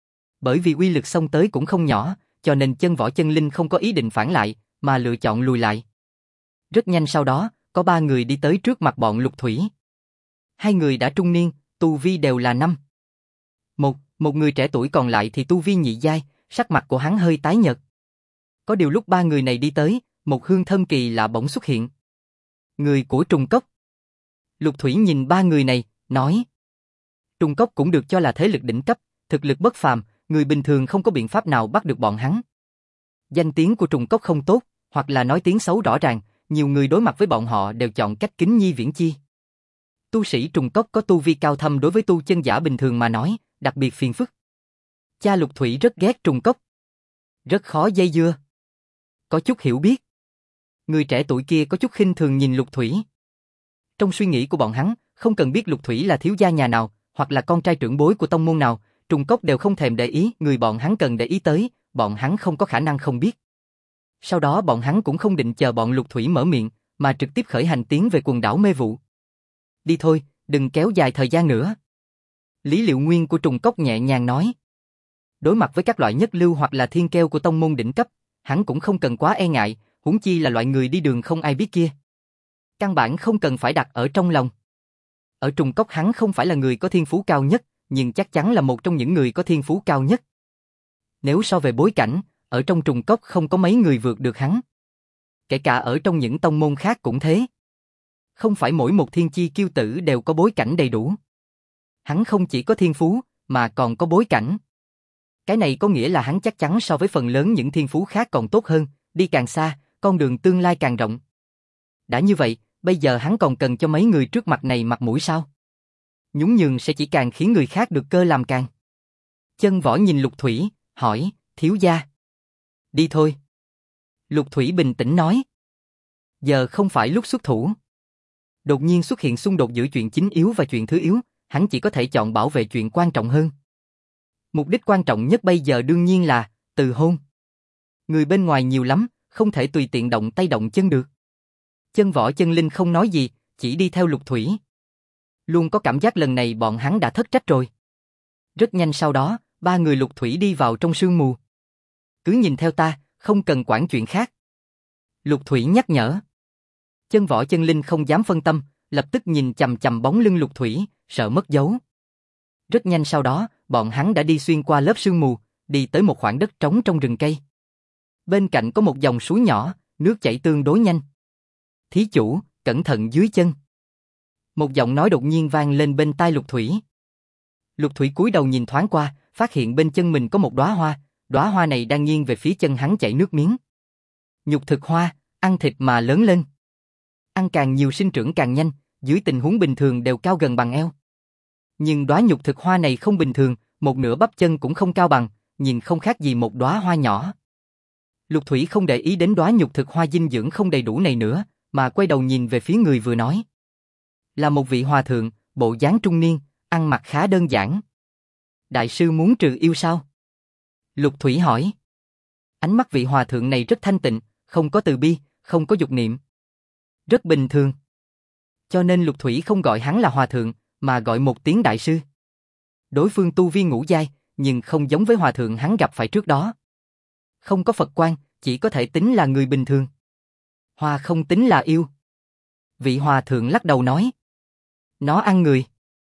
Bởi vì uy lực xông tới cũng không nhỏ, cho nên Chân Võ Chân Linh không có ý định phản lại, mà lựa chọn lùi lại. Rất nhanh sau đó, có 3 người đi tới trước mặt bọn Lục Thủy. 2 người đã trung niên, tu vi đều là 5. Một người trẻ tuổi còn lại thì tu vi nhị giai, sắc mặt của hắn hơi tái nhợt. Có điều lúc 3 người này đi tới, một hương thơm kỳ lạ bỗng xuất hiện. Người của Trùng Cốc. Lục Thủy nhìn 3 người này, nói. Trùng Cốc cũng được cho là thế lực đỉnh cấp, thực lực bất phàm, người bình thường không có biện pháp nào bắt được bọn hắn. Danh tiếng của Trùng Cốc không tốt, hoặc là nói tiếng xấu rõ ràng, nhiều người đối mặt với bọn họ đều chọn cách kính nhi viễn chi. Tu sĩ Trùng Cốc có tu vi cao thâm đối với tu chân giả bình thường mà nói, đặc biệt phiền phức. Cha Lục Thủy rất ghét Trùng Cốc. Rất khó dây dưa. Có chút hiểu biết. Người trẻ tuổi kia có chút khinh thường nhìn Lục Thủy. Trong suy nghĩ của bọn hắn, không cần biết Lục Thủy là thiếu gia nhà nào, hoặc là con trai trưởng bối của tông môn nào, Trùng Cốc đều không thèm để ý, người bọn hắn cần để ý tới, bọn hắn không có khả năng không biết. Sau đó bọn hắn cũng không định chờ bọn Lục Thủy mở miệng, mà trực tiếp khởi hành tiến về quần đảo mê vụ. Đi thôi, đừng kéo dài thời gian nữa. Lý Liệu Nguyên của Trùng Cốc nhẹ nhàng nói. Đối mặt với các loại nhất lưu hoặc là thiên kêu của tông môn đỉnh cấp, hắn cũng không cần quá e ngại, huống chi là loại người đi đường không ai biết kia. Căn bản không cần phải đặt ở trong lòng. Ở Trùng Cốc hắn không phải là người có thiên phú cao nhất, nhưng chắc chắn là một trong những người có thiên phú cao nhất. Nếu so về bối cảnh, ở trong Trùng Cốc không có mấy người vượt được hắn. Kể cả ở trong những tông môn khác cũng thế. Không phải mỗi một thiên chi kiêu tử đều có bối cảnh đầy đủ. Hắn không chỉ có thiên phú, mà còn có bối cảnh. Cái này có nghĩa là hắn chắc chắn so với phần lớn những thiên phú khác còn tốt hơn, đi càng xa, con đường tương lai càng rộng. Đã như vậy, bây giờ hắn còn cần cho mấy người trước mặt này mặt mũi sao? Nhún nhường sẽ chỉ càng khiến người khác được cơ làm càng. Chân Võ nhìn Lục Thủy, hỏi, thiếu gia. Đi thôi. Lục Thủy bình tĩnh nói. Giờ không phải lúc xuất thủ. Đột nhiên xuất hiện xung đột giữa chuyện chính yếu và chuyện thứ yếu, hắn chỉ có thể chọn bảo vệ chuyện quan trọng hơn. Mục đích quan trọng nhất bây giờ đương nhiên là từ hôn. Người bên ngoài nhiều lắm, không thể tùy tiện động tay động chân được. Chân Võ Chân Linh không nói gì, chỉ đi theo Lục Thủy. Luôn có cảm giác lần này bọn hắn đã thất trách rồi. Rất nhanh sau đó, ba người Lục Thủy đi vào trong sương mù. Cứ nhìn theo ta, không cần quản chuyện khác. Lục Thủy nhắc nhở. Chân Võ Chân Linh không dám phân tâm, lập tức nhìn chằm chằm bóng lưng Lục Thủy, sợ mất dấu. Rất nhanh sau đó, bọn hắn đã đi xuyên qua lớp sương mù, đi tới một khoảng đất trống trong rừng cây. Bên cạnh có một dòng suối nhỏ, nước chảy tương đối nhanh. Thí chủ, cẩn thận dưới chân. Một giọng nói đột nhiên vang lên bên tai Lục Thủy. Lục Thủy cúi đầu nhìn thoáng qua, phát hiện bên chân mình có một đóa hoa này đang nghiêng về phía chân hắn chảy nước miếng. Nhục thực hoa, ăn thịt mà lớn lên. Ăn càng nhiều sinh trưởng càng nhanh, dưới tình huống bình thường đều cao gần bằng eo. Nhưng đóa nhục thực hoa này không bình thường, một nửa bắp chân cũng không cao bằng, nhìn không khác gì một đóa hoa nhỏ. Lục Thủy không để ý đến đóa nhục thực hoa dinh dưỡng không đầy đủ này nữa, mà quay đầu nhìn về phía người vừa nói. Là một vị hòa thượng, bộ dáng trung niên, ăn mặc khá đơn giản. Đại sư muốn trừ yêu sao? Lục Thủy hỏi. Ánh mắt vị hòa thượng này rất thanh tịnh, không có từ bi, không có dục niệm. Rất bình thường. Cho nên Lục Thủy không gọi hắn là hòa thượng, mà gọi một tiếng đại sư. Đối phương tu vi ngũ giai, nhưng không giống với hòa thượng hắn gặp phải trước đó. Không có Phật quan, chỉ có thể tính là người bình thường. Hoa không tính là yêu. Vị hòa thượng lắc đầu nói. Nó ăn người.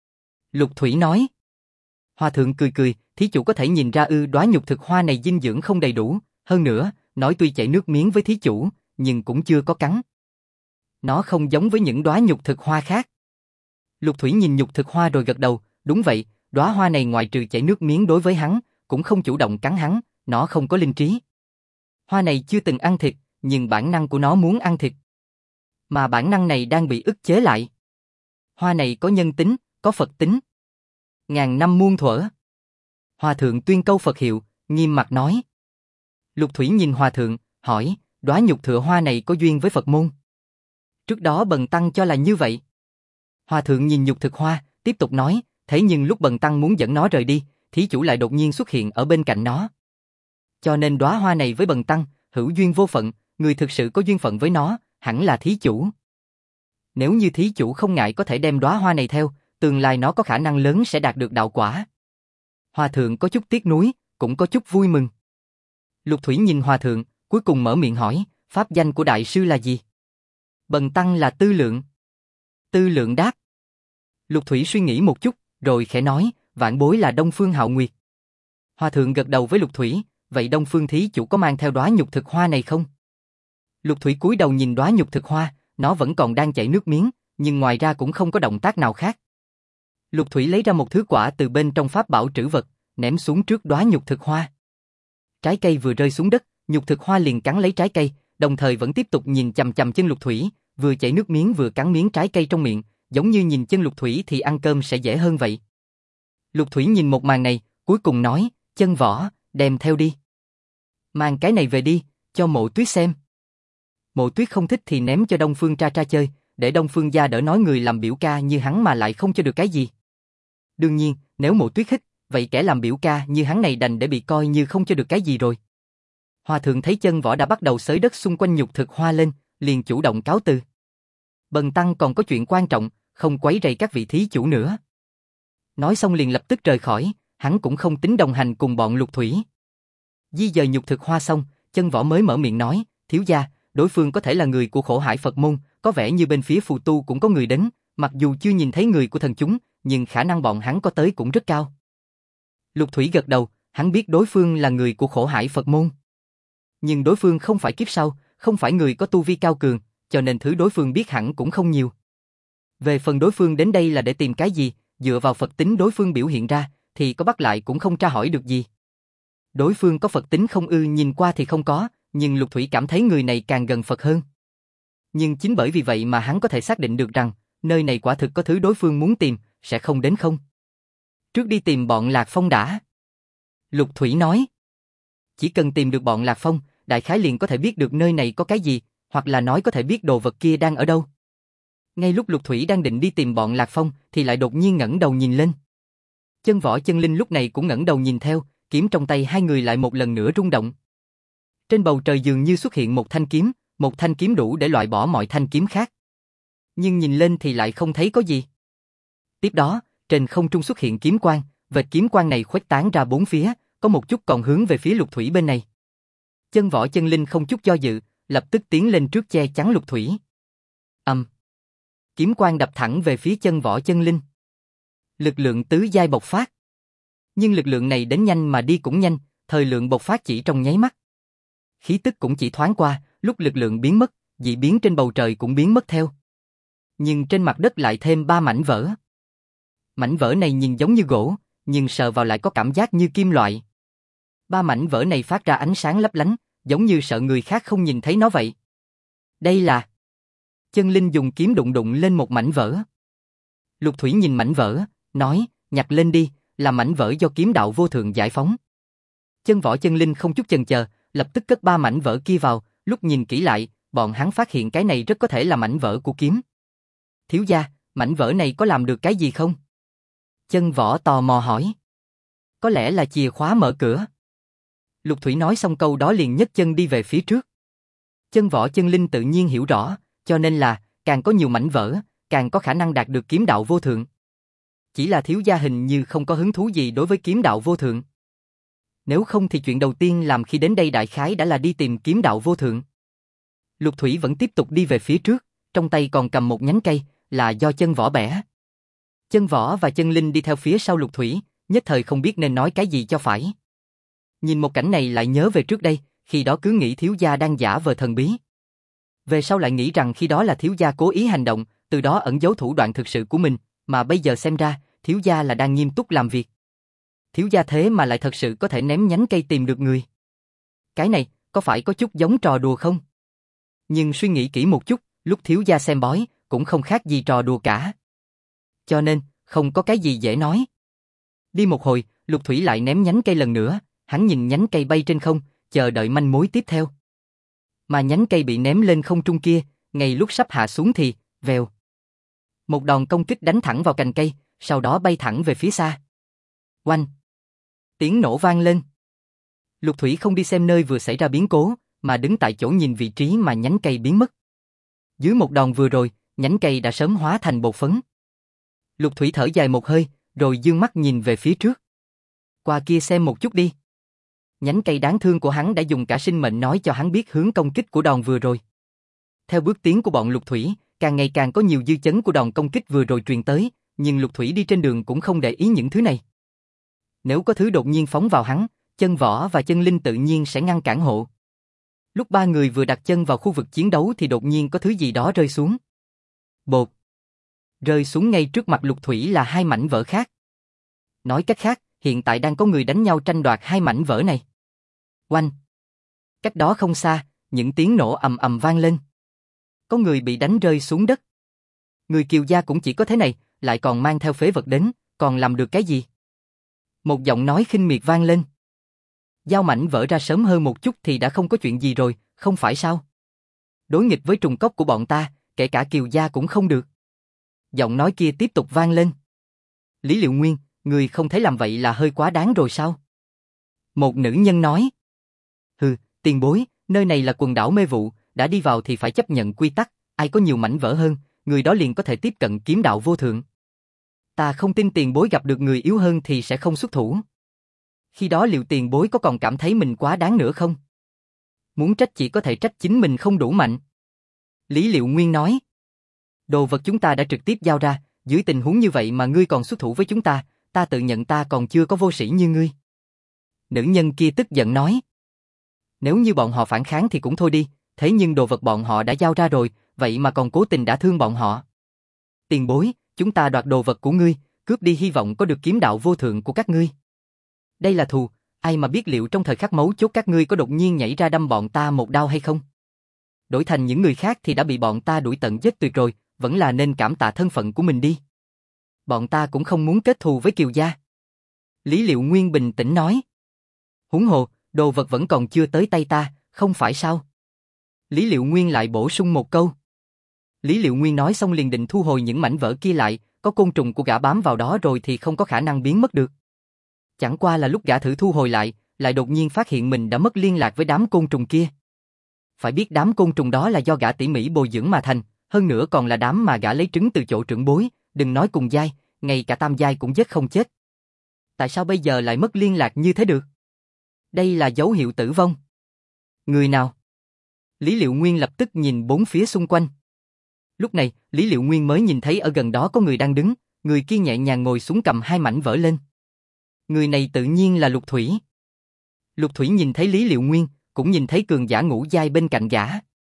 Lục Thủy nói. Hòa thượng cười cười, thí chủ có thể nhìn ra đóa nhục thực hoa này dinh dưỡng không đầy đủ, hơn nữa, nói tuy chảy nước miếng với thí chủ, nhưng cũng chưa có cắn. Nó không giống với những đóa nhục thực hoa khác. Lục Thủy nhìn nhục thực hoa rồi gật đầu, đúng vậy, đóa hoa này ngoại trừ chảy nước miếng đối với hắn, cũng không chủ động cắn hắn, nó không có linh trí. Hoa này chưa từng ăn thịt, nhưng bản năng của nó muốn ăn thịt. Mà bản năng này đang bị ức chế lại. Hoa này có nhân tính, có Phật tính. Ngàn năm muôn thuở. Hòa thượng tuyên câu Phật hiệu, nghiêm mặt nói. Lục Thủy nhìn hòa thượng, hỏi, đóa nhục thừa hoa này có duyên với Phật môn? Trước đó Bần Tăng cho là như vậy. Hòa thượng nhìn nhục thực hoa, tiếp tục nói, thế nhưng lúc Bần Tăng muốn dẫn nó rời đi, thí chủ lại đột nhiên xuất hiện ở bên cạnh nó. Cho nên đóa hoa này với Bần Tăng, hữu duyên vô phận, người thực sự có duyên phận với nó, hẳn là thí chủ. Nếu như thí chủ không ngại có thể đem đóa hoa này theo, tương lai nó có khả năng lớn sẽ đạt được đạo quả. Hòa thượng có chút tiếc nuối, cũng có chút vui mừng. Lục Thủy nhìn hòa thượng, cuối cùng mở miệng hỏi, pháp danh của đại sư là gì? Bần Tăng là Tư Lượng. Tư Lượng đáp. Lục Thủy suy nghĩ một chút, rồi khẽ nói, vãn bối là Đông Phương Hạo Nguyệt. Hòa thượng gật đầu với Lục Thủy, vậy Đông Phương thí chủ có mang theo đóa nhục thực hoa này không? Lục Thủy cúi đầu nhìn đóa nhục thực hoa, nó vẫn còn đang chảy nước miếng, nhưng ngoài ra cũng không có động tác nào khác. Lục Thủy lấy ra một thứ quả từ bên trong pháp bảo trữ vật, ném xuống trước đóa nhục thực hoa. Trái cây vừa rơi xuống đất, nhục thực hoa liền cắn lấy trái cây, đồng thời vẫn tiếp tục nhìn chằm chằm chân Lục Thủy, vừa chảy nước miếng vừa cắn miếng trái cây trong miệng, giống như nhìn chân Lục Thủy thì ăn cơm sẽ dễ hơn vậy. Lục Thủy nhìn một màn này, cuối cùng nói, Chân Võ, đem theo đi. Mang cái này về đi, cho Mộ Tuyết xem. Mộ Tuyết không thích thì ném cho Đông Phương Tra Tra chơi, để Đông Phương gia đỡ nói người làm biểu ca như hắn mà lại không cho được cái gì. Đương nhiên, nếu Mộ Tuyết thích, vậy kẻ làm biểu ca như hắn này đành để bị coi như không cho được cái gì rồi. Hòa thượng thấy Chân Võ đã bắt đầu xới đất xung quanh nhục thực hoa lên, liền chủ động cáo từ. Bần Tăng còn có chuyện quan trọng, không quấy rầy các vị thí chủ nữa. Nói xong liền lập tức rời khỏi, hắn cũng không tính đồng hành cùng bọn Lục Thủy. Di dời nhục thực hoa xong, Chân Võ mới mở miệng nói, thiếu gia, đối phương có thể là người của Khổ Hải Phật môn, có vẻ như bên phía phù tu cũng có người đến, mặc dù chưa nhìn thấy người của thần chúng, nhưng khả năng bọn hắn có tới cũng rất cao. Lục Thủy gật đầu, hắn biết đối phương là người của Khổ Hải Phật môn. Nhưng đối phương không phải kiếp sau, không phải người có tu vi cao cường, cho nên thứ đối phương biết hẳn cũng không nhiều. Về phần đối phương đến đây là để tìm cái gì, dựa vào Phật tính đối phương biểu hiện ra, thì có bắt lại cũng không tra hỏi được gì. Đối phương có Phật tính không ư? Nhìn qua thì không có, nhưng Lục Thủy cảm thấy người này càng gần Phật hơn. Nhưng chính bởi vì vậy mà hắn có thể xác định được rằng, nơi này quả thực có thứ đối phương muốn tìm, sẽ không đến không. Trước đi tìm bọn Lạc Phong đã. Lục Thủy nói. Chỉ cần tìm được bọn Lạc Phong, đại khái liền có thể biết được nơi này có cái gì, hoặc là nói có thể biết đồ vật kia đang ở đâu. Ngay lúc Lục Thủy đang định đi tìm bọn Lạc Phong, thì lại đột nhiên ngẩng đầu nhìn lên. Chân Võ Chân Linh lúc này cũng ngẩng đầu nhìn theo, kiếm trong tay hai người lại một lần nữa rung động. Trên bầu trời dường như xuất hiện một thanh kiếm đủ để loại bỏ mọi thanh kiếm khác. Nhưng nhìn lên thì lại không thấy có gì. Tiếp đó, trên không trung xuất hiện kiếm quang, vệt kiếm quang này khuếch tán ra bốn phía, có một chút còn hướng về phía Lục Thủy bên này. Chân Võ Chân Linh không chút do dự, lập tức tiến lên trước che chắn Lục Thủy. Kiếm quang đập thẳng về phía Chân Võ Chân Linh. Lực lượng tứ giai bộc phát. Nhưng lực lượng này đến nhanh mà đi cũng nhanh, thời lượng bộc phát chỉ trong nháy mắt. Khí tức cũng chỉ thoáng qua, lúc lực lượng biến mất, dị biến trên bầu trời cũng biến mất theo. Nhưng trên mặt đất lại thêm 3 mảnh vỡ. Mảnh vỡ này nhìn giống như gỗ, nhưng sờ vào lại có cảm giác như kim loại. 3 mảnh vỡ này phát ra ánh sáng lấp lánh, giống như sợ người khác không nhìn thấy nó vậy. Đây là... Chân Linh dùng kiếm đụng đụng lên một mảnh vỡ. Lục Thủy nhìn mảnh vỡ, nói, nhặt lên đi, là mảnh vỡ do kiếm đạo vô thượng giải phóng. Chân Võ Chân Linh không chút chần chờ, lập tức cất 3 mảnh vỡ kia vào, lúc nhìn kỹ lại, bọn hắn phát hiện cái này rất có thể là mảnh vỡ của kiếm. Thiếu gia, mảnh vỡ này có làm được cái gì không? Chân Võ tò mò hỏi. Có lẽ là chìa khóa mở cửa. Lục Thủy nói xong câu đó liền nhấc chân đi về phía trước. Chân Võ Chân Linh tự nhiên hiểu rõ, cho nên là, càng có nhiều mảnh vỡ, càng có khả năng đạt được kiếm đạo vô thượng. Chỉ là thiếu gia hình như không có hứng thú gì đối với kiếm đạo vô thượng. Nếu không thì chuyện đầu tiên làm khi đến đây đại khái đã là đi tìm kiếm đạo vô thượng. Lục Thủy vẫn tiếp tục đi về phía trước, trong tay còn cầm một nhánh cây, là do Chân Võ bẻ. Chân Võ và Chân Linh đi theo phía sau Lục Thủy, nhất thời không biết nên nói cái gì cho phải. Nhìn một cảnh này lại nhớ về trước đây, khi đó cứ nghĩ thiếu gia đang giả vờ thần bí. Về sau lại nghĩ rằng khi đó là thiếu gia cố ý hành động, từ đó ẩn giấu thủ đoạn thực sự của mình, mà bây giờ xem ra, thiếu gia là đang nghiêm túc làm việc. Thiếu gia thế mà lại thật sự có thể ném nhánh cây tìm được người. Cái này, có phải có chút giống trò đùa không? Nhưng suy nghĩ kỹ một chút, lúc thiếu gia xem bói, cũng không khác gì trò đùa cả. Cho nên, không có cái gì dễ nói. Đi một hồi, Lục Thủy lại ném nhánh cây lần nữa, hắn nhìn nhánh cây bay trên không, chờ đợi manh mối tiếp theo. Mà nhánh cây bị ném lên không trung kia, ngay lúc sắp hạ xuống thì, vèo. Một đòn công kích đánh thẳng vào cành cây, sau đó bay thẳng về phía xa. Oanh! Tiếng nổ vang lên. Lục Thủy không đi xem nơi vừa xảy ra biến cố, mà đứng tại chỗ nhìn vị trí mà nhánh cây biến mất. Dưới một đòn vừa rồi, nhánh cây đã sớm hóa thành bột phấn. Lục Thủy thở dài một hơi, rồi dương mắt nhìn về phía trước. Qua kia xem một chút đi. Nhánh cây đáng thương của hắn đã dùng cả sinh mệnh nói cho hắn biết hướng công kích của đòn vừa rồi. Theo bước tiến của bọn Lục Thủy, càng ngày càng có nhiều dư chấn của đòn công kích vừa rồi truyền tới, nhưng Lục Thủy đi trên đường cũng không để ý những thứ này. Nếu có thứ đột nhiên phóng vào hắn, Chân Võ và Chân Linh tự nhiên sẽ ngăn cản hộ. Lúc ba người vừa đặt chân vào khu vực chiến đấu thì đột nhiên có thứ gì đó rơi xuống. Bột. Rơi xuống ngay trước mặt Lục Thủy là 2 mảnh vỡ khác. Nói cách khác, hiện tại đang có người đánh nhau tranh đoạt 2 mảnh vỡ này. Oanh. Cách đó không xa, những tiếng nổ ầm ầm vang lên. Có người bị đánh rơi xuống đất. Người Kiều gia cũng chỉ có thế này, lại còn mang theo phế vật đến, còn làm được cái gì? Một giọng nói khinh miệt vang lên. Giao mảnh vỡ ra sớm hơn một chút thì đã không có chuyện gì rồi, không phải sao? Đối nghịch với trùng cốc của bọn ta, kể cả Kiều gia cũng không được. Giọng nói kia tiếp tục vang lên. Lý Liệu Nguyên, người không thấy làm vậy là hơi quá đáng rồi sao? Một nữ nhân nói. Hừ, tiền bối, nơi này là quần đảo mê vụ, đã đi vào thì phải chấp nhận quy tắc, ai có nhiều mảnh vỡ hơn, người đó liền có thể tiếp cận kiếm đạo vô thượng. Ta không tin tiền bối gặp được người yếu hơn thì sẽ không xuất thủ. Khi đó liệu tiền bối có còn cảm thấy mình quá đáng nữa không? Muốn trách chỉ có thể trách chính mình không đủ mạnh. Lý Liệu Nguyên nói. Đồ vật chúng ta đã trực tiếp giao ra, dưới tình huống như vậy mà ngươi còn xuất thủ với chúng ta, ta tự nhận ta còn chưa có vô sĩ như ngươi. Nữ nhân kia tức giận nói. Nếu như bọn họ phản kháng thì cũng thôi đi, thế nhưng đồ vật bọn họ đã giao ra rồi, vậy mà còn cố tình đả thương bọn họ. Tiền bối, chúng ta đoạt đồ vật của ngươi, cướp đi hy vọng có được kiếm đạo vô thượng của các ngươi. Đây là thù, Ai mà biết liệu trong thời khắc mấu chốt các ngươi có đột nhiên nhảy ra đâm bọn ta một đao hay không? Đổi thành những người khác thì đã bị bọn ta đuổi tận giết tuyệt rồi, vẫn là nên cảm tạ thân phận của mình đi. Bọn ta cũng không muốn kết thù với Kiều gia. Lý Liệu Nguyên bình tĩnh nói. Huống hồ, đồ vật vẫn còn chưa tới tay ta, không phải sao? Lý Liệu Nguyên lại bổ sung một câu. Lý Liệu Nguyên nói xong liền định thu hồi những mảnh vỡ kia lại, có côn trùng của gã bám vào đó rồi thì không có khả năng biến mất được. Chẳng qua là lúc gã thử thu hồi lại đột nhiên phát hiện mình đã mất liên lạc với đám côn trùng kia. Phải biết đám côn trùng đó là do gã tỉ mỉ bồi dưỡng mà thành, hơn nữa còn là đám mà gã lấy trứng từ chỗ trưởng bối, đừng nói cùng giai, ngay cả tam giai cũng giết không chết. Tại sao bây giờ lại mất liên lạc như thế được? Đây là dấu hiệu tử vong. Người nào? Lý Liệu Nguyên lập tức nhìn bốn phía xung quanh. Lúc này, Lý Liệu Nguyên mới nhìn thấy ở gần đó có người đang đứng, người kia nhẹ nhàng ngồi xuống cầm hai mảnh vỡ lên. Người này tự nhiên là Lục Thủy. Lục Thủy nhìn thấy Lý Liệu Nguyên, cũng nhìn thấy cường giả ngũ giai bên cạnh gã.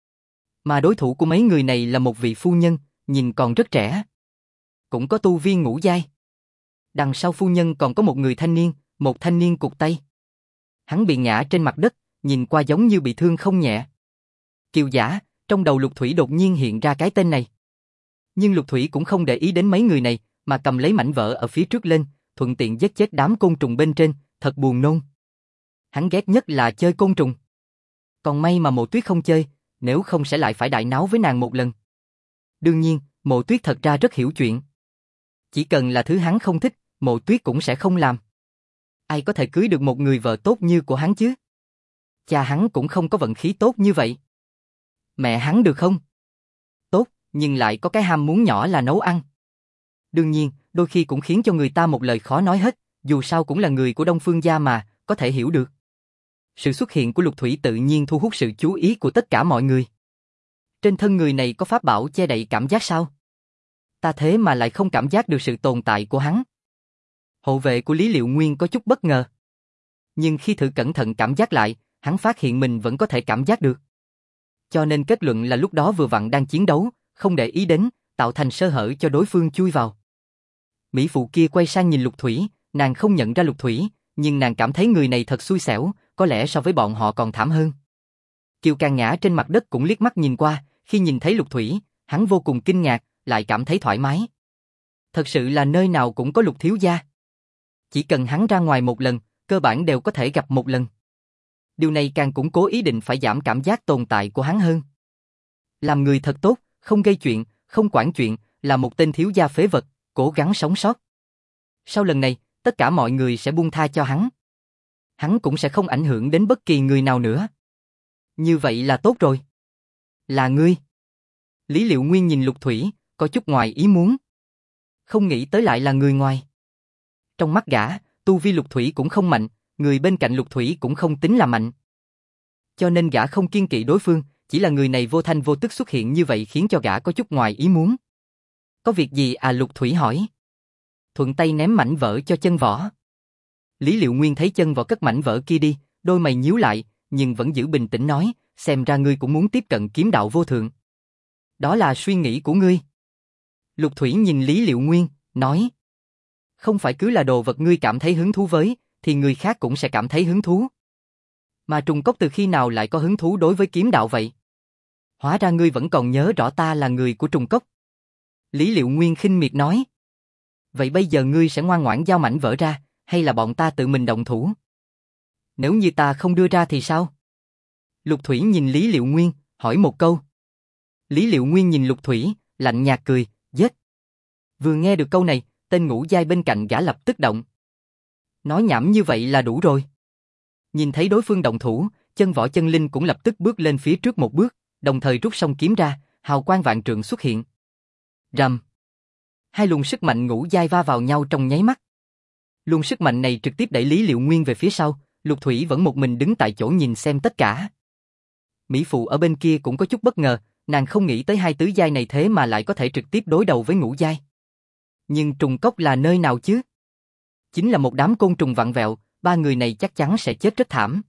Mà đối thủ của mấy người này là một vị phu nhân, nhìn còn rất trẻ. Cũng có tu vi ngũ giai. Đằng sau phu nhân còn có một người thanh niên, một thanh niên cụt tay. Hắn bị ngã trên mặt đất, nhìn qua giống như bị thương không nhẹ. Kiều giả, trong đầu Lục Thủy đột nhiên hiện ra cái tên này. Nhưng Lục Thủy cũng không để ý đến mấy người này, mà cầm lấy mảnh vỡ ở phía trước lên, thuận tiện giết chết đám côn trùng bên trên, thật buồn nôn. Hắn ghét nhất là chơi côn trùng. Còn may mà Mộ Tuyết không chơi, nếu không sẽ lại phải đại náo với nàng một lần. Đương nhiên, Mộ Tuyết thật ra rất hiểu chuyện. Chỉ cần là thứ hắn không thích, Mộ Tuyết cũng sẽ không làm. Ai có thể cưới được một người vợ tốt như của hắn chứ? Cha hắn cũng không có vận khí tốt như vậy. Mẹ hắn được không? Tốt, nhưng lại có cái ham muốn nhỏ là nấu ăn. Đương nhiên, đôi khi cũng khiến cho người ta một lời khó nói hết, dù sao cũng là người của Đông Phương gia mà, có thể hiểu được. Sự xuất hiện của Lục Thủy tự nhiên thu hút sự chú ý của tất cả mọi người. Trên thân người này có pháp bảo che đậy cảm giác sao? Ta thế mà lại không cảm giác được sự tồn tại của hắn. Hộ vệ của Lý Liệu Nguyên có chút bất ngờ. Nhưng khi thử cẩn thận cảm giác lại, hắn phát hiện mình vẫn có thể cảm giác được. Cho nên kết luận là lúc đó vừa vặn đang chiến đấu, không để ý đến, tạo thành sơ hở cho đối phương chui vào. Mỹ phụ kia quay sang nhìn Lục Thủy, nàng không nhận ra Lục Thủy, nhưng nàng cảm thấy người này thật xui xẻo, có lẽ so với bọn họ còn thảm hơn. Kiều Càng ngã trên mặt đất cũng liếc mắt nhìn qua, khi nhìn thấy Lục Thủy, hắn vô cùng kinh ngạc, lại cảm thấy thoải mái. Thật sự là nơi nào cũng có Lục thiếu gia. Chỉ cần hắn ra ngoài một lần, cơ bản đều có thể gặp một lần. Điều này càng củng cố ý định phải giảm cảm giác tồn tại của hắn hơn. Làm người thật tốt, không gây chuyện, không quản chuyện, là một tên thiếu gia phế vật, cố gắng sống sót. Sau lần này, tất cả mọi người sẽ buông tha cho hắn. Hắn cũng sẽ không ảnh hưởng đến bất kỳ người nào nữa. Như vậy là tốt rồi. Là ngươi. Lý Liệu Nguyên nhìn Lục Thủy, có chút ngoài ý muốn. Không nghĩ tới lại là người ngoài. Trong mắt gã, tu vi Lục Thủy cũng không mạnh, người bên cạnh Lục Thủy cũng không tính là mạnh. Cho nên gã không kiêng kỵ đối phương, chỉ là người này vô thanh vô tức xuất hiện như vậy khiến cho gã có chút ngoài ý muốn. Có việc gì à? Lục Thủy hỏi. Thuận tay ném mảnh vỡ cho Chân Võ. Lý Liệu Nguyên thấy Chân Võ cất mảnh vỡ kia đi, đôi mày nhíu lại, nhưng vẫn giữ bình tĩnh nói, xem ra ngươi cũng muốn tiếp cận kiếm đạo vô thượng. Đó là suy nghĩ của ngươi. Lục Thủy nhìn Lý Liệu Nguyên, nói. Không phải cứ là đồ vật ngươi cảm thấy hứng thú với, thì người khác cũng sẽ cảm thấy hứng thú. Mà Trùng Cốc từ khi nào lại có hứng thú đối với kiếm đạo vậy? Hóa ra ngươi vẫn còn nhớ rõ ta là người của Trùng Cốc. Lý Liệu Nguyên khinh miệt nói. Vậy bây giờ ngươi sẽ ngoan ngoãn giao mảnh vỡ ra, hay là bọn ta tự mình động thủ? Nếu như ta không đưa ra thì sao? Lục Thủy nhìn Lý Liệu Nguyên, hỏi một câu. Lý Liệu Nguyên nhìn Lục Thủy, lạnh nhạt cười, giết. Vừa nghe được câu này, tên ngũ giai bên cạnh gã lập tức động. Nói nhảm như vậy là đủ rồi. Nhìn thấy đối phương động thủ, Chân Võ Chân Linh cũng lập tức bước lên phía trước một bước, đồng thời rút song kiếm ra, hào quang vạn trượng xuất hiện. Rầm. Hai luồng sức mạnh ngũ giai va vào nhau trong nháy mắt. Luồng sức mạnh này trực tiếp đẩy Lý Liệu Nguyên về phía sau, Lục Thủy vẫn một mình đứng tại chỗ nhìn xem tất cả. Mỹ phụ ở bên kia cũng có chút bất ngờ, nàng không nghĩ tới hai tứ giai này thế mà lại có thể trực tiếp đối đầu với ngũ giai. Nhưng Trùng Cốc là nơi nào chứ? Chính là một đám côn trùng vặn vẹo, ba người này chắc chắn sẽ chết rất thảm.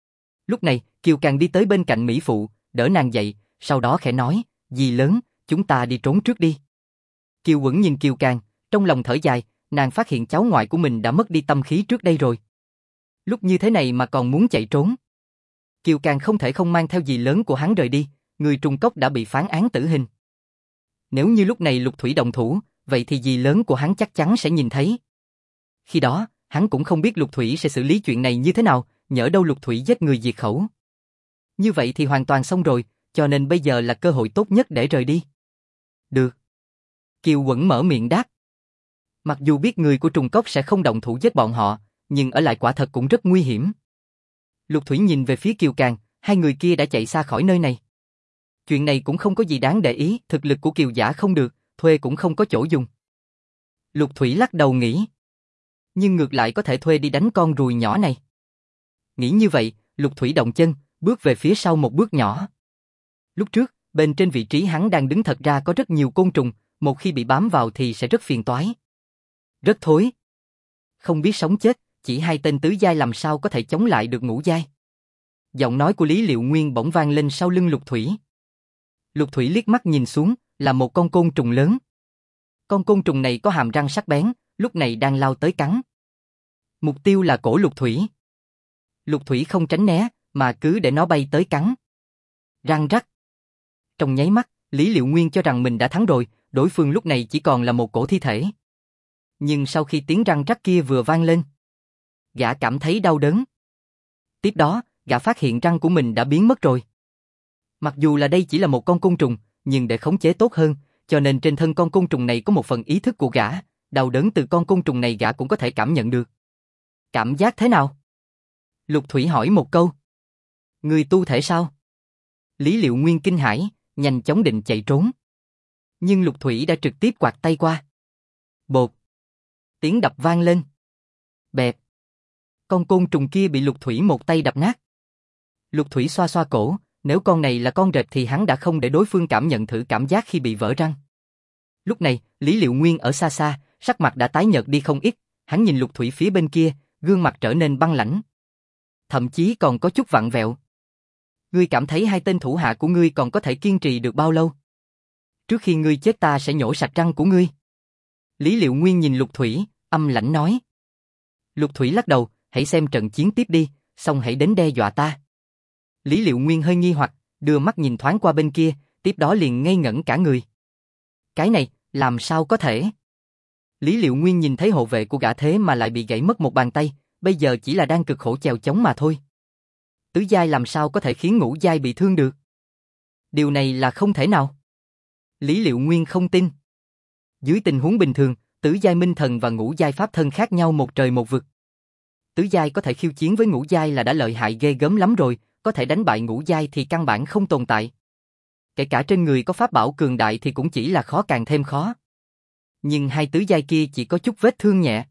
Lúc này, Kiều Càng đi tới bên cạnh Mỹ phụ, đỡ nàng dậy, sau đó khẽ nói, dì lớn, chúng ta đi trốn trước đi. Kiều Quẩn nhìn Kiều Càng, trong lòng thở dài, nàng phát hiện cháu ngoại của mình đã mất đi tâm khí trước đây rồi. Lúc như thế này mà còn muốn chạy trốn. Kiều càng không thể không mang theo dì lớn của hắn rời đi, người trùng cốc đã bị phán án tử hình. Nếu như lúc này Lục Thủy động thủ, vậy thì dì lớn của hắn chắc chắn sẽ nhìn thấy. Khi đó, hắn cũng không biết Lục Thủy sẽ xử lý chuyện này như thế nào, nhỡ đâu Lục Thủy giết người diệt khẩu. Như vậy thì hoàn toàn xong rồi, cho nên bây giờ là cơ hội tốt nhất để rời đi. Được. Kiều Quẩn mở miệng đáp. Mặc dù biết người của trùng cốc sẽ không động thủ giết bọn họ, nhưng ở lại quả thật cũng rất nguy hiểm. Lục Thủy nhìn về phía Kiều Càng, hai người kia đã chạy xa khỏi nơi này. Chuyện này cũng không có gì đáng để ý, thực lực của Kiều giả không được, thuê cũng không có chỗ dùng. Lục Thủy lắc đầu nghĩ. Nhưng ngược lại có thể thuê đi đánh con ruồi nhỏ này. Nghĩ như vậy, Lục Thủy động chân, bước về phía sau một bước nhỏ. Lúc trước, bên trên vị trí hắn đang đứng thật ra có rất nhiều côn trùng, một khi bị bám vào thì sẽ rất phiền toái. Rất thối. Không biết sống chết, chỉ hai tên tứ giai làm sao có thể chống lại được ngũ giai. Giọng nói của Lý Liệu Nguyên bỗng vang lên sau lưng Lục Thủy. Lục Thủy liếc mắt nhìn xuống, là một con côn trùng lớn. Con côn trùng này có hàm răng sắc bén, lúc này đang lao tới cắn. Mục tiêu là cổ Lục Thủy. Lục Thủy không tránh né, mà cứ để nó bay tới cắn. Răng rắc. Trong nháy mắt, Lý Liệu Nguyên cho rằng mình đã thắng rồi, đối phương lúc này chỉ còn là một cổ thi thể. Nhưng sau khi tiếng răng rắc kia vừa vang lên, gã cảm thấy đau đớn. Tiếp đó, gã phát hiện răng của mình đã biến mất rồi. Mặc dù là đây chỉ là một con côn trùng, nhưng để khống chế tốt hơn, cho nên trên thân con côn trùng này có một phần ý thức của gã, đau đớn từ con côn trùng này gã cũng có thể cảm nhận được. Cảm giác thế nào? Lục Thủy hỏi một câu. Người tu thể sao? Lý Liệu Nguyên kinh hãi, nhanh chóng định chạy trốn. Nhưng Lục Thủy đã trực tiếp quạt tay qua. Bột. Tiếng đập vang lên. Bẹp. Con côn trùng kia bị Lục Thủy một tay đập nát. Lục Thủy xoa xoa cổ, nếu con này là con rệp thì hắn đã không để đối phương cảm nhận thử cảm giác khi bị vỡ răng. Lúc này, Lý Liệu Nguyên ở xa xa, sắc mặt đã tái nhợt đi không ít, hắn nhìn Lục Thủy phía bên kia, gương mặt trở nên băng lãnh. Thậm chí còn có chút vặn vẹo. Ngươi cảm thấy hai tên thủ hạ của ngươi còn có thể kiên trì được bao lâu? Trước khi ngươi chết ta sẽ nhổ sạch răng của ngươi. Lý Liệu Nguyên nhìn Lục Thủy, âm lãnh nói. Lục Thủy lắc đầu, hãy xem trận chiến tiếp đi, xong hãy đến đe dọa ta. Lý Liệu Nguyên hơi nghi hoặc, đưa mắt nhìn thoáng qua bên kia, tiếp đó liền ngây ngẩn cả người. Cái này, làm sao có thể? Lý Liệu Nguyên nhìn thấy hộ vệ của gã thế mà lại bị gãy mất một bàn tay, bây giờ chỉ là đang cực khổ chèo chống mà thôi. Tứ giai làm sao có thể khiến ngũ giai bị thương được? Điều này là không thể nào. Lý Liệu Nguyên không tin. Dưới tình huống bình thường, tứ giai minh thần và ngũ giai pháp thân khác nhau một trời một vực. Tứ giai có thể khiêu chiến với ngũ giai là đã lợi hại ghê gớm lắm rồi, có thể đánh bại ngũ giai thì căn bản không tồn tại. Kể cả trên người có pháp bảo cường đại thì cũng chỉ là khó càng thêm khó. Nhưng hai tứ giai kia chỉ có chút vết thương nhẹ.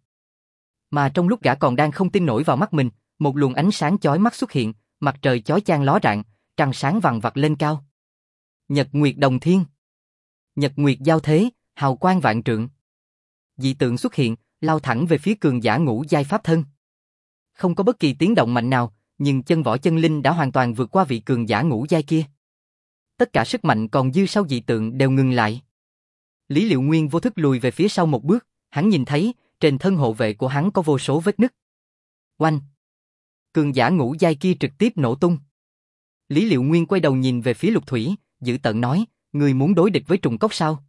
Mà trong lúc gã còn đang không tin nổi vào mắt mình, một luồng ánh sáng chói mắt xuất hiện, mặt trời chói chang ló rạng, trăng sáng vằng vặc lên cao. Nhật nguyệt đồng thiên. Nhật nguyệt giao thế, hào quang vạn trượng. Dị tượng xuất hiện, lao thẳng về phía cường giả ngũ giai pháp thân. Không có bất kỳ tiếng động mạnh nào, nhưng chân võ chân linh đã hoàn toàn vượt qua vị cường giả ngũ giai kia. Tất cả sức mạnh còn dư sau dị tượng đều ngừng lại. Lý Liệu Nguyên vô thức lùi về phía sau một bước, hắn nhìn thấy, trên thân hộ vệ của hắn có vô số vết nứt. Oanh! Cường giả ngũ giai kia trực tiếp nổ tung. Lý Liệu Nguyên quay đầu nhìn về phía Lục Thủy, dữ tợn nói, ngươi muốn đối địch với trùng cốc sao?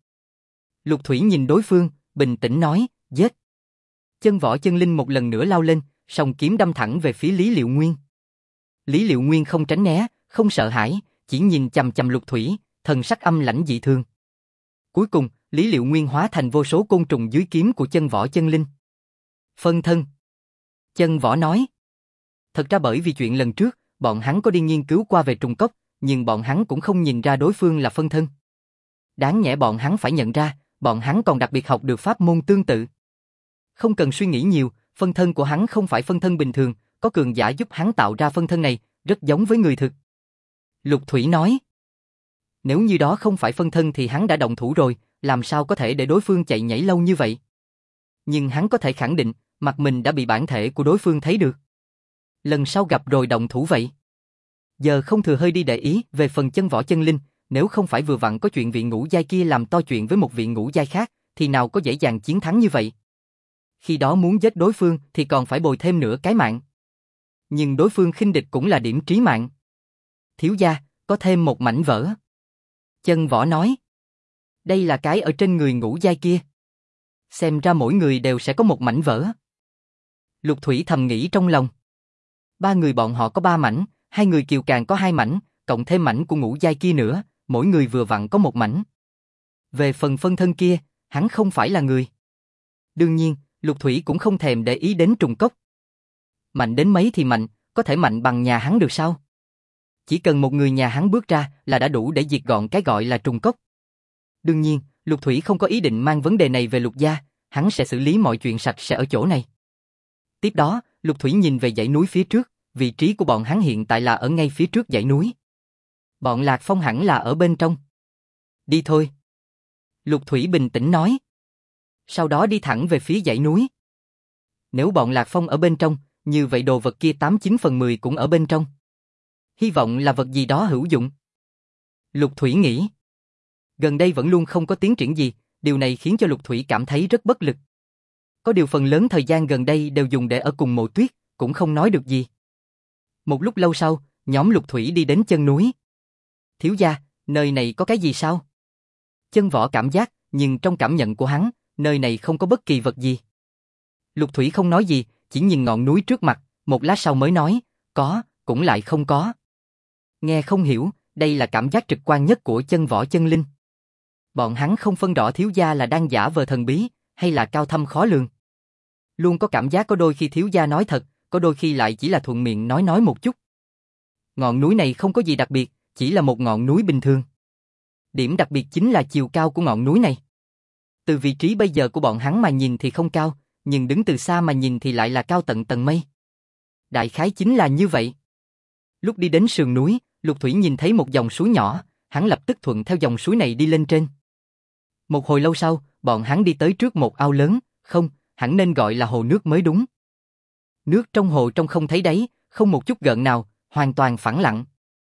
Lục Thủy nhìn đối phương, bình tĩnh nói, giết. Chân võ chân linh một lần nữa lao lên, song kiếm đâm thẳng về phía Lý Liệu Nguyên. Lý Liệu Nguyên không tránh né, không sợ hãi, chỉ nhìn chằm chằm Lục Thủy, thần sắc âm lãnh dị thường. Cuối cùng, Lý Liệu Nguyên hóa thành vô số côn trùng dưới kiếm của chân võ chân linh. Phân thân. Chân võ nói. Thật ra bởi vì chuyện lần trước, bọn hắn có đi nghiên cứu qua về trùng cốc, nhưng bọn hắn cũng không nhìn ra đối phương là phân thân. Đáng nhẽ bọn hắn phải nhận ra, bọn hắn còn đặc biệt học được pháp môn tương tự. Không cần suy nghĩ nhiều, phân thân của hắn không phải phân thân bình thường, có cường giả giúp hắn tạo ra phân thân này, rất giống với người thực. Lục Thủy nói. Nếu như đó không phải phân thân thì hắn đã động thủ rồi, làm sao có thể để đối phương chạy nhảy lâu như vậy? Nhưng hắn có thể khẳng định, mặt mình đã bị bản thể của đối phương thấy được. Lần sau gặp rồi động thủ vậy. Giờ không thừa hơi đi để ý về phần chân võ chân linh, nếu không phải vừa vặn có chuyện vị ngũ giai kia làm to chuyện với một vị ngũ giai khác, thì nào có dễ dàng chiến thắng như vậy. Khi đó muốn giết đối phương thì còn phải bồi thêm nửa cái mạng. nhưng đối phương khinh địch cũng là điểm trí mạng. Thiếu gia, có thêm một mảnh vỡ. Chân Võ nói. Đây là cái ở trên người ngũ giai kia. Xem ra mỗi người đều sẽ có một mảnh vỡ. Lục Thủy thầm nghĩ trong lòng. Ba người bọn họ có 3 mảnh, 2 người Kiều Càng có 2 mảnh, cộng thêm mảnh của ngũ giai kia nữa, mỗi người vừa vặn có một mảnh. Về phần phân thân kia, hắn không phải là người. Đương nhiên, Lục Thủy cũng không thèm để ý đến trùng cốc. Mạnh đến mấy thì mạnh, có thể mạnh bằng nhà hắn được sao? Chỉ cần một người nhà hắn bước ra là đã đủ để diệt gọn cái gọi là trùng cốc. Đương nhiên, Lục Thủy không có ý định mang vấn đề này về Lục gia, hắn sẽ xử lý mọi chuyện sạch sẽ ở chỗ này. Tiếp đó, Lục Thủy nhìn về dãy núi phía trước, vị trí của bọn hắn hiện tại là ở ngay phía trước dãy núi. Bọn Lạc Phong hẳn là ở bên trong. Đi thôi. Lục Thủy bình tĩnh nói. Sau đó đi thẳng về phía dãy núi. Nếu bọn Lạc Phong ở bên trong, như vậy đồ vật kia 89 phần 10 cũng ở bên trong. Hy vọng là vật gì đó hữu dụng. Lục Thủy nghĩ. Gần đây vẫn luôn không có tiến triển gì, điều này khiến cho Lục Thủy cảm thấy rất bất lực. Có điều phần lớn thời gian gần đây đều dùng để ở cùng Mộ Tuyết, cũng không nói được gì. Một lúc lâu sau, nhóm Lục Thủy đi đến chân núi. Thiếu gia, nơi này có cái gì sao? Chân Võ cảm giác, nhưng trong cảm nhận của hắn, nơi này không có bất kỳ vật gì. Lục Thủy không nói gì, chỉ nhìn ngọn núi trước mặt, một lát sau mới nói, có, cũng lại không có. Nghe không hiểu, đây là cảm giác trực quan nhất của Chân Võ chân linh. Bọn hắn không phân rõ thiếu gia là đang giả vờ thần bí, hay là cao thâm khó lường. Luôn có cảm giác có đôi khi thiếu gia nói thật, có đôi khi lại chỉ là thuận miệng nói một chút. Ngọn núi này không có gì đặc biệt, chỉ là một ngọn núi bình thường. Điểm đặc biệt chính là chiều cao của ngọn núi này. Từ vị trí bây giờ của bọn hắn mà nhìn thì không cao, nhưng đứng từ xa mà nhìn thì lại là cao tận tầng mây. Đại khái chính là như vậy. Lúc đi đến sườn núi, Lục Thủy nhìn thấy một dòng suối nhỏ, hắn lập tức thuận theo dòng suối này đi lên trên. Một hồi lâu sau, bọn hắn đi tới trước một ao lớn, không, hẳn nên gọi là hồ nước mới đúng. Nước trong hồ trong không thấy đáy, không một chút gợn nào, hoàn toàn phẳng lặng.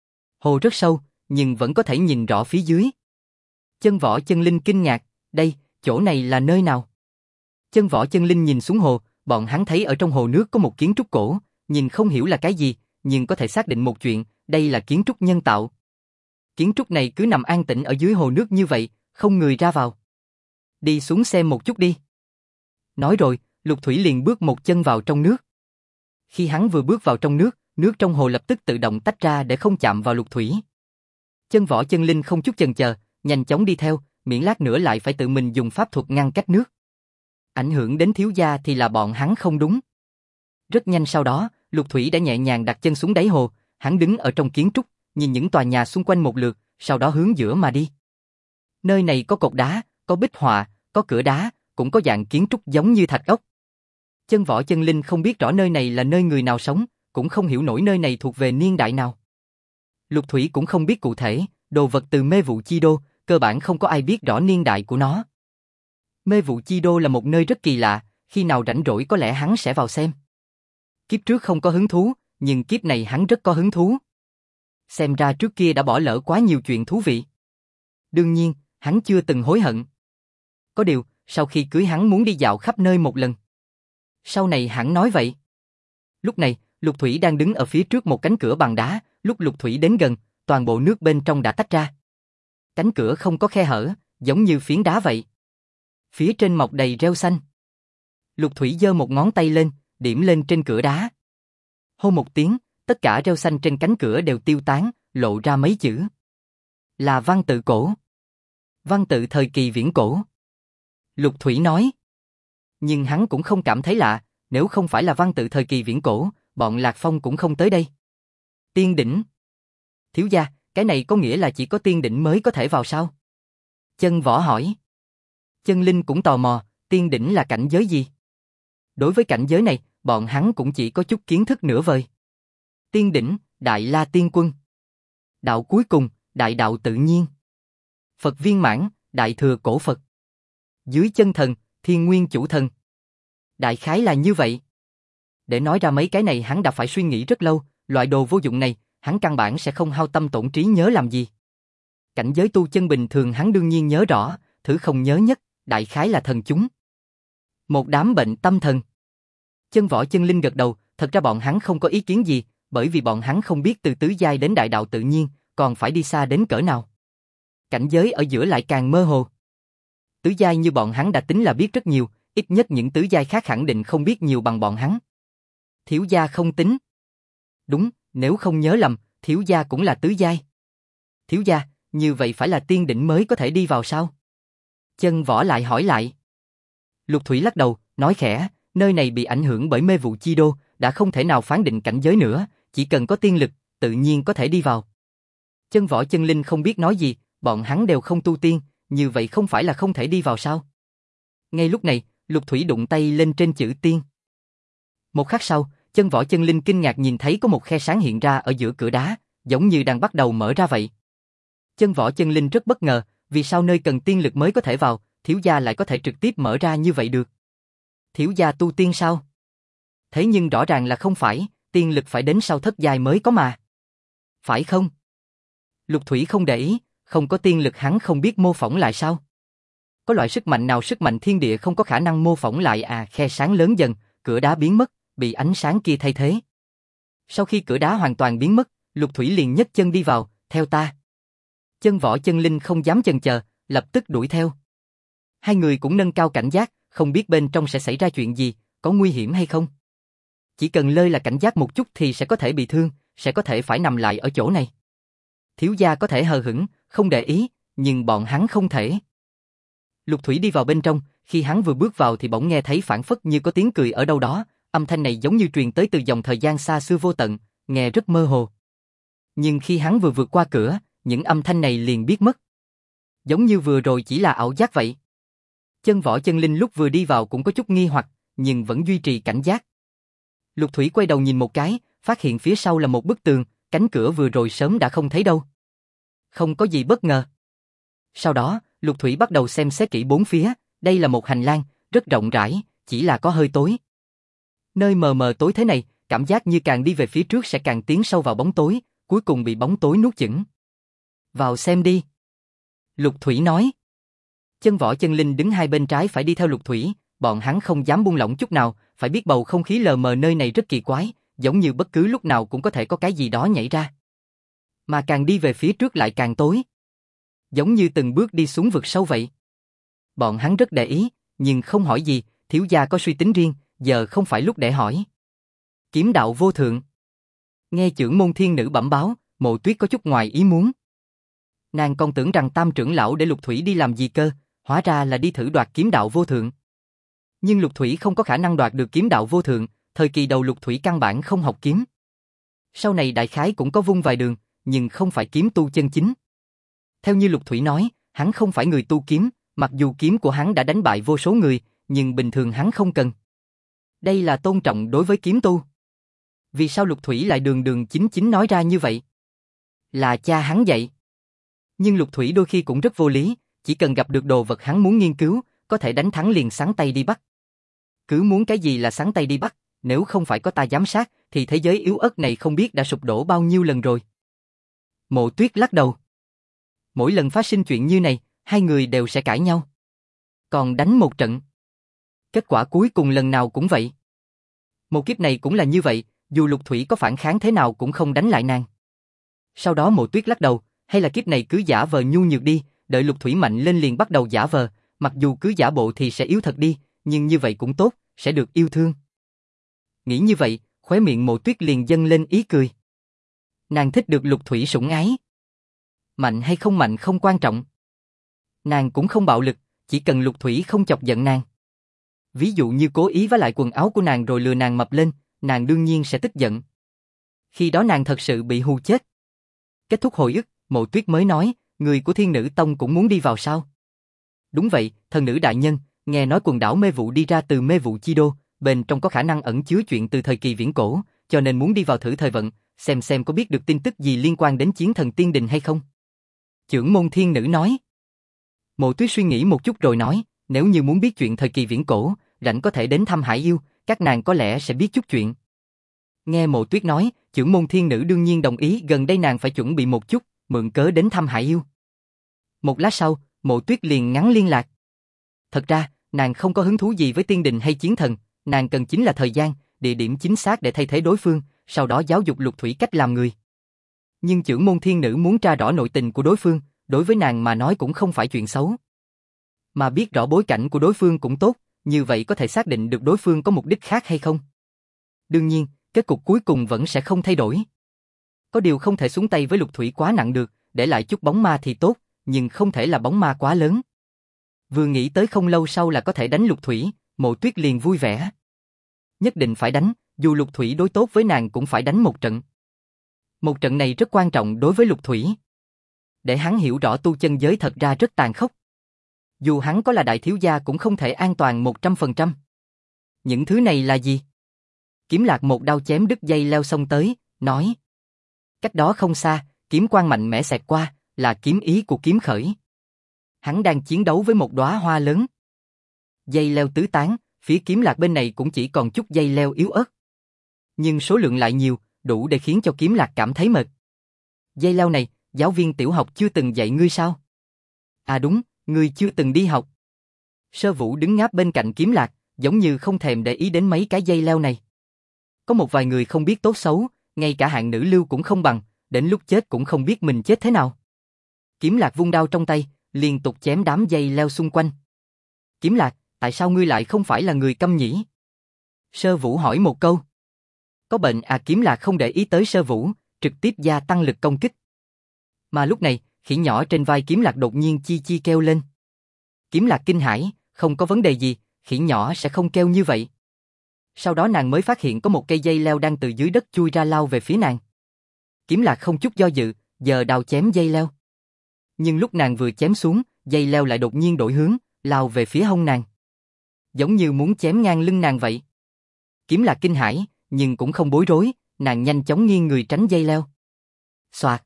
Hồ rất sâu, nhưng vẫn có thể nhìn rõ phía dưới. Chân Võ chân linh kinh ngạc, đây, chỗ này là nơi nào? Chân Võ chân linh nhìn xuống hồ, bọn hắn thấy ở trong hồ nước có một kiến trúc cổ, nhìn không hiểu là cái gì, nhưng có thể xác định một chuyện, đây là kiến trúc nhân tạo. Kiến trúc này cứ nằm an tĩnh ở dưới hồ nước như vậy, không người ra vào. Đi xuống xem một chút đi. Nói rồi, Lục Thủy liền bước một chân vào trong nước. Khi hắn vừa bước vào trong nước, nước trong hồ lập tức tự động tách ra để không chạm vào Lục Thủy. Chân Võ chân linh không chút chần chờ, nhanh chóng đi theo, miễn lát nữa lại phải tự mình dùng pháp thuật ngăn cách nước. Ảnh hưởng đến thiếu gia thì là bọn hắn không đúng. Rất nhanh sau đó, Lục Thủy đã nhẹ nhàng đặt chân xuống đáy hồ, hắn đứng ở trong kiến trúc, nhìn những tòa nhà xung quanh một lượt, sau đó hướng giữa mà đi. Nơi này có cột đá, có bích họa, có cửa đá, cũng có dạng kiến trúc giống như thạch ốc. Chân Võ chân linh không biết rõ nơi này là nơi người nào sống, cũng không hiểu nổi nơi này thuộc về niên đại nào. Lục Thủy cũng không biết cụ thể, đồ vật từ Mê Vụ Chi Đô, cơ bản không có ai biết rõ niên đại của nó. Mê Vụ Chi Đô là một nơi rất kỳ lạ, khi nào rảnh rỗi có lẽ hắn sẽ vào xem. Kiếp trước không có hứng thú, nhưng kiếp này hắn rất có hứng thú. Xem ra trước kia đã bỏ lỡ quá nhiều chuyện thú vị. Đương nhiên, hắn chưa từng hối hận. Có điều, sau khi cưới hắn muốn đi dạo khắp nơi một lần. Sau này hắn nói vậy. Lúc này, Lục Thủy đang đứng ở phía trước một cánh cửa bằng đá, lúc Lục Thủy đến gần, toàn bộ nước bên trong đã tách ra. Cánh cửa không có khe hở, giống như phiến đá vậy. Phía trên mọc đầy rêu xanh. Lục Thủy giơ một ngón tay lên, điểm lên trên cửa đá. Hô một tiếng, tất cả rêu xanh trên cánh cửa đều tiêu tán, lộ ra mấy chữ. Là văn tự cổ. Văn tự thời kỳ viễn cổ. Lục Thủy nói. Nhưng hắn cũng không cảm thấy lạ, nếu không phải là văn tự thời kỳ viễn cổ, bọn Lạc Phong cũng không tới đây. Tiên đỉnh. Thiếu gia, cái này có nghĩa là chỉ có tiên đỉnh mới có thể vào sao? Chân Võ hỏi. Chân Linh cũng tò mò, tiên đỉnh là cảnh giới gì? Đối với cảnh giới này, bọn hắn cũng chỉ có chút kiến thức nửa vời. Tiên đỉnh, Đại La Tiên Quân. Đạo cuối cùng, Đại Đạo Tự Nhiên. Phật Viên Mãn, Đại Thừa Cổ Phật. Dưới chân thần, Thiên Nguyên Chủ Thần. Đại khái là như vậy. Để nói ra mấy cái này hắn đã phải suy nghĩ rất lâu, loại đồ vô dụng này, hắn căn bản sẽ không hao tâm tổn trí nhớ làm gì. Cảnh giới tu chân bình thường hắn đương nhiên nhớ rõ, thứ không nhớ nhất, đại khái là thần chúng. Một đám bệnh tâm thần. Chân Võ chân linh gật đầu, Thật ra bọn hắn không có ý kiến gì, bởi vì bọn hắn không biết từ tứ giai đến đại đạo tự nhiên, còn phải đi xa đến cỡ nào. Cảnh giới ở giữa lại càng mơ hồ. Tứ giai như bọn hắn đã tính là biết rất nhiều, ít nhất những tứ giai khác khẳng định không biết nhiều bằng bọn hắn. Thiếu gia không tính. Đúng, nếu không nhớ lầm, thiếu gia cũng là tứ giai. Thiếu gia, như vậy phải là tiên đỉnh mới có thể đi vào sao? Chân Võ lại hỏi lại. Lục Thủy lắc đầu, nói khẽ, nơi này bị ảnh hưởng bởi mê vụ chi đô, đã không thể nào phán định cảnh giới nữa, chỉ cần có tiên lực, tự nhiên có thể đi vào. Chân Võ Chân Linh không biết nói gì, bọn hắn đều không tu tiên, như vậy không phải là không thể đi vào sao? Ngay lúc này, Lục Thủy đụng tay lên trên chữ tiên. Một khắc sau, Chân Võ Chân Linh kinh ngạc nhìn thấy có một khe sáng hiện ra ở giữa cửa đá, giống như đang bắt đầu mở ra vậy. Chân Võ Chân Linh rất bất ngờ, vì sao nơi cần tiên lực mới có thể vào, thiếu gia lại có thể trực tiếp mở ra như vậy được? Thiếu gia tu tiên sao? Thế nhưng rõ ràng là không phải, tiên lực phải đến sau thất giai mới có mà. Phải không? Lục Thủy không để ý, không có tiên lực hắn không biết mô phỏng lại sao? Có loại sức mạnh nào sức mạnh thiên địa không có khả năng mô phỏng lại à? Khe sáng lớn dần, cửa đá biến mất, bị ánh sáng kia thay thế. Sau khi cửa đá hoàn toàn biến mất, Lục Thủy liền nhấc chân đi vào, theo ta. Chân Võ Chân Linh không dám chần chờ, lập tức đuổi theo. Hai người cũng nâng cao cảnh giác, không biết bên trong sẽ xảy ra chuyện gì, có nguy hiểm hay không. Chỉ cần lơi là cảnh giác một chút thì sẽ có thể bị thương, sẽ có thể phải nằm lại ở chỗ này. Thiếu gia có thể hờ hững, không để ý, nhưng bọn hắn không thể. Lục Thủy đi vào bên trong, khi hắn vừa bước vào thì bỗng nghe thấy phảng phất như có tiếng cười ở đâu đó, âm thanh này giống như truyền tới từ dòng thời gian xa xưa vô tận, nghe rất mơ hồ. Nhưng khi hắn vừa vượt qua cửa, những âm thanh này liền biến mất. Giống như vừa rồi chỉ là ảo giác vậy. Chân Võ Chân Linh lúc vừa đi vào cũng có chút nghi hoặc, nhưng vẫn duy trì cảnh giác. Lục Thủy quay đầu nhìn một cái, phát hiện phía sau là một bức tường, cánh cửa vừa rồi sớm đã không thấy đâu. Không có gì bất ngờ. Sau đó, Lục Thủy bắt đầu xem xét kỹ bốn phía, đây là một hành lang, rất rộng rãi, chỉ là có hơi tối. Nơi mờ mờ tối thế này, cảm giác như càng đi về phía trước sẽ càng tiến sâu vào bóng tối, cuối cùng bị bóng tối nuốt chửng. Vào xem đi. Lục Thủy nói. Chân Võ Chân Linh đứng hai bên trái phải đi theo Lục Thủy, bọn hắn không dám buông lỏng chút nào, phải biết bầu không khí lờ mờ nơi này rất kỳ quái, giống như bất cứ lúc nào cũng có thể có cái gì đó nhảy ra. Mà càng đi về phía trước lại càng tối. Giống như từng bước đi xuống vực sâu vậy. Bọn hắn rất để ý, nhưng không hỏi gì, thiếu gia có suy tính riêng, giờ không phải lúc để hỏi. Kiếm đạo vô thượng. Nghe chưởng môn thiên nữ bẩm báo, Mộ Tuyết có chút ngoài ý muốn. Nàng còn tưởng rằng Tam trưởng lão để Lục Thủy đi làm gì cơ, hóa ra là đi thử đoạt kiếm đạo vô thượng. Nhưng Lục Thủy không có khả năng đoạt được kiếm đạo vô thượng, thời kỳ đầu Lục Thủy căn bản không học kiếm. Sau này đại khái cũng có vung vài đường, nhưng không phải kiếm tu chân chính. Theo như Lục Thủy nói, hắn không phải người tu kiếm, mặc dù kiếm của hắn đã đánh bại vô số người, nhưng bình thường hắn không cần. Đây là tôn trọng đối với kiếm tu. Vì sao Lục Thủy lại đường đường chính chính nói ra như vậy? Là cha hắn dạy. Nhưng Lục Thủy đôi khi cũng rất vô lý, chỉ cần gặp được đồ vật hắn muốn nghiên cứu, có thể đánh thắng liền xắn tay đi bắt. Cứ muốn cái gì là xắn tay đi bắt, nếu không phải có ta giám sát, thì thế giới yếu ớt này không biết đã sụp đổ bao nhiêu lần rồi. Mộ Tuyết lắc đầu. Mỗi lần phát sinh chuyện như này, hai người đều sẽ cãi nhau. Còn đánh một trận. Kết quả cuối cùng lần nào cũng vậy. Một kiếp này cũng là như vậy, dù Lục Thủy có phản kháng thế nào cũng không đánh lại nàng. Sau đó Mộ Tuyết lắc đầu, hay là kiếp này cứ giả vờ nhu nhược đi, đợi Lục Thủy mạnh lên liền bắt đầu giả vờ, mặc dù cứ giả bộ thì sẽ yếu thật đi, nhưng như vậy cũng tốt, sẽ được yêu thương. Nghĩ như vậy, khóe miệng Mộ Tuyết liền dâng lên ý cười. Nàng thích được Lục Thủy sủng ái. Mạnh hay không mạnh không quan trọng. Nàng cũng không bạo lực, chỉ cần Lục Thủy không chọc giận nàng. Ví dụ như cố ý vá lại quần áo của nàng rồi lừa nàng mập lên, nàng đương nhiên sẽ tức giận. Khi đó nàng thật sự bị hù chết. Kết thúc hồi ức, Mộ Tuyết mới nói, người của Thiên Nữ Tông cũng muốn đi vào sao? Đúng vậy, thần nữ đại nhân, nghe nói quần đảo mê vụ đi ra từ mê vụ chi đô, bên trong có khả năng ẩn chứa chuyện từ thời kỳ viễn cổ, cho nên muốn đi vào thử thời vận, xem có biết được tin tức gì liên quan đến chiến thần tiên đình hay không. Chưởng môn thiên nữ nói. Mộ Tuyết suy nghĩ một chút rồi nói, nếu như muốn biết chuyện thời kỳ viễn cổ, rảnh có thể đến thăm Hải Yêu, các nàng có lẽ sẽ biết chút chuyện. Nghe Mộ Tuyết nói, chưởng môn thiên nữ đương nhiên đồng ý, gần đây nàng phải chuẩn bị một chút, mượn cớ đến thăm Hải Yêu. Một lát sau, Mộ Tuyết liền ngắn liên lạc. Thật ra, nàng không có hứng thú gì với tiên đình hay chiến thần, nàng cần chính là thời gian, địa điểm chính xác để thay thế đối phương, sau đó giáo dục Lục Thủy cách làm người. Nhưng chưởng môn thiên nữ muốn tra rõ nội tình của đối phương, đối với nàng mà nói cũng không phải chuyện xấu. Mà biết rõ bối cảnh của đối phương cũng tốt, như vậy có thể xác định được đối phương có mục đích khác hay không. Đương nhiên, kết cục cuối cùng vẫn sẽ không thay đổi. Có điều không thể xuống tay với Lục Thủy quá nặng được, để lại chút bóng ma thì tốt, nhưng không thể là bóng ma quá lớn. Vừa nghĩ tới không lâu sau là có thể đánh Lục Thủy, Mộ Tuyết liền vui vẻ. Nhất định phải đánh, dù Lục Thủy đối tốt với nàng cũng phải đánh một trận. Một trận này rất quan trọng đối với Lục Thủy. Để hắn hiểu rõ tu chân giới thật ra rất tàn khốc. Dù hắn có là đại thiếu gia cũng không thể an toàn 100%. Những thứ này là gì? Kiếm Lạc một đao chém đứt dây leo xông tới, nói. Cách đó không xa, kiếm quang mạnh mẽ xẹt qua, là kiếm ý của kiếm khởi. Hắn đang chiến đấu với một đóa hoa lớn. Dây leo tứ tán, phía Kiếm Lạc bên này cũng chỉ còn chút dây leo yếu ớt. Nhưng số lượng lại nhiều, đủ để khiến cho Kiếm Lạc cảm thấy mệt. Dây leo này, giáo viên tiểu học chưa từng dạy ngươi sao? À đúng, ngươi chưa từng đi học. Sơ Vũ đứng ngáp bên cạnh Kiếm Lạc, giống như không thèm để ý đến mấy cái dây leo này. Có một vài người không biết tốt xấu, ngay cả hạng nữ lưu cũng không bằng, đến lúc chết cũng không biết mình chết thế nào. Kiếm Lạc vung đao trong tay, liên tục chém đám dây leo xung quanh. Kiếm Lạc, tại sao ngươi lại không phải là người câm nhỉ? Sơ Vũ hỏi một câu. Có bệnh à? Kiếm Lạc không để ý tới Sơ Vũ, trực tiếp gia tăng lực công kích. Mà lúc này, khỉ nhỏ trên vai Kiếm Lạc đột nhiên chi chi kêu lên. Kiếm Lạc kinh hãi, không có vấn đề gì, khỉ nhỏ sẽ không kêu như vậy. Sau đó nàng mới phát hiện có một cây dây leo đang từ dưới đất chui ra lao về phía nàng. Kiếm Lạc không chút do dự, giơ đao chém dây leo. Nhưng lúc nàng vừa chém xuống, dây leo lại đột nhiên đổi hướng, lao về phía hông nàng. Giống như muốn chém ngang lưng nàng vậy. Kiếm Lạc kinh hãi, nhưng cũng không bối rối, nàng nhanh chóng nghiêng người tránh dây leo. Xoạt.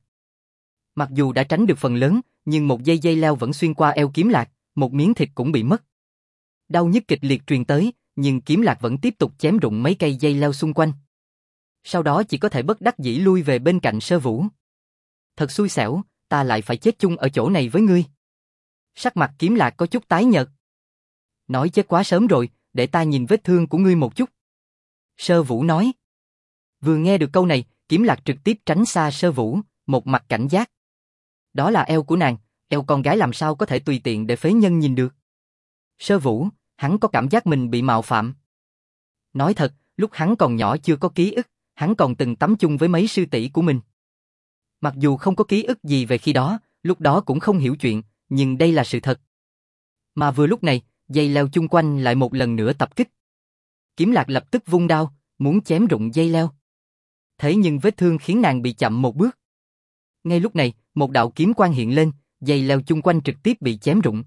Mặc dù đã tránh được phần lớn, nhưng một dây leo vẫn xuyên qua eo Kiếm Lạc, một miếng thịt cũng bị mất. Đau nhức kịch liệt truyền tới, nhưng Kiếm Lạc vẫn tiếp tục chém rụng mấy cây dây leo xung quanh. Sau đó chỉ có thể bất đắc dĩ lui về bên cạnh Sơ Vũ. Thật xui xẻo, ta lại phải chết chung ở chỗ này với ngươi. Sắc mặt Kiếm Lạc có chút tái nhợt. Nói chết quá sớm rồi, để ta nhìn vết thương của ngươi một chút. Sơ Vũ nói. Vừa nghe được câu này, Kiếm Lạc trực tiếp tránh xa Sơ Vũ, một mặt cảnh giác. Đó là eo của nàng, eo con gái làm sao có thể tùy tiện để phế nhân nhìn được. Sơ Vũ, hắn có cảm giác mình bị mạo phạm. Nói thật, lúc hắn còn nhỏ chưa có ký ức, hắn còn từng tắm chung với mấy sư tỷ của mình. Mặc dù không có ký ức gì về khi đó, lúc đó cũng không hiểu chuyện, nhưng đây là sự thật. Mà vừa lúc này, dây leo chung quanh lại một lần nữa tập kích. Kiếm Lạc lập tức vung đao, muốn chém rụng dây leo. Thế nhưng vết thương khiến nàng bị chậm một bước. Ngay lúc này, một đạo kiếm quang hiện lên, dây leo chung quanh trực tiếp bị chém rụng.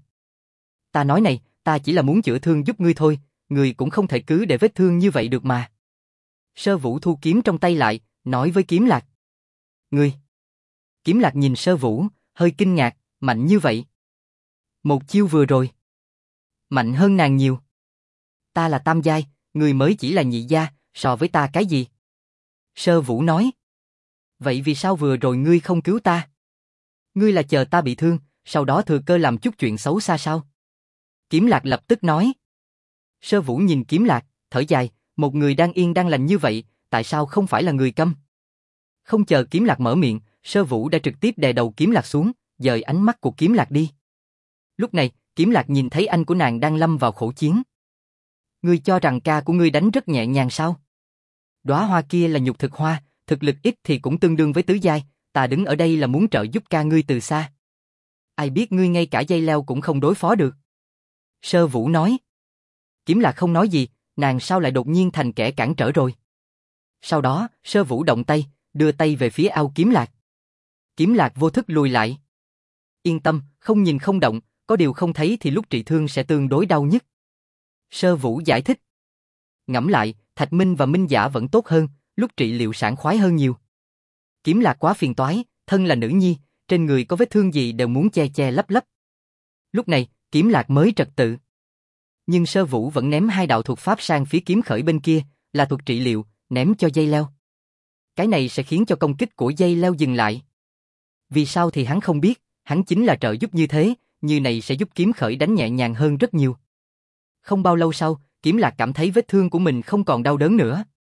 Ta nói này, ta chỉ là muốn chữa thương giúp ngươi thôi, ngươi cũng không thể cứ để vết thương như vậy được mà. Sơ Vũ thu kiếm trong tay lại, nói với Kiếm Lạc. Ngươi. Kiếm Lạc nhìn Sơ Vũ, hơi kinh ngạc, mạnh như vậy. Một chiêu vừa rồi. Mạnh hơn nàng nhiều. Ta là tam giai, ngươi mới chỉ là nhị gia, so với ta cái gì? Sơ Vũ nói. Vậy vì sao vừa rồi ngươi không cứu ta? Ngươi là chờ ta bị thương, sau đó thừa cơ làm chút chuyện xấu xa sao? Kiếm Lạc lập tức nói. Sơ Vũ nhìn Kiếm Lạc, thở dài, một người đang yên đang lành như vậy, tại sao không phải là người câm? Không chờ Kiếm Lạc mở miệng, Sơ Vũ đã trực tiếp đè đầu Kiếm Lạc xuống, dời ánh mắt của Kiếm Lạc đi. Lúc này, Kiếm Lạc nhìn thấy anh của nàng đang lâm vào khổ chiến. Ngươi cho rằng ca của ngươi đánh rất nhẹ nhàng sao? Đóa hoa kia là nhục thực hoa, thực lực ít thì cũng tương đương với tứ giai, ta đứng ở đây là muốn trợ giúp ca ngươi từ xa. Ai biết ngươi ngay cả dây leo cũng không đối phó được. Sơ Vũ nói. Kiếm Lạc không nói gì, nàng sao lại đột nhiên thành kẻ cản trở rồi. Sau đó, Sơ Vũ động tay, đưa tay về phía ao Kiếm Lạc. Kiếm Lạc vô thức lùi lại. Yên tâm, không nhìn không động, có điều không thấy thì lúc trị thương sẽ tương đối đau nhất. Sơ Vũ giải thích. Ngẫm lại, Thạch Minh và Minh Giả vẫn tốt hơn, lúc trị liệu sảng khoái hơn nhiều. Kiếm Lạc quá phiền toái, thân là nữ nhi, trên người có vết thương gì đều muốn che che lấp lấp. Lúc này, Kiếm Lạc mới trật tự. Nhưng Sơ Vũ vẫn ném hai đạo thuật pháp sang phía Kiếm Khởi bên kia, là thuật trị liệu, ném cho dây leo. Cái này sẽ khiến cho công kích của dây leo dừng lại. Vì sao thì hắn không biết, hắn chính là trợ giúp như thế, như này sẽ giúp Kiếm Khởi đánh nhẹ nhàng hơn rất nhiều. Không bao lâu sau, Kiếm Lạc cảm thấy vết thương của mình không còn đau đớn nữa.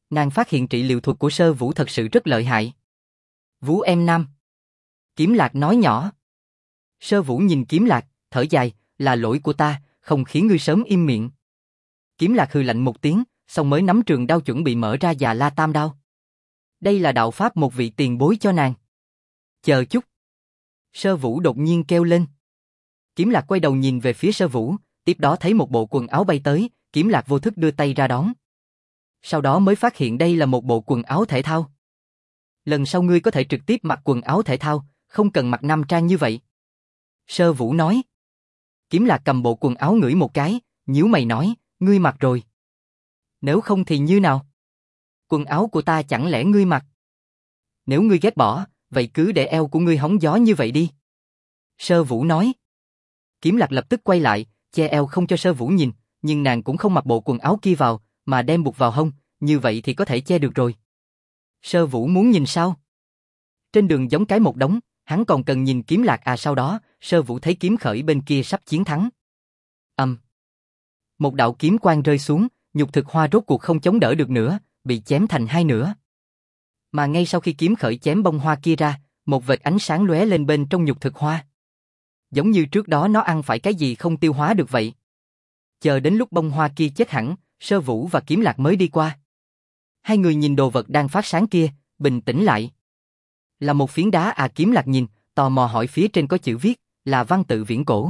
Nàng phát hiện trị liệu thuật của Sơ Vũ thật sự rất lợi hại. Vũ em nam. Kiếm Lạc nói nhỏ. Sơ Vũ nhìn Kiếm Lạc, thở dài, là lỗi của ta, không khiến ngươi sớm im miệng. Kiếm Lạc hừ lạnh một tiếng, xong mới nắm trường đao chuẩn bị mở ra Già La Tam đao. Đây là đạo pháp một vị tiền bối cho nàng. Chờ chút. Sơ Vũ đột nhiên kêu lên. Kiếm Lạc quay đầu nhìn về phía Sơ Vũ, tiếp đó thấy một bộ quần áo bay tới, Kiếm Lạc vô thức đưa tay ra đón. Sau đó mới phát hiện đây là một bộ quần áo thể thao. Lần sau ngươi có thể trực tiếp mặc quần áo thể thao, không cần mặc nam trang như vậy. Sơ Vũ nói. Kiếm Lạc cầm bộ quần áo ngửi một cái, nhíu mày nói, ngươi mặc rồi. Nếu không thì như nào? Quần áo của ta chẳng lẽ ngươi mặc? Nếu ngươi ghét bỏ, vậy cứ để eo của ngươi hóng gió như vậy đi. Sơ Vũ nói. Kiếm Lạc lập tức quay lại, che eo không cho Sơ Vũ nhìn, nhưng nàng cũng không mặc bộ quần áo kia vào, mà đem buộc vào hông, như vậy thì có thể che được rồi. Sơ Vũ muốn nhìn sao? Trên đường giống cái một đống, hắn còn cần nhìn Kiếm Lạc à? Sau đó, Sơ Vũ thấy Kiếm Khởi bên kia sắp chiến thắng. Một đạo kiếm quang rơi xuống, nhục thực hoa rốt cuộc không chống đỡ được nữa, bị chém thành hai nửa. Mà ngay sau khi Kiếm Khởi chém bông hoa kia ra, một vệt ánh sáng lóe lên bên trong nhục thực hoa. Giống như trước đó nó ăn phải cái gì không tiêu hóa được vậy. Chờ đến lúc bông hoa kia chết hẳn, Sơ Vũ và Kiếm Lạc mới đi qua. Hai người nhìn đồ vật đang phát sáng kia, bình tĩnh lại. Là một phiến đá à? Kiếm Lạc nhìn, tò mò hỏi phía trên có chữ viết, là văn tự viễn cổ.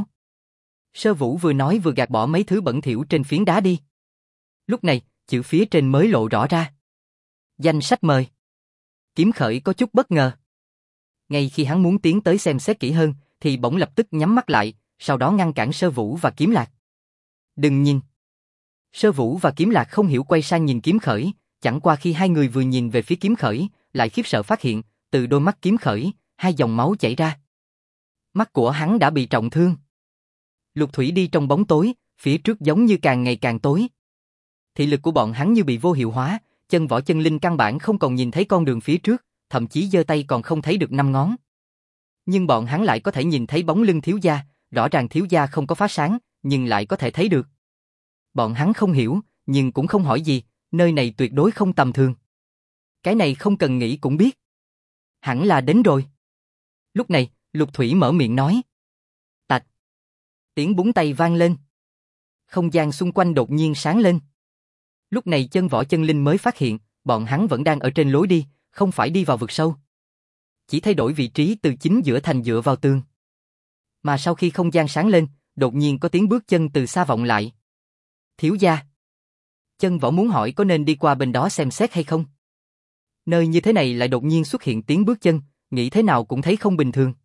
Sơ Vũ vừa nói vừa gạt bỏ mấy thứ bẩn thỉu trên phiến đá đi. Lúc này, chữ phía trên mới lộ rõ ra. Danh sách mời. Kiếm Khởi có chút bất ngờ. Ngay khi hắn muốn tiến tới xem xét kỹ hơn, thì bỗng lập tức nhắm mắt lại, sau đó ngăn cản Sơ Vũ và Kiếm Lạc. Đừng nhìn. Sơ Vũ và Kiếm Lạc không hiểu quay sang nhìn Kiếm Khởi, chẳng qua khi hai người vừa nhìn về phía Kiếm Khởi, lại khiếp sợ phát hiện, từ đôi mắt Kiếm Khởi, hai dòng máu chảy ra. Mắt của hắn đã bị trọng thương. Lục Thủy đi trong bóng tối, phía trước giống như càng ngày càng tối. Thị lực của bọn hắn như bị vô hiệu hóa, chân võ chân linh căn bản không còn nhìn thấy con đường phía trước, thậm chí giơ tay còn không thấy được 5 ngón. Nhưng bọn hắn lại có thể nhìn thấy bóng lưng thiếu gia, rõ ràng thiếu gia không có phá sáng, nhưng lại có thể thấy được. Bọn hắn không hiểu, nhưng cũng không hỏi gì, nơi này tuyệt đối không tầm thường. Cái này không cần nghĩ cũng biết. Hẳn là đến rồi. Lúc này, Lục Thủy mở miệng nói. Tạch. Tiếng búng tay vang lên. Không gian xung quanh đột nhiên sáng lên. Lúc này chân võ chân linh mới phát hiện, bọn hắn vẫn đang ở trên lối đi, không phải đi vào vực sâu. Chỉ thay đổi vị trí từ chính giữa thành dựa vào tường. Mà sau khi không gian sáng lên, đột nhiên có tiếng bước chân từ xa vọng lại. Thiếu gia. Chân võ muốn hỏi có nên đi qua bên đó xem xét hay không. Nơi như thế này lại đột nhiên xuất hiện tiếng bước chân, nghĩ thế nào cũng thấy không bình thường.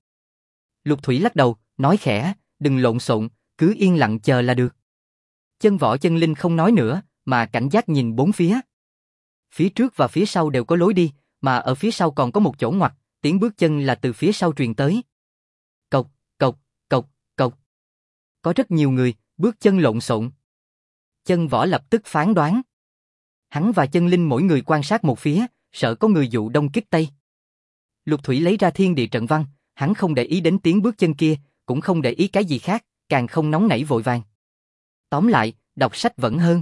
Lục Thủy lắc đầu, nói khẽ, đừng lộn xộn, cứ yên lặng chờ là được. Chân võ chân linh không nói nữa, mà cảnh giác nhìn bốn phía. Phía trước và phía sau đều có lối đi, mà ở phía sau còn có một chỗ ngoặt, tiếng bước chân là từ phía sau truyền tới. Cộc, cộc, cộc, cộc. Có rất nhiều người, bước chân lộn xộn. Chân võ lập tức phán đoán. Hắn và chân linh mỗi người quan sát một phía, sợ có người dụ đông kích tây. Lục Thủy lấy ra thiên địa trận văn, hắn không để ý đến tiếng bước chân kia, cũng không để ý cái gì khác, càng không nóng nảy vội vàng. Tóm lại, đọc sách vẫn hơn.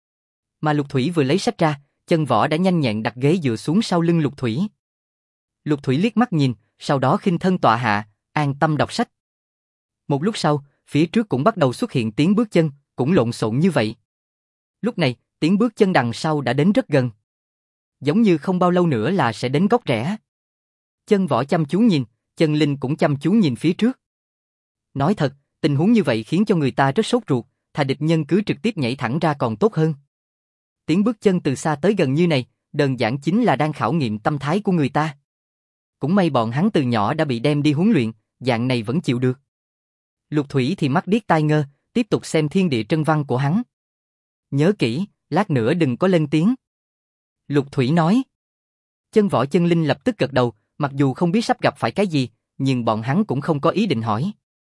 Mà Lục Thủy vừa lấy sách ra, chân võ đã nhanh nhẹn đặt ghế dựa xuống sau lưng Lục Thủy. Lục Thủy liếc mắt nhìn, sau đó khinh thân tọa hạ, an tâm đọc sách. Một lúc sau, phía trước cũng bắt đầu xuất hiện tiếng bước chân, cũng lộn xộn như vậy. Lúc này, tiếng bước chân đằng sau đã đến rất gần. Giống như không bao lâu nữa là sẽ đến góc rẽ. Chân võ chăm chú nhìn, chân linh cũng chăm chú nhìn phía trước. Nói thật, tình huống như vậy khiến cho người ta rất sốt ruột, thà địch nhân cứ trực tiếp nhảy thẳng ra còn tốt hơn. Tiếng bước chân từ xa tới gần như này, đơn giản chính là đang khảo nghiệm tâm thái của người ta. Cũng may bọn hắn từ nhỏ đã bị đem đi huấn luyện, dạng này vẫn chịu được. Lục Thủy thì mắt điếc tai ngơ, tiếp tục xem thiên địa trân văn của hắn. Nhớ kỹ, lát nữa đừng có lên tiếng. Lục Thủy nói. Chân võ chân linh lập tức gật đầu, mặc dù không biết sắp gặp phải cái gì, nhưng bọn hắn cũng không có ý định hỏi.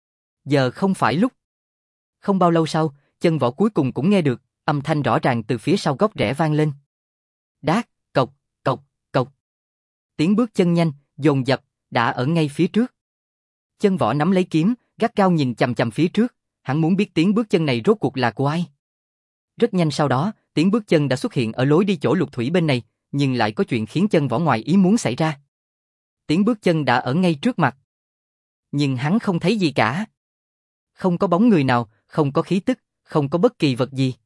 Giờ không phải lúc. Không bao lâu sau, chân võ cuối cùng cũng nghe được, âm thanh rõ ràng từ phía sau góc rẽ vang lên. Đát, cộc, cộc, cộc. Tiếng bước chân nhanh, dồn dập, đã ở ngay phía trước. Chân võ nắm lấy kiếm, gắt gao nhìn chằm chằm phía trước, hắn muốn biết tiếng bước chân này rốt cuộc là của ai. Rất nhanh sau đó, tiếng bước chân đã xuất hiện ở lối đi chỗ Lục Thủy bên này, nhưng lại có chuyện khiến Chân Võ ngoài ý muốn xảy ra. Tiếng bước chân đã ở ngay trước mặt. Nhưng hắn không thấy gì cả. Không có bóng người nào, không có khí tức, không có bất kỳ vật gì.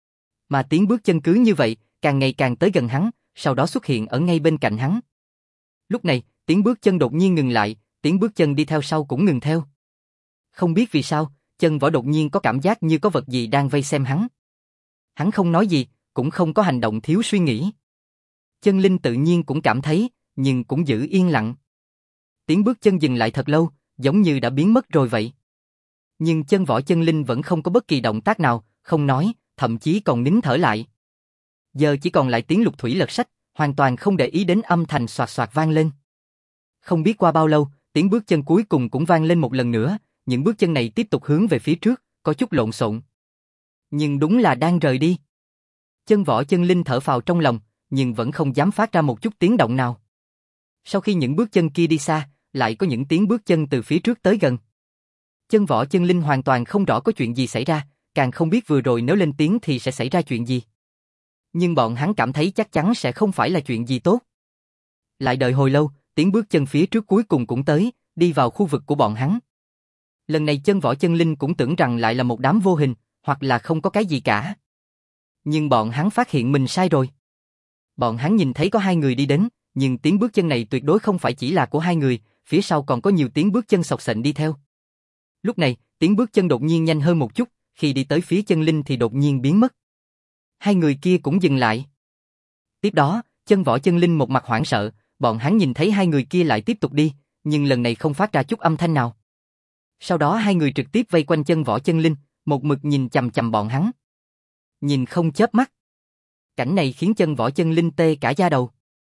Mà tiếng bước chân cứ như vậy, càng ngày càng tới gần hắn, sau đó xuất hiện ở ngay bên cạnh hắn. Lúc này, tiếng bước chân đột nhiên ngừng lại, tiếng bước chân đi theo sau cũng ngừng theo. Không biết vì sao, Chân Võ đột nhiên có cảm giác như có vật gì đang vây xem hắn. Hắn không nói gì, cũng không có hành động thiếu suy nghĩ. Chân Linh tự nhiên cũng cảm thấy, nhưng cũng giữ yên lặng. Tiếng bước chân dừng lại thật lâu, giống như đã biến mất rồi vậy. Nhưng Chân Võ Chân Linh vẫn không có bất kỳ động tác nào, không nói, thậm chí còn nín thở lại. Giờ chỉ còn lại tiếng Lục Thủy lật sách, hoàn toàn không để ý đến âm thanh xoạt xoạt vang lên. Không biết qua bao lâu, tiếng bước chân cuối cùng cũng vang lên một lần nữa, những bước chân này tiếp tục hướng về phía trước, có chút lộn xộn. Nhưng đúng là đang rời đi. Chân Võ Chân Linh thở phào trong lòng, nhưng vẫn không dám phát ra một chút tiếng động nào. Sau khi những bước chân kia đi xa, lại có những tiếng bước chân từ phía trước tới gần. Chân Võ Chân Linh hoàn toàn không rõ có chuyện gì xảy ra, càng không biết vừa rồi nếu lên tiếng thì sẽ xảy ra chuyện gì. Nhưng bọn hắn cảm thấy chắc chắn sẽ không phải là chuyện gì tốt. Lại đợi hồi lâu, tiếng bước chân phía trước cuối cùng cũng tới, đi vào khu vực của bọn hắn. Lần này Chân Võ Chân Linh cũng tưởng rằng lại là một đám vô hình, hoặc là không có cái gì cả. Nhưng bọn hắn phát hiện mình sai rồi. Bọn hắn nhìn thấy có hai người đi đến, nhưng tiếng bước chân này tuyệt đối không phải chỉ là của hai người, phía sau còn có nhiều tiếng bước chân xộc xệch đi theo. Lúc này, tiếng bước chân đột nhiên nhanh hơn một chút, khi đi tới phía Chân Linh thì đột nhiên biến mất. Hai người kia cũng dừng lại. Tiếp đó, Chân Võ Chân Linh một mặt hoảng sợ, bọn hắn nhìn thấy hai người kia lại tiếp tục đi, nhưng lần này không phát ra chút âm thanh nào. Sau đó hai người trực tiếp vây quanh Chân Võ Chân Linh, một mực nhìn chằm chằm bọn hắn. Nhìn không chớp mắt. Cảnh này khiến Chân Võ Chân Linh tê cả da đầu.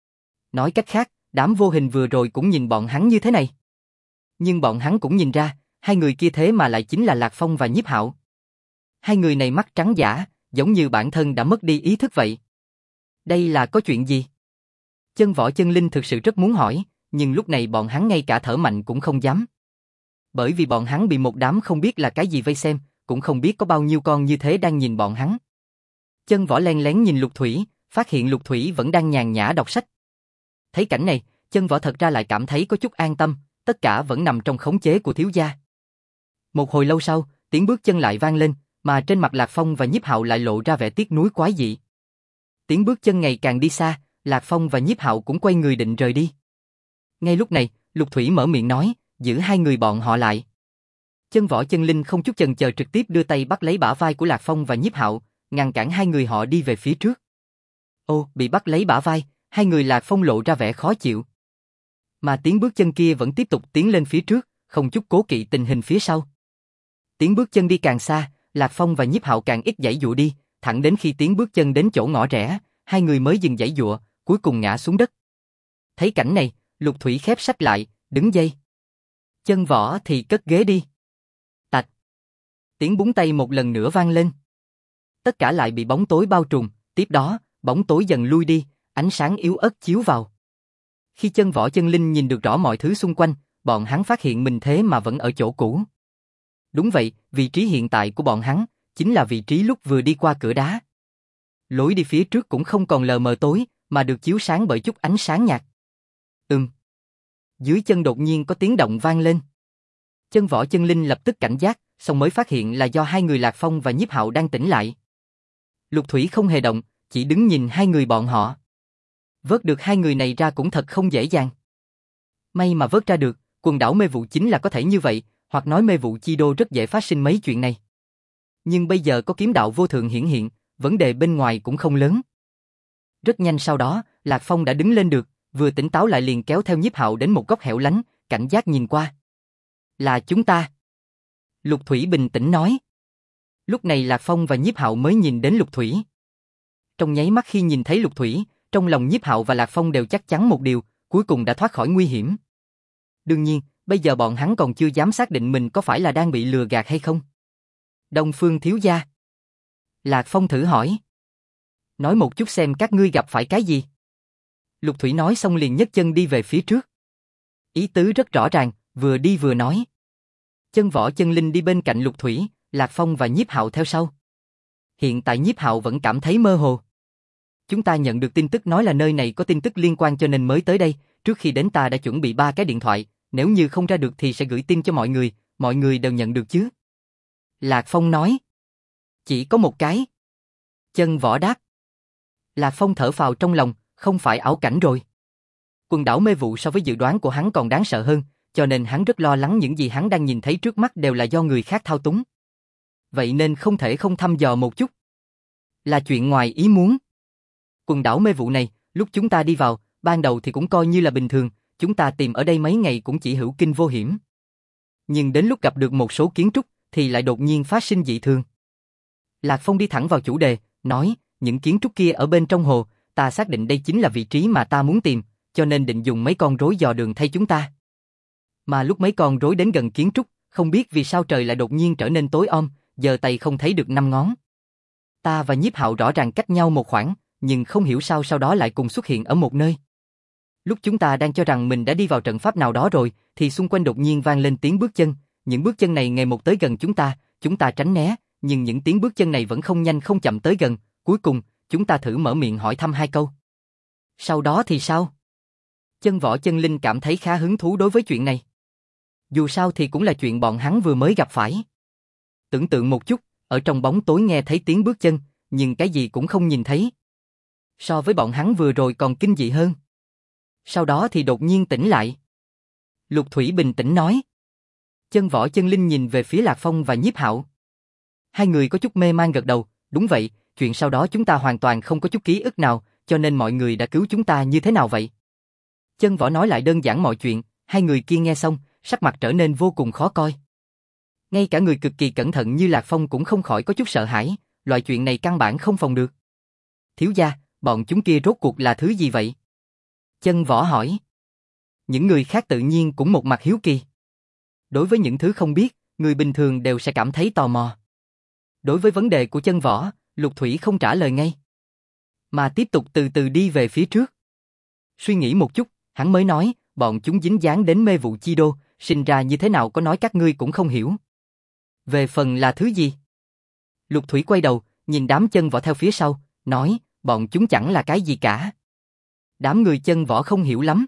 Nói cách khác, đám vô hình vừa rồi cũng nhìn bọn hắn như thế này. Nhưng bọn hắn cũng nhìn ra, hai người kia thế mà lại chính là Lạc Phong và Nhiếp Hạo. Hai người này mắt trắng dã, giống như bản thân đã mất đi ý thức vậy. Đây là có chuyện gì? Chân Võ Chân Linh thực sự rất muốn hỏi, nhưng lúc này bọn hắn ngay cả thở mạnh cũng không dám. Bởi vì bọn hắn bị một đám không biết là cái gì vây xem, cũng không biết có bao nhiêu con như thế đang nhìn bọn hắn. Chân Võ len lén nhìn Lục Thủy, phát hiện Lục Thủy vẫn đang nhàn nhã đọc sách. Thấy cảnh này, Chân Võ thật ra lại cảm thấy có chút an tâm, tất cả vẫn nằm trong khống chế của thiếu gia. Một hồi lâu sau, tiếng bước chân lại vang lên, mà trên mặt Lạc Phong và Nhiếp Hạo lại lộ ra vẻ tiếc nuối quái dị. Tiếng bước chân ngày càng đi xa, Lạc Phong và Nhiếp Hạo cũng quay người định rời đi. Ngay lúc này, Lục Thủy mở miệng nói, giữ hai người bọn họ lại. Chân Võ Chân Linh không chút chần chờ trực tiếp đưa tay bắt lấy bả vai của Lạc Phong và Nhiếp Hạo, ngăn cản hai người họ đi về phía trước. Ô, bị bắt lấy bả vai, hai người Lạc Phong lộ ra vẻ khó chịu. Mà tiếng bước chân kia vẫn tiếp tục tiến lên phía trước, không chút cố kỵ tình hình phía sau. Tiếng bước chân đi càng xa, Lạc Phong và Nhiếp Hạo càng ít giãy dụa đi, thẳng đến khi tiếng bước chân đến chỗ ngõ rẽ, hai người mới dừng giãy dụa, cuối cùng ngã xuống đất. Thấy cảnh này, Lục Thủy khép sách lại, đứng dậy. Chân Võ thì cất ghế đi. Tạch. Tiếng búng tay một lần nữa vang lên. Tất cả lại bị bóng tối bao trùm, tiếp đó, bóng tối dần lui đi, ánh sáng yếu ớt chiếu vào. Khi Chân Võ Chân Linh nhìn được rõ mọi thứ xung quanh, bọn hắn phát hiện mình thế mà vẫn ở chỗ cũ. Đúng vậy, vị trí hiện tại của bọn hắn chính là vị trí lúc vừa đi qua cửa đá. Lối đi phía trước cũng không còn lờ mờ tối, mà được chiếu sáng bởi chút ánh sáng nhạt. Dưới chân đột nhiên có tiếng động vang lên. Chân Võ Chân Linh lập tức cảnh giác, xong mới phát hiện là do hai người Lạc Phong và Nhiếp Hạo đang tỉnh lại. Lục Thủy không hề động, chỉ đứng nhìn hai người bọn họ. Vớt được hai người này ra cũng thật không dễ dàng. May mà vớt ra được, quần đảo mê vụ chính là có thể như vậy, hoặc nói mê vụ chi đô rất dễ phát sinh mấy chuyện này. Nhưng bây giờ có kiếm đạo vô thượng hiển hiện, vấn đề bên ngoài cũng không lớn. Rất nhanh sau đó, Lạc Phong đã đứng lên được, vừa tỉnh táo lại liền kéo theo Nhiếp Hạo đến một góc hẻo lánh, cảnh giác nhìn qua. Là chúng ta. Lục Thủy bình tĩnh nói. Lúc này Lạc Phong và Nhiếp Hạo mới nhìn đến Lục Thủy. Trong nháy mắt khi nhìn thấy Lục Thủy, trong lòng Nhiếp Hạo và Lạc Phong đều chắc chắn một điều, cuối cùng đã thoát khỏi nguy hiểm. Đương nhiên, bây giờ bọn hắn còn chưa dám xác định mình có phải là đang bị lừa gạt hay không. Đông Phương thiếu gia. Lạc Phong thử hỏi. Nói một chút xem các ngươi gặp phải cái gì. Lục Thủy nói xong liền nhấc chân đi về phía trước. Ý tứ rất rõ ràng, vừa đi vừa nói. Chân Võ Chân Linh đi bên cạnh Lục Thủy, Lạc Phong và Nhiếp Hạo theo sau. Hiện tại Nhiếp Hạo vẫn cảm thấy mơ hồ. Chúng ta nhận được tin tức nói là nơi này có tin tức liên quan cho nên mới tới đây, trước khi đến ta đã chuẩn bị 3 cái điện thoại, nếu như không ra được thì sẽ gửi tin cho mọi người đều nhận được chứ. Lạc Phong nói. Chỉ có một cái. Chân Võ đáp. Lạc Phong thở phào trong lòng, không phải ảo cảnh rồi. Quần đảo mê vụ so với dự đoán của hắn còn đáng sợ hơn, cho nên hắn rất lo lắng những gì hắn đang nhìn thấy trước mắt đều là do người khác thao túng. Vậy nên không thể không thăm dò một chút. Là chuyện ngoài ý muốn. Quần đảo mê vụ này, lúc chúng ta đi vào, ban đầu thì cũng coi như là bình thường, chúng ta tìm ở đây mấy ngày cũng chỉ hữu kinh vô hiểm. Nhưng đến lúc gặp được một số kiến trúc, thì lại đột nhiên phát sinh dị thường. Lạc Phong đi thẳng vào chủ đề, nói, những kiến trúc kia ở bên trong hồ, ta xác định đây chính là vị trí mà ta muốn tìm, cho nên định dùng mấy con rối dò đường thay chúng ta. Mà lúc mấy con rối đến gần kiến trúc, không biết vì sao trời lại đột nhiên trở nên tối om, giờ tay không thấy được 5 ngón. Ta và Nhiếp Hạo rõ ràng cách nhau một khoảng, nhưng không hiểu sao sau đó lại cùng xuất hiện ở một nơi. Lúc chúng ta đang cho rằng mình đã đi vào trận pháp nào đó rồi, thì xung quanh đột nhiên vang lên tiếng bước chân, những bước chân này ngày một tới gần chúng ta tránh né, nhưng những tiếng bước chân này vẫn không nhanh không chậm tới gần, cuối cùng, chúng ta thử mở miệng hỏi thăm 2 câu. Sau đó thì sao? Chân Võ Chân Linh cảm thấy khá hứng thú đối với chuyện này. Dù sao thì cũng là chuyện bọn hắn vừa mới gặp phải. Tưởng tượng một chút, ở trong bóng tối nghe thấy tiếng bước chân, nhưng cái gì cũng không nhìn thấy. So với bọn hắn vừa rồi còn kinh dị hơn. Sau đó thì đột nhiên tỉnh lại. Lục Thủy bình tĩnh nói. Chân Võ Chân Linh nhìn về phía Lạc Phong và Nhiếp Hạo. 2 người có chút mê man gật đầu, đúng vậy, chuyện sau đó chúng ta hoàn toàn không có chút ký ức nào, cho nên mọi người đã cứu chúng ta như thế nào vậy? Chân Võ nói lại đơn giản mọi chuyện, 2 người kia nghe xong, sắc mặt trở nên vô cùng khó coi. Ngay cả người cực kỳ cẩn thận như Lạc Phong cũng không khỏi có chút sợ hãi, loại chuyện này căn bản không phòng được. Thiếu gia, bọn chúng kia rốt cuộc là thứ gì vậy? Chân Võ hỏi. Những người khác tự nhiên cũng một mặt hiếu kỳ. Đối với những thứ không biết, người bình thường đều sẽ cảm thấy tò mò. Đối với vấn đề của Chân Võ, Lục Thủy không trả lời ngay, mà tiếp tục từ từ đi về phía trước. Suy nghĩ một chút, hắn mới nói, bọn chúng dính dáng đến mê vụ chi đô, sinh ra như thế nào có nói các ngươi cũng không hiểu. Về phần là thứ gì? Lục Thủy quay đầu, nhìn đám Chân Võ theo phía sau, nói, bọn chúng chẳng là cái gì cả. Đám người Chân Võ không hiểu lắm.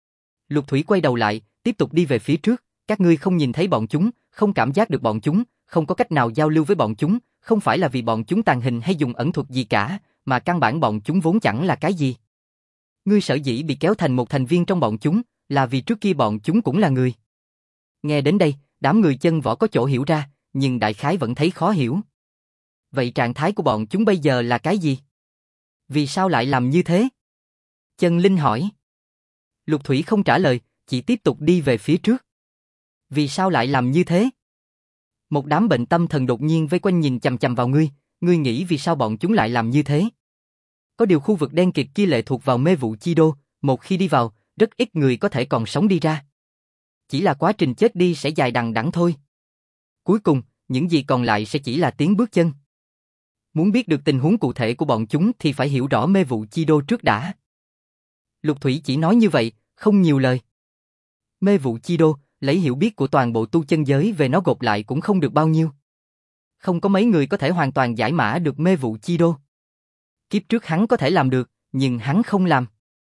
Lục Thủy quay đầu lại, tiếp tục đi về phía trước, các ngươi không nhìn thấy bọn chúng, không cảm giác được bọn chúng, không có cách nào giao lưu với bọn chúng, không phải là vì bọn chúng tàng hình hay dùng ẩn thuật gì cả, mà căn bản bọn chúng vốn chẳng là cái gì. Ngươi sở dĩ bị kéo thành một thành viên trong bọn chúng, là vì trước kia bọn chúng cũng là người. Nghe đến đây, đám người Chân Võ có chỗ hiểu ra, nhưng đại khái vẫn thấy khó hiểu. Vậy trạng thái của bọn chúng bây giờ là cái gì? Vì sao lại làm như thế? Chân Linh hỏi. Lục Thủy không trả lời, chỉ tiếp tục đi về phía trước. Vì sao lại làm như thế? Một đám bệnh tâm thần đột nhiên vây quanh nhìn chằm chằm vào ngươi nghĩ vì sao bọn chúng lại làm như thế? Có điều khu vực đen kịt kia lệ thuộc vào mê vụ chi đô, một khi đi vào, rất ít người có thể còn sống đi ra. Chỉ là quá trình chết đi sẽ dài đằng đẵng thôi. Cuối cùng, những gì còn lại sẽ chỉ là tiếng bước chân. Muốn biết được tình huống cụ thể của bọn chúng thì phải hiểu rõ mê vụ chi đô trước đã. Lục Thủy chỉ nói như vậy, không nhiều lời. Mê vụ chi đô, lấy hiểu biết của toàn bộ tu chân giới về nó gộp lại cũng không được bao nhiêu. Không có mấy người có thể hoàn toàn giải mã được mê vụ chi đô. Kiếp trước hắn có thể làm được, nhưng hắn không làm.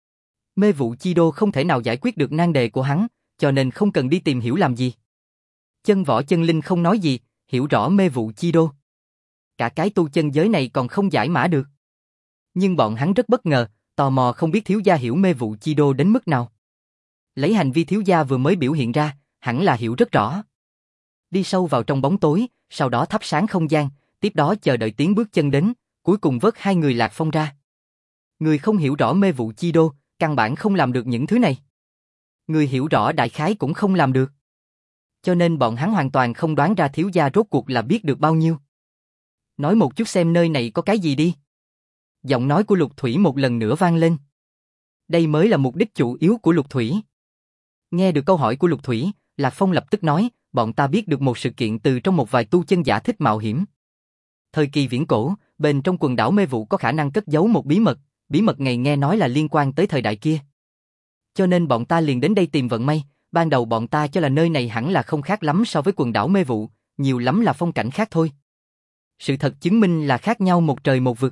Mê vụ chi đô không thể nào giải quyết được nan đề của hắn, cho nên không cần đi tìm hiểu làm gì. Chân Võ Chân Linh không nói gì, hiểu rõ mê vụ chi đô. Cả cái tu chân giới này còn không giải mã được. Nhưng bọn hắn rất bất ngờ, tò mò không biết thiếu gia hiểu mê vụ chi đô đến mức nào. Lấy hành vi thiếu gia vừa mới biểu hiện ra, hẳn là hiểu rất rõ. Đi sâu vào trong bóng tối, sau đó thắp sáng không gian, tiếp đó chờ đợi tiếng bước chân đến, cuối cùng vớt 2 người Lạc Phong ra. Người không hiểu rõ mê vụ chi đô, căn bản không làm được những thứ này. Người hiểu rõ đại khái cũng không làm được. Cho nên bọn hắn hoàn toàn không đoán ra thiếu gia rốt cuộc là biết được bao nhiêu. Nói một chút xem nơi này có cái gì đi. Giọng nói của Lục Thủy một lần nữa vang lên. Đây mới là mục đích chủ yếu của Lục Thủy. Nghe được câu hỏi của Lục Thủy, Lạc Phong lập tức nói, bọn ta biết được một sự kiện từ trong một vài tu chân giả thích mạo hiểm. Thời kỳ viễn cổ, bên trong quần đảo mê vụ có khả năng cất giấu một bí mật này nghe nói là liên quan tới thời đại kia. Cho nên bọn ta liền đến đây tìm vận may, ban đầu bọn ta cho là nơi này hẳn là không khác lắm so với quần đảo mê vụ, nhiều lắm là phong cảnh khác thôi. Sự thật chứng minh là khác nhau một trời một vực.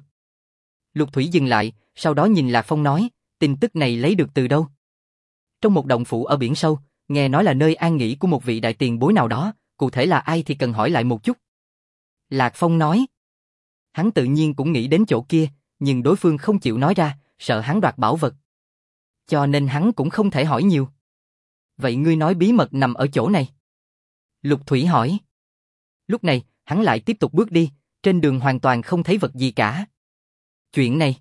Lục Thủy dừng lại, sau đó nhìn Lạc Phong nói, tin tức này lấy được từ đâu? Trong một động phủ ở biển sâu, nghe nói là nơi an nghỉ của một vị đại tiền bối nào đó, cụ thể là ai thì cần hỏi lại một chút. Lạc Phong nói. Hắn tự nhiên cũng nghĩ đến chỗ kia, nhưng đối phương không chịu nói ra, sợ hắn đoạt bảo vật. Cho nên hắn cũng không thể hỏi nhiều. Vậy ngươi nói bí mật nằm ở chỗ này? Lục Thủy hỏi. Lúc này, hắn lại tiếp tục bước đi, trên đường hoàn toàn không thấy vật gì cả. Chuyện này.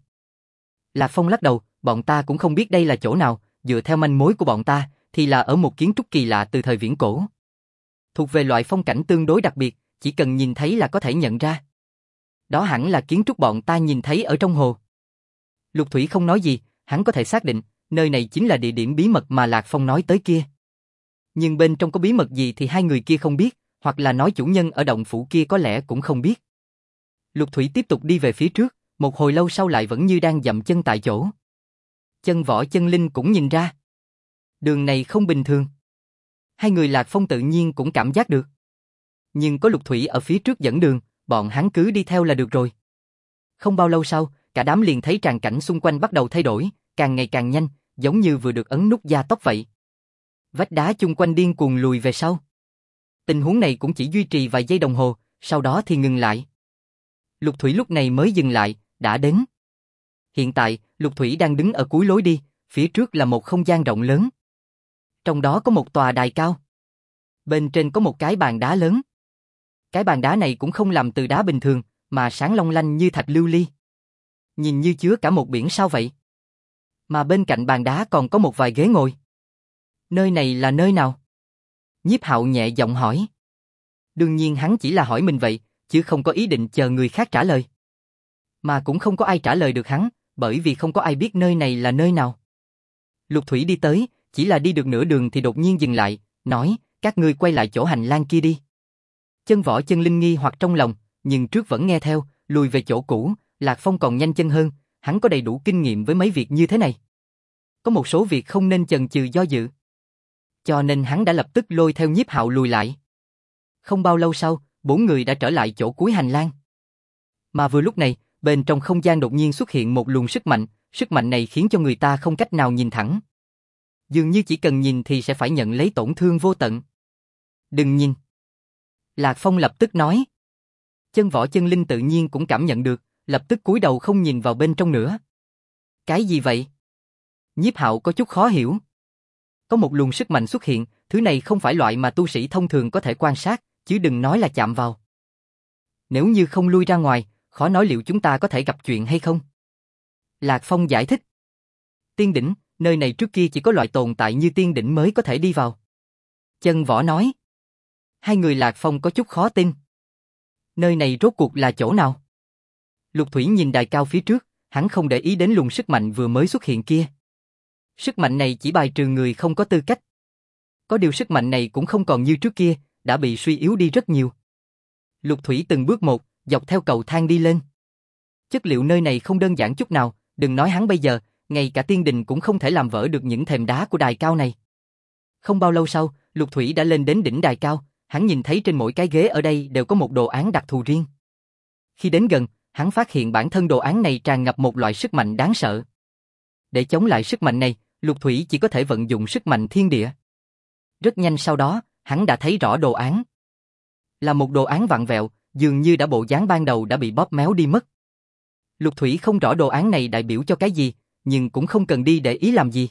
Lạc Phong lắc đầu, bọn ta cũng không biết đây là chỗ nào, dựa theo manh mối của bọn ta, thì là ở một kiến trúc kỳ lạ từ thời viễn cổ. Thuộc về loại phong cảnh tương đối đặc biệt, chỉ cần nhìn thấy là có thể nhận ra. Đó hẳn là kiến trúc bọn ta nhìn thấy ở trong hồ. Lục Thủy không nói gì, hắn có thể xác định, nơi này chính là địa điểm bí mật mà Lạc Phong nói tới kia. Nhưng bên trong có bí mật gì thì hai người kia không biết, hoặc là nói chủ nhân ở động phủ kia có lẽ cũng không biết. Lục Thủy tiếp tục đi về phía trước, một hồi lâu sau lại vẫn như đang dậm chân tại chỗ. Chân Võ Chân Linh cũng nhìn ra. Đường này không bình thường. Hai người Lạc Phong tự nhiên cũng cảm giác được. Nhưng có Lục Thủy ở phía trước dẫn đường, bọn hắn cứ đi theo là được rồi. Không bao lâu sau, cả đám liền thấy tràng cảnh xung quanh bắt đầu thay đổi, càng ngày càng nhanh, giống như vừa được ấn nút gia tốc vậy. Vách đá chung quanh điên cuồng lùi về sau. Tình huống này cũng chỉ duy trì vài giây đồng hồ, sau đó thì ngừng lại. Lục Thủy lúc này mới dừng lại, đã đến. Hiện tại, Lục Thủy đang đứng ở cuối lối đi, phía trước là một không gian rộng lớn. Trong đó có một tòa đài cao. Bên trên có một cái bàn đá lớn. Cái bàn đá này cũng không làm từ đá bình thường, mà sáng long lanh như thạch lưu ly. Nhìn như chứa cả một biển sao vậy. Mà bên cạnh bàn đá còn có một vài ghế ngồi. Nơi này là nơi nào? Nhiếp Hạo nhẹ giọng hỏi. Đương nhiên hắn chỉ là hỏi mình vậy, chứ không có ý định chờ người khác trả lời. Mà cũng không có ai trả lời được hắn, bởi vì không có ai biết nơi này là nơi nào. Lục Thủy đi tới, chỉ là đi được nửa đường thì đột nhiên dừng lại, nói, các ngươi quay lại chỗ hành lang kia đi. Chân Võ Chân Linh nghi hoặc trong lòng, nhưng trước vẫn nghe theo, lùi về chỗ cũ. Lạc Phong còn nhanh chân hơn, hắn có đầy đủ kinh nghiệm với mấy việc như thế này. Có một số việc không nên chần chừ do dự. Cho nên hắn đã lập tức lôi theo Nhiếp Hạo lùi lại. Không bao lâu sau, bốn người đã trở lại chỗ cuối hành lang. Mà vừa lúc này, bên trong không gian đột nhiên xuất hiện một luồng sức mạnh này khiến cho người ta không cách nào nhìn thẳng. Dường như chỉ cần nhìn thì sẽ phải nhận lấy tổn thương vô tận. Đừng nhìn. Lạc Phong lập tức nói. Chân Võ Chân Linh tự nhiên cũng cảm nhận được, lập tức cúi đầu không nhìn vào bên trong nữa. Cái gì vậy? Nhiếp Hạo có chút khó hiểu. Có một luồng sức mạnh xuất hiện, thứ này không phải loại mà tu sĩ thông thường có thể quan sát, chứ đừng nói là chạm vào. Nếu như không lui ra ngoài, khó nói liệu chúng ta có thể gặp chuyện hay không. Lạc Phong giải thích. Tiên đỉnh, nơi này trước kia chỉ có loại tồn tại như tiên đỉnh mới có thể đi vào. Chân Võ nói. Hai người Lạc Phong có chút khó tin. Nơi này rốt cuộc là chỗ nào? Lục Thủy nhìn đài cao phía trước, hắn không để ý đến luồng sức mạnh vừa mới xuất hiện kia. Sức mạnh này chỉ bài trừ người không có tư cách. Có điều sức mạnh này cũng không còn như trước kia, đã bị suy yếu đi rất nhiều. Lục Thủy từng bước một, dọc theo cầu thang đi lên. Chất liệu nơi này không đơn giản chút nào, đừng nói hắn bây giờ, ngay cả tiên đình cũng không thể làm vỡ được những thềm đá của đài cao này. Không bao lâu sau, Lục Thủy đã lên đến đỉnh đài cao, hắn nhìn thấy trên mỗi cái ghế ở đây đều có một đồ án đặc thù riêng. Khi đến gần, hắn phát hiện bản thân đồ án này tràn ngập một loại sức mạnh đáng sợ. Để chống lại sức mạnh này, Lục Thủy chỉ có thể vận dụng sức mạnh thiên địa. Rất nhanh sau đó, hắn đã thấy rõ đồ án. Là một đồ án vặn vẹo, dường như đã bộ dáng ban đầu đã bị bóp méo đi mất. Lục Thủy không rõ đồ án này đại biểu cho cái gì, nhưng cũng không cần đi để ý làm gì.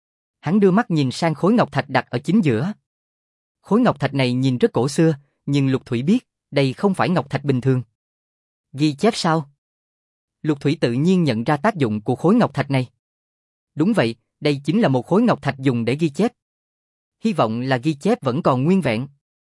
Hắn đưa mắt nhìn sang khối ngọc thạch đặt ở chính giữa. Khối ngọc thạch này nhìn rất cổ xưa, nhưng Lục Thủy biết, đây không phải ngọc thạch bình thường. Ghi chép sao? Lục Thủy tự nhiên nhận ra tác dụng của khối ngọc thạch này. Đúng vậy, đây chính là một khối ngọc thạch dùng để ghi chép. Hy vọng là ghi chép vẫn còn nguyên vẹn.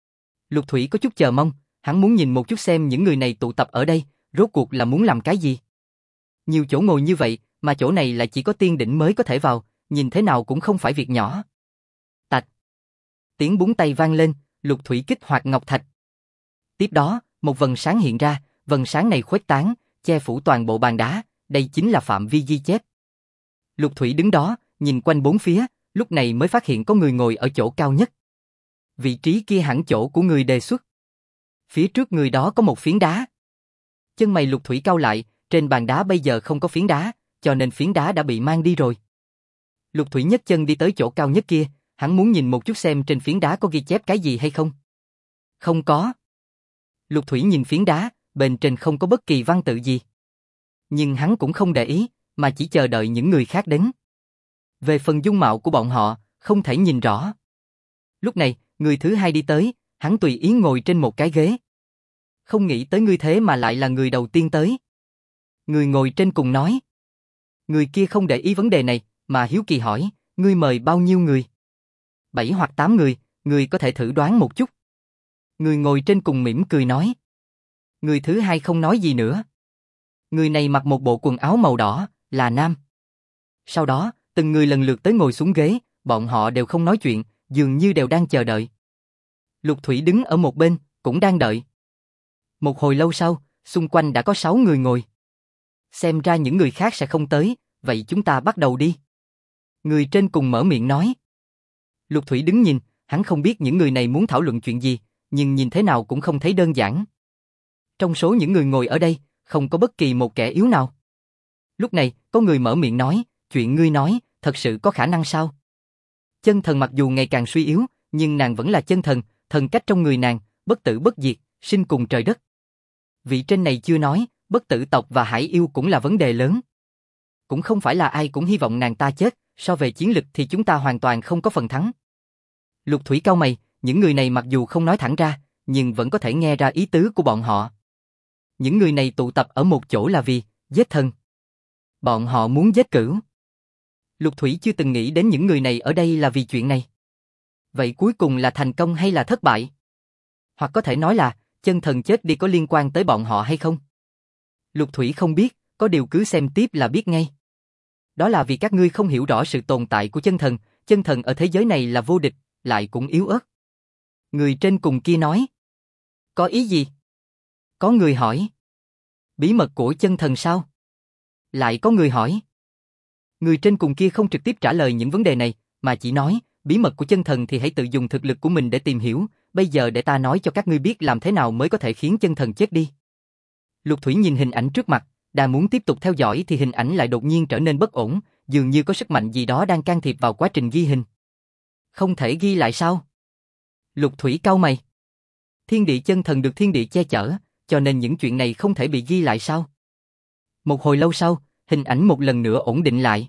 Lục Thủy có chút chờ mong, hắn muốn nhìn một chút xem những người này tụ tập ở đây, rốt cuộc là muốn làm cái gì. Nhiều chỗ ngồi như vậy, mà chỗ này lại chỉ có tiên đỉnh mới có thể vào, nhìn thế nào cũng không phải việc nhỏ. Tạch. Tiếng búng tay vang lên, Lục Thủy kích hoạt ngọc thạch. Tiếp đó, một vầng sáng hiện ra, vầng sáng này khuếch tán, che phủ toàn bộ bàn đá, đây chính là phạm vi ghi chép. Lục Thủy đứng đó, nhìn quanh bốn phía, lúc này mới phát hiện có người ngồi ở chỗ cao nhất. Vị trí kia hẳn chỗ của người đề xuất. Phía trước người đó có một phiến đá. Chân mày Lục Thủy cau lại, trên bàn đá bây giờ không có phiến đá, cho nên phiến đá đã bị mang đi rồi. Lục Thủy nhấc chân đi tới chỗ cao nhất kia, hắn muốn nhìn một chút xem trên phiến đá có ghi chép cái gì hay không. Không có. Lục Thủy nhìn phiến đá, bên trên không có bất kỳ văn tự gì. Nhưng hắn cũng không để ý, mà chỉ chờ đợi những người khác đến. Về phần dung mạo của bọn họ, không thể nhìn rõ. Lúc này, người thứ hai đi tới, hắn tùy ý ngồi trên một cái ghế. Không nghĩ tới ngươi thế mà lại là người đầu tiên tới. Người ngồi trên cùng nói. Người kia không để ý vấn đề này, mà hiếu kỳ hỏi, ngươi mời bao nhiêu người? 7 hoặc 8 người, ngươi có thể thử đoán một chút. Người ngồi trên cùng mỉm cười nói. Người thứ hai không nói gì nữa. Người này mặc một bộ quần áo màu đỏ, là nam. Sau đó, từng người lần lượt tới ngồi xuống ghế, bọn họ đều không nói chuyện, dường như đều đang chờ đợi. Lục Thủy đứng ở một bên, cũng đang đợi. Một hồi lâu sau, xung quanh đã có 6 người ngồi. Xem ra những người khác sẽ không tới, vậy chúng ta bắt đầu đi. Người trên cùng mở miệng nói. Lục Thủy đứng nhìn, hắn không biết những người này muốn thảo luận chuyện gì, nhưng nhìn thế nào cũng không thấy đơn giản. Trong số những người ngồi ở đây, không có bất kỳ một kẻ yếu nào. Lúc này, có người mở miệng nói, chuyện ngươi nói, thật sự có khả năng sao? Chân thần mặc dù ngày càng suy yếu, nhưng nàng vẫn là chân thần, thần cách trong người nàng, bất tử bất diệt, sinh cùng trời đất. Vị trên này chưa nói, bất tử tộc và hải yêu cũng là vấn đề lớn. Cũng không phải là ai cũng hy vọng nàng ta chết, so về chiến lực thì chúng ta hoàn toàn không có phần thắng. Lục Thủy cau mày, những người này mặc dù không nói thẳng ra, nhưng vẫn có thể nghe ra ý tứ của bọn họ. Những người này tụ tập ở một chỗ là vì giết thần. Bọn họ muốn giết cửu. Lục Thủy chưa từng nghĩ đến những người này ở đây là vì chuyện này. Vậy cuối cùng là thành công hay là thất bại? Hoặc có thể nói là, chân thần chết đi có liên quan tới bọn họ hay không? Lục Thủy không biết, có điều cứ xem tiếp là biết ngay. Đó là vì các ngươi không hiểu rõ sự tồn tại của chân thần ở thế giới này là vô địch, lại cũng yếu ớt. Người trên cùng kia nói. Có ý gì? Có người hỏi. Bí mật của chân thần sao? Lại có người hỏi. Người trên cùng kia không trực tiếp trả lời những vấn đề này, mà chỉ nói, bí mật của chân thần thì hãy tự dùng thực lực của mình để tìm hiểu, bây giờ để ta nói cho các ngươi biết làm thế nào mới có thể khiến chân thần chết đi. Lục Thủy nhìn hình ảnh trước mặt, đang muốn tiếp tục theo dõi thì hình ảnh lại đột nhiên trở nên bất ổn, dường như có sức mạnh gì đó đang can thiệp vào quá trình ghi hình. Không thể ghi lại sao? Lục Thủy cau mày. Thiên địa chân thần được thiên địa che chở, cho nên những chuyện này không thể bị ghi lại sao? Một hồi lâu sau, hình ảnh một lần nữa ổn định lại.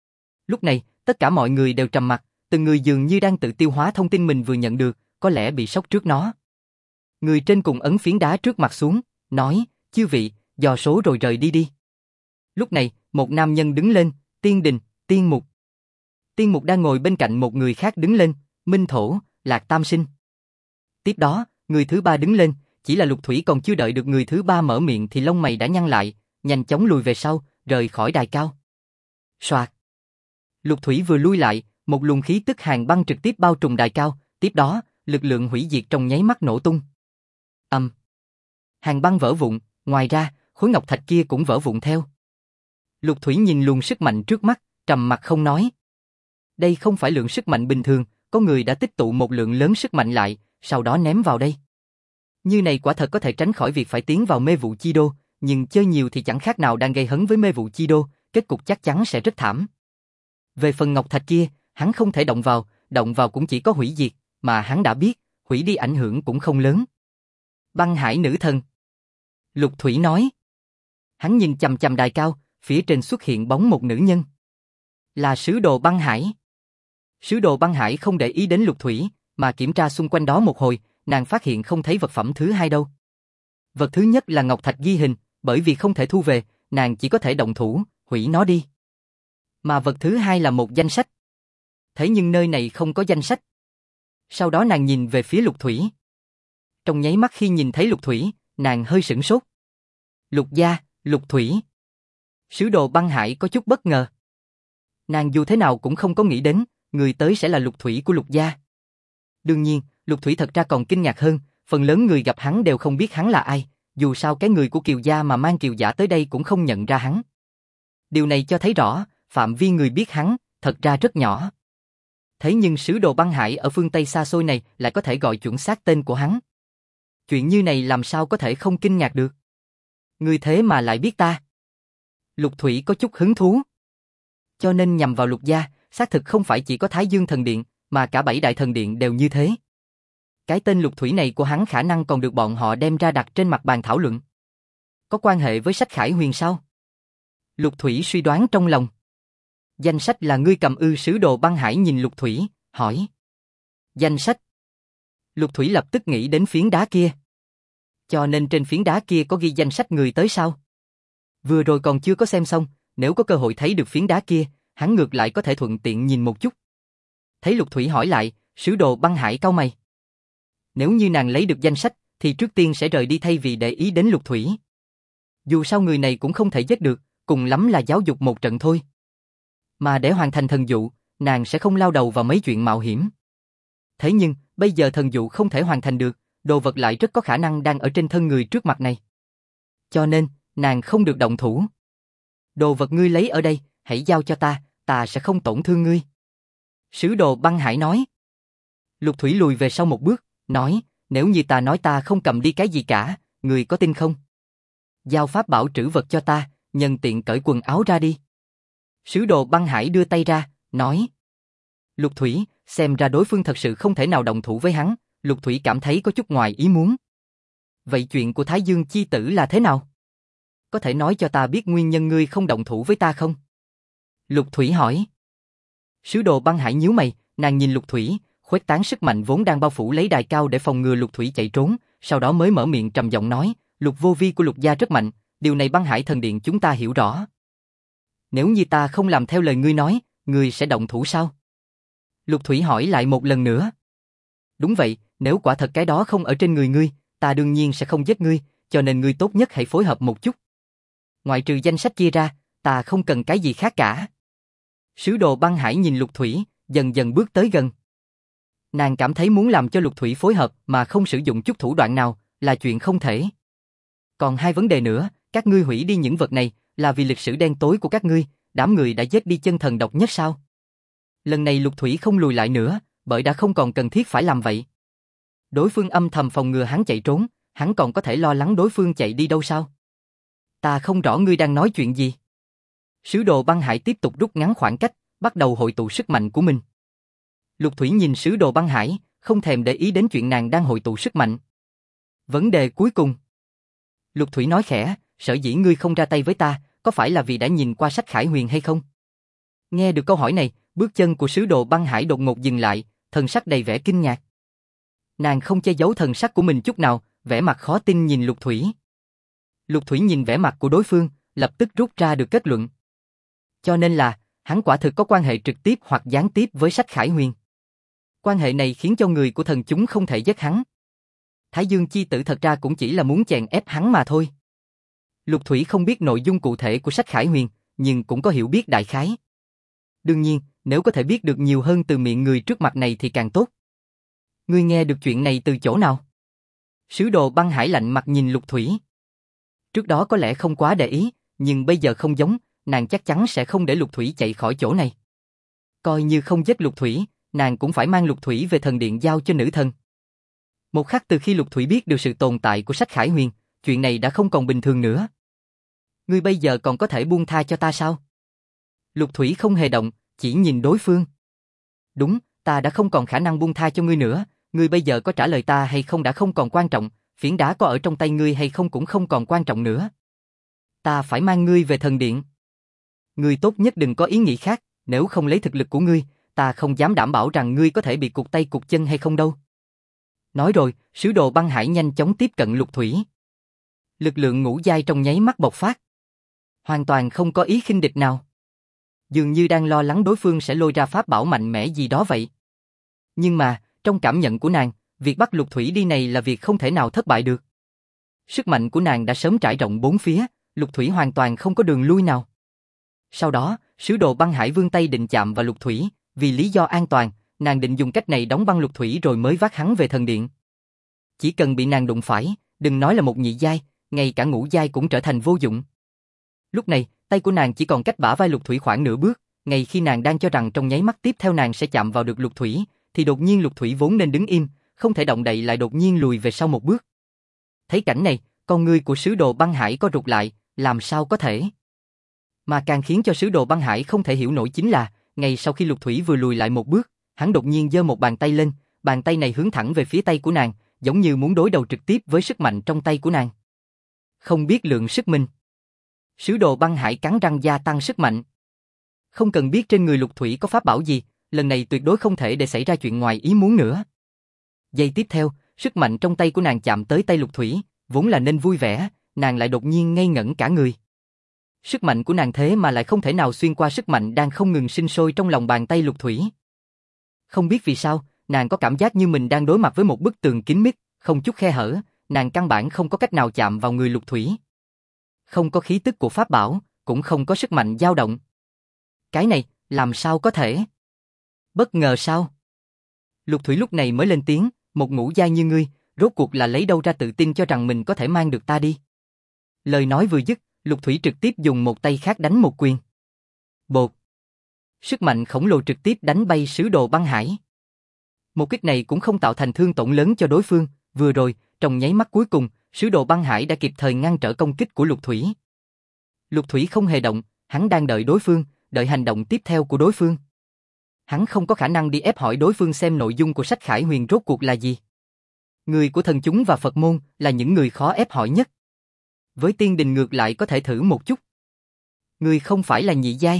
Lúc này, tất cả mọi người đều trầm mặc, từng người dường như đang tự tiêu hóa thông tin mình vừa nhận được, có lẽ bị sốc trước nó. Người trên cùng ấn phiến đá trước mặt xuống, nói, chư vị, dò số rồi rời đi đi. Lúc này, một nam nhân đứng lên, Tiên Đình, Tiên Mục. Tiên Mục đang ngồi bên cạnh một người khác đứng lên, Minh Thổ, Lạc Tam Sinh. Tiếp đó, người thứ ba đứng lên, chỉ là Lục Thủy còn chưa đợi được người thứ ba mở miệng thì lông mày đã nhăn lại, nhanh chóng lùi về sau, rời khỏi đài cao. Soạt. Lục Thủy vừa lui lại, một luồng khí tức hàn băng trực tiếp bao trùm đài cao, tiếp đó, lực lượng hủy diệt trong nháy mắt nổ tung. Hàn băng vỡ vụn, ngoài ra, khối ngọc thạch kia cũng vỡ vụn theo. Lục Thủy nhìn luồng sức mạnh trước mắt, trầm mặc không nói. Đây không phải lượng sức mạnh bình thường, có người đã tích tụ một lượng lớn sức mạnh lại, sau đó ném vào đây. Như này quả thật có thể tránh khỏi việc phải tiến vào mê vụ chi đô, nhưng chơi nhiều thì chẳng khác nào đang gây hấn với mê vụ chi đô, kết cục chắc chắn sẽ rất thảm. Về phần ngọc thạch kia, hắn không thể động vào cũng chỉ có hủy diệt, mà hắn đã biết, hủy đi ảnh hưởng cũng không lớn. Băng hải nữ thần. Lục Thủy nói. Hắn nhìn chằm chằm đài cao, phía trên xuất hiện bóng một nữ nhân. Là sứ đồ băng hải. Sứ đồ băng hải không để ý đến Lục Thủy, mà kiểm tra xung quanh đó một hồi, nàng phát hiện không thấy vật phẩm thứ hai đâu. Vật thứ nhất là ngọc thạch ghi hình, bởi vì không thể thu về, nàng chỉ có thể động thủ, hủy nó đi. Mà vật thứ hai là một danh sách. Thế nhưng nơi này không có danh sách. Sau đó nàng nhìn về phía Lục Thủy. Trong nháy mắt khi nhìn thấy Lục Thủy, nàng hơi sửng sốt. Lục gia, Lục Thủy. Sứ đồ băng hải có chút bất ngờ. Nàng dù thế nào cũng không có nghĩ đến, người tới sẽ là Lục Thủy của Lục gia. Đương nhiên, Lục Thủy thật ra còn kinh ngạc hơn, phần lớn người gặp hắn đều không biết hắn là ai, dù sao cái người của Kiều gia mà mang Kiều giả tới đây cũng không nhận ra hắn. Điều này cho thấy rõ, phạm vi người biết hắn, thật ra rất nhỏ. Thế nhưng sứ đồ băng hải ở phương Tây xa xôi này lại có thể gọi chuẩn xác tên của hắn. Chuyện như này làm sao có thể không kinh ngạc được. Ngươi thế mà lại biết ta. Lục Thủy có chút hứng thú. Cho nên nhằm vào Lục gia, xác thực không phải chỉ có Thái Dương Thần Điện, mà cả 7 đại thần điện đều như thế. Cái tên Lục Thủy này của hắn khả năng còn được bọn họ đem ra đặt trên mặt bàn thảo luận. Có quan hệ với sách Khải Huyền sao? Lục Thủy suy đoán trong lòng. Danh sách là ngươi cầm ư? Sứ đồ băng hải nhìn Lục Thủy, hỏi. Danh sách. Lục Thủy lập tức nghĩ đến phiến đá kia. Cho nên trên phiến đá kia có ghi danh sách người tới sao? Vừa rồi còn chưa có xem xong, nếu có cơ hội thấy được phiến đá kia, hắn ngược lại có thể thuận tiện nhìn một chút. Thấy Lục Thủy hỏi lại, sứ đồ băng hải cau mày. Nếu như nàng lấy được danh sách, thì trước tiên sẽ rời đi thay vì để ý đến Lục Thủy. Dù sao người này cũng không thể giết được, cùng lắm là giáo dục một trận thôi. Mà để hoàn thành thần dụ, nàng sẽ không lao đầu vào mấy chuyện mạo hiểm. Thế nhưng, bây giờ thần dụ không thể hoàn thành được, đồ vật lại rất có khả năng đang ở trên thân người trước mặt này. Cho nên, nàng không được động thủ. Đồ vật ngươi lấy ở đây, hãy giao cho ta, ta sẽ không tổn thương ngươi. Sứ đồ băng hải nói. Lục Thủy lùi về sau một bước, nói, nếu như ta nói ta không cầm đi cái gì cả, ngươi có tin không? Giao pháp bảo trữ vật cho ta, nhân tiện cởi quần áo ra đi. Sứ đồ băng hải đưa tay ra, nói. Lục Thủy, xem ra đối phương thật sự không thể nào động thủ với hắn, Lục Thủy cảm thấy có chút ngoài ý muốn. Vậy chuyện của Thái Dương chi tử là thế nào? Có thể nói cho ta biết nguyên nhân ngươi không động thủ với ta không? Lục Thủy hỏi. Sứ đồ băng hải nhíu mày, nàng nhìn Lục Thủy, khuếch tán sức mạnh vốn đang bao phủ lấy đài cao để phòng ngừa Lục Thủy chạy trốn, sau đó mới mở miệng trầm giọng nói, Lục vô vi của Lục gia rất mạnh, điều này băng hải thần điện chúng ta hiểu rõ. Nếu như ta không làm theo lời ngươi nói, ngươi sẽ động thủ sao? Lục Thủy hỏi lại một lần nữa. Đúng vậy, nếu quả thật cái đó không ở trên người ngươi, ta đương nhiên sẽ không giết ngươi, cho nên ngươi tốt nhất hãy phối hợp một chút. Ngoại trừ danh sách kia ra, ta không cần cái gì khác cả. Sứ đồ băng hải nhìn Lục Thủy, dần dần bước tới gần. Nàng cảm thấy muốn làm cho Lục Thủy phối hợp mà không sử dụng chút thủ đoạn nào, là chuyện không thể. Còn hai vấn đề nữa, các ngươi hủy đi những vật này, là vì lịch sử đen tối của các ngươi, đám người đã giết đi chân thần độc nhất sao? Lần này Lục Thủy không lùi lại nữa, bởi đã không còn cần thiết phải làm vậy. Đối phương âm thầm phòng ngừa hắn chạy trốn, hắn còn có thể lo lắng đối phương chạy đi đâu sao? Ta không rõ ngươi đang nói chuyện gì. Sứ đồ băng hải tiếp tục rút ngắn khoảng cách, bắt đầu hội tụ sức mạnh của mình. Lục Thủy nhìn sứ đồ băng hải, không thèm để ý đến chuyện nàng đang hội tụ sức mạnh. Vấn đề cuối cùng. Lục Thủy nói khẽ, sở dĩ ngươi không ra tay với ta, có phải là vì đã nhìn qua sách Khải Huyền hay không? Nghe được câu hỏi này, bước chân của sứ đồ băng hải đột ngột dừng lại, thần sắc đầy vẻ kinh ngạc. Nàng không che giấu thần sắc của mình chút nào, vẻ mặt khó tin nhìn Lục Thủy. Lục Thủy nhìn vẻ mặt của đối phương, lập tức rút ra được kết luận. Cho nên là, hắn quả thực có quan hệ trực tiếp hoặc gián tiếp với sách Khải Huyền. Quan hệ này khiến cho người của thần chúng không thể giết hắn. Thái Dương chi tử thật ra cũng chỉ là muốn chèn ép hắn mà thôi. Lục Thủy không biết nội dung cụ thể của sách Khải Huyền, nhưng cũng có hiểu biết đại khái. Đương nhiên, nếu có thể biết được nhiều hơn từ miệng người trước mặt này thì càng tốt. Ngươi nghe được chuyện này từ chỗ nào? Sứ đồ băng hải lạnh mặt nhìn Lục Thủy. Trước đó có lẽ không quá để ý, nhưng bây giờ không giống, nàng chắc chắn sẽ không để Lục Thủy chạy khỏi chỗ này. Coi như không giết Lục Thủy, nàng cũng phải mang Lục Thủy về thần điện giao cho nữ thần. Một khắc từ khi Lục Thủy biết được sự tồn tại của sách Khải Huyền, chuyện này đã không còn bình thường nữa. Ngươi bây giờ còn có thể buông tha cho ta sao? Lục Thủy không hề động, chỉ nhìn đối phương. Đúng, ta đã không còn khả năng buông tha cho ngươi nữa, ngươi bây giờ có trả lời ta hay không đã không còn quan trọng, phiến đá có ở trong tay ngươi hay không cũng không còn quan trọng nữa. Ta phải mang ngươi về thần điện. Ngươi tốt nhất đừng có ý nghĩ khác, nếu không lấy thực lực của ngươi, ta không dám đảm bảo rằng ngươi có thể bị cụt tay cụt chân hay không đâu. Nói rồi, sứ đồ băng hải nhanh chóng tiếp cận Lục Thủy. Lực lượng ngũ giai trong nháy mắt bộc phát. Hoàn toàn không có ý khinh địch nào. Dường như đang lo lắng đối phương sẽ lôi ra pháp bảo mạnh mẽ gì đó vậy. Nhưng mà, trong cảm nhận của nàng, việc bắt Lục Thủy đi này là việc không thể nào thất bại được. Sức mạnh của nàng đã sớm trải rộng bốn phía, Lục Thủy hoàn toàn không có đường lui nào. Sau đó, sứ đồ băng hải vươn tay định chạm vào Lục Thủy, vì lý do an toàn, nàng định dùng cách này đóng băng Lục Thủy rồi mới vác hắn về thần điện. Chỉ cần bị nàng đụng phải, đừng nói là một nhị giai, ngay cả ngũ giai cũng trở thành vô dụng. Lúc này, tay của nàng chỉ còn cách bả vai Lục Thủy khoảng nửa bước, ngay khi nàng đang cho rằng trong nháy mắt tiếp theo nàng sẽ chạm vào được Lục Thủy, thì đột nhiên Lục Thủy vốn nên đứng im, không thể động đậy lại đột nhiên lùi về sau một bước. Thấy cảnh này, con ngươi của sứ đồ băng hải co rụt lại, làm sao có thể? Mà càng khiến cho sứ đồ băng hải không thể hiểu nổi chính là, ngay sau khi Lục Thủy vừa lùi lại một bước, hắn đột nhiên giơ một bàn tay lên, bàn tay này hướng thẳng về phía tay của nàng, giống như muốn đối đầu trực tiếp với sức mạnh trong tay của nàng. Không biết lượng sức mình. Sứ đồ băng hải cắn răng gia tăng sức mạnh. Không cần biết trên người Lục Thủy có pháp bảo gì, lần này tuyệt đối không thể để xảy ra chuyện ngoài ý muốn nữa. Giây tiếp theo, sức mạnh trong tay của nàng chạm tới tay Lục Thủy, vốn là nên vui vẻ, nàng lại đột nhiên ngây ngẩn cả người. Sức mạnh của nàng thế mà lại không thể nào xuyên qua sức mạnh đang không ngừng sinh sôi trong lòng bàn tay Lục Thủy. Không biết vì sao, nàng có cảm giác như mình đang đối mặt với một bức tường kín mít, không chút khe hở, nàng căn bản không có cách nào chạm vào người Lục Thủy. Không có khí tức của pháp bảo, cũng không có sức mạnh dao động. Cái này, làm sao có thể? Bất ngờ sao? Lục Thủy lúc này mới lên tiếng, một ngũ giai như ngươi, rốt cuộc là lấy đâu ra tự tin cho rằng mình có thể mang được ta đi. Lời nói vừa dứt, Lục Thủy trực tiếp dùng một tay khác đánh một quyền. Bột. Sức mạnh khổng lồ trực tiếp đánh bay sứ đồ băng hải. Một kích này cũng không tạo thành thương tổn lớn cho đối phương, vừa rồi, trong nháy mắt cuối cùng, sứ đồ băng hải đã kịp thời ngăn trở công kích của Lục Thủy. Lục Thủy không hề động, hắn đang đợi đối phương, đợi hành động tiếp theo của đối phương. Hắn không có khả năng đi ép hỏi đối phương xem nội dung của sách Khải Huyền rốt cuộc là gì. Người của thần chúng và Phật môn là những người khó ép hỏi nhất. Với tiên đình ngược lại có thể thử một chút. Người không phải là nhị giai.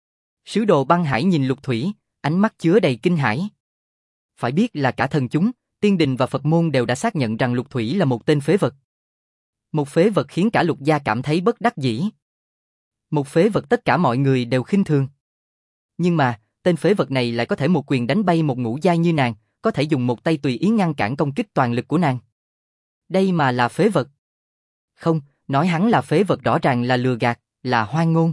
Sứ đồ băng hải nhìn Lục Thủy, ánh mắt chứa đầy kinh hãi. Phải biết là cả thần chúng, tiên đình và Phật môn đều đã xác nhận rằng Lục Thủy là một tên phế vật. Một phế vật khiến cả Lục gia cảm thấy bất đắc dĩ. Một phế vật tất cả mọi người đều khinh thường. Nhưng mà, tên phế vật này lại có thể một quyền đánh bay một ngũ giai như nàng, có thể dùng một tay tùy ý ngăn cản công kích toàn lực của nàng. Đây mà là phế vật. Không, nói hắn là phế vật rõ ràng là lừa gạt, là hoang ngôn.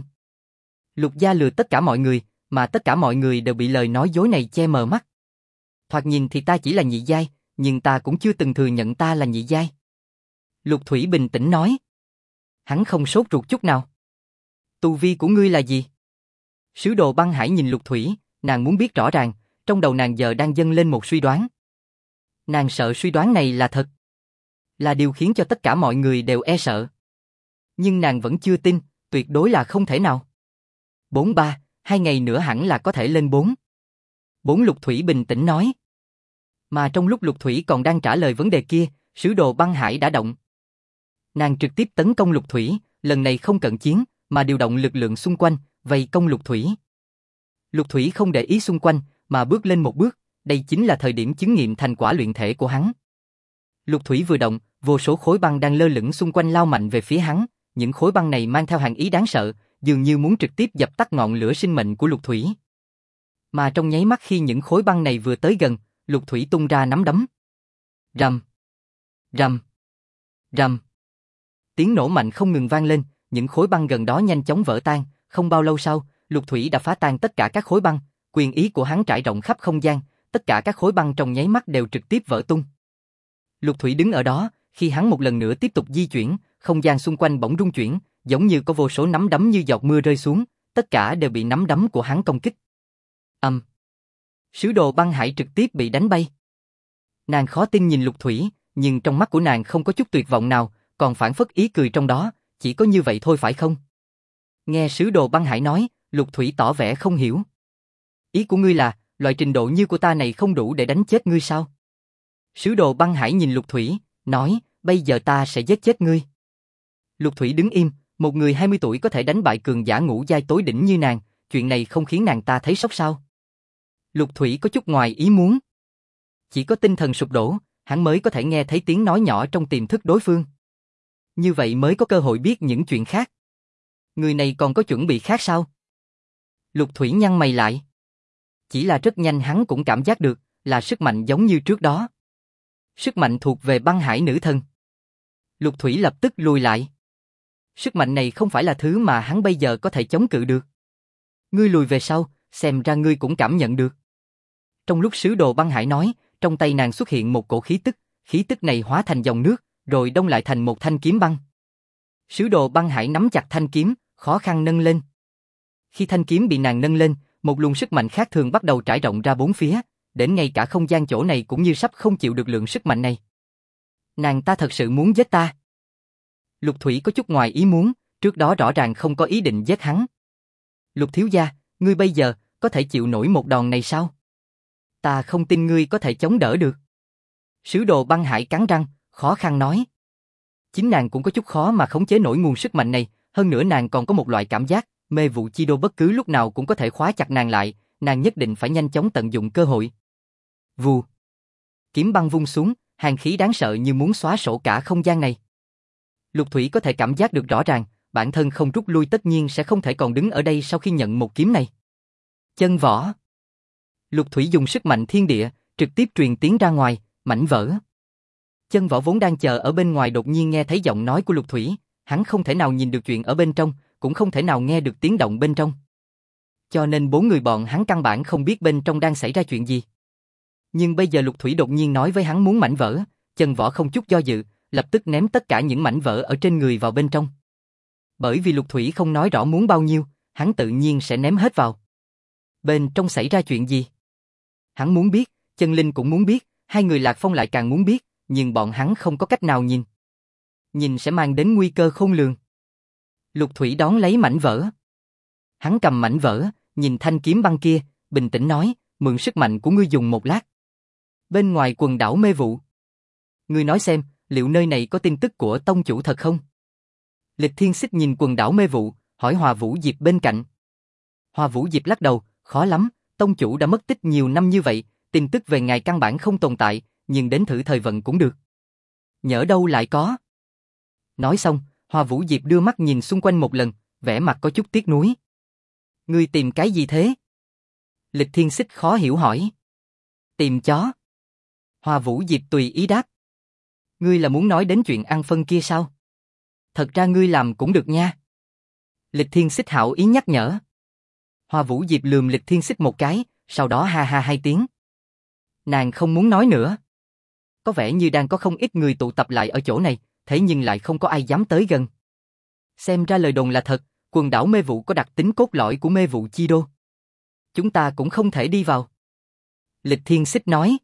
Lục gia lừa tất cả mọi người, mà tất cả mọi người đều bị lời nói dối này che mờ mắt. Thoạt nhìn thì ta chỉ là nhị giai, nhưng ta cũng chưa từng thừa nhận ta là nhị giai. Lục Thủy bình tĩnh nói. Hắn không sốt ruột chút nào. Tu vi của ngươi là gì? Sứ đồ băng hải nhìn Lục Thủy, nàng muốn biết rõ ràng, trong đầu nàng giờ đang dâng lên một suy đoán. Nàng sợ suy đoán này là thật. Là điều khiến cho tất cả mọi người đều e sợ. Nhưng nàng vẫn chưa tin, tuyệt đối là không thể nào. 43, 2 ngày nữa hẳn là có thể lên 4. 4 Lục Thủy bình tĩnh nói. Mà trong lúc Lục Thủy còn đang trả lời vấn đề kia, sứ đồ băng hải đã động. Nàng trực tiếp tấn công Lục Thủy, lần này không cận chiến, mà điều động lực lượng xung quanh, vây công Lục Thủy. Lục Thủy không để ý xung quanh, mà bước lên một bước, đây chính là thời điểm chứng nghiệm thành quả luyện thể của hắn. Lục Thủy vừa động, vô số khối băng đang lơ lửng xung quanh lao mạnh về phía hắn, những khối băng này mang theo hàn ý đáng sợ, dường như muốn trực tiếp dập tắt ngọn lửa sinh mệnh của Lục Thủy. Mà trong nháy mắt khi những khối băng này vừa tới gần, Lục Thủy tung ra nắm đấm. Rầm, rầm, rầm. Tiếng nổ mạnh không ngừng vang lên, những khối băng gần đó nhanh chóng vỡ tan, không bao lâu sau, Lục Thủy đã phá tan tất cả các khối băng, quyền ý của hắn trải rộng khắp không gian, tất cả các khối băng trong nháy mắt đều trực tiếp vỡ tung. Lục Thủy đứng ở đó, khi hắn một lần nữa tiếp tục di chuyển, không gian xung quanh bỗng rung chuyển, giống như có vô số nắm đấm như giọt mưa rơi xuống, tất cả đều bị nắm đấm của hắn công kích. Sứ đồ băng hải trực tiếp bị đánh bay. Nàng khó tin nhìn Lục Thủy, nhưng trong mắt của nàng không có chút tuyệt vọng nào, còn phảng phất ý cười trong đó, chỉ có như vậy thôi phải không? Nghe sứ đồ băng hải nói, Lục Thủy tỏ vẻ không hiểu. Ý của ngươi là, loại trình độ như của ta này không đủ để đánh chết ngươi sao? Sứ đồ băng hải nhìn Lục Thủy, nói, bây giờ ta sẽ giết chết ngươi. Lục Thủy đứng im, một người 20 tuổi có thể đánh bại cường giả ngũ giai tối đỉnh như nàng, chuyện này không khiến nàng ta thấy sốc sao? Lục Thủy có chút ngoài ý muốn. Chỉ có tinh thần sụp đổ, hắn mới có thể nghe thấy tiếng nói nhỏ trong tiềm thức đối phương. Như vậy mới có cơ hội biết những chuyện khác. Người này còn có chuẩn bị khác sao? Lục Thủy nhăn mày lại. Chỉ là rất nhanh hắn cũng cảm giác được, là sức mạnh giống như trước đó. Sức mạnh thuộc về băng hải nữ thần. Lục Thủy lập tức lùi lại. Sức mạnh này không phải là thứ mà hắn bây giờ có thể chống cự được. Ngươi lùi về sau, xem ra ngươi cũng cảm nhận được. Trong lúc sứ đồ băng hải nói, trong tay nàng xuất hiện một cổ khí tức này hóa thành dòng nước, rồi đông lại thành một thanh kiếm băng. Sứ đồ băng hải nắm chặt thanh kiếm, khó khăn nâng lên. Khi thanh kiếm bị nàng nâng lên, một luồng sức mạnh khác thường bắt đầu trải rộng ra bốn phía, đến ngay cả không gian chỗ này cũng như sắp không chịu được lượng sức mạnh này. Nàng ta thật sự muốn giết ta. Lục Thủy có chút ngoài ý muốn, trước đó rõ ràng không có ý định giết hắn. Lục thiếu gia, ngươi bây giờ có thể chịu nổi một đòn này sao? Ta không tin ngươi có thể chống đỡ được. Sứ đồ băng hải cắn răng, khó khăn nói. Chính nàng cũng có chút khó mà khống chế nổi nguồn sức mạnh này, hơn nữa nàng còn có một loại cảm giác, mê vụ chi đô bất cứ lúc nào cũng có thể khóa chặt nàng lại, nàng nhất định phải nhanh chóng tận dụng cơ hội. Vù. Kiếm băng vung xuống, hàn khí đáng sợ như muốn xóa sổ cả không gian này. Lục Thủy có thể cảm giác được rõ ràng, bản thân không rút lui tất nhiên sẽ không thể còn đứng ở đây sau khi nhận một kiếm này. Chân võ. Lục Thủy dùng sức mạnh thiên địa, trực tiếp truyền tiếng ra ngoài, mảnh vỡ. Chân võ vốn đang chờ ở bên ngoài đột nhiên nghe thấy giọng nói của Lục Thủy, hắn không thể nào nhìn được chuyện ở bên trong, cũng không thể nào nghe được tiếng động bên trong. Cho nên bốn người bọn hắn căn bản không biết bên trong đang xảy ra chuyện gì. Nhưng bây giờ Lục Thủy đột nhiên nói với hắn muốn mảnh vỡ, chân võ không chút do dự, lập tức ném tất cả những mảnh vỡ ở trên người vào bên trong. Bởi vì Lục Thủy không nói rõ muốn bao nhiêu, hắn tự nhiên sẽ ném hết vào. Bên trong xảy ra chuyện gì? Hắn muốn biết, Chân Linh cũng muốn biết, hai người Lạc Phong lại càng muốn biết, nhưng bọn hắn không có cách nào nhìn. Nhìn sẽ mang đến nguy cơ khôn lường. Lục Thủy đón lấy mảnh vỡ. Hắn cầm mảnh vỡ, nhìn thanh kiếm băng kia, bình tĩnh nói, mượn sức mạnh của ngươi dùng một lát. Bên ngoài quần đảo mê vụ. Ngươi nói xem, liệu nơi này có tin tức của tông chủ thật không? Lịch Thiên Xích nhìn quần đảo mê vụ, hỏi Hòa Vũ Diệp bên cạnh. Hòa Vũ Diệp lắc đầu, khó lắm, tông chủ đã mất tích nhiều năm như vậy, tin tức về ngài căn bản không tồn tại, nhưng đến thử thời vận cũng được. Nhỡ đâu lại có. Nói xong, Hòa Vũ Diệp đưa mắt nhìn xung quanh một lần, vẻ mặt có chút tiếc nuối. Ngươi tìm cái gì thế? Lịch Thiên Xích khó hiểu hỏi. Tìm chó. Hòa Vũ Diệp tùy ý đáp. Ngươi là muốn nói đến chuyện ăn phân kia sao? Thật ra ngươi làm cũng được nha. Lịch Thiên Xích hảo ý nhắc nhở. Hòa Vũ Diệp lườm Lịch Thiên Xích một cái, sau đó ha ha hai tiếng. Nàng không muốn nói nữa. Có vẻ như đang có không ít người tụ tập lại ở chỗ này, thế nhưng lại không có ai dám tới gần. Xem ra lời đồn là thật, quần đảo mê vụ có đặc tính cốt lõi của mê vụ chi đô. Chúng ta cũng không thể đi vào. Lịch Thiên Xích nói.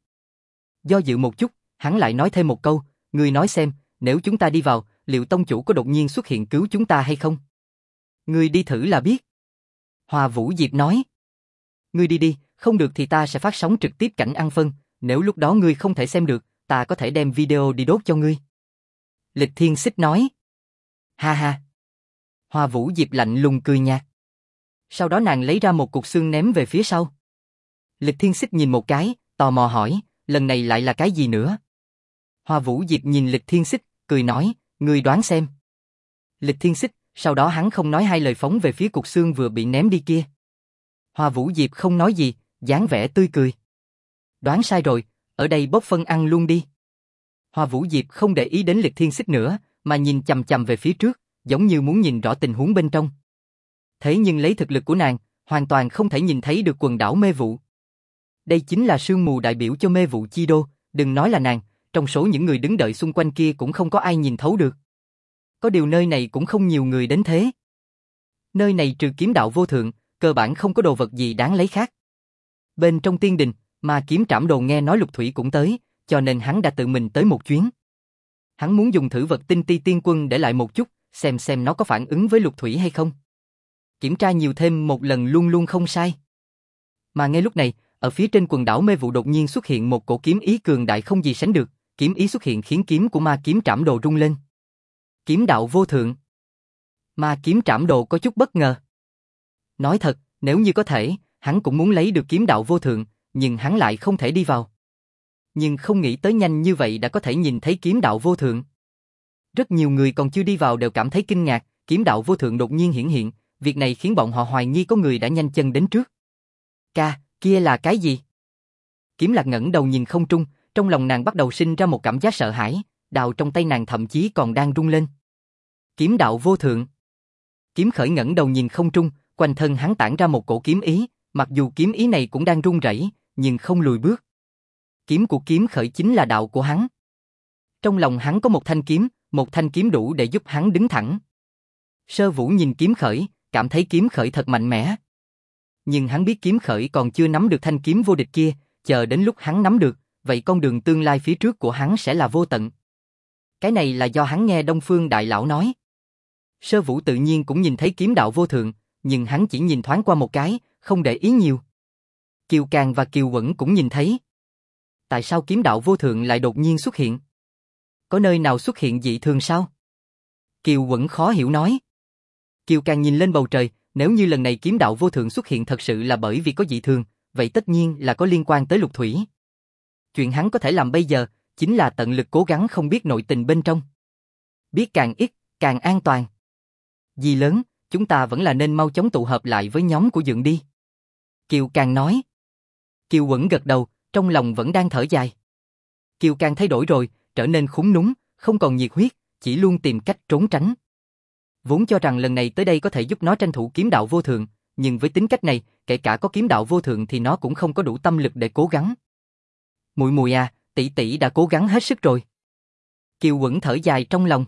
Do dự một chút, hắn lại nói thêm một câu, ngươi nói xem, nếu chúng ta đi vào, liệu tông chủ có đột nhiên xuất hiện cứu chúng ta hay không? Ngươi đi thử là biết. Hòa Vũ Diệp nói. Ngươi đi đi, không được thì ta sẽ phát sóng trực tiếp cảnh ăn phân, nếu lúc đó ngươi không thể xem được, ta có thể đem video đi đốt cho ngươi. Lịch Thiên Xích nói. Ha ha. Hòa Vũ Diệp lạnh lùng cười nhạt. Sau đó nàng lấy ra một cục xương ném về phía sau. Lịch Thiên Xích nhìn một cái, tò mò hỏi, lần này lại là cái gì nữa? Hòa Vũ Diệp nhìn Lịch Thiên Xích, cười nói, ngươi đoán xem. Lịch Thiên Xích, sau đó hắn không nói hai lời phóng về phía cục xương vừa bị ném đi kia. Hòa Vũ Diệp không nói gì, dáng vẻ tươi cười. Đoán sai rồi, ở đây bốc phân ăn luôn đi. Hòa Vũ Diệp không để ý đến Lịch Thiên Xích nữa, mà nhìn chằm chằm về phía trước, giống như muốn nhìn rõ tình huống bên trong. Thế nhưng lấy thực lực của nàng, hoàn toàn không thể nhìn thấy được quần đảo mê vụ. Đây chính là sương mù đại biểu cho mê vụ chi đô, đừng nói là nàng, trong số những người đứng đợi xung quanh kia cũng không có ai nhìn thấu được. Có điều nơi này cũng không nhiều người đến thế. Nơi này trừ kiếm đạo vô thượng, cơ bản không có đồ vật gì đáng lấy khác. Bên trong tiên đình, mà kiếm trảm đồ nghe nói Lục Thủy cũng tới, cho nên hắn đã tự mình tới một chuyến. Hắn muốn dùng thử vật tinh ti tiên quân để lại một chút, xem nó có phản ứng với Lục Thủy hay không. Kiểm tra nhiều thêm một lần luôn luôn không sai. Mà ngay lúc này, ở phía trên quần đảo mê vụ đột nhiên xuất hiện một cổ kiếm ý cường đại không gì sánh được, kiếm ý xuất hiện khiến kiếm của ma kiếm trảm đồ rung lên. Kiếm đạo vô thượng. Ma kiếm trảm đồ có chút bất ngờ. Nói thật, nếu như có thể, hắn cũng muốn lấy được kiếm đạo vô thượng, nhưng hắn lại không thể đi vào. Nhưng không nghĩ tới nhanh như vậy đã có thể nhìn thấy kiếm đạo vô thượng. Rất nhiều người còn chưa đi vào đều cảm thấy kinh ngạc, kiếm đạo vô thượng đột nhiên hiển hiện, việc này khiến bọn họ hoài nghi có người đã nhanh chân đến trước. Kia là cái gì? Kiếm Lạc ngẩng đầu nhìn không trung, trong lòng nàng bắt đầu sinh ra một cảm giác sợ hãi, đào trong tay nàng thậm chí còn đang rung lên. Kiếm đạo vô thượng. Kiếm Khởi ngẩng đầu nhìn không trung, quanh thân hắn tản ra một cổ kiếm ý, mặc dù kiếm ý này cũng đang run rẩy, nhưng không lùi bước. Kiếm của Kiếm Khởi chính là đạo của hắn. Trong lòng hắn có một thanh kiếm đủ để giúp hắn đứng thẳng. Sơ Vũ nhìn Kiếm Khởi, cảm thấy Kiếm Khởi thật mạnh mẽ. Nhưng hắn biết Kiếm Khởi còn chưa nắm được thanh kiếm vô địch kia, chờ đến lúc hắn nắm được, vậy con đường tương lai phía trước của hắn sẽ là vô tận. Cái này là do hắn nghe Đông Phương Đại Lão nói. Sơ Vũ tự nhiên cũng nhìn thấy kiếm đạo vô thượng, nhưng hắn chỉ nhìn thoáng qua một cái, không để ý nhiều. Kiều Càng và Kiều Quẩn cũng nhìn thấy. Tại sao kiếm đạo vô thượng lại đột nhiên xuất hiện? Có nơi nào xuất hiện dị thường sao? Kiều Quẩn khó hiểu nói. Kiều Càng nhìn lên bầu trời, nếu như lần này kiếm đạo vô thượng xuất hiện thật sự là bởi vì có dị thường, vậy tất nhiên là có liên quan tới Lục Thủy. Chuyện hắn có thể làm bây giờ, chính là tận lực cố gắng không biết nội tình bên trong. Biết càng ít, càng an toàn. Dì lớn, chúng ta vẫn là nên mau chóng tụ hợp lại với nhóm của Dượng đi. Kiều Càng nói. Kiều Quẩn gật đầu, trong lòng vẫn đang thở dài. Kiều Càng thay đổi rồi, trở nên khúm núm, không còn nhiệt huyết, chỉ luôn tìm cách trốn tránh. Vốn cho rằng lần này tới đây có thể giúp nó tranh thủ kiếm đạo vô thượng, nhưng với tính cách này, kể cả có kiếm đạo vô thượng thì nó cũng không có đủ tâm lực để cố gắng. Muội muội à, tỷ tỷ đã cố gắng hết sức rồi. Kiều Quẩn thở dài trong lòng.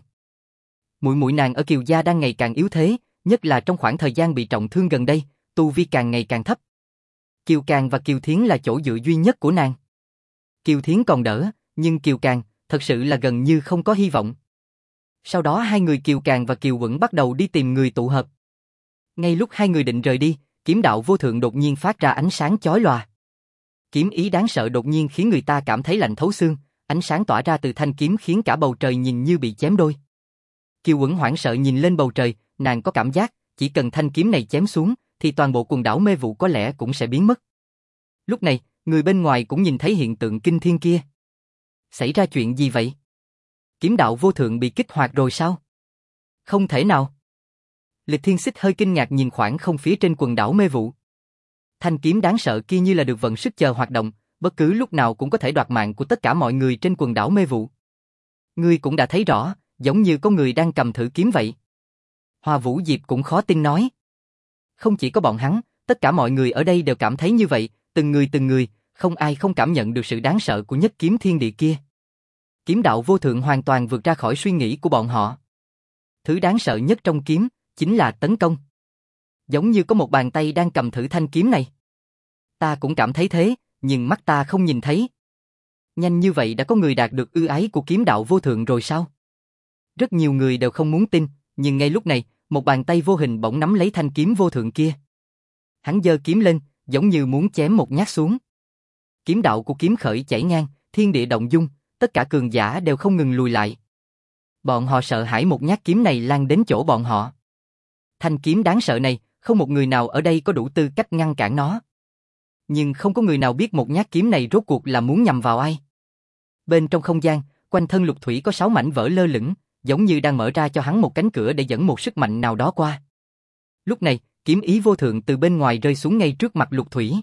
Muội muội nàng ở Kiều gia đang ngày càng yếu thế, nhất là trong khoảng thời gian bị trọng thương gần đây, tu vi càng ngày càng thấp. Kiều Càng và Kiều Thiến là chỗ dựa duy nhất của nàng. Kiều Thiến còn đỡ, nhưng Kiều Càng, thật sự là gần như không có hy vọng. Sau đó hai người Kiều Càng và Kiều Quẩn bắt đầu đi tìm người tụ hợp. Ngay lúc hai người định rời đi, kiếm đạo vô thượng đột nhiên phát ra ánh sáng chói lòa. Kiếm ý đáng sợ đột nhiên khiến người ta cảm thấy lạnh thấu xương, ánh sáng tỏa ra từ thanh kiếm khiến cả bầu trời nhìn như bị chém đôi. Kiều Quẩn hoảng sợ nhìn lên bầu trời, nàng có cảm giác, chỉ cần thanh kiếm này chém xuống, thì toàn bộ quần đảo mê vụ có lẽ cũng sẽ biến mất. Lúc này, người bên ngoài cũng nhìn thấy hiện tượng kinh thiên kia. Xảy ra chuyện gì vậy? Kiếm đạo vô thượng bị kích hoạt rồi sao? Không thể nào. Lịch Thiên Xích hơi kinh ngạc nhìn khoảng không phía trên quần đảo mê vụ. Thanh kiếm đáng sợ kia như là được vận sức chờ hoạt động, bất cứ lúc nào cũng có thể đoạt mạng của tất cả mọi người trên quần đảo mê vụ. Ngươi cũng đã thấy rõ, giống như có người đang cầm thử kiếm vậy. Hoa Vũ Diệp cũng khó tin nói. Không chỉ có bọn hắn, tất cả mọi người ở đây đều cảm thấy như vậy, từng người, không ai không cảm nhận được sự đáng sợ của nhất kiếm thiên địa kia. Kiếm đạo vô thượng hoàn toàn vượt ra khỏi suy nghĩ của bọn họ. Thứ đáng sợ nhất trong kiếm, chính là tấn công. Giống như có một bàn tay đang cầm thử thanh kiếm này. Ta cũng cảm thấy thế, nhưng mắt ta không nhìn thấy. Nhanh như vậy đã có người đạt được ưu ái của kiếm đạo vô thượng rồi sao? Rất nhiều người đều không muốn tin, nhưng ngay lúc này, một bàn tay vô hình bỗng nắm lấy thanh kiếm vô thượng kia. Hắn giơ kiếm lên, giống như muốn chém một nhát xuống. Kiếm đạo của kiếm khởi chảy ngang, thiên địa động dung, tất cả cường giả đều không ngừng lùi lại. Bọn họ sợ hãi một nhát kiếm này lan đến chỗ bọn họ. Thanh kiếm đáng sợ này, không một người nào ở đây có đủ tư cách ngăn cản nó. Nhưng không có người nào biết một nhát kiếm này rốt cuộc là muốn nhằm vào ai. Bên trong không gian, quanh thân Lục Thủy có 6 mảnh vỡ lơ lửng, giống như đang mở ra cho hắn một cánh cửa để dẫn một sức mạnh nào đó qua. Lúc này, kiếm ý vô thượng từ bên ngoài rơi xuống ngay trước mặt Lục Thủy.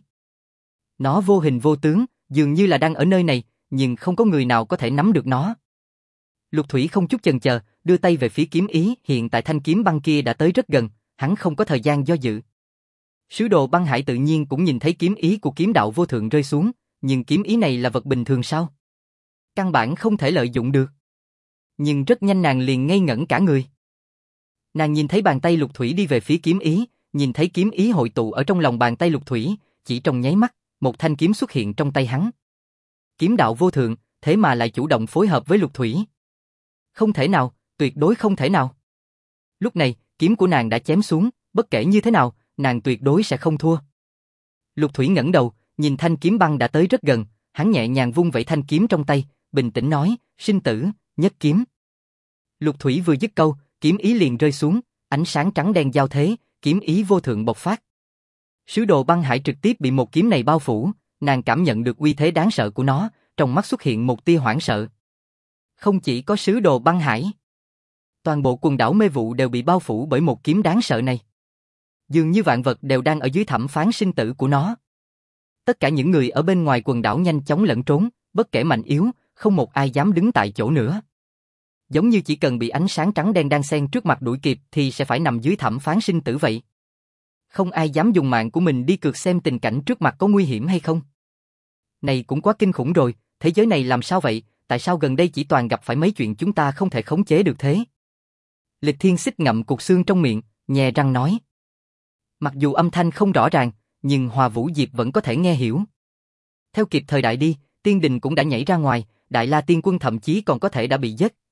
Nó vô hình vô tướng, dường như là đang ở nơi này, nhưng không có người nào có thể nắm được nó. Lục Thủy không chút chần chờ, đưa tay về phía kiếm ý, hiện tại thanh kiếm băng kia đã tới rất gần, hắn không có thời gian do dự. Sứ đồ băng hải tự nhiên cũng nhìn thấy kiếm ý của kiếm đạo vô thượng rơi xuống, nhưng kiếm ý này là vật bình thường sao? Căn bản không thể lợi dụng được. Nhưng rất nhanh nàng liền ngây ngẩn cả người. Nàng nhìn thấy bàn tay Lục Thủy đi về phía kiếm ý, nhìn thấy kiếm ý hội tụ ở trong lòng bàn tay Lục Thủy, chỉ trong nháy mắt, một thanh kiếm xuất hiện trong tay hắn. Kiếm đạo vô thượng, thế mà lại chủ động phối hợp với Lục Thủy. Không thể nào, tuyệt đối không thể nào. Lúc này, kiếm của nàng đã chém xuống, bất kể như thế nào, nàng tuyệt đối sẽ không thua. Lục Thủy ngẩng đầu, nhìn thanh kiếm băng đã tới rất gần, hắn nhẹ nhàng vung vẩy thanh kiếm trong tay, bình tĩnh nói, sinh tử, nhất kiếm. Lục Thủy vừa dứt câu, kiếm ý liền rơi xuống, ánh sáng trắng đen giao thế, kiếm ý vô thượng bộc phát. Sứ đồ băng hải trực tiếp bị một kiếm này bao phủ, nàng cảm nhận được uy thế đáng sợ của nó, trong mắt xuất hiện một tia hoảng sợ. Không chỉ có sứ đồ băng hải, toàn bộ quần đảo mê vụ đều bị bao phủ bởi một kiếm đáng sợ này. Dường như vạn vật đều đang ở dưới thẩm phán sinh tử của nó. Tất cả những người ở bên ngoài quần đảo nhanh chóng lẫn trốn, bất kể mạnh yếu, không một ai dám đứng tại chỗ nữa. Giống như chỉ cần bị ánh sáng trắng đen đan xen trước mặt đuổi kịp thì sẽ phải nằm dưới thẩm phán sinh tử vậy. Không ai dám dùng mạng của mình đi cược xem tình cảnh trước mặt có nguy hiểm hay không. Này cũng quá kinh khủng rồi, thế giới này làm sao vậy, tại sao gần đây chỉ toàn gặp phải mấy chuyện chúng ta không thể khống chế được thế? Lịch Thiên Xích ngậm cục xương trong miệng, nhè răng nói. Mặc dù âm thanh không rõ ràng, nhưng Hoa Vũ Diệp vẫn có thể nghe hiểu. Theo kịp thời đại đi, tiên đình cũng đã nhảy ra ngoài, Đại La Tiên Quân thậm chí còn có thể đã bị giết,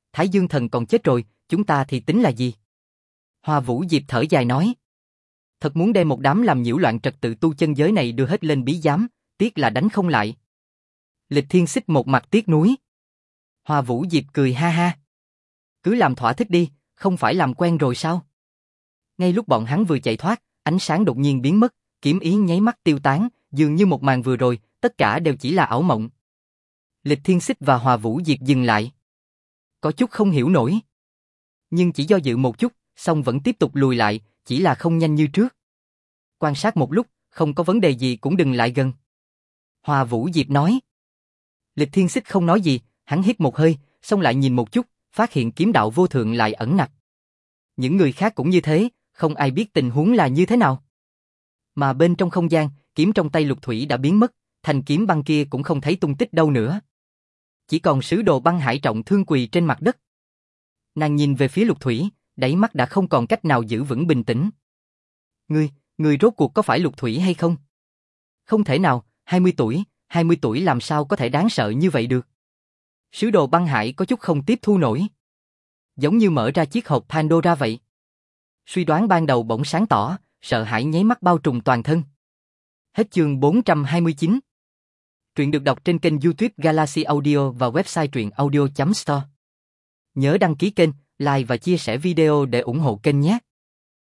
Thái Dương Thần còn chết rồi, chúng ta thì tính là gì? Hoa Vũ Diệp thở dài nói. Thật muốn đem một đám làm nhiễu loạn trật tự tu chân giới này đưa hết lên bí giám, tiếc là đánh không lại. Lịch Thiên Xích một mặt tiếc nuối. Hoa Vũ Diệp cười ha ha. Cứ làm thỏa thích đi, không phải làm quen rồi sao? Ngay lúc bọn hắn vừa chạy thoát, ánh sáng đột nhiên biến mất, kiếm ý nháy mắt tiêu tán, dường như một màn vừa rồi, tất cả đều chỉ là ảo mộng. Lịch Thiên Xích và Hoa Vũ Diệp dừng lại. Có chút không hiểu nổi. Nhưng chỉ do dự một chút, xong vẫn tiếp tục lùi lại, chỉ là không nhanh như trước. Quan sát một lúc, không có vấn đề gì cũng đừng lại gần. Hoa Vũ Diệp nói. Lịch Thiên Xích không nói gì, hắn hít một hơi, xong lại nhìn một chút, phát hiện kiếm đạo vô thượng lại ẩn nặc. Những người khác cũng như thế, không ai biết tình huống là như thế nào. Mà bên trong không gian, kiếm trong tay Lục Thủy đã biến mất, thanh kiếm băng kia cũng không thấy tung tích đâu nữa. Chỉ còn sứ đồ băng hải trọng thương quỳ trên mặt đất. Nàng nhìn về phía Lục Thủy, đáy mắt đã không còn cách nào giữ vững bình tĩnh. Ngươi rốt cuộc có phải Lục Thủy hay không? Không thể nào, 20 tuổi làm sao có thể đáng sợ như vậy được? Sứ đồ băng hải có chút không tiếp thu nổi. Giống như mở ra chiếc hộp Pandora vậy. Suy đoán ban đầu bỗng sáng tỏ, sợ hãi nháy mắt bao trùm toàn thân. Hết chương 429. Truyện được đọc trên kênh YouTube Galaxy Audio và website truyệnaudio.store. Nhớ đăng ký kênh, like và chia sẻ video để ủng hộ kênh nhé.